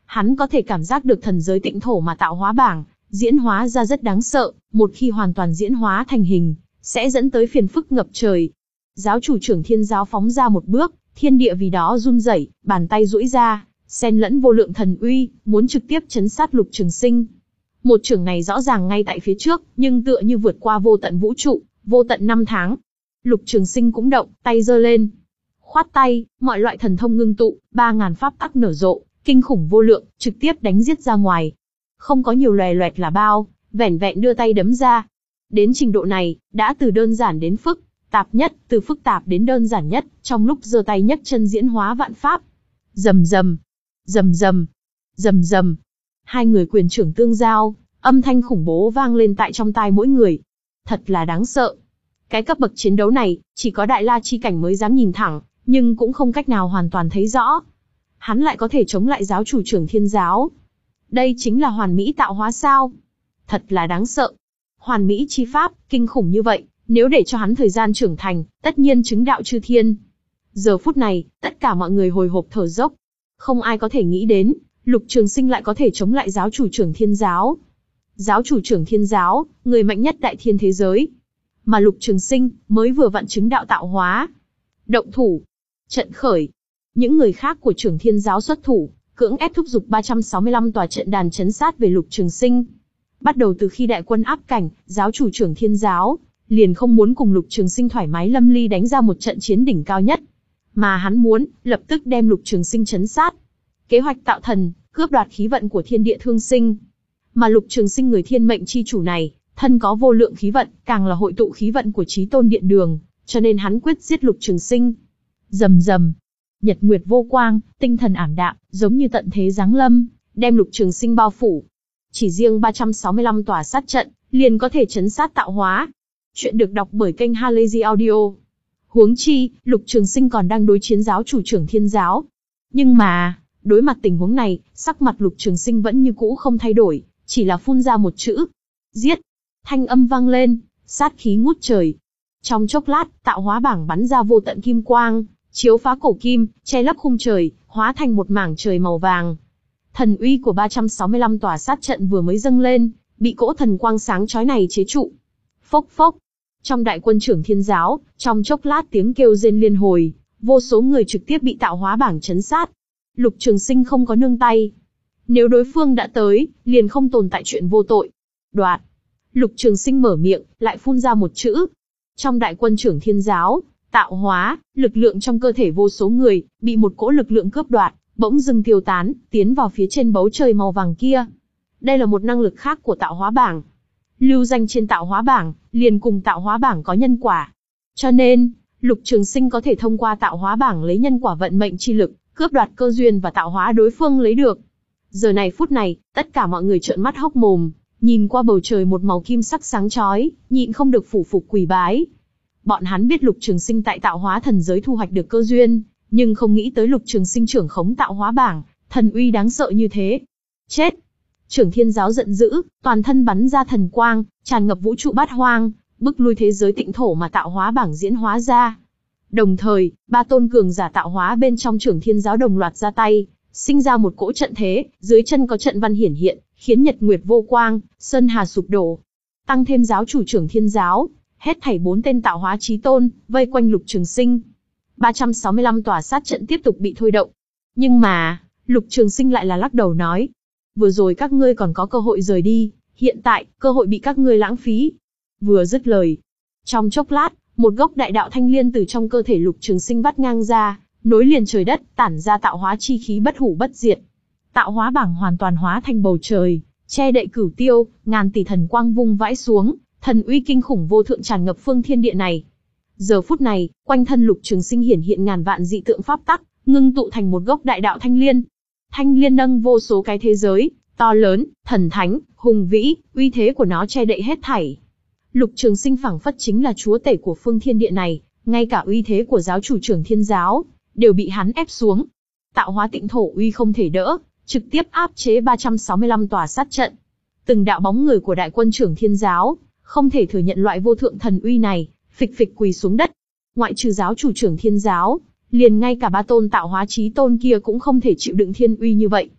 Hắn có thể cảm giác được thần giới tịnh thổ mà tạo hóa bảng diễn hóa ra rất đáng sợ, một khi hoàn toàn diễn hóa thành hình, sẽ dẫn tới phiền phức ngập trời. Giáo chủ trưởng thiên giáo phóng ra một bước, thiên địa vì đó run rẩy, bàn tay duỗi ra, xen lẫn vô lượng thần uy, muốn trực tiếp chấn sát Lục Trường Sinh. Một trường này rõ ràng ngay tại phía trước, nhưng tựa như vượt qua vô tận vũ trụ, vô tận năm tháng. Lục Trường Sinh cũng động, tay giơ lên. Khoát tay, mọi loại thần thông ngưng tụ, ba ngàn pháp tắc nở rộ, kinh khủng vô lượng, trực tiếp đánh giết ra ngoài. Không có nhiều lòe loẹt là bao, vẻn vẹn đưa tay đấm ra. Đến trình độ này, đã từ đơn giản đến phức tạp nhất, từ phức tạp đến đơn giản nhất, trong lúc giơ tay nhấc chân diễn hóa vạn pháp. Rầm rầm, rầm rầm, rầm rầm. Hai người quyền trưởng tương giao, âm thanh khủng bố vang lên tại trong tai mỗi người. Thật là đáng sợ. Cái cấp bậc chiến đấu này, chỉ có đại la chi cảnh mới dám nhìn thẳng, nhưng cũng không cách nào hoàn toàn thấy rõ. Hắn lại có thể chống lại giáo chủ trưởng thiên giáo. Đây chính là hoàn mỹ tạo hóa sao? Thật là đáng sợ. Hoàn mỹ chi pháp, kinh khủng như vậy, nếu để cho hắn thời gian trưởng thành, tất nhiên chứng đạo chư thiên. Giờ phút này, tất cả mọi người hồi hộp thở dốc. Không ai có thể nghĩ đến, Lục Trường Sinh lại có thể chống lại giáo chủ trưởng thiên giáo. Giáo chủ trưởng thiên giáo, người mạnh nhất đại thiên thế giới. Mà Lục Trường Sinh, mới vừa vặn chứng đạo tạo hóa. Động thủ. Trận khởi. Những người khác của trưởng thiên giáo xuất thủ, cưỡng ép thúc giục ba trăm sáu mươi lăm tòa trận đàn chấn sát về Lục Trường Sinh. Bắt đầu từ khi đại quân áp cảnh, giáo chủ trưởng thiên giáo liền không muốn cùng Lục Trường Sinh thoải mái lâm ly đánh ra một trận chiến đỉnh cao nhất, mà hắn muốn lập tức đem Lục Trường Sinh chấn sát. Kế hoạch tạo thần, cướp đoạt khí vận của thiên địa thương sinh. Mà Lục Trường Sinh người thiên mệnh chi chủ này, thân có vô lượng khí vận, càng là hội tụ khí vận của Chí Tôn Điện Đường, cho nên hắn quyết giết Lục Trường Sinh. Rầm rầm, nhật nguyệt vô quang, tinh thần ảm đạm, giống như tận thế giáng lâm, đem Lục Trường Sinh bao phủ. Chỉ riêng ba trăm sáu mươi lăm tòa sát trận, liền có thể chấn sát tạo hóa. Chuyện được đọc bởi kênh Halazy Audio. Huống chi, Lục Trường Sinh còn đang đối chiến giáo chủ trưởng thiên giáo. Nhưng mà, đối mặt tình huống này, sắc mặt Lục Trường Sinh vẫn như cũ không thay đổi, chỉ là phun ra một chữ. Giết! Thanh âm vang lên, sát khí ngút trời. Trong chốc lát, tạo hóa bảng bắn ra vô tận kim quang, chiếu phá cổ kim, che lấp khung trời, hóa thành một mảng trời màu vàng. Thần uy của ba trăm sáu mươi lăm tòa sát trận vừa mới dâng lên, bị cỗ thần quang sáng chói này chế trụ. Phốc phốc. Trong đại quân trưởng thiên giáo, trong chốc lát tiếng kêu rên liên hồi, vô số người trực tiếp bị tạo hóa bảng chấn sát. Lục Trường Sinh không có nương tay. Nếu đối phương đã tới, liền không tồn tại chuyện vô tội. Đoạt. Lục Trường Sinh mở miệng, lại phun ra một chữ. Trong đại quân trưởng thiên giáo, tạo hóa, lực lượng trong cơ thể vô số người, bị một cỗ lực lượng cướp đoạt, bỗng dưng tiêu tán, tiến vào phía trên bầu trời màu vàng kia. Đây là một năng lực khác của tạo hóa bảng. Lưu danh trên tạo hóa bảng, liền cùng tạo hóa bảng có nhân quả. Cho nên, Lục Trường Sinh có thể thông qua tạo hóa bảng lấy nhân quả vận mệnh chi lực, cướp đoạt cơ duyên và tạo hóa đối phương lấy được. Giờ này phút này, tất cả mọi người trợn mắt hốc mồm, nhìn qua bầu trời một màu kim sắc sáng chói, nhịn không được phủ phục quỳ bái. Bọn hắn biết Lục Trường Sinh tại tạo hóa thần giới thu hoạch được cơ duyên, nhưng không nghĩ tới Lục Trường Sinh trưởng khống tạo hóa bảng, thần uy đáng sợ như thế. Chết! Trưởng thiên giáo giận dữ, toàn thân bắn ra thần quang, tràn ngập vũ trụ bát hoang, bức lui thế giới tịnh thổ mà tạo hóa bảng diễn hóa ra. Đồng thời, ba tôn cường giả tạo hóa bên trong trưởng thiên giáo đồng loạt ra tay, sinh ra một cỗ trận thế, dưới chân có trận văn hiển hiện, khiến nhật nguyệt vô quang, sơn hà sụp đổ. Tăng thêm giáo chủ trưởng thiên giáo, hết thảy bốn tên tạo hóa chí tôn, vây quanh Lục Trường Sinh. ba trăm sáu mươi lăm tòa sát trận tiếp tục bị thôi động. Nhưng mà, Lục Trường Sinh lại là lắc đầu nói. Vừa rồi các ngươi còn có cơ hội rời đi, hiện tại, cơ hội bị các ngươi lãng phí. Vừa dứt lời. Trong chốc lát, một gốc đại đạo thanh liên từ trong cơ thể Lục Trường Sinh vắt ngang ra, nối liền trời đất, tản ra tạo hóa chi khí bất hủ bất diệt. Tạo hóa bảng hoàn toàn hóa thành bầu trời, che đậy cửu tiêu, ngàn tỷ thần quang vung vãi xuống, thần uy kinh khủng vô thượng tràn ngập phương thiên địa này. Giờ phút này, quanh thân Lục Trường Sinh hiển hiện ngàn vạn dị tượng pháp tắc, ngưng tụ thành một gốc đại đạo thanh liên. Thanh liên nâng vô số cái thế giới, to lớn, thần thánh, hùng vĩ, uy thế của nó che đậy hết thảy. Lục Trường Sinh phảng phất chính là chúa tể của phương thiên địa này, ngay cả uy thế của giáo chủ trưởng thiên giáo đều bị hắn ép xuống. Tạo hóa tịnh thổ uy không thể đỡ, trực tiếp áp chế ba trăm sáu mươi lăm tòa sát trận. Từng đạo bóng người của đại quân trưởng thiên giáo không thể thừa nhận loại vô thượng thần uy này, phịch phịch quỳ xuống đất. Ngoại trừ giáo chủ trưởng thiên giáo, liền ngay cả ba tôn tạo hóa chí tôn kia cũng không thể chịu đựng thiên uy như vậy.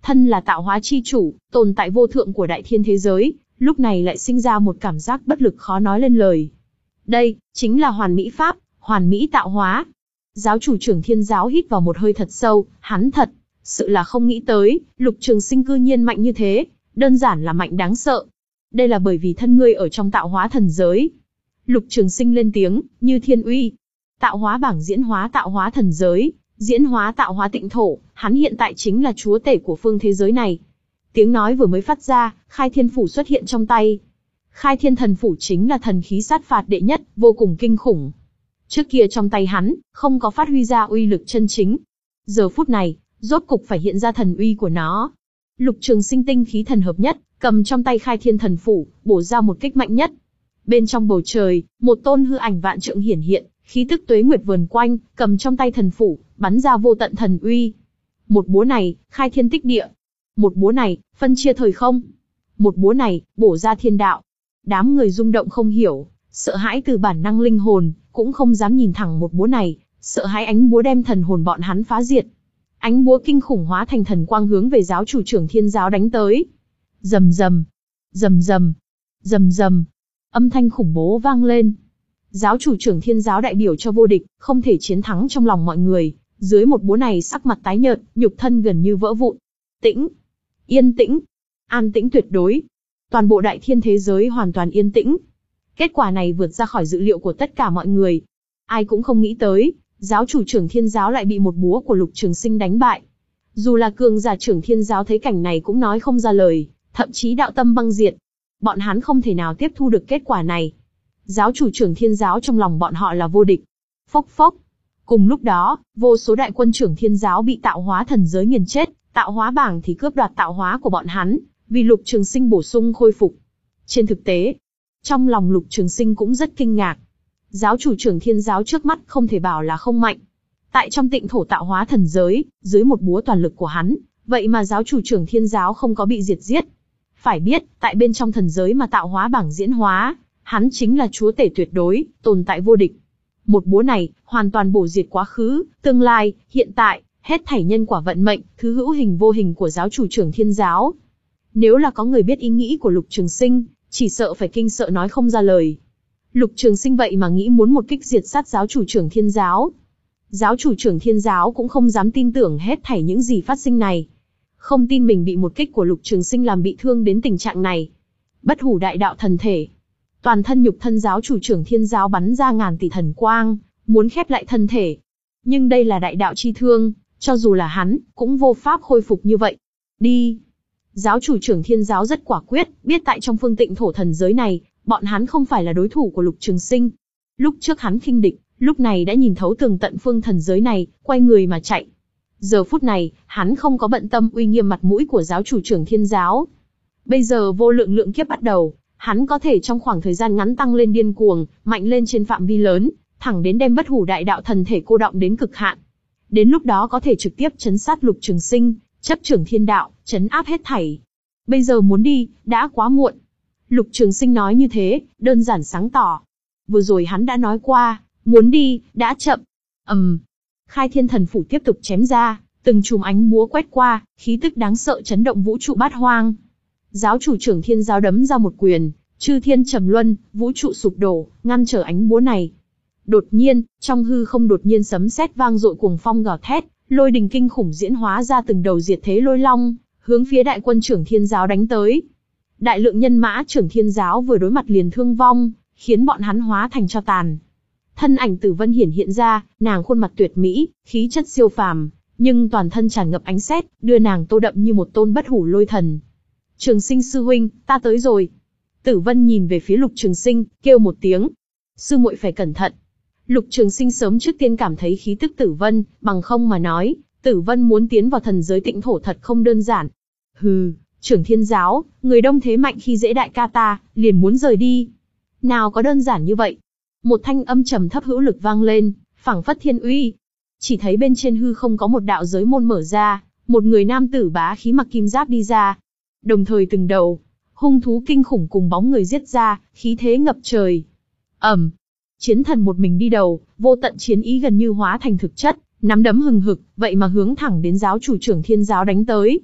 Thân là tạo hóa chi chủ, tồn tại vô thượng của đại thiên thế giới, lúc này lại sinh ra một cảm giác bất lực khó nói lên lời. Đây, chính là hoàn mỹ pháp, hoàn mỹ tạo hóa. Giáo chủ trưởng Thiên giáo hít vào một hơi thật sâu, hắn thật sự là không nghĩ tới, Lục Trường Sinh cư nhiên mạnh như thế, đơn giản là mạnh đáng sợ. Đây là bởi vì thân ngươi ở trong tạo hóa thần giới. Lục Trường Sinh lên tiếng, như thiên uy. Tạo hóa bảng diễn hóa tạo hóa thần giới, diễn hóa tạo hóa tịnh thổ, hắn hiện tại chính là chúa tể của phương thế giới này. Tiếng nói vừa mới phát ra, Khai Thiên Phủ xuất hiện trong tay. Khai Thiên Thần Phủ chính là thần khí sát phạt đệ nhất, vô cùng kinh khủng. Trước kia trong tay hắn, không có phát huy ra uy lực chân chính. Giờ phút này, rốt cục phải hiện ra thần uy của nó. Lục Trường Sinh tinh khí thần hợp nhất, cầm trong tay Khai Thiên Thần Phủ, bổ ra một kích mạnh nhất. Bên trong bầu trời, một tôn hư ảnh vạn trượng hiển hiện, khí tức tuế nguyệt vờn quanh, cầm trong tay thần phủ, bắn ra vô tận thần uy. Một búa này, khai thiên tích địa. Một búa này, phân chia thời không. Một búa này, bổ ra thiên đạo. Đám người rung động không hiểu, sợ hãi từ bản năng linh hồn, cũng không dám nhìn thẳng một búa này, sợ hãi ánh búa đem thần hồn bọn hắn phá diệt. Ánh búa kinh khủng hóa thành thần quang hướng về giáo chủ trưởng Thiên giáo đánh tới. Rầm rầm, rầm rầm, rầm rầm, âm thanh khủng bố vang lên. Giáo chủ trưởng Thiên giáo đại biểu cho vô địch, không thể chiến thắng trong lòng mọi người, dưới một búa này sắc mặt tái nhợt, nhục thân gần như vỡ vụn. Tĩnh, yên tĩnh, an tĩnh tuyệt đối. Toàn bộ đại thiên thế giới hoàn toàn yên tĩnh. Kết quả này vượt ra khỏi dự liệu của tất cả mọi người. Ai cũng không nghĩ tới, giáo chủ trưởng Thiên giáo lại bị một búa của Lục Trường Sinh đánh bại. Dù là cường giả trưởng Thiên giáo thấy cảnh này cũng nói không ra lời, thậm chí đạo tâm băng diệt. Bọn hắn không thể nào tiếp thu được kết quả này. Giáo chủ trưởng Thiên giáo trong lòng bọn họ là vô địch. Phốc phốc. Cùng lúc đó, vô số đại quân trưởng Thiên giáo bị tạo hóa thần giới nghiền chết, tạo hóa bảng thì cướp đoạt tạo hóa của bọn hắn, vì Lục Trường Sinh bổ sung khôi phục. Trên thực tế, trong lòng Lục Trường Sinh cũng rất kinh ngạc. Giáo chủ trưởng Thiên giáo trước mắt không thể bảo là không mạnh. Tại trong tịnh thổ tạo hóa thần giới, dưới một búa toàn lực của hắn, vậy mà giáo chủ trưởng Thiên giáo không có bị diệt giết. Phải biết, tại bên trong thần giới mà tạo hóa bảng diễn hóa, hắn chính là chúa tể tuyệt đối, tồn tại vô địch. Một búa này, hoàn toàn bổ diệt quá khứ, tương lai, hiện tại, hết thảy nhân quả vận mệnh, thứ hữu hình vô hình của giáo chủ trưởng Thiên giáo. Nếu là có người biết ý nghĩ của Lục Trường Sinh, chỉ sợ phải kinh sợ nói không ra lời. Lục Trường Sinh vậy mà nghĩ muốn một kích diệt sát giáo chủ trưởng Thiên giáo. Giáo chủ trưởng Thiên giáo cũng không dám tin tưởng hết thảy những gì phát sinh này. Không tin mình bị một kích của Lục Trường Sinh làm bị thương đến tình trạng này. Bất hủ đại đạo thần thể. Toàn thân nhục thân giáo chủ trưởng Thiên giáo bắn ra ngàn tỷ thần quang, muốn khép lại thân thể. Nhưng đây là đại đạo chi thương, cho dù là hắn, cũng vô pháp khôi phục như vậy. Đi! Giáo chủ trưởng Thiên giáo rất quả quyết, biết tại trong phương tịnh thổ thần giới này, bọn hắn không phải là đối thủ của Lục Trường Sinh. Lúc trước hắn khinh địch, lúc này đã nhìn thấu tường tận phương thần giới này, quay người mà chạy. Giờ phút này, hắn không có bận tâm uy nghiêm mặt mũi của giáo chủ trưởng Thiên giáo. Bây giờ vô lượng lượng kiếp bắt đầu, hắn có thể trong khoảng thời gian ngắn tăng lên điên cuồng, mạnh lên trên phạm vi lớn, thẳng đến đem bất hủ đại đạo thần thể cô đọng đến cực hạn. Đến lúc đó có thể trực tiếp chấn sát Lục Trường Sinh, chấp trưởng thiên đạo, chấn áp hết thảy. Bây giờ muốn đi, đã quá muộn. Lục Trường Sinh nói như thế, đơn giản sáng tỏ. Vừa rồi hắn đã nói qua, muốn đi, đã chậm. ầm, um, Khai Thiên Thần Phủ tiếp tục chém ra, từng chùm ánh búa quét qua, khí tức đáng sợ chấn động vũ trụ bát hoang. Giáo chủ trưởng Thiên giáo đấm ra một quyền, chư thiên trầm luân, vũ trụ sụp đổ, ngăn trở ánh búa này. Đột nhiên, trong hư không đột nhiên sấm sét vang dội cuồng phong gào thét, lôi đình kinh khủng diễn hóa ra từng đầu diệt thế lôi long, hướng phía đại quân trưởng Thiên giáo đánh tới. Đại lượng nhân mã trưởng Thiên giáo vừa đối mặt liền thương vong, khiến bọn hắn hóa thành tro tàn. Thân ảnh Tử Vân hiển hiện ra, nàng khuôn mặt tuyệt mỹ, khí chất siêu phàm, nhưng toàn thân tràn ngập ánh sét, đưa nàng tô đậm như một tôn bất hủ lôi thần. Trường Sinh sư huynh, ta tới rồi. Tử Vân nhìn về phía Lục Trường Sinh, kêu một tiếng. Sư muội phải cẩn thận. Lục Trường Sinh sớm trước tiên cảm thấy khí tức Tử Vân, bằng không mà nói, Tử Vân muốn tiến vào thần giới tịnh thổ thật không đơn giản. Hừ, trưởng Thiên giáo, người đông thế mạnh khi dễ đại ca ta, liền muốn rời đi. Nào có đơn giản như vậy. Một thanh âm trầm thấp hữu lực vang lên, phảng phất thiên uy. Chỉ thấy bên trên hư không có một đạo giới môn mở ra, một người nam tử bá khí mặc kim giáp đi ra. Đồng thời từng đầu hung thú kinh khủng cùng bóng người giết ra, khí thế ngập trời. Ầm, chiến thần một mình đi đầu, vô tận chiến ý gần như hóa thành thực chất, nắm đấm hừng hực, vậy mà hướng thẳng đến giáo chủ trưởng Thiên giáo đánh tới.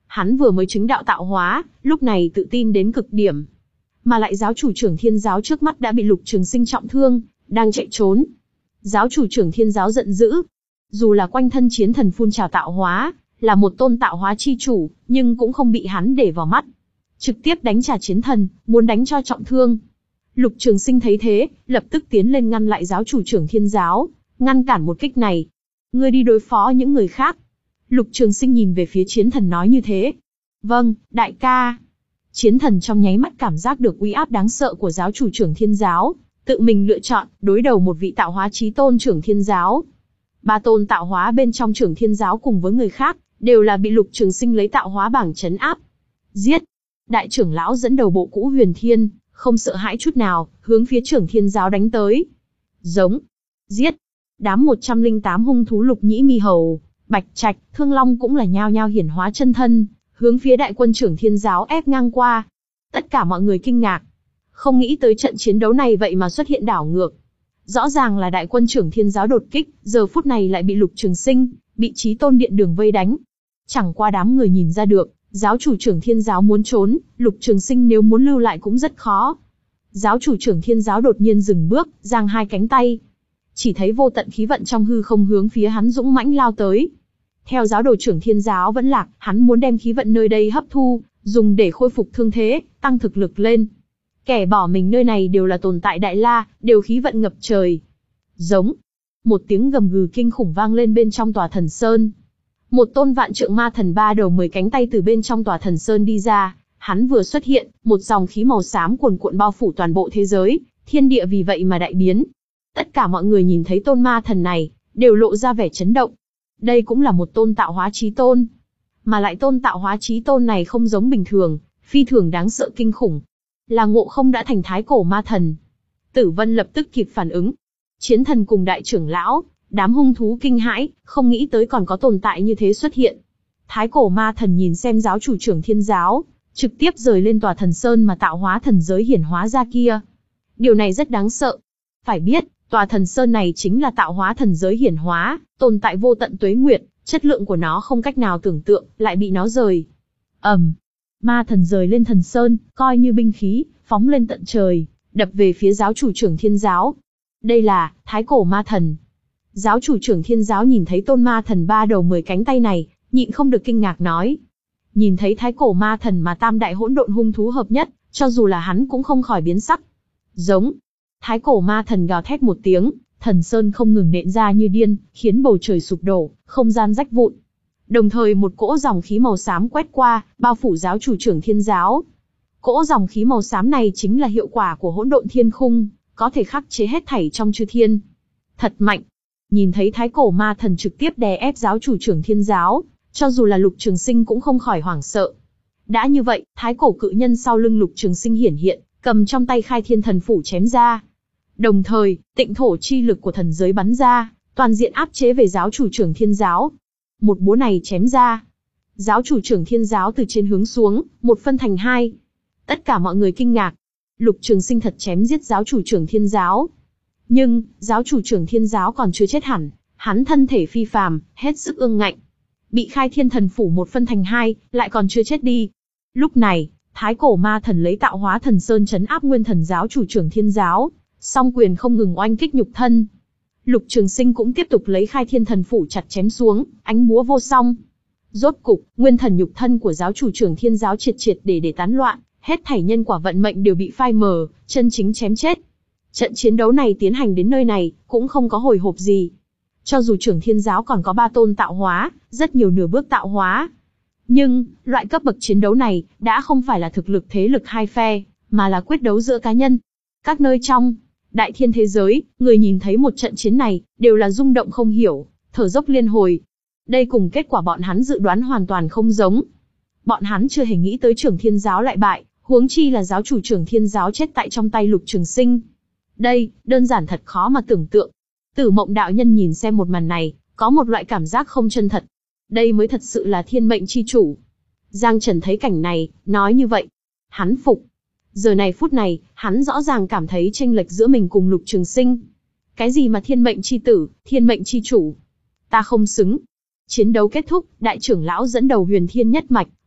Hắn vừa mới chứng đạo tạo hóa, lúc này tự tin đến cực điểm. Mà lại giáo chủ trưởng thiên giáo trước mắt đã bị Lục Trường Sinh trọng thương, đang chạy trốn. Giáo chủ trưởng thiên giáo giận dữ. Dù là quanh thân chiến thần phun trào tạo hóa, là một tôn tạo hóa chi chủ, nhưng cũng không bị hắn để vào mắt. Trực tiếp đánh trả chiến thần, muốn đánh cho trọng thương. Lục Trường Sinh thấy thế, lập tức tiến lên ngăn lại giáo chủ trưởng thiên giáo, ngăn cản một kích này. Ngươi đi đối phó những người khác. Lục Trường Sinh nhìn về phía chiến thần nói như thế. Vâng, đại ca. Chiến thần trong nháy mắt cảm giác được uy áp đáng sợ của giáo chủ trưởng thiên giáo, tự mình lựa chọn, đối đầu một vị tạo hóa chí tôn trưởng thiên giáo. Ba tôn tạo hóa bên trong trưởng thiên giáo cùng với người khác, đều là bị Lục Trường Sinh lấy tạo hóa bảng trấn áp. Giết! Đại trưởng lão dẫn đầu bộ cũ Huyền Thiên, không sợ hãi chút nào, hướng phía trưởng thiên giáo đánh tới. Giống! Giết! Đám một trăm lẻ tám hung thú Lục Nhĩ Mi Hầu, Bạch Trạch, Thương Long cũng là nhao nhao hiển hóa chân thân, hướng phía đại quân trưởng thiên giáo ép ngang qua. Tất cả mọi người kinh ngạc. Không nghĩ tới trận chiến đấu này vậy mà xuất hiện đảo ngược. Rõ ràng là đại quân trưởng thiên giáo đột kích, giờ phút này lại bị Lục Trường Sinh, bị Chí Tôn Điện Đường vây đánh. Chẳng qua đám người nhìn ra được, giáo chủ trưởng thiên giáo muốn trốn, Lục Trường Sinh nếu muốn lưu lại cũng rất khó. Giáo chủ trưởng thiên giáo đột nhiên dừng bước, giang hai cánh tay. Chỉ thấy vô tận khí vận trong hư không hướng phía hắn dũng mãnh lao tới. Theo giáo đồ trưởng thiên giáo vẫn lạc, hắn muốn đem khí vận nơi đây hấp thu, dùng để khôi phục thương thế, tăng thực lực lên. Kẻ bỏ mình nơi này đều là tồn tại đại la, đều khí vận ngập trời. Giống. Một tiếng gầm gừ kinh khủng vang lên bên trong tòa thần sơn. Một tôn vạn trượng ma thần ba đầu mười cánh tay từ bên trong tòa thần sơn đi ra, hắn vừa xuất hiện, một dòng khí màu xám cuồn cuộn bao phủ toàn bộ thế giới, thiên địa vì vậy mà đại biến. Tất cả mọi người nhìn thấy tôn ma thần này, đều lộ ra vẻ chấn động. Đây cũng là một tôn tạo hóa chí tôn. Mà lại tôn tạo hóa chí tôn này không giống bình thường, phi thường đáng sợ kinh khủng. Là Ngộ Không đã thành thái cổ ma thần. Tử Vân lập tức kịp phản ứng. Chiến thần cùng đại trưởng lão, đám hung thú kinh hãi, không nghĩ tới còn có tồn tại như thế xuất hiện. Thái cổ ma thần nhìn xem giáo chủ trưởng thiên giáo, trực tiếp rời lên tòa thần sơn mà tạo hóa thần giới hiển hóa ra kia. Điều này rất đáng sợ. Phải biết, tòa thần sơn này chính là tạo hóa thần giới hiển hóa, tồn tại vô tận tuế nguyệt, chất lượng của nó không cách nào tưởng tượng, lại bị nó rời. ầm, um, ma thần rời lên thần sơn, coi như binh khí, phóng lên tận trời, đập về phía giáo chủ trưởng thiên giáo. Đây là thái cổ ma thần. Giáo chủ trưởng thiên giáo nhìn thấy tôn ma thần ba đầu mười cánh tay này, nhịn không được kinh ngạc nói. Nhìn thấy thái cổ ma thần mà tam đại hỗn độn hung thú hợp nhất, cho dù là hắn cũng không khỏi biến sắc. Giống. Thái cổ ma thần gào thét một tiếng, thần sơn không ngừng nện ra như điên, khiến bầu trời sụp đổ, không gian rách vụn. Đồng thời một cỗ dòng khí màu xám quét qua, bao phủ giáo chủ trưởng thiên giáo. Cỗ dòng khí màu xám này chính là hiệu quả của hỗn độn thiên khung, có thể khắc chế hết thảy trong chư thiên. Thật mạnh. Nhìn thấy thái cổ ma thần trực tiếp đè ép giáo chủ trưởng thiên giáo, cho dù là Lục Trường Sinh cũng không khỏi hoảng sợ. Đã như vậy, thái cổ cự nhân sau lưng Lục Trường Sinh hiển hiện, cầm trong tay khai thiên thần phủ chém ra. Đồng thời, tịnh thổ chi lực của thần giới bắn ra, toàn diện áp chế về giáo chủ trưởng thiên giáo. Một búa này chém ra, giáo chủ trưởng thiên giáo từ trên hướng xuống, một phân thành hai. Tất cả mọi người kinh ngạc. Lục Trường Sinh thật chém giết giáo chủ trưởng thiên giáo. Nhưng, giáo chủ trưởng thiên giáo còn chưa chết hẳn, hắn thân thể phi phàm, hết sức ương ngạnh. Bị khai thiên thần phủ một phân thành hai, lại còn chưa chết đi. Lúc này, thái cổ ma thần lấy tạo hóa thần sơn trấn áp nguyên thần giáo chủ trưởng thiên giáo, song quyền không ngừng oanh kích nhục thân. Lục Trường Sinh cũng tiếp tục lấy khai thiên thần phủ chặt chém xuống, ánh búa vô song. Rốt cục, nguyên thần nhục thân của giáo chủ trưởng thiên giáo triệt triệt để để tán loạn, hết thảy nhân quả vận mệnh đều bị phai mờ, chân chính chém chết. Trận chiến đấu này tiến hành đến nơi này, cũng không có hồi hộp gì. Cho dù trưởng thiên giáo còn có ba tôn tạo hóa, rất nhiều nửa bước tạo hóa. Nhưng, loại cấp bậc chiến đấu này, đã không phải là thực lực thế lực hai phe, mà là quyết đấu giữa cá nhân. Các nơi trong đại thiên thế giới, người nhìn thấy một trận chiến này, đều là rung động không hiểu, thở dốc liên hồi. Đây cùng kết quả bọn hắn dự đoán hoàn toàn không giống. Bọn hắn chưa hề nghĩ tới trưởng thiên giáo lại bại, huống chi là giáo chủ trưởng thiên giáo chết tại trong tay Lục Trường Sinh. Đây, đơn giản thật khó mà tưởng tượng. Tử Mộng đạo nhân nhìn xem một màn này, có một loại cảm giác không chân thật. Đây mới thật sự là thiên mệnh chi chủ. Giang Trần thấy cảnh này, nói như vậy. Hắn phục. Giờ này phút này, hắn rõ ràng cảm thấy chênh lệch giữa mình cùng Lục Trường Sinh. Cái gì mà thiên mệnh chi tử, thiên mệnh chi chủ? Ta không xứng. Chiến đấu kết thúc, đại trưởng lão dẫn đầu Huyền Thiên nhất mạch,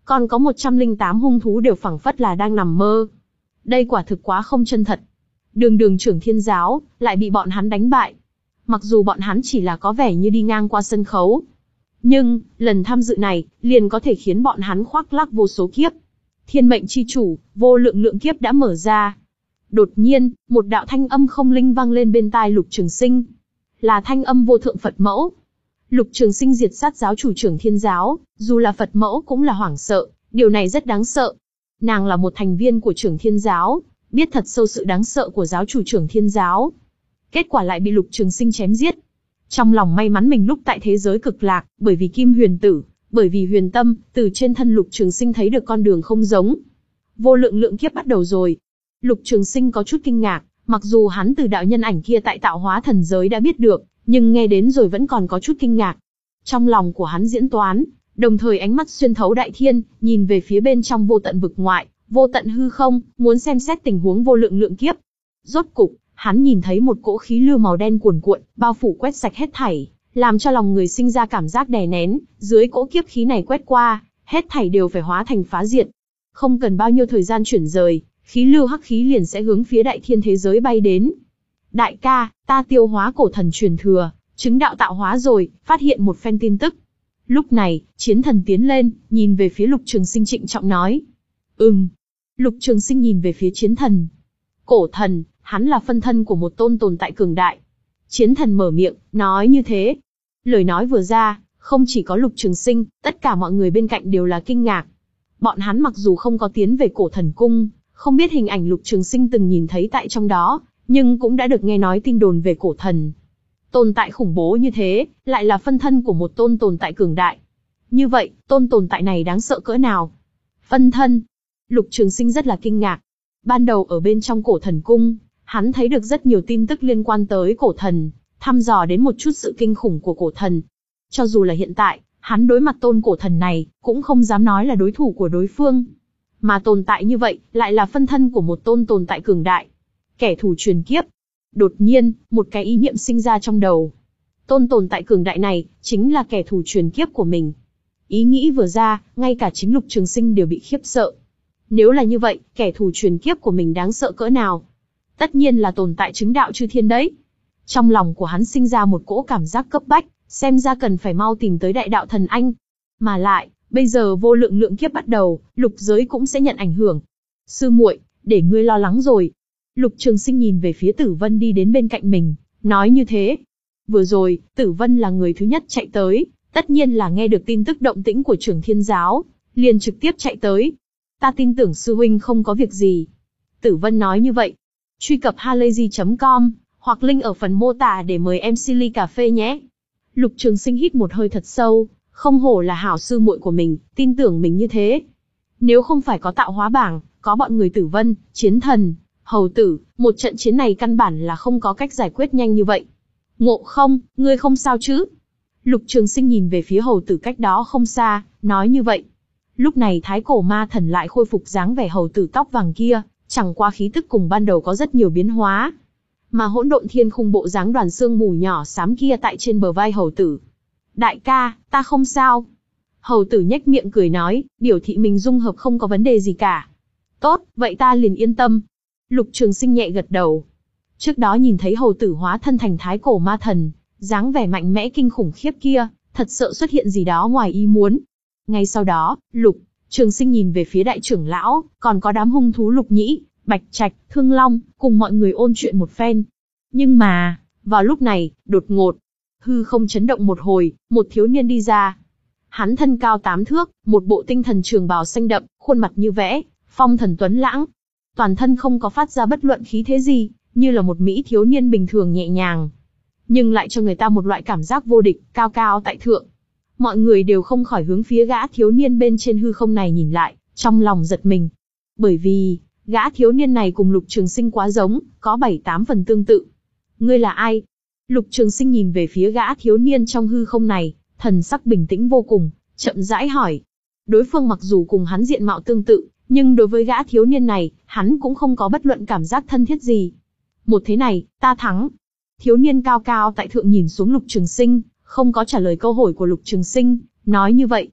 còn có một trăm linh tám hung thú đều phảng phất là đang nằm mơ. Đây quả thực quá không chân thật. Đường đường trưởng thiên giáo, lại bị bọn hắn đánh bại. Mặc dù bọn hắn chỉ là có vẻ như đi ngang qua sân khấu, nhưng, lần tham dự này, liền có thể khiến bọn hắn khoác lác vô số kiếp. Thiên mệnh chi chủ, vô lượng lượng kiếp đã mở ra. Đột nhiên, một đạo thanh âm không linh vang lên bên tai Lục Trường Sinh. Là thanh âm vô thượng Phật mẫu. Lục Trường Sinh diệt sát giáo chủ trưởng thiên giáo, dù là Phật mẫu cũng là hoảng sợ, điều này rất đáng sợ. Nàng là một thành viên của trưởng thiên giáo, biết thật sâu sự đáng sợ của giáo chủ trưởng thiên giáo. Kết quả lại bị Lục Trường Sinh chém giết. Trong lòng may mắn mình lúc tại thế giới cực lạc, bởi vì Kim Huyền Tử, bởi vì huyền tâm, từ trên thân Lục Trường Sinh thấy được con đường không giống. Vô lượng lượng kiếp bắt đầu rồi. Lục Trường Sinh có chút kinh ngạc, mặc dù hắn từ đạo nhân ảnh kia tại tạo hóa thần giới đã biết được, nhưng nghe đến rồi vẫn còn có chút kinh ngạc. Trong lòng của hắn diễn toán, đồng thời ánh mắt xuyên thấu đại thiên, nhìn về phía bên trong vô tận vực ngoại, vô tận hư không, muốn xem xét tình huống vô lượng lượng kiếp. Rốt cục, hắn nhìn thấy một cỗ khí lưu màu đen cuồn cuộn, bao phủ quét sạch hết thảy, làm cho lòng người sinh ra cảm giác đè nén, dưới cỗ kiếp khí này quét qua, hết thảy đều phải hóa thành phá diệt. Không cần bao nhiêu thời gian chuyển rời, khí lưu hắc khí liền sẽ hướng phía đại thiên thế giới bay đến. Đại ca, ta tiêu hóa cổ thần truyền thừa, chứng đạo tạo hóa rồi, phát hiện một phen tin tức. Lúc này, chiến thần tiến lên, nhìn về phía Lục Trường Sinh trịnh trọng nói. Ừm. Lục Trường Sinh nhìn về phía chiến thần. Cổ thần, hắn là phân thân của một tôn tồn tại cường đại. Chiến thần mở miệng, nói như thế. Lời nói vừa ra, không chỉ có Lục Trường Sinh, tất cả mọi người bên cạnh đều là kinh ngạc. Bọn hắn mặc dù không có tiến về cổ thần cung, không biết hình ảnh Lục Trường Sinh từng nhìn thấy tại trong đó, nhưng cũng đã được nghe nói tin đồn về cổ thần. Tồn tại khủng bố như thế, lại là phân thân của một tôn tồn tại cường đại. Như vậy, tôn tồn tại này đáng sợ cỡ nào? Phân thân. Lục Trường Sinh rất là kinh ngạc. Ban đầu ở bên trong cổ thần cung, hắn thấy được rất nhiều tin tức liên quan tới cổ thần, thăm dò đến một chút sự kinh khủng của cổ thần. Cho dù là hiện tại, hắn đối mặt tôn cổ thần này, cũng không dám nói là đối thủ của đối phương. Mà tồn tại như vậy, lại là phân thân của một tôn tồn tại cường đại. Kẻ thù truyền kiếp. Đột nhiên, một cái ý niệm sinh ra trong đầu. Tôn tồn tại cường đại này, chính là kẻ thù truyền kiếp của mình. Ý nghĩ vừa ra, ngay cả chính Lục Trường Sinh đều bị khiếp sợ. Nếu là như vậy, kẻ thù truyền kiếp của mình đáng sợ cỡ nào? Tất nhiên là tồn tại chứng đạo chư thiên đấy. Trong lòng của hắn sinh ra một cỗ cảm giác cấp bách, xem ra cần phải mau tìm tới đại đạo thần anh. Mà lại, bây giờ vô lượng lượng kiếp bắt đầu, lục giới cũng sẽ nhận ảnh hưởng. Sư muội, để ngươi lo lắng rồi. Lục Trường Sinh nhìn về phía Tử Vân đi đến bên cạnh mình, nói như thế. Vừa rồi, Tử Vân là người thứ nhất chạy tới, tất nhiên là nghe được tin tức động tĩnh của Trưởng Thiên Giáo, liền trực tiếp chạy tới. Ta tin tưởng sư huynh không có việc gì. Tử Vân nói như vậy. Truy cập halayzi chấm com, hoặc link ở phần mô tả để mời em xê ly cà phê nhé. Lục Trường Sinh hít một hơi thật sâu, không hổ là hảo sư muội của mình, tin tưởng mình như thế. Nếu không phải có tạo hóa bảng, có bọn người Tử Vân, Chiến Thần, Hầu Tử, một trận chiến này căn bản là không có cách giải quyết nhanh như vậy. Ngộ Không, ngươi không sao chứ? Lục Trường Sinh nhìn về phía Hầu Tử cách đó không xa, nói như vậy. Lúc này Thái Cổ Ma Thần lại khôi phục dáng vẻ Hầu Tử tóc vàng kia, chẳng qua khí tức cùng ban đầu có rất nhiều biến hóa. Mà Hỗn Độn Thiên Khung bộ dáng đoàn xương mù nhỏ xám kia tại trên bờ vai Hầu Tử. Đại ca, ta không sao. Hầu Tử nhếch miệng cười nói, biểu thị mình dung hợp không có vấn đề gì cả. Tốt, vậy ta liền yên tâm. Lục Trường Sinh nhẹ gật đầu. Trước đó nhìn thấy Hầu Tử hóa thân thành Thái Cổ Ma Thần, dáng vẻ mạnh mẽ kinh khủng khiếp kia, thật sợ xuất hiện gì đó ngoài ý muốn. Ngay sau đó, Lục Trường Sinh nhìn về phía đại trưởng lão, còn có đám hung thú Lục Nhĩ, Bạch Trạch, Thương Long, cùng mọi người ôn chuyện một phen. Nhưng mà, vào lúc này, đột ngột, hư không chấn động một hồi, một thiếu niên đi ra. Hắn thân cao tám thước, một bộ tinh thần trường bào xanh đậm, khuôn mặt như vẽ, phong thần tuấn lãng. Toàn thân không có phát ra bất luận khí thế gì, như là một mỹ thiếu niên bình thường nhẹ nhàng. Nhưng lại cho người ta một loại cảm giác vô địch, cao cao tại thượng. Mọi người đều không khỏi hướng phía gã thiếu niên bên trên hư không này nhìn lại, trong lòng giật mình. Bởi vì, gã thiếu niên này cùng Lục Trường Sinh quá giống, có bảy tám phần tương tự. Ngươi là ai? Lục Trường Sinh nhìn về phía gã thiếu niên trong hư không này, thần sắc bình tĩnh vô cùng, chậm rãi hỏi. Đối phương mặc dù cùng hắn diện mạo tương tự, nhưng đối với gã thiếu niên này, hắn cũng không có bất luận cảm giác thân thiết gì. Một thế này, ta thắng. Thiếu niên cao cao tại thượng nhìn xuống Lục Trường Sinh, không có trả lời câu hỏi của Lục Trường Sinh, nói như vậy.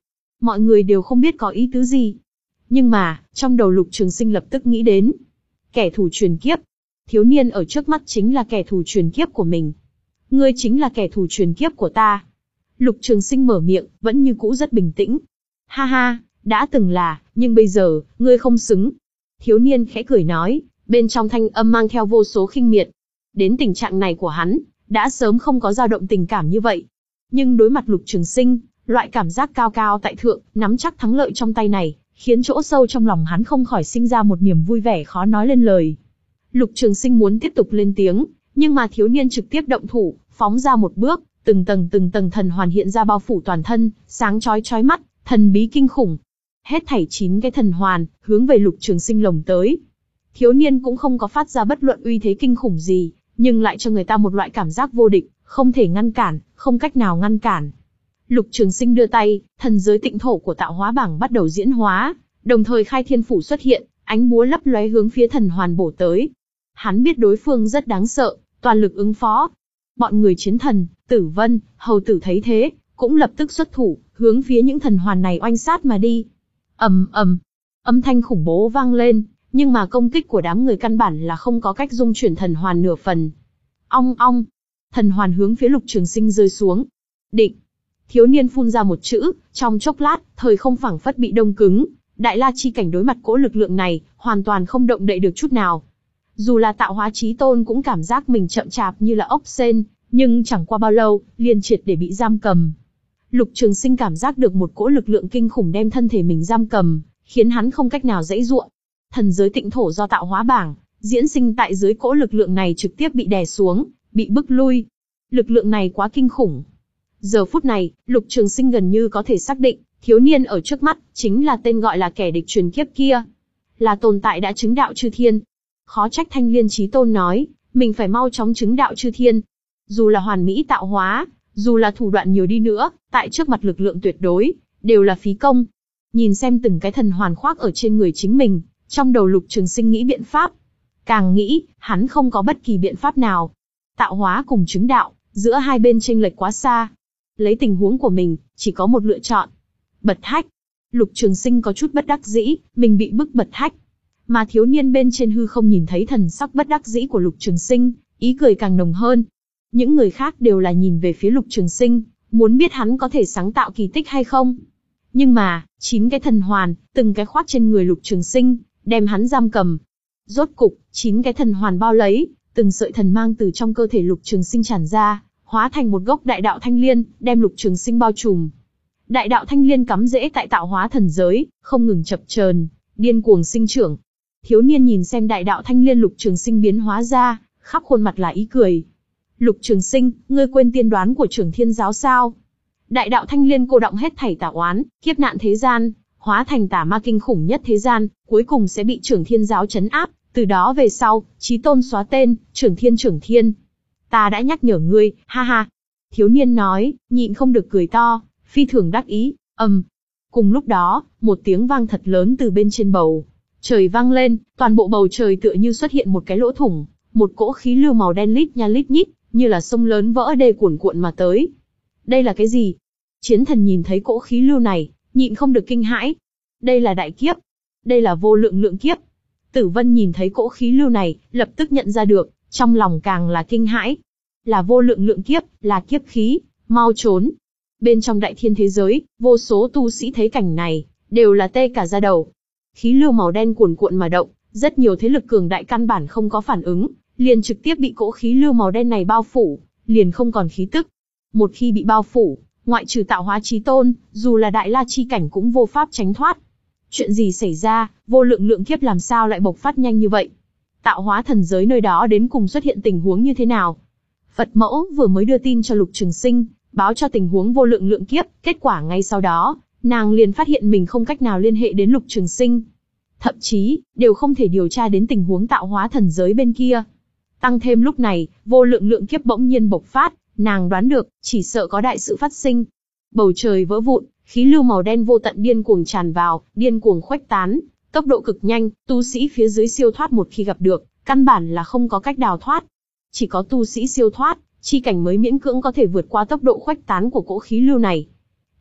mọi người đều không biết có ý tứ gì. Nhưng mà, trong đầu Lục Trường Sinh lập tức nghĩ đến. Kẻ thù truyền kiếp. Thiếu niên ở trước mắt chính là kẻ thù truyền kiếp của mình. Ngươi chính là kẻ thù truyền kiếp của ta. Lục Trường Sinh mở miệng, vẫn như cũ rất bình tĩnh. Ha ha, đã từng là, nhưng bây giờ, ngươi không xứng. Thiếu niên khẽ cười nói, bên trong thanh âm mang theo vô số khinh miệt. Đến tình trạng này của hắn, đã sớm không có dao động tình cảm như vậy. Nhưng đối mặt Lục Trường Sinh, loại cảm giác cao cao tại thượng, nắm chắc thắng lợi trong tay này, khiến chỗ sâu trong lòng hắn không khỏi sinh ra một niềm vui vẻ khó nói lên lời. Lục Trường Sinh muốn tiếp tục lên tiếng, nhưng mà thiếu niên trực tiếp động thủ, phóng ra một bước, từng tầng từng tầng thần hoàn hiện ra bao phủ toàn thân, sáng chói chói mắt, thần bí kinh khủng. Hết thảy chín cái thần hoàn, hướng về Lục Trường Sinh lồng tới. Thiếu niên cũng không có phát ra bất luận uy thế kinh khủng gì, nhưng lại cho người ta một loại cảm giác vô địch, không thể ngăn cản, không cách nào ngăn cản. Lục Trường Sinh đưa tay, thần giới tịnh thổ của tạo hóa bảng bắt đầu diễn hóa, đồng thời khai thiên phủ xuất hiện, ánh búa lấp lóe hướng phía thần hoàn bổ tới. Hắn biết đối phương rất đáng sợ, toàn lực ứng phó. Bọn người chiến thần, Tử Vân, Hầu Tử thấy thế, cũng lập tức xuất thủ, hướng phía những thần hoàn này oanh sát mà đi. Ầm ầm, âm thanh khủng bố vang lên, nhưng mà công kích của đám người căn bản là không có cách dung chuyển thần hoàn nửa phần. Ong ong, thần hoàn hướng phía Lục Trường Sinh rơi xuống. Định. Thiếu niên phun ra một chữ, trong chốc lát, thời không phảng phất bị đông cứng. Đại La chi cảnh đối mặt cỗ lực lượng này, hoàn toàn không động đậy được chút nào. Dù là tạo hóa chí tôn cũng cảm giác mình chậm chạp như là ốc sên, nhưng chẳng qua bao lâu, liền triệt để bị giam cầm. Lục Trường Sinh cảm giác được một cỗ lực lượng kinh khủng đem thân thể mình giam cầm, khiến hắn không cách nào giãy giụa. Thần giới tịnh thổ do tạo hóa bảng diễn sinh tại dưới cỗ lực lượng này trực tiếp bị đè xuống, bị bức lui. Lực lượng này quá kinh khủng. Giờ phút này, Lục Trường Sinh gần như có thể xác định, thiếu niên ở trước mắt chính là tên gọi là kẻ địch truyền kiếp kia, là tồn tại đã chứng đạo chư thiên. Khó trách Thanh Liên Chí Tôn nói, mình phải mau chóng chứng đạo chư thiên. Dù là hoàn mỹ tạo hóa, dù là thủ đoạn nhiều đi nữa, tại trước mặt lực lượng tuyệt đối, đều là phí công. Nhìn xem từng cái thần hoàn khoác ở trên người chính mình, trong đầu Lục Trường Sinh nghĩ biện pháp. Càng nghĩ, hắn không có bất kỳ biện pháp nào. Tạo hóa cùng chứng đạo, giữa hai bên chênh lệch quá xa. Lấy tình huống của mình, chỉ có một lựa chọn. Bật hách. Lục Trường Sinh có chút bất đắc dĩ, mình bị bức bật hách. Mà thiếu niên bên trên hư không nhìn thấy thần sắc bất đắc dĩ của Lục Trường Sinh, ý cười càng nồng hơn. Những người khác đều là nhìn về phía Lục Trường Sinh, muốn biết hắn có thể sáng tạo kỳ tích hay không. Nhưng mà, chín cái thần hoàn, từng cái khoác trên người Lục Trường Sinh, đem hắn giam cầm. Rốt cục, chín cái thần hoàn bao lấy, từng sợi thần mang từ trong cơ thể Lục Trường Sinh tràn ra, hóa thành một gốc đại đạo thanh liên, đem Lục Trường Sinh bao trùm. Đại đạo thanh liên cắm rễ tại tạo hóa thần giới, không ngừng chập chờn, điên cuồng sinh trưởng. Thiếu niên nhìn xem đại đạo thanh liên Lục Trường Sinh biến hóa ra, khắp khuôn mặt là ý cười. Lục Trường Sinh, ngươi quên tiên đoán của Trưởng Thiên Giáo sao? Đại đạo thanh liên cô động hết thảy tà oán, kiếp nạn thế gian, hóa thành tà ma kinh khủng nhất thế gian, cuối cùng sẽ bị Trưởng Thiên Giáo trấn áp. Từ đó về sau, Chí Tôn xóa tên, Trưởng Thiên Trưởng Thiên. Ta đã nhắc nhở ngươi, ha ha. Thiếu niên nói, nhịn không được cười to, phi thường đắc ý. Ầm. Um. Cùng lúc đó, một tiếng vang thật lớn từ bên trên bầu trời vang lên, toàn bộ bầu trời tựa như xuất hiện một cái lỗ thủng, một cỗ khí lưu màu đen lít nha lít nhít, như là sông lớn vỡ đê cuồn cuộn mà tới. Đây là cái gì? Chiến thần nhìn thấy cỗ khí lưu này, nhịn không được kinh hãi. Đây là đại kiếp. Đây là vô lượng lượng kiếp. Tử Vân nhìn thấy cỗ khí lưu này, lập tức nhận ra được, trong lòng càng là kinh hãi. Là vô lượng lượng kiếp, là kiếp khí, mau trốn. Bên trong đại thiên thế giới, vô số tu sĩ thấy cảnh này, đều là tê cả da đầu. Khí lưu màu đen cuồn cuộn mà động, rất nhiều thế lực cường đại căn bản không có phản ứng, liền trực tiếp bị cỗ khí lưu màu đen này bao phủ, liền không còn khí tức. Một khi bị bao phủ, ngoại trừ tạo hóa chí tôn, dù là đại la chi cảnh cũng vô pháp tránh thoát. Chuyện gì xảy ra, vô lượng lượng kiếp làm sao lại bộc phát nhanh như vậy? Tạo hóa thần giới nơi đó đến cùng xuất hiện tình huống như thế nào? Phật mẫu vừa mới đưa tin cho Lục Trường Sinh, báo cho tình huống vô lượng lượng kiếp, kết quả ngay sau đó, nàng liền phát hiện mình không cách nào liên hệ đến Lục Trường Sinh. Thậm chí, đều không thể điều tra đến tình huống tạo hóa thần giới bên kia. Tăng thêm lúc này, vô lượng lượng kiếp bỗng nhiên bộc phát, nàng đoán được, chỉ sợ có đại sự phát sinh. Bầu trời vỡ vụn, khí lưu màu đen vô tận điên cuồng tràn vào, điên cuồng khuếch tán, tốc độ cực nhanh, tu sĩ phía dưới siêu thoát một khi gặp được, căn bản là không có cách đào thoát. Chỉ có tu sĩ siêu thoát, chi cảnh mới miễn cưỡng có thể vượt qua tốc độ khuếch tán của cỗ khí lưu này.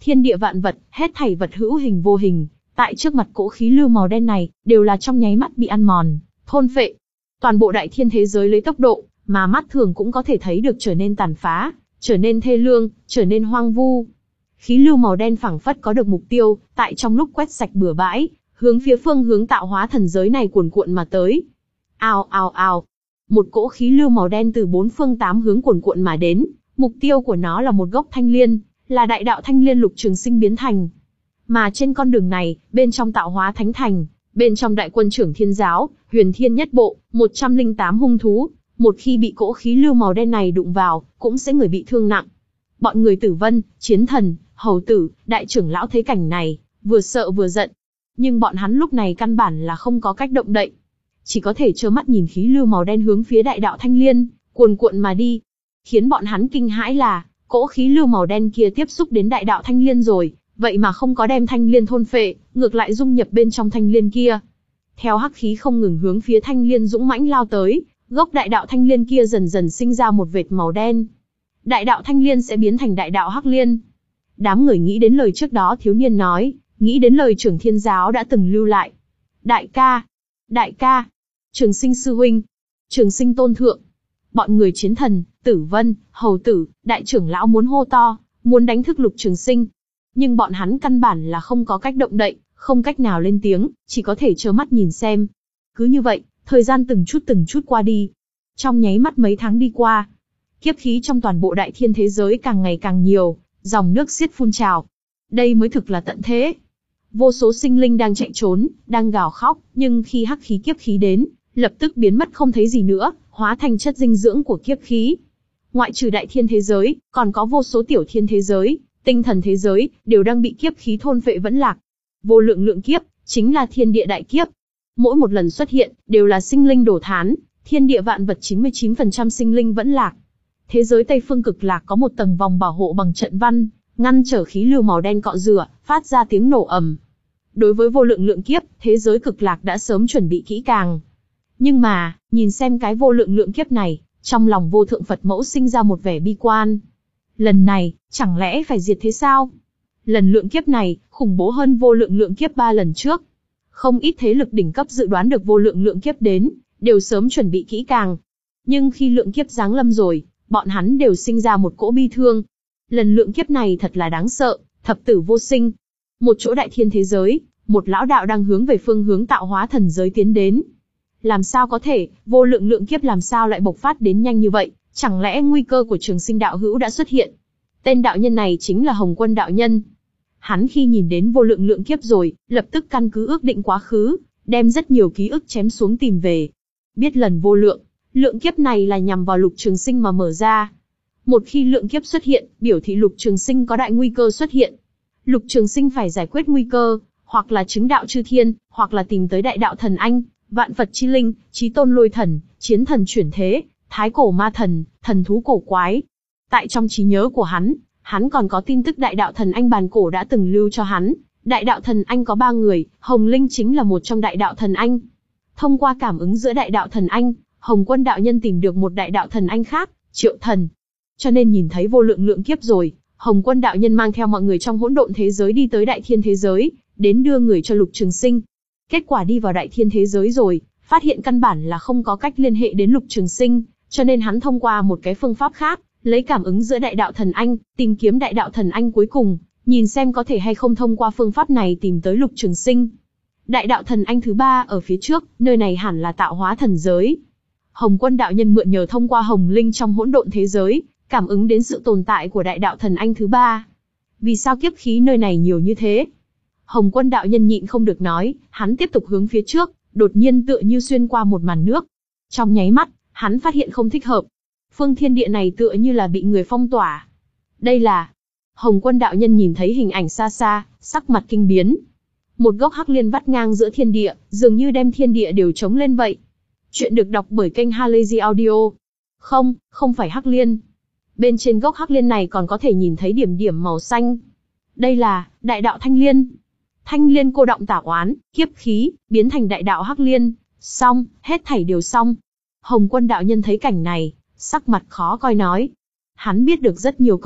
Thiên địa vạn vật, hết thảy vật hữu hình vô hình, tại trước mặt cỗ khí lưu màu đen này, đều là trong nháy mắt bị ăn mòn, thôn phệ. Toàn bộ đại thiên thế giới lấy tốc độ mà mắt thường cũng có thể thấy được trở nên tàn phá, trở nên thê lương, trở nên hoang vu. Khí lưu màu đen phảng phất có được mục tiêu, tại trong lúc quét sạch bừa bãi, hướng phía phương hướng tạo hóa thần giới này cuồn cuộn mà tới. Ào ào ào, một cỗ khí lưu màu đen từ bốn phương tám hướng cuồn cuộn mà đến, mục tiêu của nó là một gốc thanh liên, là đại đạo thanh liên Lục Trường Sinh biến thành. Mà trên con đường này, bên trong tạo hóa thánh thành, bên trong đại quân trưởng thiên giáo, huyền thiên nhất bộ, một trăm lẻ tám hung thú, một khi bị cỗ khí lưu màu đen này đụng vào, cũng sẽ người bị thương nặng. Bọn người Tử Vân, Chiến Thần, Hầu Tử, đại trưởng lão thấy cảnh này, vừa sợ vừa giận. Nhưng bọn hắn lúc này căn bản là không có cách động đậy. Chỉ có thể trơ mắt nhìn khí lưu màu đen hướng phía đại đạo thanh liên, cuồn cuộn mà đi. Khiến bọn hắn kinh hãi là, cỗ khí lưu màu đen kia tiếp xúc đến đại đạo thanh liên rồi, vậy mà không có đem thanh liên thôn phệ, ngược lại dung nhập bên trong thanh liên kia. Theo hắc khí không ngừng hướng phía thanh liên dũng mãnh lao tới, gốc đại đạo thanh liên kia dần dần sinh ra một vệt màu đen. Đại đạo thanh liên sẽ biến thành đại đạo hắc liên. Đám người nghĩ đến lời trước đó thiếu niên nói, nghĩ đến lời trưởng thiên giáo đã từng lưu lại. Đại ca, đại ca, Trường Sinh sư huynh, Trường Sinh tôn thượng. Bọn người Chiến Thần, Tử Vân, Hầu Tử, đại trưởng lão muốn hô to, muốn đánh thức Lục Trường Sinh. Nhưng bọn hắn căn bản là không có cách động đậy, không cách nào lên tiếng, chỉ có thể trơ mắt nhìn xem. Cứ như vậy, thời gian từng chút từng chút qua đi. Trong nháy mắt mấy tháng đi qua, kiếp khí trong toàn bộ đại thiên thế giới càng ngày càng nhiều, dòng nước xiết phun trào. Đây mới thực là tận thế. Vô số sinh linh đang chạy trốn, đang gào khóc, nhưng khi hắc khí kiếp khí đến, lập tức biến mất không thấy gì nữa, hóa thành chất dinh dưỡng của kiếp khí. Ngoại trừ đại thiên thế giới, còn có vô số tiểu thiên thế giới, tinh thần thế giới, đều đang bị kiếp khí thôn phệ vẫn lạc. Vô lượng lượng kiếp, chính là thiên địa đại kiếp. Mỗi một lần xuất hiện, đều là sinh linh đổ thán, thiên địa vạn vật chín mươi chín phần trăm sinh linh vẫn lạc. Thế giới Tây Phương Cực Lạc có một tầng vòng bảo hộ bằng trận văn, ngăn trở khí lưu màu đen cọ rửa, phát ra tiếng nổ ầm. Đối với vô lượng lượng kiếp, thế giới Cực Lạc đã sớm chuẩn bị kỹ càng. Nhưng mà, nhìn xem cái vô lượng lượng kiếp này, trong lòng vô thượng Phật mẫu sinh ra một vẻ bi quan. Lần này, chẳng lẽ phải diệt thế sao? Lần lượng kiếp này, khủng bố hơn vô lượng lượng kiếp ba lần trước. Không ít thế lực đỉnh cấp dự đoán được vô lượng lượng kiếp đến, đều sớm chuẩn bị kỹ càng. Nhưng khi lượng kiếp giáng lâm rồi, bọn hắn đều sinh ra một cỗ bi thương. Lần lượng kiếp này thật là đáng sợ, thập tử vô sinh. Một chỗ đại thiên thế giới, một lão đạo đang hướng về phương hướng tạo hóa thần giới tiến đến. Làm sao có thể, vô lượng lượng kiếp làm sao lại bộc phát đến nhanh như vậy, chẳng lẽ nguy cơ của Trường Sinh đạo hữu đã xuất hiện? Tên đạo nhân này chính là Hồng Quân đạo nhân. Hắn khi nhìn đến vô lượng lượng kiếp rồi, lập tức căn cứ ước định quá khứ, đem rất nhiều ký ức chém xuống tìm về. Biết lần vô lượng, lượng kiếp này là nhằm vào Lục Trường Sinh mà mở ra. Một khi lượng kiếp xuất hiện, biểu thị Lục Trường Sinh có đại nguy cơ xuất hiện. Lục Trường Sinh phải giải quyết nguy cơ, hoặc là chứng đạo chư thiên, hoặc là tìm tới đại đạo thần anh, vạn Phật chi linh, chí tôn lôi thần, chiến thần chuyển thế, thái cổ ma thần, thần thú cổ quái. Tại trong trí nhớ của hắn, hắn còn có tin tức đại đạo thần anh bàn cổ đã từng lưu cho hắn. Đại đạo thần anh có ba người, Hồng Linh chính là một trong đại đạo thần anh. Thông qua cảm ứng giữa đại đạo thần anh, Hồng Quân đạo nhân tìm được một đại đạo thần anh khác, Triệu Thần. Cho nên nhìn thấy vô lượng lượng kiếp rồi, Hồng Quân đạo nhân mang theo mọi người trong hỗn độn thế giới đi tới đại thiên thế giới, đến đưa người cho Lục Trường Sinh. Kết quả đi vào đại thiên thế giới rồi, phát hiện căn bản là không có cách liên hệ đến Lục Trường Sinh, cho nên hắn thông qua một cái phương pháp khác, lấy cảm ứng giữa đại đạo thần anh, tìm kiếm đại đạo thần anh cuối cùng, nhìn xem có thể hay không thông qua phương pháp này tìm tới Lục Trường Sinh. Đại đạo thần anh thứ ba ở phía trước, nơi này hẳn là tạo hóa thần giới. Hồng Quân đạo nhân mượn nhờ thông qua Hồng Linh trong hỗn độn thế giới, cảm ứng đến sự tồn tại của đại đạo thần anh thứ ba. Vì sao kiếp khí nơi này nhiều như thế? Hồng Quân đạo nhân nhịn không được nói, hắn tiếp tục hướng phía trước, đột nhiên tựa như xuyên qua một màn nước. Trong nháy mắt, hắn phát hiện không thích hợp. Phương thiên địa này tựa như là bị người phong tỏa. Đây là... Hồng Quân đạo nhân nhìn thấy hình ảnh xa xa, sắc mặt kinh biến. Một gốc hắc liên vắt ngang giữa thiên địa, dường như đem thiên địa đều chống lên vậy. Chuyện được đọc bởi kênh Halazy Audio. Không, không phải hắc liên. Bên trên gốc hắc liên này còn có thể nhìn thấy điểm điểm màu xanh. Đây là đại đạo thanh liên. Thanh liên cô động tả oán, kiếp khí, biến thành đại đạo hắc liên. Xong, hết thảy đều xong. Hồng Quân đạo nhân thấy cảnh này, sắc mặt khó coi nói. Hắn biết được rất nhiều cơ mật,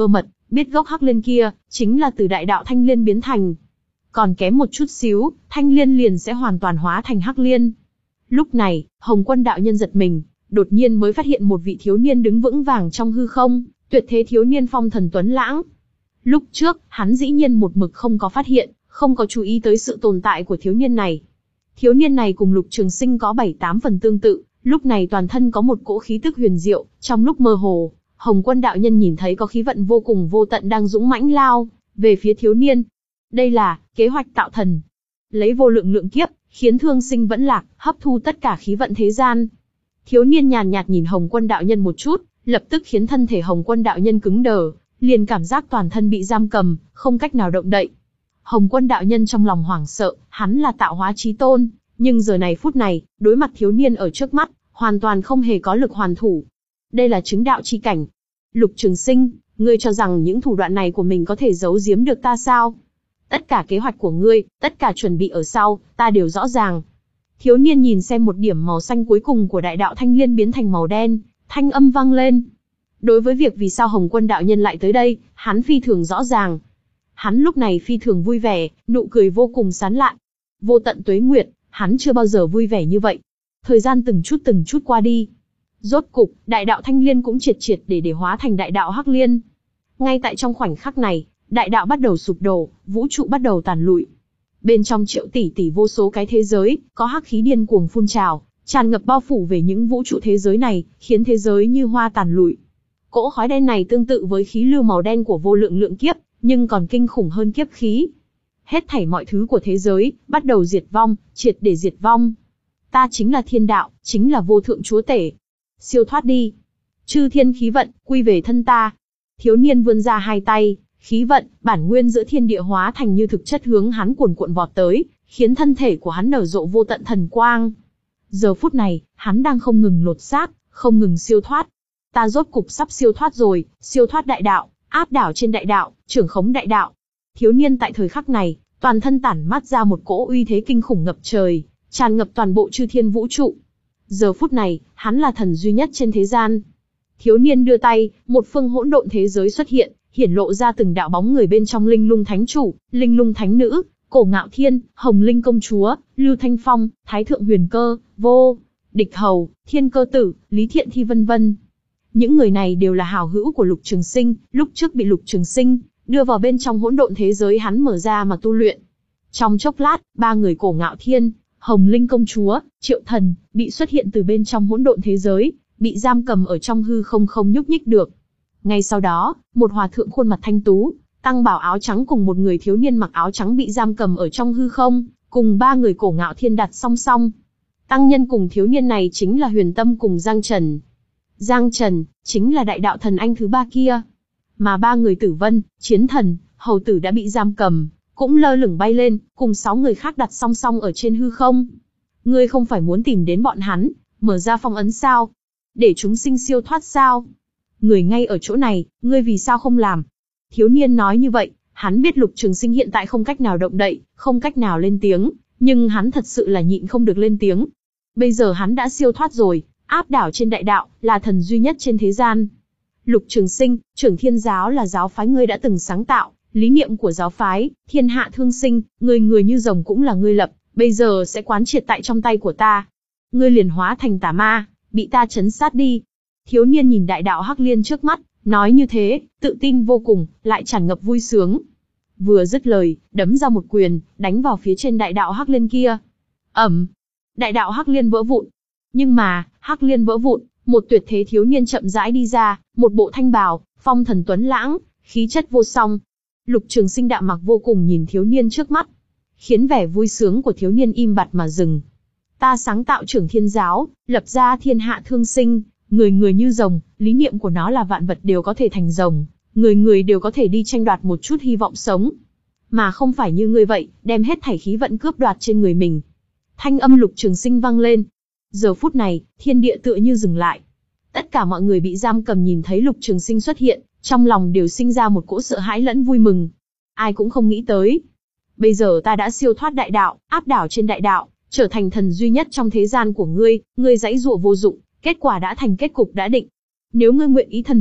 biết gốc Hắc Liên kia chính là từ đại đạo Thanh Liên biến thành. Còn kém một chút xíu, Thanh Liên liền sẽ hoàn toàn hóa thành Hắc Liên. Lúc này, Hồng Quân đạo nhân giật mình, đột nhiên mới phát hiện một vị thiếu niên đứng vững vàng trong hư không, tuyệt thế thiếu niên phong thần tuấn lãng. Lúc trước, hắn dĩ nhiên một mực không có phát hiện, không có chú ý tới sự tồn tại của thiếu niên này. Thiếu niên này cùng Lục Trường Sinh có bảy tám phần tương tự, lúc này toàn thân có một cỗ khí tức huyền diệu, trong lúc mơ hồ, Hồng Quân đạo nhân nhìn thấy có khí vận vô cùng vô tận đang dũng mãnh lao về phía thiếu niên. Đây là kế hoạch tạo thần, lấy vô lượng lượng kiếp, khiến thương sinh vẫn lạc, hấp thu tất cả khí vận thế gian. Thiếu niên nhàn nhạt nhìn Hồng Quân đạo nhân một chút, lập tức khiến thân thể Hồng Quân đạo nhân cứng đờ, liền cảm giác toàn thân bị giam cầm, không cách nào động đậy. Hồng Quân đạo nhân trong lòng hoảng sợ, hắn là tạo hóa chí tôn, nhưng giờ này phút này, đối mặt thiếu niên ở trước mắt, hoàn toàn không hề có lực hoàn thủ. Đây là chứng đạo chi cảnh. Lục Trường Sinh, ngươi cho rằng những thủ đoạn này của mình có thể giấu giếm được ta sao? Tất cả kế hoạch của ngươi, tất cả chuẩn bị ở sau, ta đều rõ ràng. Thiếu niên nhìn xem một điểm màu xanh cuối cùng của đại đạo Thanh Liên biến thành màu đen, thanh âm vang lên. Đối với việc vì sao Hồng Quân đạo nhân lại tới đây, hắn phi thường rõ ràng. Hắn lúc này phi thường vui vẻ, nụ cười vô cùng sán lạn. Vô tận tuế nguyệt, hắn chưa bao giờ vui vẻ như vậy. Thời gian từng chút từng chút qua đi. Rốt cục, đại đạo Thanh Liên cũng triệt triệt để để hóa thành đại đạo Hắc Liên. Ngay tại trong khoảnh khắc này, đại đạo bắt đầu sụp đổ, vũ trụ bắt đầu tàn lụi. Bên trong triệu tỷ tỷ vô số cái thế giới, có hắc khí điên cuồng phun trào, tràn ngập bao phủ về những vũ trụ thế giới này, khiến thế giới như hoa tàn lụi. Cỗ khói đen này tương tự với khí lưu màu đen của vô lượng lượng kiếp, nhưng còn kinh khủng hơn kiếp khí. Hết thảy mọi thứ của thế giới, bắt đầu diệt vong, triệt để diệt vong. Ta chính là thiên đạo, chính là vô thượng chúa tể. Siêu thoát đi. Chư thiên khí vận, quy về thân ta. Thiếu niên vươn ra hai tay, khí vận, bản nguyên giữa thiên địa hóa thành như thực chất hướng hắn cuồn cuộn vọt tới, khiến thân thể của hắn nở rộ vô tận thần quang. Giờ phút này, hắn đang không ngừng lột xác, không ngừng siêu thoát. Ta rốt cục sắp siêu thoát rồi, siêu thoát đại đạo, áp đảo trên đại đạo, trưởng khống đại đạo. Thiếu niên tại thời khắc này, toàn thân tản mát ra một cỗ uy thế kinh khủng ngập trời, tràn ngập toàn bộ chư thiên vũ trụ. Giờ phút này, hắn là thần duy nhất trên thế gian. Thiếu niên đưa tay, một phương hỗn độn thế giới xuất hiện, hiển lộ ra từng đạo bóng người bên trong Linh Lung Thánh Chủ, Linh Lung Thánh Nữ, Cổ Ngạo Thiên, Hồng Linh Công Chúa, Lưu Thanh Phong, Thái Thượng Huyền Cơ, Vô Địch Hầu, Thiên Cơ Tử, Lý Thiện Thi vân vân. Những người này đều là hảo hữu của Lục Trường Sinh, lúc trước bị Lục Trường Sinh đưa vào bên trong hỗn độn thế giới hắn mở ra mà tu luyện. Trong chốc lát, ba người Cổ Ngạo Thiên, Hồng Linh Công Chúa, Triệu Thần, bị xuất hiện từ bên trong hỗn độn thế giới, bị giam cầm ở trong hư không không nhúc nhích được. Ngay sau đó, một hòa thượng khuôn mặt thanh tú, tăng bảo áo trắng cùng một người thiếu niên mặc áo trắng bị giam cầm ở trong hư không, cùng ba người Cổ Ngạo Thiên đặt song song. Tăng nhân cùng thiếu niên này chính là Huyền Tâm cùng Giang Trần. Giang Trần, chính là đại đạo thần anh thứ ba kia. Mà ba người Tử Vân, Chiến Thần, Hầu Tử đã bị giam cầm, cũng lơ lửng bay lên, cùng sáu người khác đặt song song ở trên hư không. Ngươi không phải muốn tìm đến bọn hắn, mở ra phong ấn sao? Để chúng sinh siêu thoát sao? Người ngay ở chỗ này, ngươi vì sao không làm? Thiếu niên nói như vậy, hắn biết Lục Trường Sinh hiện tại không cách nào động đậy, không cách nào lên tiếng, nhưng hắn thật sự là nhịn không được lên tiếng. Bây giờ hắn đã siêu thoát rồi, áp đảo trên đại đạo, là thần duy nhất trên thế gian. Lục Trường Sinh, Trưởng Thiên Giáo là giáo phái ngươi đã từng sáng tạo, lý niệm của giáo phái, thiên hạ thương sinh, người người như rồng cũng là ngươi lập, bây giờ sẽ quán triệt tại trong tay của ta. Ngươi liền hóa thành tà ma, bị ta trấn sát đi. Thiếu niên nhìn đại đạo Hắc Liên trước mắt, nói như thế, tự tin vô cùng, lại tràn ngập vui sướng. Vừa dứt lời, đấm ra một quyền, đánh vào phía trên đại đạo Hắc Liên kia. Ầm, đại đạo Hắc Liên vỡ vụn. Nhưng mà, Hắc Liên vỡ vụn, một tuyệt thế thiếu niên chậm rãi đi ra, một bộ thanh bào, phong thần tuấn lãng, khí chất vô song. Lục Trường Sinh đạm mặc vô cùng nhìn thiếu niên trước mắt, khiến vẻ vui sướng của thiếu niên im bặt mà dừng. Ta sáng tạo Trưởng Thiên Giáo, lập ra thiên hạ thương sinh, người người như rồng, lý niệm của nó là vạn vật đều có thể thành rồng, người người đều có thể đi tranh đoạt một chút hy vọng sống. Mà không phải như ngươi vậy, đem hết thảy khí vận cướp đoạt trên người mình. Thanh âm Lục Trường Sinh vang lên. Giờ phút này, thiên địa tựa như dừng lại. Tất cả mọi người bị giam cầm nhìn thấy Lục Trường Sinh xuất hiện, trong lòng đều sinh ra một cỗ sợ hãi lẫn vui mừng. Ai cũng không nghĩ tới. Bây giờ ta đã siêu thoát đại đạo, áp đảo trên đại đạo, trở thành thần duy nhất trong thế gian của ngươi, ngươi giãy giụa vô dụng, kết quả đã thành kết cục đã định. Nếu ngươi nguyện ý thần phục,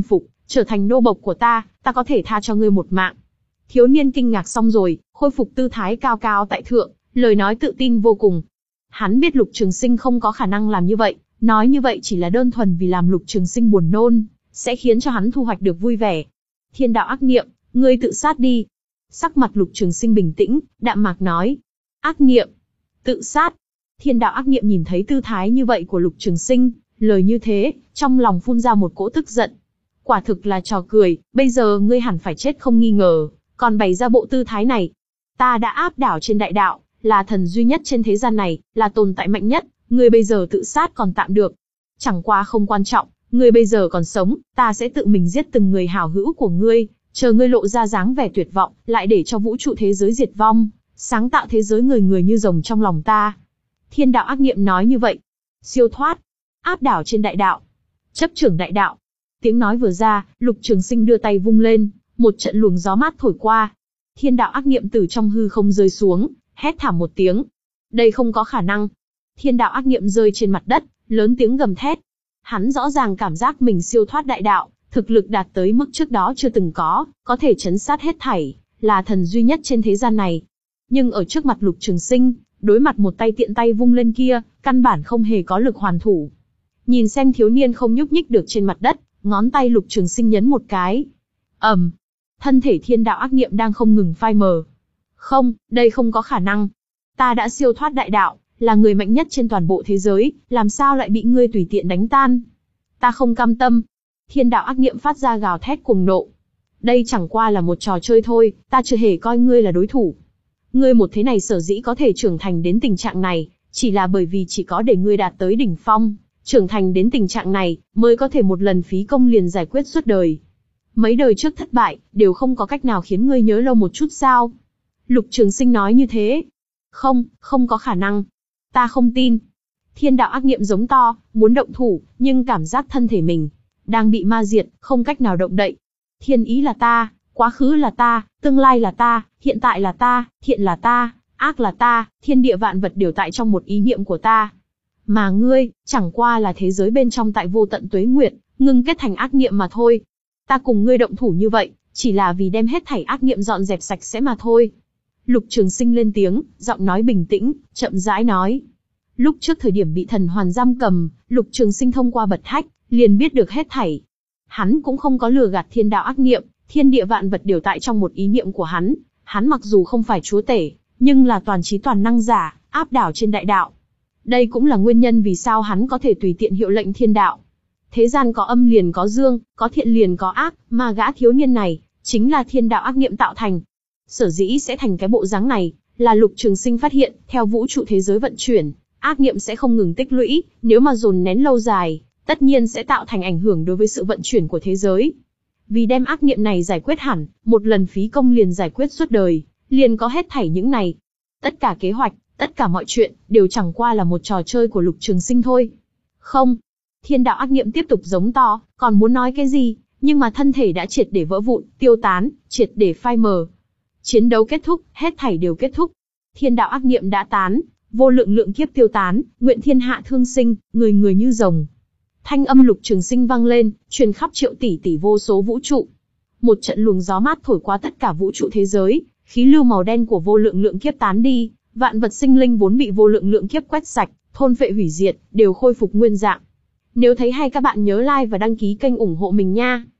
trở thành nô bộc của ta, ta có thể tha cho ngươi một mạng. Thiếu niên kinh ngạc xong rồi, khôi phục tư thái cao cao tại thượng, lời nói tự tin vô cùng. Hắn biết Lục Trường Sinh không có khả năng làm như vậy, nói như vậy chỉ là đơn thuần vì làm Lục Trường Sinh buồn nôn, sẽ khiến cho hắn thu hoạch được vui vẻ. Thiên đạo ác niệm, ngươi tự sát đi. Sắc mặt Lục Trường Sinh bình tĩnh, đạm mạc nói. Ác niệm, tự sát. Thiên đạo ác niệm nhìn thấy tư thái như vậy của Lục Trường Sinh, lời như thế, trong lòng phun ra một cỗ tức giận. Quả thực là trò cười, bây giờ ngươi hẳn phải chết không nghi ngờ, còn bày ra bộ tư thái này. Ta đã áp đảo trên đại đạo, là thần duy nhất trên thế gian này, là tồn tại mạnh nhất, ngươi bây giờ tự sát còn tạm được. Chẳng qua không quan trọng, ngươi bây giờ còn sống, ta sẽ tự mình giết từng người hảo hữu của ngươi, chờ ngươi lộ ra dáng vẻ tuyệt vọng, lại để cho vũ trụ thế giới diệt vong, sáng tạo thế giới người người như rồng trong lòng ta. Thiên đạo ác niệm nói như vậy. Siêu thoát, áp đảo trên đại đạo, chấp trưởng đại đạo. Tiếng nói vừa ra, Lục Trường Sinh đưa tay vung lên, một trận luồng gió mát thổi qua. Thiên đạo ác niệm từ trong hư không rơi xuống, hét thảm một tiếng. Đây không có khả năng. Thiên đạo ác niệm rơi trên mặt đất, lớn tiếng gầm thét. Hắn rõ ràng cảm giác mình siêu thoát đại đạo, thực lực đạt tới mức trước đó chưa từng có, có thể chấn sát hết thảy, là thần duy nhất trên thế gian này. Nhưng ở trước mặt Lục Trường Sinh, đối mặt một tay tiện tay vung lên kia, căn bản không hề có lực hoàn thủ. Nhìn xem thiếu niên không nhúc nhích được trên mặt đất, ngón tay Lục Trường Sinh nhấn một cái. ầm, um, thân thể thiên đạo ác niệm đang không ngừng phai mờ. Không, đây không có khả năng. Ta đã siêu thoát đại đạo, là người mạnh nhất trên toàn bộ thế giới, làm sao lại bị ngươi tùy tiện đánh tan? Ta không cam tâm. Thiên đạo ác niệm phát ra gào thét cuồng nộ. Đây chẳng qua là một trò chơi thôi, ta chưa hề coi ngươi là đối thủ. Ngươi một thế này sở dĩ có thể trưởng thành đến tình trạng này, chỉ là bởi vì chỉ có để ngươi đạt tới đỉnh phong, trưởng thành đến tình trạng này, mới có thể một lần phí công liền giải quyết suốt đời. Mấy đời trước thất bại, đều không có cách nào khiến ngươi nhớ lâu một chút sao? Lục Trường Sinh nói như thế. Không, không có khả năng. Ta không tin. Thiên đạo ác niệm giống to, muốn động thủ, nhưng cảm giác thân thể mình đang bị ma diệt, không cách nào động đậy. Thiên ý là ta, quá khứ là ta, tương lai là ta, hiện tại là ta, thiện là ta, ác là ta, thiên địa vạn vật đều tại trong một ý niệm của ta. Mà ngươi, chẳng qua là thế giới bên trong tại vô tận tuế nguyệt, ngưng kết thành ác niệm mà thôi. Ta cùng ngươi động thủ như vậy, chỉ là vì đem hết thảy ác niệm dọn dẹp sạch sẽ mà thôi. Lục Trường Sinh lên tiếng, giọng nói bình tĩnh, chậm rãi nói. Lúc trước thời điểm bị thần hoàn giam cầm, Lục Trường Sinh thông qua bật hách, liền biết được hết thảy. Hắn cũng không có lừa gạt thiên đạo ác niệm, thiên địa vạn vật đều tại trong một ý niệm của hắn. Hắn mặc dù không phải chúa tể, nhưng là toàn trí toàn năng giả, áp đảo trên đại đạo. Đây cũng là nguyên nhân vì sao hắn có thể tùy tiện hiệu lệnh thiên đạo. Thế gian có âm liền có dương, có thiện liền có ác, mà gã thiếu niên này, chính là thiên đạo ác niệm tạo thành. Sở dĩ sẽ thành cái bộ dáng này, là Lục Trường Sinh phát hiện, theo vũ trụ thế giới vận chuyển, ác niệm sẽ không ngừng tích lũy, nếu mà dồn nén lâu dài, tất nhiên sẽ tạo thành ảnh hưởng đối với sự vận chuyển của thế giới. Vì đem ác niệm này giải quyết hẳn, một lần phí công liền giải quyết suốt đời, liền có hết thảy những này. Tất cả kế hoạch, tất cả mọi chuyện, đều chẳng qua là một trò chơi của Lục Trường Sinh thôi. Không. Thiên đạo ác niệm tiếp tục giống to, còn muốn nói cái gì, nhưng mà thân thể đã triệt để vỡ vụn, tiêu tán, triệt để phai mờ. Chiến đấu kết thúc, hết thảy đều kết thúc. Thiên đạo ác niệm đã tán, vô lượng lượng kiếp tiêu tán, nguyện thiên hạ thương sinh, người người như rồng. Thanh âm Lục Trường Sinh vang lên, truyền khắp triệu tỷ tỷ vô số vũ trụ. Một trận luồng gió mát thổi qua tất cả vũ trụ thế giới, khí lưu màu đen của vô lượng lượng kiếp tán đi, vạn vật sinh linh vốn bị vô lượng lượng kiếp quét sạch, thôn phệ hủy diệt, đều khôi phục nguyên dạng. Nếu thấy hay các bạn nhớ like và đăng ký kênh ủng hộ mình nha.